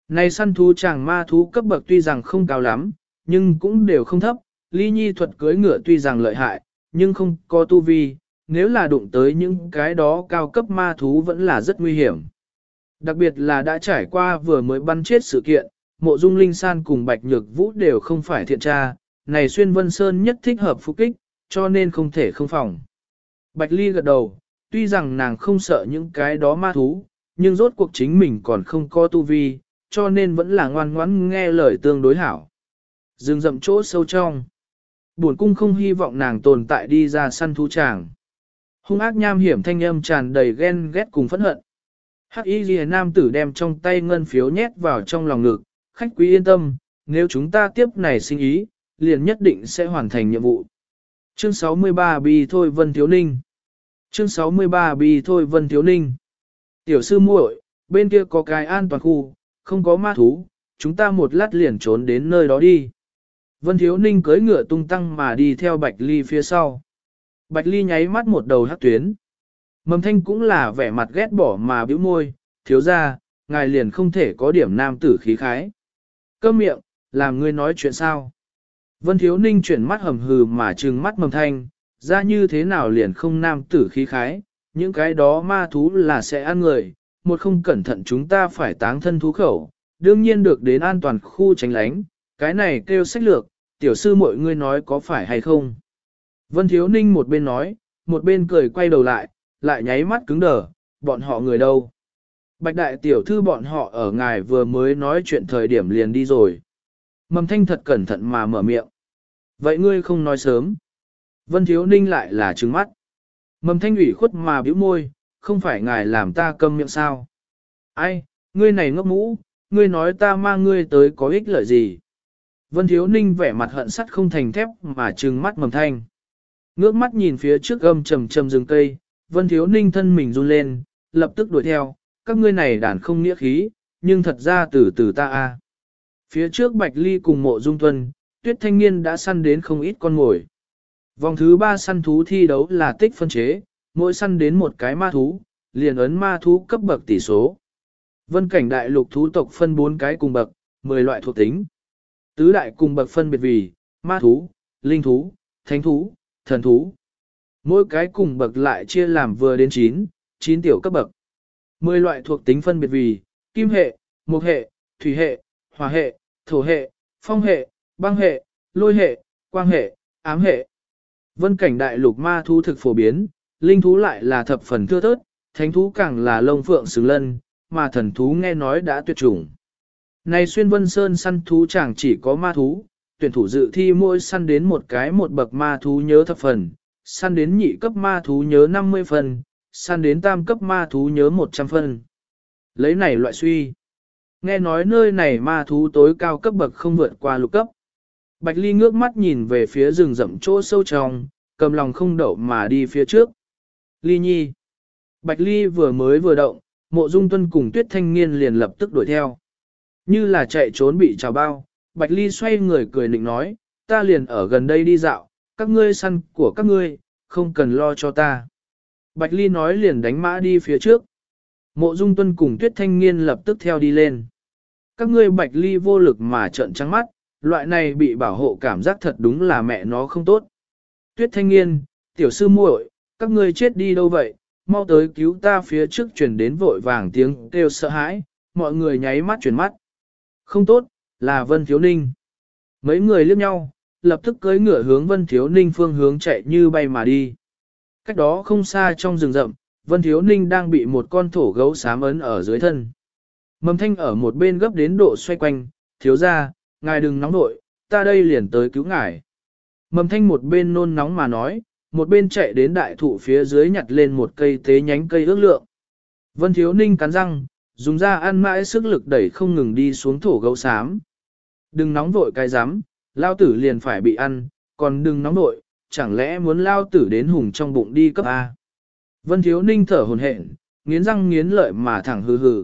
Này săn thú chàng ma thú cấp bậc tuy rằng không cao lắm, nhưng cũng đều không thấp, ly nhi thuật cưỡi ngựa tuy rằng lợi hại, nhưng không có tu vi, nếu là đụng tới những cái đó cao cấp ma thú vẫn là rất nguy hiểm. Đặc biệt là đã trải qua vừa mới bắn chết sự kiện, mộ dung linh san cùng bạch nhược vũ đều không phải thiện tra, này xuyên vân sơn nhất thích hợp phục kích, cho nên không thể không phòng. Bạch ly gật đầu, tuy rằng nàng không sợ những cái đó ma thú, nhưng rốt cuộc chính mình còn không có tu vi, cho nên vẫn là ngoan ngoãn nghe lời tương đối hảo. Dừng rậm chỗ sâu trong. Buồn cung không hy vọng nàng tồn tại đi ra săn thú tràng. Hung ác nham hiểm thanh âm tràn đầy ghen ghét cùng phẫn hận. Hắc y ghi nam tử đem trong tay ngân phiếu nhét vào trong lòng ngực. Khách quý yên tâm, nếu chúng ta tiếp này sinh ý, liền nhất định sẽ hoàn thành nhiệm vụ. Chương 63 Bi Thôi Vân Thiếu Ninh. Chương 63 Bi Thôi Vân Thiếu Ninh. Tiểu sư muội, bên kia có cái an toàn khu, không có ma thú, chúng ta một lát liền trốn đến nơi đó đi. Vân Thiếu Ninh cưỡi ngựa tung tăng mà đi theo Bạch Ly phía sau. Bạch Ly nháy mắt một đầu hắc tuyến. Mầm thanh cũng là vẻ mặt ghét bỏ mà bĩu môi, thiếu ra, ngài liền không thể có điểm nam tử khí khái. Câm miệng, làm ngươi nói chuyện sao? Vân Thiếu Ninh chuyển mắt hầm hừ mà trừng mắt mầm thanh, ra như thế nào liền không nam tử khí khái, những cái đó ma thú là sẽ ăn người, một không cẩn thận chúng ta phải táng thân thú khẩu, đương nhiên được đến an toàn khu tránh lánh, cái này kêu sách lược, tiểu sư mọi người nói có phải hay không. Vân Thiếu Ninh một bên nói, một bên cười quay đầu lại nháy mắt cứng đờ, bọn họ người đâu. Bạch đại tiểu thư bọn họ ở ngài vừa mới nói chuyện thời điểm liền đi rồi. Mầm thanh thật cẩn thận mà mở miệng. Vậy ngươi không nói sớm. Vân Thiếu Ninh lại là trừng mắt. Mầm thanh ủy khuất mà bĩu môi, không phải ngài làm ta câm miệng sao. Ai, ngươi này ngốc mũ, ngươi nói ta mang ngươi tới có ích lợi gì. Vân Thiếu Ninh vẻ mặt hận sắt không thành thép mà trừng mắt mầm thanh. Ngước mắt nhìn phía trước gầm trầm trầm rừng cây, Vân Thiếu Ninh thân mình run lên, lập tức đuổi theo, các ngươi này đàn không nghĩa khí, nhưng thật ra từ từ ta a. Phía trước Bạch Ly cùng Mộ Dung Tuân, Tuyết Thanh Niên đã săn đến không ít con mồi. Vòng thứ 3 săn thú thi đấu là tích phân chế, mỗi săn đến một cái ma thú, liền ấn ma thú cấp bậc tỷ số. Vân cảnh đại lục thú tộc phân 4 cái cùng bậc, 10 loại thuộc tính. Tứ đại cùng bậc phân biệt vì ma thú, linh thú, thánh thú, thần thú. Mỗi cái cùng bậc lại chia làm vừa đến 9 tiểu cấp bậc. 10 loại thuộc tính phân biệt vì kim hệ, mộc hệ, thủy hệ, hỏa hệ, thổ hệ, phong hệ, băng hệ, lôi hệ, quang hệ, ám hệ. Vân cảnh đại lục ma thú thực phổ biến, linh thú lại là thập phần thưa thớt, thánh thú càng là lông phượng xứng lân, mà thần thú nghe nói đã tuyệt chủng. Này xuyên vân sơn săn thú chẳng chỉ có ma thú, tuyển thủ dự thi mỗi săn đến một cái một bậc ma thú nhớ thập phần, săn đến nhị cấp ma thú nhớ 50 phần, săn đến tam cấp ma thú nhớ 100 phần. Lấy này loại suy. Nghe nói nơi này ma thú tối cao cấp bậc không vượt qua lục cấp. Bạch Ly ngước mắt nhìn về phía rừng rậm chỗ sâu trong, cầm lòng không đậu mà đi phía trước. Ly nhi. Bạch Ly vừa mới vừa động, Mộ Dung Tuân cùng Tuyết Thanh Niên liền lập tức đuổi theo. Như là chạy trốn bị trào bao, Bạch Ly xoay người cười nịnh nói, ta liền ở gần đây đi dạo, các ngươi săn của các ngươi, không cần lo cho ta. Bạch Ly nói liền đánh mã đi phía trước. Mộ Dung Tuân cùng Tuyết Thanh Niên lập tức theo đi lên. Các ngươi Bạch Ly vô lực mà trợn trắng mắt, loại này bị bảo hộ cảm giác thật đúng là mẹ nó không tốt. Tuyết Thanh Niên, tiểu sư muội, các ngươi chết đi đâu vậy, mau tới cứu ta. Phía trước truyền đến vội vàng tiếng kêu sợ hãi, mọi người nháy mắt chuyển mắt. Không tốt, là Vân Thiếu Ninh. Mấy người liếc nhau, lập tức cưỡi ngựa hướng Vân Thiếu Ninh phương hướng chạy như bay mà đi. Cách đó không xa trong rừng rậm, Vân Thiếu Ninh đang bị một con thổ gấu xám ấn ở dưới thân. Mầm thanh ở một bên gấp đến độ xoay quanh, thiếu ra, ngài đừng nóng nội, ta đây liền tới cứu ngài. Mầm thanh một bên nôn nóng mà nói, một bên chạy đến đại thụ phía dưới nhặt lên một cây tế nhánh cây ước lượng. Vân Thiếu Ninh cắn răng, dùng ra ăn mãi sức lực đẩy không ngừng đi xuống thổ gấu xám. Đừng nóng vội cái rắm, lao tử liền phải bị ăn, còn đừng nóng vội, chẳng lẽ muốn lao tử đến hùng trong bụng đi cấp A. Vân Thiếu Ninh thở hồn hển, nghiến răng nghiến lợi mà thẳng hừ hừ.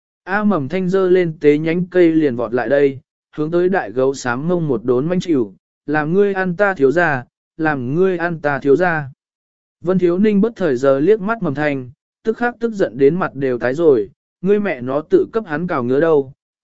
A mầm thanh dơ lên tế nhánh cây liền vọt lại đây, hướng tới đại gấu xám ngông một đốn manh chịu, làm ngươi ăn ta thiếu ra, làm ngươi ăn ta thiếu ra. Vân Thiếu Ninh bất thời giờ liếc mắt mầm thanh, tức khắc tức giận đến mặt đều tái rồi, ngươi mẹ nó tự cấp hắn cào ngứa đâu,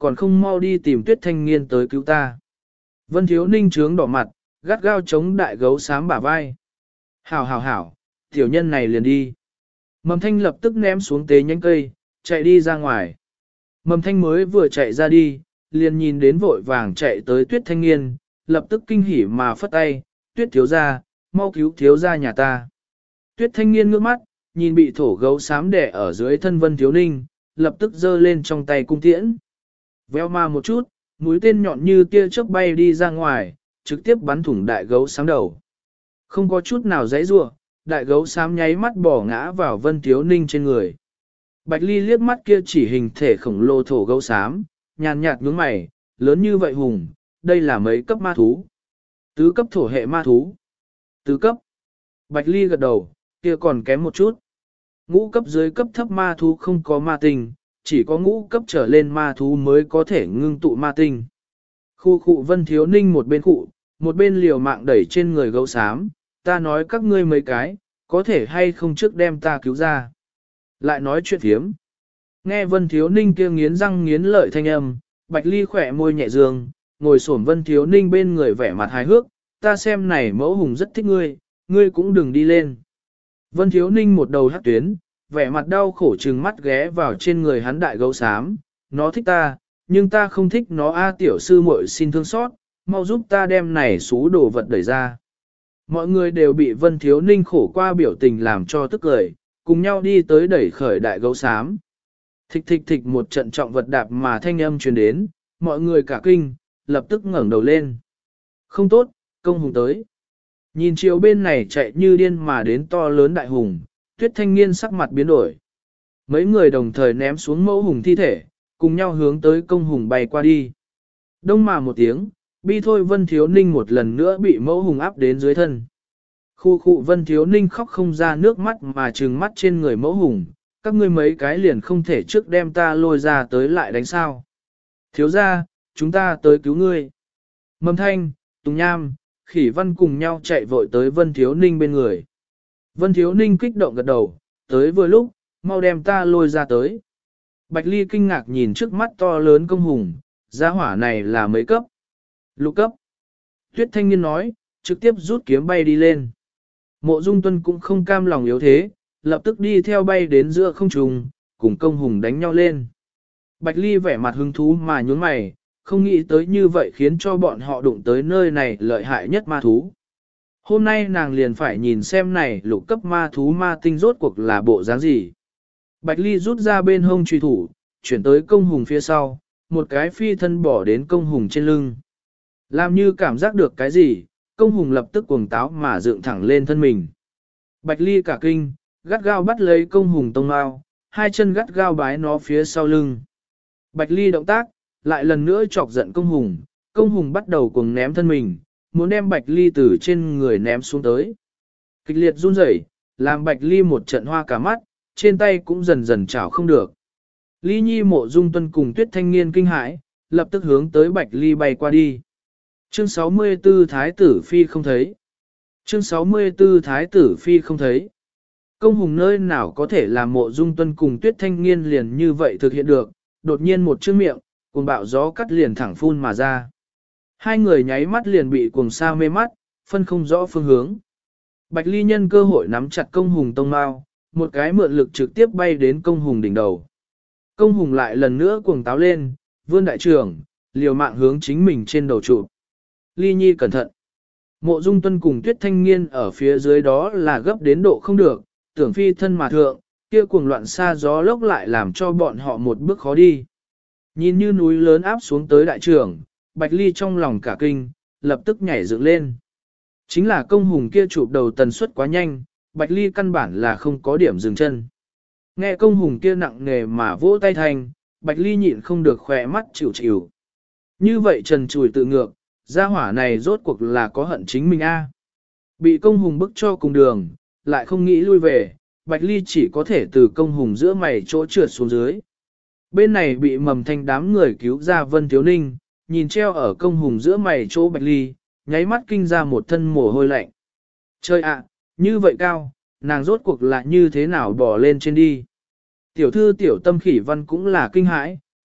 còn không mau đi tìm Tuyết Thanh Nghiên tới cứu ta. Vân Thiếu Ninh trướng đỏ mặt, gắt gao chống đại gấu xám bả vai. Hảo hảo hảo, tiểu nhân này liền đi. Mầm Thanh lập tức ném xuống tế nhánh cây, chạy đi ra ngoài. Mầm Thanh mới vừa chạy ra đi, liền nhìn đến vội vàng chạy tới Tuyết Thanh Nghiên, lập tức kinh hỉ mà phất tay, Tuyết thiếu gia, mau cứu thiếu gia nhà ta. Tuyết Thanh Nghiên ngước mắt, nhìn bị thổ gấu xám đẻ ở dưới thân Vân Thiếu Ninh, lập tức giơ lên trong tay cung tiễn. Véo ma một chút, mũi tên nhọn như tia chớp bay đi ra ngoài, trực tiếp bắn thủng đại gấu xám đầu. Không có chút nào giãy giụa, đại gấu xám nháy mắt bỏ ngã vào Vân Thiếu Ninh trên người. Bạch Ly liếc mắt kia chỉ hình thể khổng lồ thổ gấu xám, nhàn nhạt nhướng mày, lớn như vậy hùng, đây là mấy cấp ma thú? Tứ cấp thổ hệ ma thú. Tứ cấp. Bạch Ly gật đầu, kia còn kém một chút. Ngũ cấp dưới cấp thấp ma thú không có ma tinh, chỉ có ngũ cấp trở lên ma thú mới có thể ngưng tụ ma tinh. Khu khu Vân Thiếu Ninh một bên liều mạng đẩy trên người gấu xám, ta nói các ngươi mấy cái, có thể hay không trước đem ta cứu ra. Lại nói chuyện thiếm. Nghe Vân Thiếu Ninh kia nghiến răng nghiến lợi thanh âm, Bạch Ly khỏe môi nhẹ dương, ngồi xổm Vân Thiếu Ninh bên người vẻ mặt hài hước, ta xem này mẫu hùng rất thích ngươi, ngươi cũng đừng đi lên. Vân Thiếu Ninh một đầu hắc tuyến, vẻ mặt đau khổ trừng mắt ghé vào trên người hắn đại gấu xám, nó thích ta, nhưng ta không thích nó a tiểu sư muội xin thương xót, mau giúp ta đem này xú đồ vật đẩy ra. Mọi người đều bị Vân Thiếu Ninh khổ qua biểu tình làm cho tức cười, cùng nhau đi tới đẩy khởi đại gấu xám. Thịch thịch thịch một trận trọng vật đạp mà thanh âm truyền đến, mọi người cả kinh, lập tức ngẩng đầu lên. Không tốt, công hùng tới. Nhìn chiều bên này chạy như điên mà đến to lớn đại hùng, Tuyết Thanh Nghiên sắc mặt biến đổi. Mấy người đồng thời ném xuống mẫu hùng thi thể, cùng nhau hướng tới công hùng bay qua đi. Đông mà một tiếng, bi thôi Vân Thiếu Ninh một lần nữa bị mẫu hùng áp đến dưới thân. Khu khu Vân Thiếu Ninh khóc không ra nước mắt mà trừng mắt trên người mẫu hùng, các ngươi mấy cái liền không thể trước đem ta lôi ra tới lại đánh sao. Thiếu ra, chúng ta tới cứu ngươi. Mầm Thanh, Tùng Nham, Khỉ Văn cùng nhau chạy vội tới Vân Thiếu Ninh bên người. Vân Thiếu Ninh kích động gật đầu, tới vừa lúc, mau đem ta lôi ra tới. Bạch Ly kinh ngạc nhìn trước mắt to lớn công hùng, giá hỏa này là mấy cấp? Lục cấp. Tuyết Thanh Niên nói, trực tiếp rút kiếm bay đi lên. Mộ Dung Tuân cũng không cam lòng yếu thế, lập tức đi theo bay đến giữa không trung, cùng công hùng đánh nhau lên. Bạch Ly vẻ mặt hứng thú mà nhún mày, không nghĩ tới như vậy khiến cho bọn họ đụng tới nơi này lợi hại nhất ma thú. Hôm nay nàng liền phải nhìn xem này lục cấp ma thú ma tinh rốt cuộc là bộ dáng gì. Bạch Ly rút ra bên hông truy thủ, chuyển tới công hùng phía sau, một cái phi thân bỏ đến công hùng trên lưng. Làm như cảm giác được cái gì, công hùng lập tức cuồng táo mà dựng thẳng lên thân mình. Bạch Ly cả kinh, gắt gao bắt lấy công hùng tông mao, hai chân gắt gao bái nó phía sau lưng. Bạch Ly động tác, lại lần nữa chọc giận công hùng bắt đầu cuồng ném thân mình, muốn đem Bạch Ly từ trên người ném xuống tới. Kịch liệt run rẩy, làm Bạch Ly một trận hoa cả mắt, trên tay cũng dần dần chảo không được. Ly Nhi Mộ Dung Tuân cùng Tuyết Thanh Nghiên kinh hãi, lập tức hướng tới Bạch Ly bay qua đi. Chương 64 Thái tử Phi không thấy. Chương 64 Thái tử Phi không thấy. Công hùng nơi nào có thể làm Mộ Dung Tuân cùng Tuyết Thanh Nghiên liền như vậy thực hiện được, đột nhiên một chữ miệng, cuồng bạo gió cắt liền thẳng phun mà ra. Hai người nháy mắt liền bị cuồng sa mê mắt, phân không rõ phương hướng. Bạch Ly nhân cơ hội nắm chặt công hùng tông mao, một cái mượn lực trực tiếp bay đến công hùng đỉnh đầu. Công hùng lại lần nữa cuồng táo lên, vươn đại trưởng, liều mạng hướng chính mình trên đầu trụ. Ly Nhi cẩn thận. Mộ Dung Tuân cùng Tuyết Thanh Nghiên ở phía dưới đó là gấp đến độ không được, tưởng phi thân mà thượng, kia cuồng loạn xa gió lốc lại làm cho bọn họ một bước khó đi. Nhìn như núi lớn áp xuống tới đại trưởng, Bạch Ly trong lòng cả kinh, lập tức nhảy dựng lên. Chính là công hùng kia chụp đầu tần suất quá nhanh, Bạch Ly căn bản là không có điểm dừng chân. Nghe công hùng kia nặng nề mà vỗ tay thành, Bạch Ly nhịn không được khỏe mắt chịu chịu. Như vậy trần trùi tự ngược, gia hỏa này rốt cuộc là có hận chính mình a. Bị công hùng bức cho cùng đường, lại không nghĩ lui về, Bạch Ly chỉ có thể từ công hùng giữa mày chỗ trượt xuống dưới. Bên này bị Mầm Thanh đám người cứu ra Vân Thiếu Ninh, nhìn treo ở công hùng giữa mày chỗ Bạch Ly, nháy mắt kinh ra một thân mồ hôi lạnh. Trời ạ, như vậy cao, nàng rốt cuộc là như thế nào bỏ lên trên đi. Tiểu thư Tiểu Tâm Khỉ Văn cũng là kinh hãi,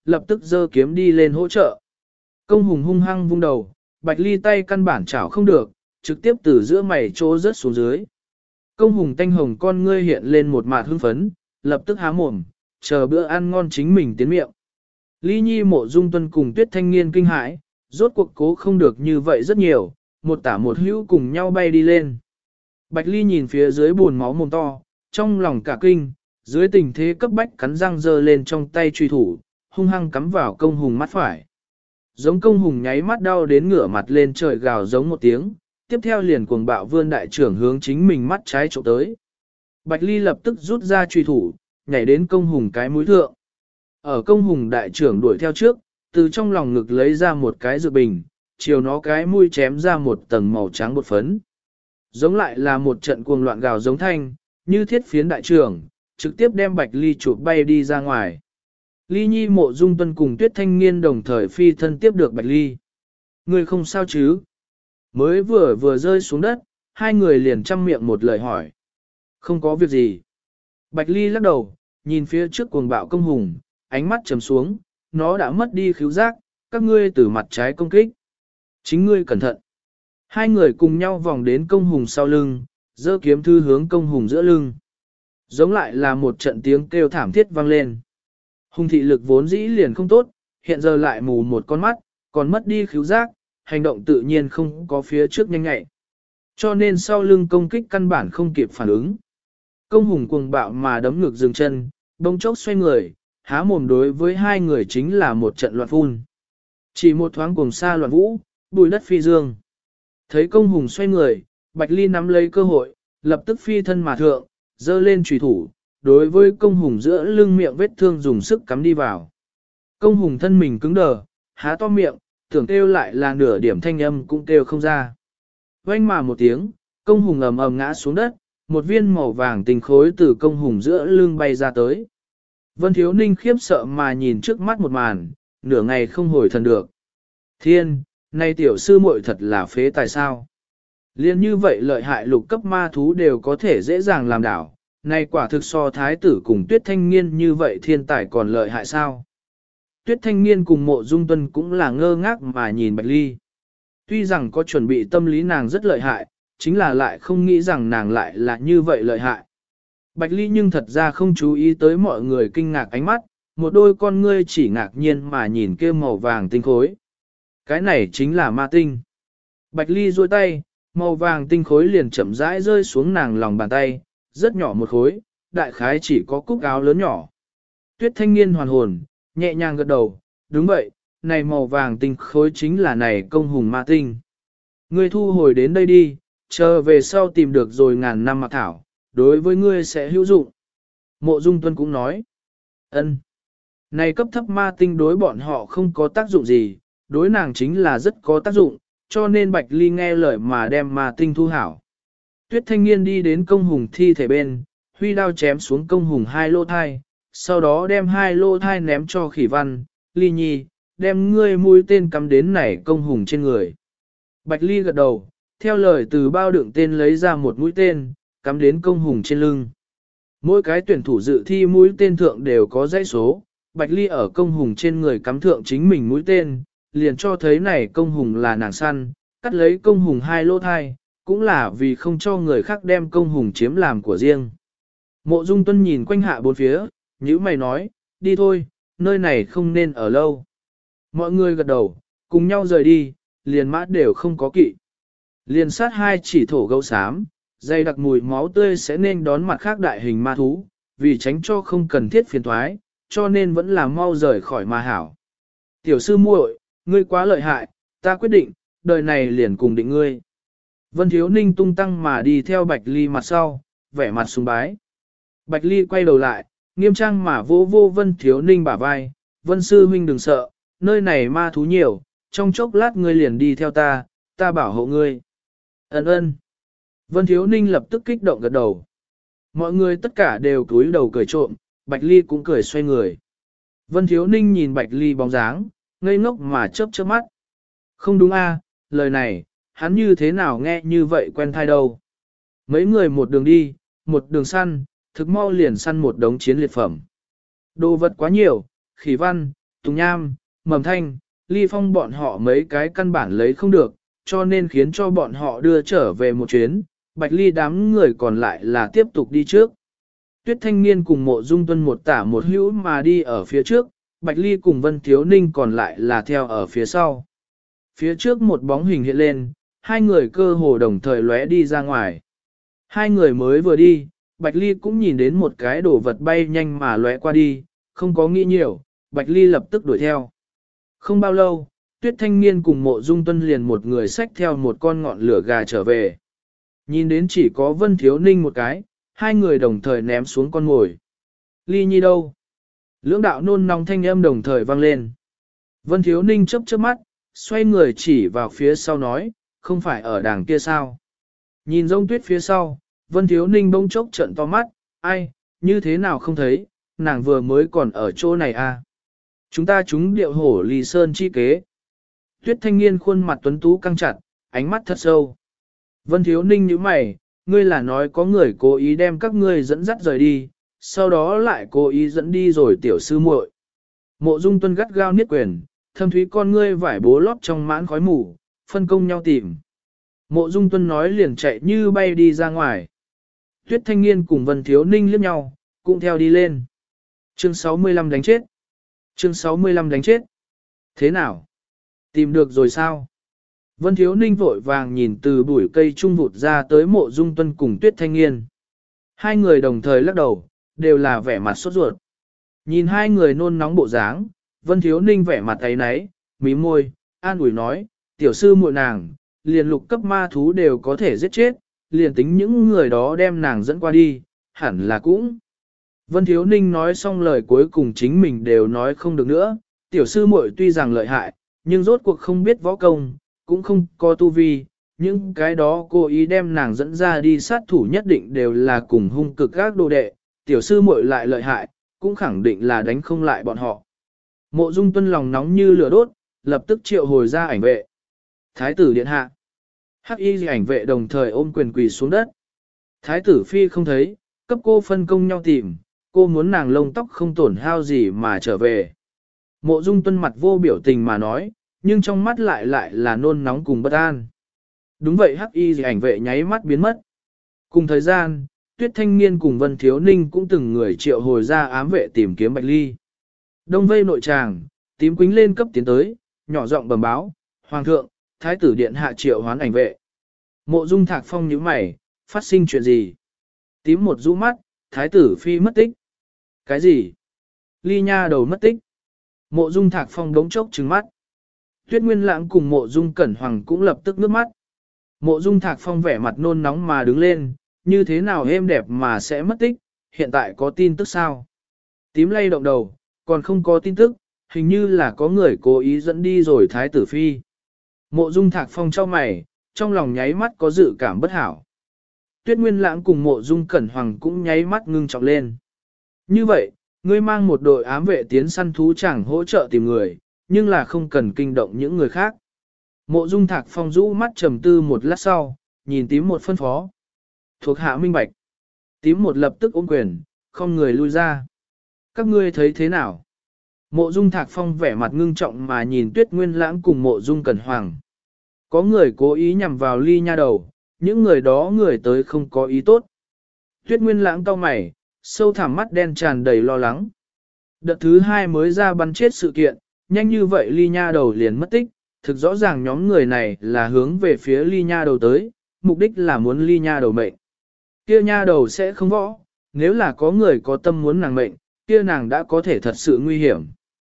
lập tức giơ kiếm đi lên hỗ trợ. Công hùng hung hăng vung đầu, Bạch Ly tay căn bản chảo không được, trực tiếp từ giữa mày chỗ rớt xuống dưới. Công hùng tanh hồng con ngươi hiện lên một mạt hưng phấn, lập tức há mồm, chờ bữa ăn ngon chính mình tiến miệng. Ly Nhi Mộ Dung Tuân cùng Tuyết Thanh Niên kinh hãi, rốt cuộc cố không được như vậy rất nhiều, một tả một hữu cùng nhau bay đi lên. Bạch Ly nhìn phía dưới buồn máu mồm to, trong lòng cả kinh, dưới tình thế cấp bách cắn răng giơ lên trong tay truy thủ, hung hăng cắm vào công hùng mắt phải. Giống công hùng nháy mắt đau đến ngửa mặt lên trời gào giống một tiếng, tiếp theo liền cuồng bạo vươn đại trưởng hướng chính mình mắt trái trộm tới. Bạch Ly lập tức rút ra truy thủ, nhảy đến công hùng cái mũi thượng. Ở công hùng đại trưởng đuổi theo trước, từ trong lòng ngực lấy ra một cái dược bình, chiều nó cái mũi chém ra một tầng màu trắng bột phấn. Giống lại là một trận cuồng loạn gào giống thanh, như thiết phiến đại trưởng, trực tiếp đem Bạch Ly chụp bay đi ra ngoài. Ly Nhi Mộ Dung Tuân cùng Tuyết Thanh Niên đồng thời phi thân tiếp được Bạch Ly. Người không sao chứ? Mới vừa rơi xuống đất, hai người liền chăm miệng một lời hỏi. Không có việc gì. Bạch Ly lắc đầu, nhìn phía trước cuồng bạo công hùng, ánh mắt trầm xuống, nó đã mất đi khứu giác, các ngươi từ mặt trái công kích. Chính ngươi cẩn thận. Hai người cùng nhau vòng đến công hùng sau lưng, giơ kiếm thư hướng công hùng giữa lưng. Giống lại là một trận tiếng kêu thảm thiết vang lên. Hùng thị lực vốn dĩ liền không tốt, hiện giờ lại mù một con mắt, còn mất đi khứu giác, hành động tự nhiên không có phía trước nhanh nhạy. Cho nên sau lưng công kích căn bản không kịp phản ứng. Công hùng cuồng bạo mà đấm ngược dừng chân, bông chốc xoay người, há mồm đối với hai người chính là một trận loạn phun. Chỉ một thoáng cuồng xa loạn vũ, bùi đất phi dương. Thấy công hùng xoay người, Bạch Ly nắm lấy cơ hội, lập tức phi thân mà thượng, giơ lên chùy thủ, đối với công hùng giữa lưng miệng vết thương dùng sức cắm đi vào. Công hùng thân mình cứng đờ, há to miệng, tưởng kêu lại là nửa điểm thanh âm cũng kêu không ra. Vang mà một tiếng, công hùng ầm ầm ngã xuống đất, một viên màu vàng tinh khối từ công hùng giữa lưng bay ra tới. Vân Thiếu Ninh khiếp sợ mà nhìn trước mắt một màn, nửa ngày không hồi thần được. Thiên, nay tiểu sư muội thật là phế tài sao. Liên như vậy lợi hại lục cấp ma thú đều có thể dễ dàng làm đảo, nay quả thực so thái tử cùng Tuyết Thanh Niên như vậy thiên tài còn lợi hại sao. Tuyết Thanh Niên cùng Mộ Dung Tuân cũng là ngơ ngác mà nhìn Bạch Ly. Tuy rằng có chuẩn bị tâm lý nàng rất lợi hại, chính là lại không nghĩ rằng nàng lại là như vậy lợi hại. Bạch Ly nhưng thật ra không chú ý tới mọi người kinh ngạc ánh mắt, một đôi con ngươi chỉ ngạc nhiên mà nhìn kia màu vàng tinh khối. Cái này chính là ma tinh. Bạch Ly duỗi tay, màu vàng tinh khối liền chậm rãi rơi xuống nàng lòng bàn tay, rất nhỏ một khối, đại khái chỉ có cúc áo lớn nhỏ. Tuyết Thanh Niên hoàn hồn, nhẹ nhàng gật đầu, đúng vậy, này màu vàng tinh khối chính là này công hùng ma tinh. Ngươi thu hồi đến đây đi, chờ về sau tìm được rồi ngàn năm mặc thảo, đối với ngươi sẽ hữu dụng. Mộ Dung Tuân cũng nói, ân, này cấp thấp ma tinh đối bọn họ không có tác dụng gì, đối nàng chính là rất có tác dụng, cho nên Bạch Ly nghe lời mà đem ma tinh thu hảo. Tuyết Thanh Niên đi đến công hùng thi thể bên, huy đao chém xuống công hùng hai lô thai, sau đó đem hai lô thai ném cho Khỉ Văn, Ly Nhi, đem ngươi mũi tên cắm đến nảy công hùng trên người. Bạch Ly gật đầu, theo lời từ bao đựng tên lấy ra một mũi tên, cắm đến công hùng trên lưng. Mỗi cái tuyển thủ dự thi mũi tên thượng đều có dãy số, Bạch Ly ở công hùng trên người cắm thượng chính mình mũi tên, liền cho thấy này công hùng là nàng săn, cắt lấy công hùng hai lô thai, cũng là vì không cho người khác đem công hùng chiếm làm của riêng. Mộ Dung Tuân nhìn quanh hạ bốn phía, nhữ mày nói, đi thôi, nơi này không nên ở lâu. Mọi người gật đầu, cùng nhau rời đi, liền mã đều không có kỵ. Liền sát hai chỉ thổ gấu xám, dày đặc mùi máu tươi sẽ nên đón mặt khác đại hình ma thú, vì tránh cho không cần thiết phiền thoái, cho nên vẫn là mau rời khỏi ma hảo. Tiểu sư muội, ngươi quá lợi hại, ta quyết định, đời này liền cùng định ngươi. Vân Thiếu Ninh tung tăng mà đi theo Bạch Ly mặt sau, vẻ mặt sùng bái. Bạch Ly quay đầu lại, nghiêm trang mà vô vô Vân Thiếu Ninh bả vai, Vân sư huynh đừng sợ, nơi này ma thú nhiều, trong chốc lát ngươi liền đi theo ta, ta bảo hộ ngươi. Ấn ơn. Vân Thiếu Ninh lập tức kích động gật đầu. Mọi người tất cả đều cúi đầu cười trộm, Bạch Ly cũng cười xoay người. Vân Thiếu Ninh nhìn Bạch Ly bóng dáng, ngây ngốc mà chớp chớp mắt. Không đúng a, lời này, hắn như thế nào nghe như vậy quen thai đâu. Mấy người một đường đi, một đường săn, thực mau liền săn một đống chiến liệt phẩm. Đồ vật quá nhiều, Khỉ Văn, Tùng Nham, Mầm Thanh, Ly Phong bọn họ mấy cái căn bản lấy không được, cho nên khiến cho bọn họ đưa trở về một chuyến, Bạch Ly đám người còn lại là tiếp tục đi trước. Tuyết Thanh Niên cùng Mộ Dung Tuân một tả một hữu mà đi ở phía trước, Bạch Ly cùng Vân Thiếu Ninh còn lại là theo ở phía sau. Phía trước một bóng hình hiện lên, hai người cơ hồ đồng thời lóe đi ra ngoài. Hai người mới vừa đi, Bạch Ly cũng nhìn đến một cái đồ vật bay nhanh mà lóe qua đi, không có nghĩ nhiều, Bạch Ly lập tức đuổi theo. Không bao lâu, Tuyết Thanh Niên cùng Mộ Dung Tuân liền một người xách theo một con ngọn lửa gà trở về. Nhìn đến chỉ có Vân Thiếu Ninh một cái, hai người đồng thời ném xuống con ngồi. Ly Nhi đâu? Lưỡng đạo nôn nóng thanh âm đồng thời vang lên. Vân Thiếu Ninh chớp chớp mắt, xoay người chỉ vào phía sau nói, không phải ở đàng kia sao? Nhìn Rông Tuyết phía sau, Vân Thiếu Ninh bỗng chốc trợn to mắt, ai, như thế nào không thấy, nàng vừa mới còn ở chỗ này à? Chúng ta trúng điệu hổ lì sơn chi kế. Tuyết Thanh Niên khuôn mặt tuấn tú căng chặt, ánh mắt thật sâu. Vân Thiếu Ninh nhíu mày, ngươi là nói có người cố ý đem các ngươi dẫn dắt rời đi, sau đó lại cố ý dẫn đi rồi tiểu sư muội. Mộ Dung Tuân gắt gao niết quyền, thâm thúy con ngươi vải bố lót trong mãn khói mù, phân công nhau tìm. Mộ Dung Tuân nói liền chạy như bay đi ra ngoài. Tuyết Thanh Niên cùng Vân Thiếu Ninh liếc nhau, cũng theo đi lên. Chương 65 đánh chết. Chương 65 đánh chết. Thế nào? Tìm được rồi sao? Vân Thiếu Ninh vội vàng nhìn từ bụi cây trung vụt ra tới Mộ Dung Tuân cùng Tuyết Thanh Niên. Hai người đồng thời lắc đầu, đều là vẻ mặt sốt ruột. Nhìn hai người nôn nóng bộ dáng, Vân Thiếu Ninh vẻ mặt ấy náy, mím môi, an ủi nói, tiểu sư muội nàng, liền lục cấp ma thú đều có thể giết chết, liền tính những người đó đem nàng dẫn qua đi, hẳn là cũng. Vân Thiếu Ninh nói xong lời cuối cùng chính mình đều nói không được nữa, tiểu sư muội tuy rằng lợi hại, nhưng rốt cuộc không biết võ công, cũng không có tu vi, những cái đó cố ý đem nàng dẫn ra đi sát thủ nhất định đều là cùng hung cực các đồ đệ, tiểu sư muội lại lợi hại, cũng khẳng định là đánh không lại bọn họ. Mộ Dung Tuân lòng nóng như lửa đốt, lập tức triệu hồi ra ảnh vệ. Thái tử điện hạ. Hắc y ảnh vệ đồng thời ôm quyền quỳ xuống đất. Thái tử phi không thấy, cấp cô phân công nhau tìm, cô muốn nàng lông tóc không tổn hao gì mà trở về. Mộ Dung Tuân mặt vô biểu tình mà nói, nhưng trong mắt lại là nôn nóng cùng bất an. Đúng vậy, hắc y ảnh vệ nháy mắt biến mất. Cùng thời gian, Tuyết Thanh Niên cùng Vân Thiếu Ninh cũng từng người triệu hồi ra ám vệ tìm kiếm Bạch Ly. Đông vây nội tràng, tím quính lên cấp tiến tới, nhỏ giọng bẩm báo, Hoàng thượng, Thái tử điện hạ triệu hoán ảnh vệ. Mộ Dung Thạc Phong nhíu mày, phát sinh chuyện gì? Tím một rũ mắt, Thái tử phi mất tích. Cái gì? Ly nha đầu mất tích. Mộ Dung Thạc Phong đống chốc trừng mắt. Tuyết Nguyên Lãng cùng Mộ Dung Cẩn Hoàng cũng lập tức nước mắt. Mộ Dung Thạc Phong vẻ mặt nôn nóng mà đứng lên, như thế nào êm đẹp mà sẽ mất tích, hiện tại có tin tức sao? Tím lay động đầu, còn không có tin tức, hình như là có người cố ý dẫn đi rồi Thái tử phi. Mộ Dung Thạc Phong trao mày, trong lòng nháy mắt có dự cảm bất hảo. Tuyết Nguyên Lãng cùng Mộ Dung Cẩn Hoàng cũng nháy mắt ngưng trọng lên. Như vậy, ngươi mang một đội ám vệ tiến săn thú chẳng hỗ trợ tìm người, nhưng là không cần kinh động những người khác. Mộ Dung Thạc Phong rũ mắt trầm tư một lát sau, nhìn tím một phân phó. Thuộc hạ minh bạch. Tím một lập tức ôm quyền, không người lui ra. Các ngươi thấy thế nào? Mộ Dung Thạc Phong vẻ mặt ngưng trọng mà nhìn Tuyết Nguyên Lãng cùng Mộ Dung Cẩn Hoàng. Có người cố ý nhằm vào Ly nha đầu, những người đó người tới không có ý tốt. Tuyết Nguyên Lãng cau mày, sâu thẳm mắt đen tràn đầy lo lắng. Đợt thứ hai mới ra bắn chết sự kiện, nhanh như vậy Ly nha đầu liền mất tích, thực rõ ràng nhóm người này là hướng về phía Ly nha đầu tới, mục đích là muốn Ly nha đầu mệnh. Kia nha đầu sẽ không võ, nếu là có người có tâm muốn nàng mệnh, kia nàng đã có thể thật sự nguy hiểm.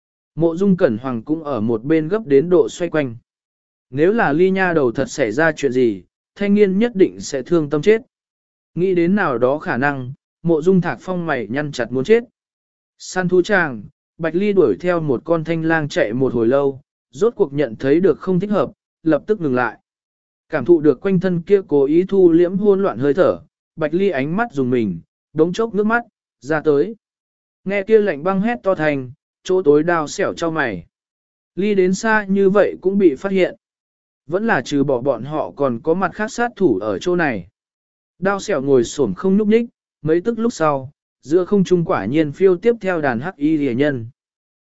Mộ Dung Cẩn Hoàng cũng ở một bên gấp đến độ xoay quanh. Nếu là Ly nha đầu thật xảy ra chuyện gì, thanh niên nhất định sẽ thương tâm chết. Nghĩ đến nào đó khả năng, Mộ Dung Thạc Phong mày nhăn chặt muốn chết. Săn thú tràng, Bạch Ly đuổi theo một con thanh lang chạy một hồi lâu, rốt cuộc nhận thấy được không thích hợp, lập tức ngừng lại. Cảm thụ được quanh thân kia cố ý thu liễm hỗn loạn hơi thở, Bạch Ly ánh mắt dùng mình, đống chốc nước mắt, ra tới. Nghe kia lạnh băng hét to thành, chỗ tối đao xẻo cho mày. Ly đến xa như vậy cũng bị phát hiện. Vẫn là trừ bỏ bọn họ còn có mặt khác sát thủ ở chỗ này. Đao xẻo ngồi xổm không nhúc nhích, mấy tức lúc sau, giữa không trung quả nhiên phiêu tiếp theo đàn hắc y rìa nhân.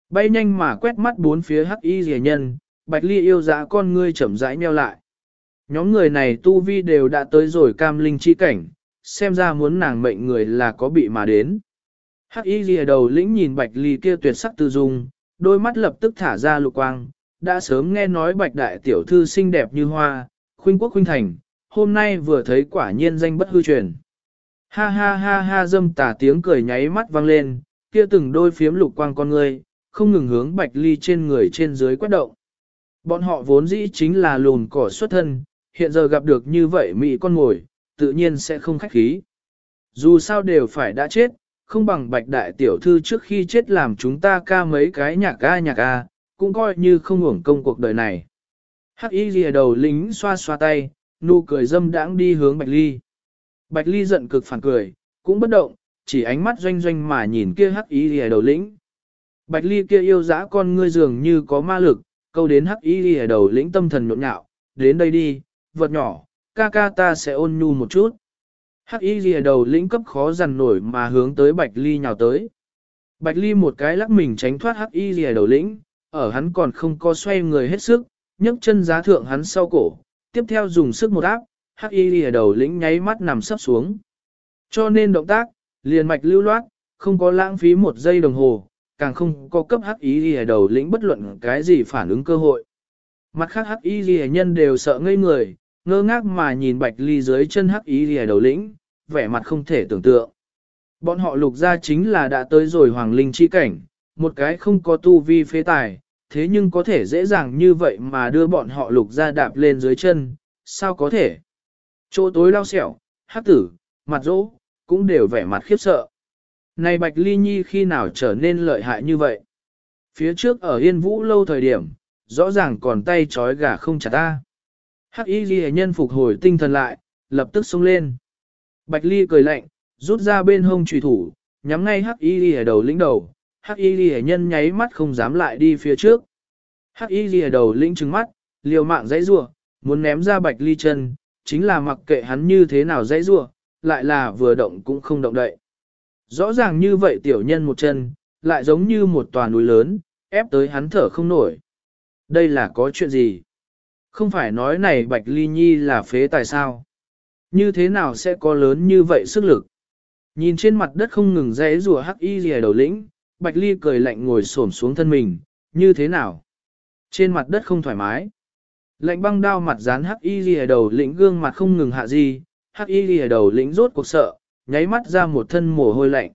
Bay nhanh mà quét mắt bốn phía hắc y rìa nhân, Bạch Ly yêu dã con ngươi chậm rãi nheo lại. Nhóm người này tu vi đều đã tới rồi cam linh chi cảnh, xem ra muốn nàng mệnh người là có bị mà đến. Hắc y rìa đầu lĩnh nhìn Bạch Ly kia tuyệt sắc tư dung, đôi mắt lập tức thả ra lục quang, đã sớm nghe nói Bạch đại tiểu thư xinh đẹp như hoa, khuynh quốc khuynh thành, hôm nay vừa thấy quả nhiên danh bất hư truyền. Ha ha ha ha, dâm tà tiếng cười nháy mắt vang lên, kia từng đôi phiếm lục quang con ngươi, không ngừng hướng Bạch Ly trên người trên dưới quét động. Bọn họ vốn dĩ chính là lùn cỏ xuất thân, hiện giờ gặp được như vậy mỹ con ngồi, tự nhiên sẽ không khách khí. Dù sao đều phải đã chết, không bằng Bạch đại tiểu thư trước khi chết làm chúng ta ca mấy cái nhạc a, cũng coi như không uổng công cuộc đời này. Hắc y lìa đầu lính xoa xoa tay, nụ cười dâm đãng đi hướng Bạch Ly. Bạch Ly giận cực phản cười, cũng bất động, chỉ ánh mắt doanh doanh mà nhìn kia hắc y lìa đầu lĩnh. Bạch Ly kia yêu dã con ngươi dường như có ma lực, câu đến hắc y lìa đầu lĩnh tâm thần nhộn nhạo, đến đây đi, vật nhỏ, ca ca ta sẽ ôn nhu một chút. Hắc y lìa đầu lĩnh cấp khó dằn nổi mà hướng tới Bạch Ly nhào tới. Bạch Ly một cái lắc mình tránh thoát hắc y lìa đầu lĩnh, ở hắn còn không có xoay người hết sức, nhấc chân giá thượng hắn sau cổ, tiếp theo dùng sức một áp, hắc y lìa đầu lĩnh nháy mắt nằm sấp xuống. Cho nên động tác, liền mạch lưu loát, không có lãng phí một giây đồng hồ, càng không có cấp hắc y lìa đầu lĩnh bất luận cái gì phản ứng cơ hội. Mặt khác hắc y lìa nhân đều sợ ngây người, ngơ ngác mà nhìn Bạch Ly dưới chân hắc y lìa đầu lĩnh, vẻ mặt không thể tưởng tượng. Bọn họ lục ra chính là đã tới rồi hoàng linh chi cảnh, một cái không có tu vi phế tài, thế nhưng có thể dễ dàng như vậy mà đưa bọn họ lục ra đạp lên dưới chân, sao có thể? Chỗ tối đau xẻo, hắc tử, mặt rỗ, cũng đều vẻ mặt khiếp sợ. Này Bạch Ly Nhi khi nào trở nên lợi hại như vậy? Phía trước ở Yên Vũ lâu thời điểm, rõ ràng còn tay trói gà không chặt ta. Hắc y ghi nhân phục hồi tinh thần lại, lập tức xông lên. Bạch Ly cười lạnh, rút ra bên hông trùy thủ, nhắm ngay hắc y ghi đầu lĩnh đầu. Hắc y ghi nhân nháy mắt không dám lại đi phía trước. Hắc y ghi đầu lĩnh trừng mắt, liều mạng dãy rủa, muốn ném ra Bạch Ly chân, chính là mặc kệ hắn như thế nào dãy rủa, lại là vừa động cũng không động đậy. Rõ ràng như vậy tiểu nhân một chân, lại giống như một tòa núi lớn, ép tới hắn thở không nổi. Đây là có chuyện gì? Không phải nói này Bạch Ly Nhi là phế tài sao? Như thế nào sẽ có lớn như vậy sức lực? Nhìn trên mặt đất không ngừng dãy rùa hắc y rìa đầu lĩnh, Bạch Ly cười lạnh ngồi xổm xuống thân mình, như thế nào? Trên mặt đất không thoải mái. Lạnh băng đao mặt dán hắc y rìa đầu lĩnh gương mặt không ngừng hạ gì, hắc y rìa đầu lĩnh rốt cuộc sợ, nháy mắt ra một thân mồ hôi lạnh.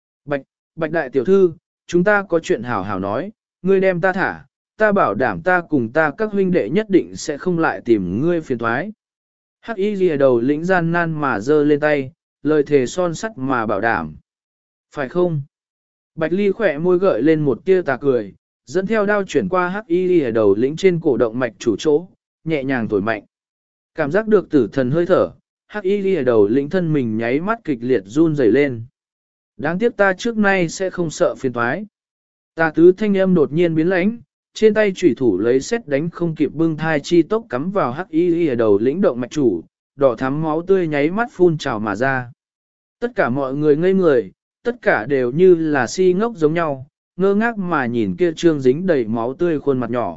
Bạch đại tiểu thư, chúng ta có chuyện hảo hảo nói, ngươi đem ta thả, ta bảo đảm ta cùng ta các huynh đệ nhất định sẽ không lại tìm ngươi phiền thoái. Hắc y lìa đầu lĩnh gian nan mà giơ lên tay, lời thề son sắt mà bảo đảm. Phải không? Bạch Ly khỏe môi gợi lên một tia tà cười, dẫn theo đao chuyển qua hắc y lìa đầu lĩnh trên cổ động mạch chủ chỗ, nhẹ nhàng thổi mạnh. Cảm giác được tử thần hơi thở, hắc y lìa đầu lĩnh thân mình nháy mắt kịch liệt run rẩy lên. Đáng tiếc ta trước nay sẽ không sợ phiền toái. Tà tứ thanh âm đột nhiên biến lãnh, trên tay chủy thủ lấy xét đánh không kịp bưng thai chi tốc cắm vào hắc y ở đầu lĩnh động mạch chủ, đỏ thắm máu tươi nháy mắt phun trào mà ra. Tất cả mọi người ngây người, tất cả đều như là si ngốc giống nhau, ngơ ngác mà nhìn kia trương dính đầy máu tươi khuôn mặt nhỏ.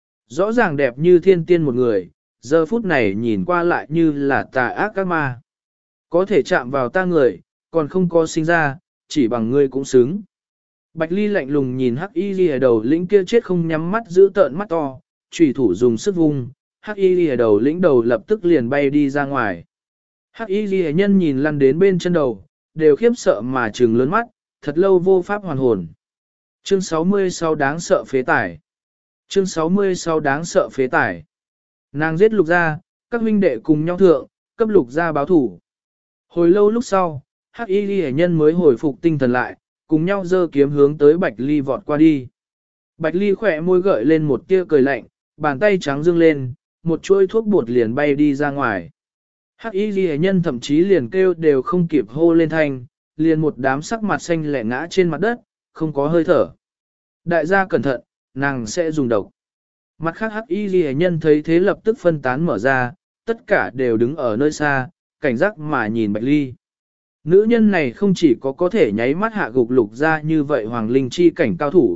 Rõ ràng đẹp như thiên tiên một người, giờ phút này nhìn qua lại như là tà ác các ma. Có thể chạm vào ta người, còn không có sinh ra, chỉ bằng ngươi cũng xứng. Bạch Ly lạnh lùng nhìn hắc y lìa đầu lĩnh kia chết không nhắm mắt giữ tợn mắt to, chủy thủ dùng sức vung, hắc y lìa đầu lĩnh đầu lập tức liền bay đi ra ngoài. Hắc y lìa nhân nhìn lăn đến bên chân đầu, đều khiếp sợ mà trừng lớn mắt, thật lâu vô pháp hoàn hồn. Chương 66 đáng sợ phế tải. Chương 66 đáng sợ phế tải. Nàng giết lục gia, các huynh đệ cùng nhau thượng, cấp lục gia báo thủ. Hồi lâu lúc sau, hắc y lìa nhân mới hồi phục tinh thần lại, cùng nhau giơ kiếm hướng tới Bạch Ly vọt qua đi. Bạch Ly khỏe môi gợi lên một tia cười lạnh, bàn tay trắng dương lên, một chuỗi thuốc bột liền bay đi ra ngoài. Hắc y ghi nhân thậm chí liền kêu đều không kịp hô lên thanh, liền một đám sắc mặt xanh lẻ ngã trên mặt đất, không có hơi thở. Đại gia cẩn thận, nàng sẽ dùng độc. Mặt khác hắc y ghi nhân thấy thế lập tức phân tán mở ra, tất cả đều đứng ở nơi xa, cảnh giác mà nhìn Bạch Ly. Nữ nhân này không chỉ có thể nháy mắt hạ gục lục ra như vậy hoàng linh chi cảnh cao thủ,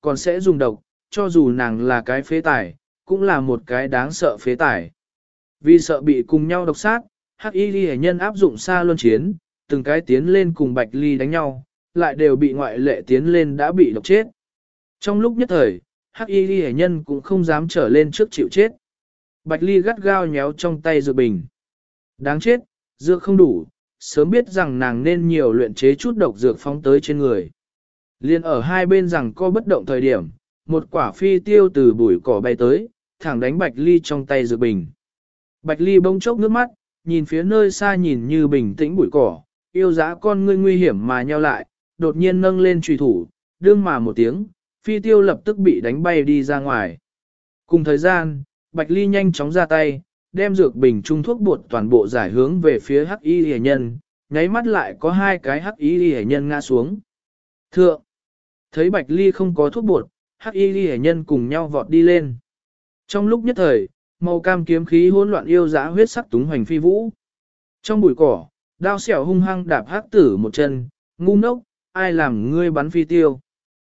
còn sẽ dùng độc, cho dù nàng là cái phế tài, cũng là một cái đáng sợ phế tài. Vì sợ bị cùng nhau độc sát, Hắc Y Ghi Nhân áp dụng xa luân chiến, từng cái tiến lên cùng Bạch Ly đánh nhau, lại đều bị ngoại lệ tiến lên đã bị độc chết. Trong lúc nhất thời, Hắc Y Ghi Nhân cũng không dám trở lên trước chịu chết. Bạch Ly gắt gao nhéo trong tay dược bình. Đáng chết, dược không đủ, sớm biết rằng nàng nên nhiều luyện chế chút độc dược phóng tới trên người. Liên ở hai bên rằng co bất động thời điểm, một quả phi tiêu từ bụi cỏ bay tới, thẳng đánh Bạch Ly trong tay dược bình. Bạch Ly bỗng chốc nước mắt, nhìn phía nơi xa nhìn như bình tĩnh bụi cỏ, yêu dã con ngươi nguy hiểm mà nheo lại, đột nhiên nâng lên chùy thủ, đương mà một tiếng, phi tiêu lập tức bị đánh bay đi ra ngoài. Cùng thời gian, Bạch Ly nhanh chóng ra tay, đem dược bình trung thuốc bột toàn bộ giải hướng về phía Hắc Y Liễu Nhân, nháy mắt lại có hai cái Hắc Y Liễu Nhân ngã xuống. Thượng, thấy Bạch Ly không có thuốc bột, Hắc Y Liễu Nhân cùng nhau vọt đi lên. Trong lúc nhất thời, màu cam kiếm khí hỗn loạn yêu dã huyết sắc túng hoành phi vũ. Trong bụi cỏ, đao xẻo hung hăng đạp Hắc Tử một chân, ngu ngốc, ai làm ngươi bắn phi tiêu?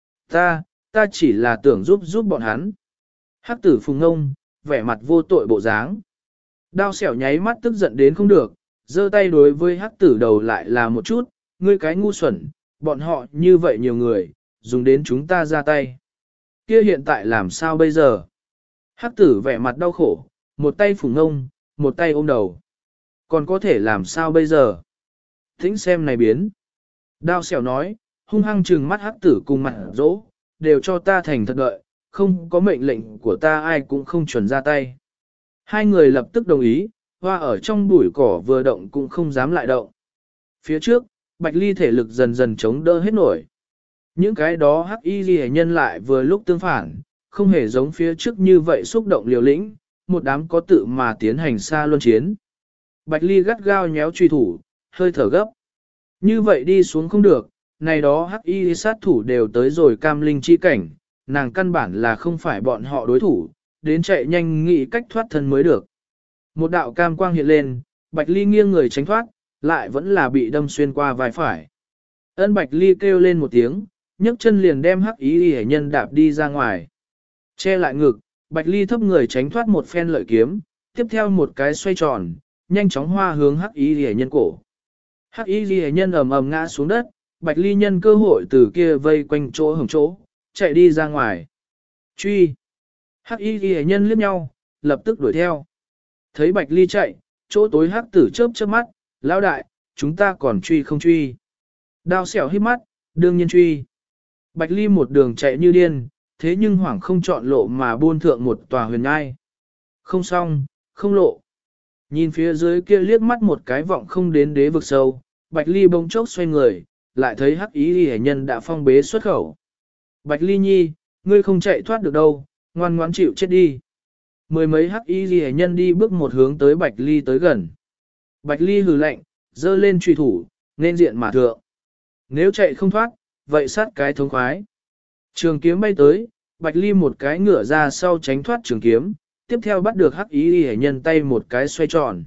Ta chỉ là tưởng giúp bọn hắn. Hắc Tử phùng ngông, vẻ mặt vô tội bộ dáng. Đao xẻo nháy mắt tức giận đến không được, giơ tay đối với Hắc Tử đầu lại là một chút, ngươi cái ngu xuẩn, bọn họ như vậy nhiều người, dùng đến chúng ta ra tay. Kia hiện tại làm sao bây giờ? Hắc Tử vẻ mặt đau khổ, một tay phủng ngông, một tay ôm đầu. Còn có thể làm sao bây giờ? Thính xem này biến. Đao xẻo nói, hung hăng trừng mắt Hắc Tử cùng mặt dỗ, đều cho ta thành thật đợi, không có mệnh lệnh của ta ai cũng không chuẩn ra tay. Hai người lập tức đồng ý, hoa ở trong bụi cỏ vừa động cũng không dám lại động. Phía trước, Bạch Ly thể lực dần dần chống đỡ hết nổi. Những cái đó Hắc Y Ghi Nhân lại vừa lúc tương phản, không hề giống phía trước như vậy xúc động liều lĩnh, một đám có tự mà tiến hành xa luân chiến. Bạch Ly gắt gao nhéo truy thủ, hơi thở gấp. Như vậy đi xuống không được, này đó Hắc Y sát thủ đều tới rồi cam linh chi cảnh, nàng căn bản là không phải bọn họ đối thủ, đến chạy nhanh nghĩ cách thoát thân mới được. Một đạo cam quang hiện lên, Bạch Ly nghiêng người tránh thoát, lại vẫn là bị đâm xuyên qua vai phải. Ân Bạch Ly kêu lên một tiếng, nhấc chân liền đem Hắc Y Hệ Nhân đạp đi ra ngoài. Che lại ngực, Bạch Ly thấp người tránh thoát một phen lợi kiếm, tiếp theo một cái xoay tròn, nhanh chóng hoa hướng Hắc Y Hệ Nhân cổ. Hắc Y Hệ Nhân ầm ầm ngã xuống đất, Bạch Ly nhân cơ hội từ kia vây quanh chỗ hồng chỗ, chạy đi ra ngoài. Truy! Hắc Y Ghi Nhân liếc nhau, lập tức đuổi theo. Thấy Bạch Ly chạy, chỗ tối Hắc Tử chớp chớp mắt, lão đại, chúng ta còn truy không truy. Đao xẻo híp mắt, đương nhiên truy. Bạch Ly một đường chạy như điên, thế nhưng hoảng không chọn lộ mà buôn thượng một tòa huyền ngai. Không xong, không lộ. Nhìn phía dưới kia liếc mắt một cái vọng không đến đế vực sâu, Bạch Ly bỗng chốc xoay người, lại thấy Hắc Y Ghi Nhân đã phong bế xuất khẩu. Bạch Ly nhi, ngươi không chạy thoát được đâu, ngoan ngoãn chịu chết đi. Mười mấy Hắc Y Ghi Nhân đi bước một hướng tới Bạch Ly tới gần. Bạch Ly hừ lạnh, giơ lên truy thủ, nên diện mà thượng. Nếu chạy không thoát, vậy sát cái thống khoái. Trường kiếm bay tới, Bạch Ly một cái ngửa ra sau tránh thoát trường kiếm, tiếp theo bắt được Hắc Y Ghi Nhân tay một cái xoay tròn.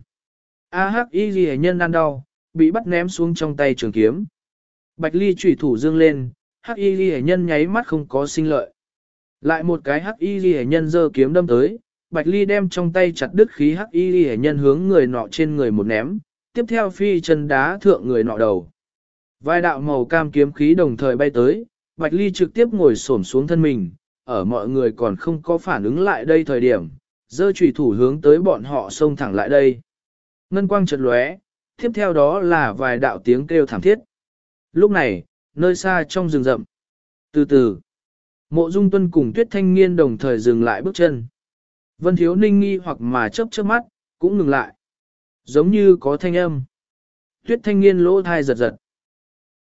Hắc Y Ghi Nhân ăn đau, bị bắt ném xuống trong tay trường kiếm. Bạch Ly chủy thủ dương lên, Hắc Y Ghi Nhân nháy mắt không có sinh lợi. Lại một cái Hắc Y Ghi Nhân giơ kiếm đâm tới, Bạch Ly đem trong tay chặt đứt khí Hắc Y Ghi Nhân hướng người nọ trên người một ném, tiếp theo phi chân đá thượng người nọ đầu. Vài đạo màu cam kiếm khí đồng thời bay tới, Bạch Ly trực tiếp ngồi xổm xuống thân mình, ở mọi người còn không có phản ứng lại đây thời điểm, giơ chủy thủ hướng tới bọn họ xông thẳng lại đây. Ngân quang chợt lóe, tiếp theo đó là vài đạo tiếng kêu thảm thiết. Lúc này, nơi xa trong rừng rậm, từ từ, Mộ Dung Tuân cùng Tuyết Thanh Nghiên đồng thời dừng lại bước chân. Vân Thiếu Ninh nghi hoặc mà chớp chớp mắt, cũng ngừng lại. Giống như có thanh âm. Tuyết Thanh Nghiên lỗ thai giật giật.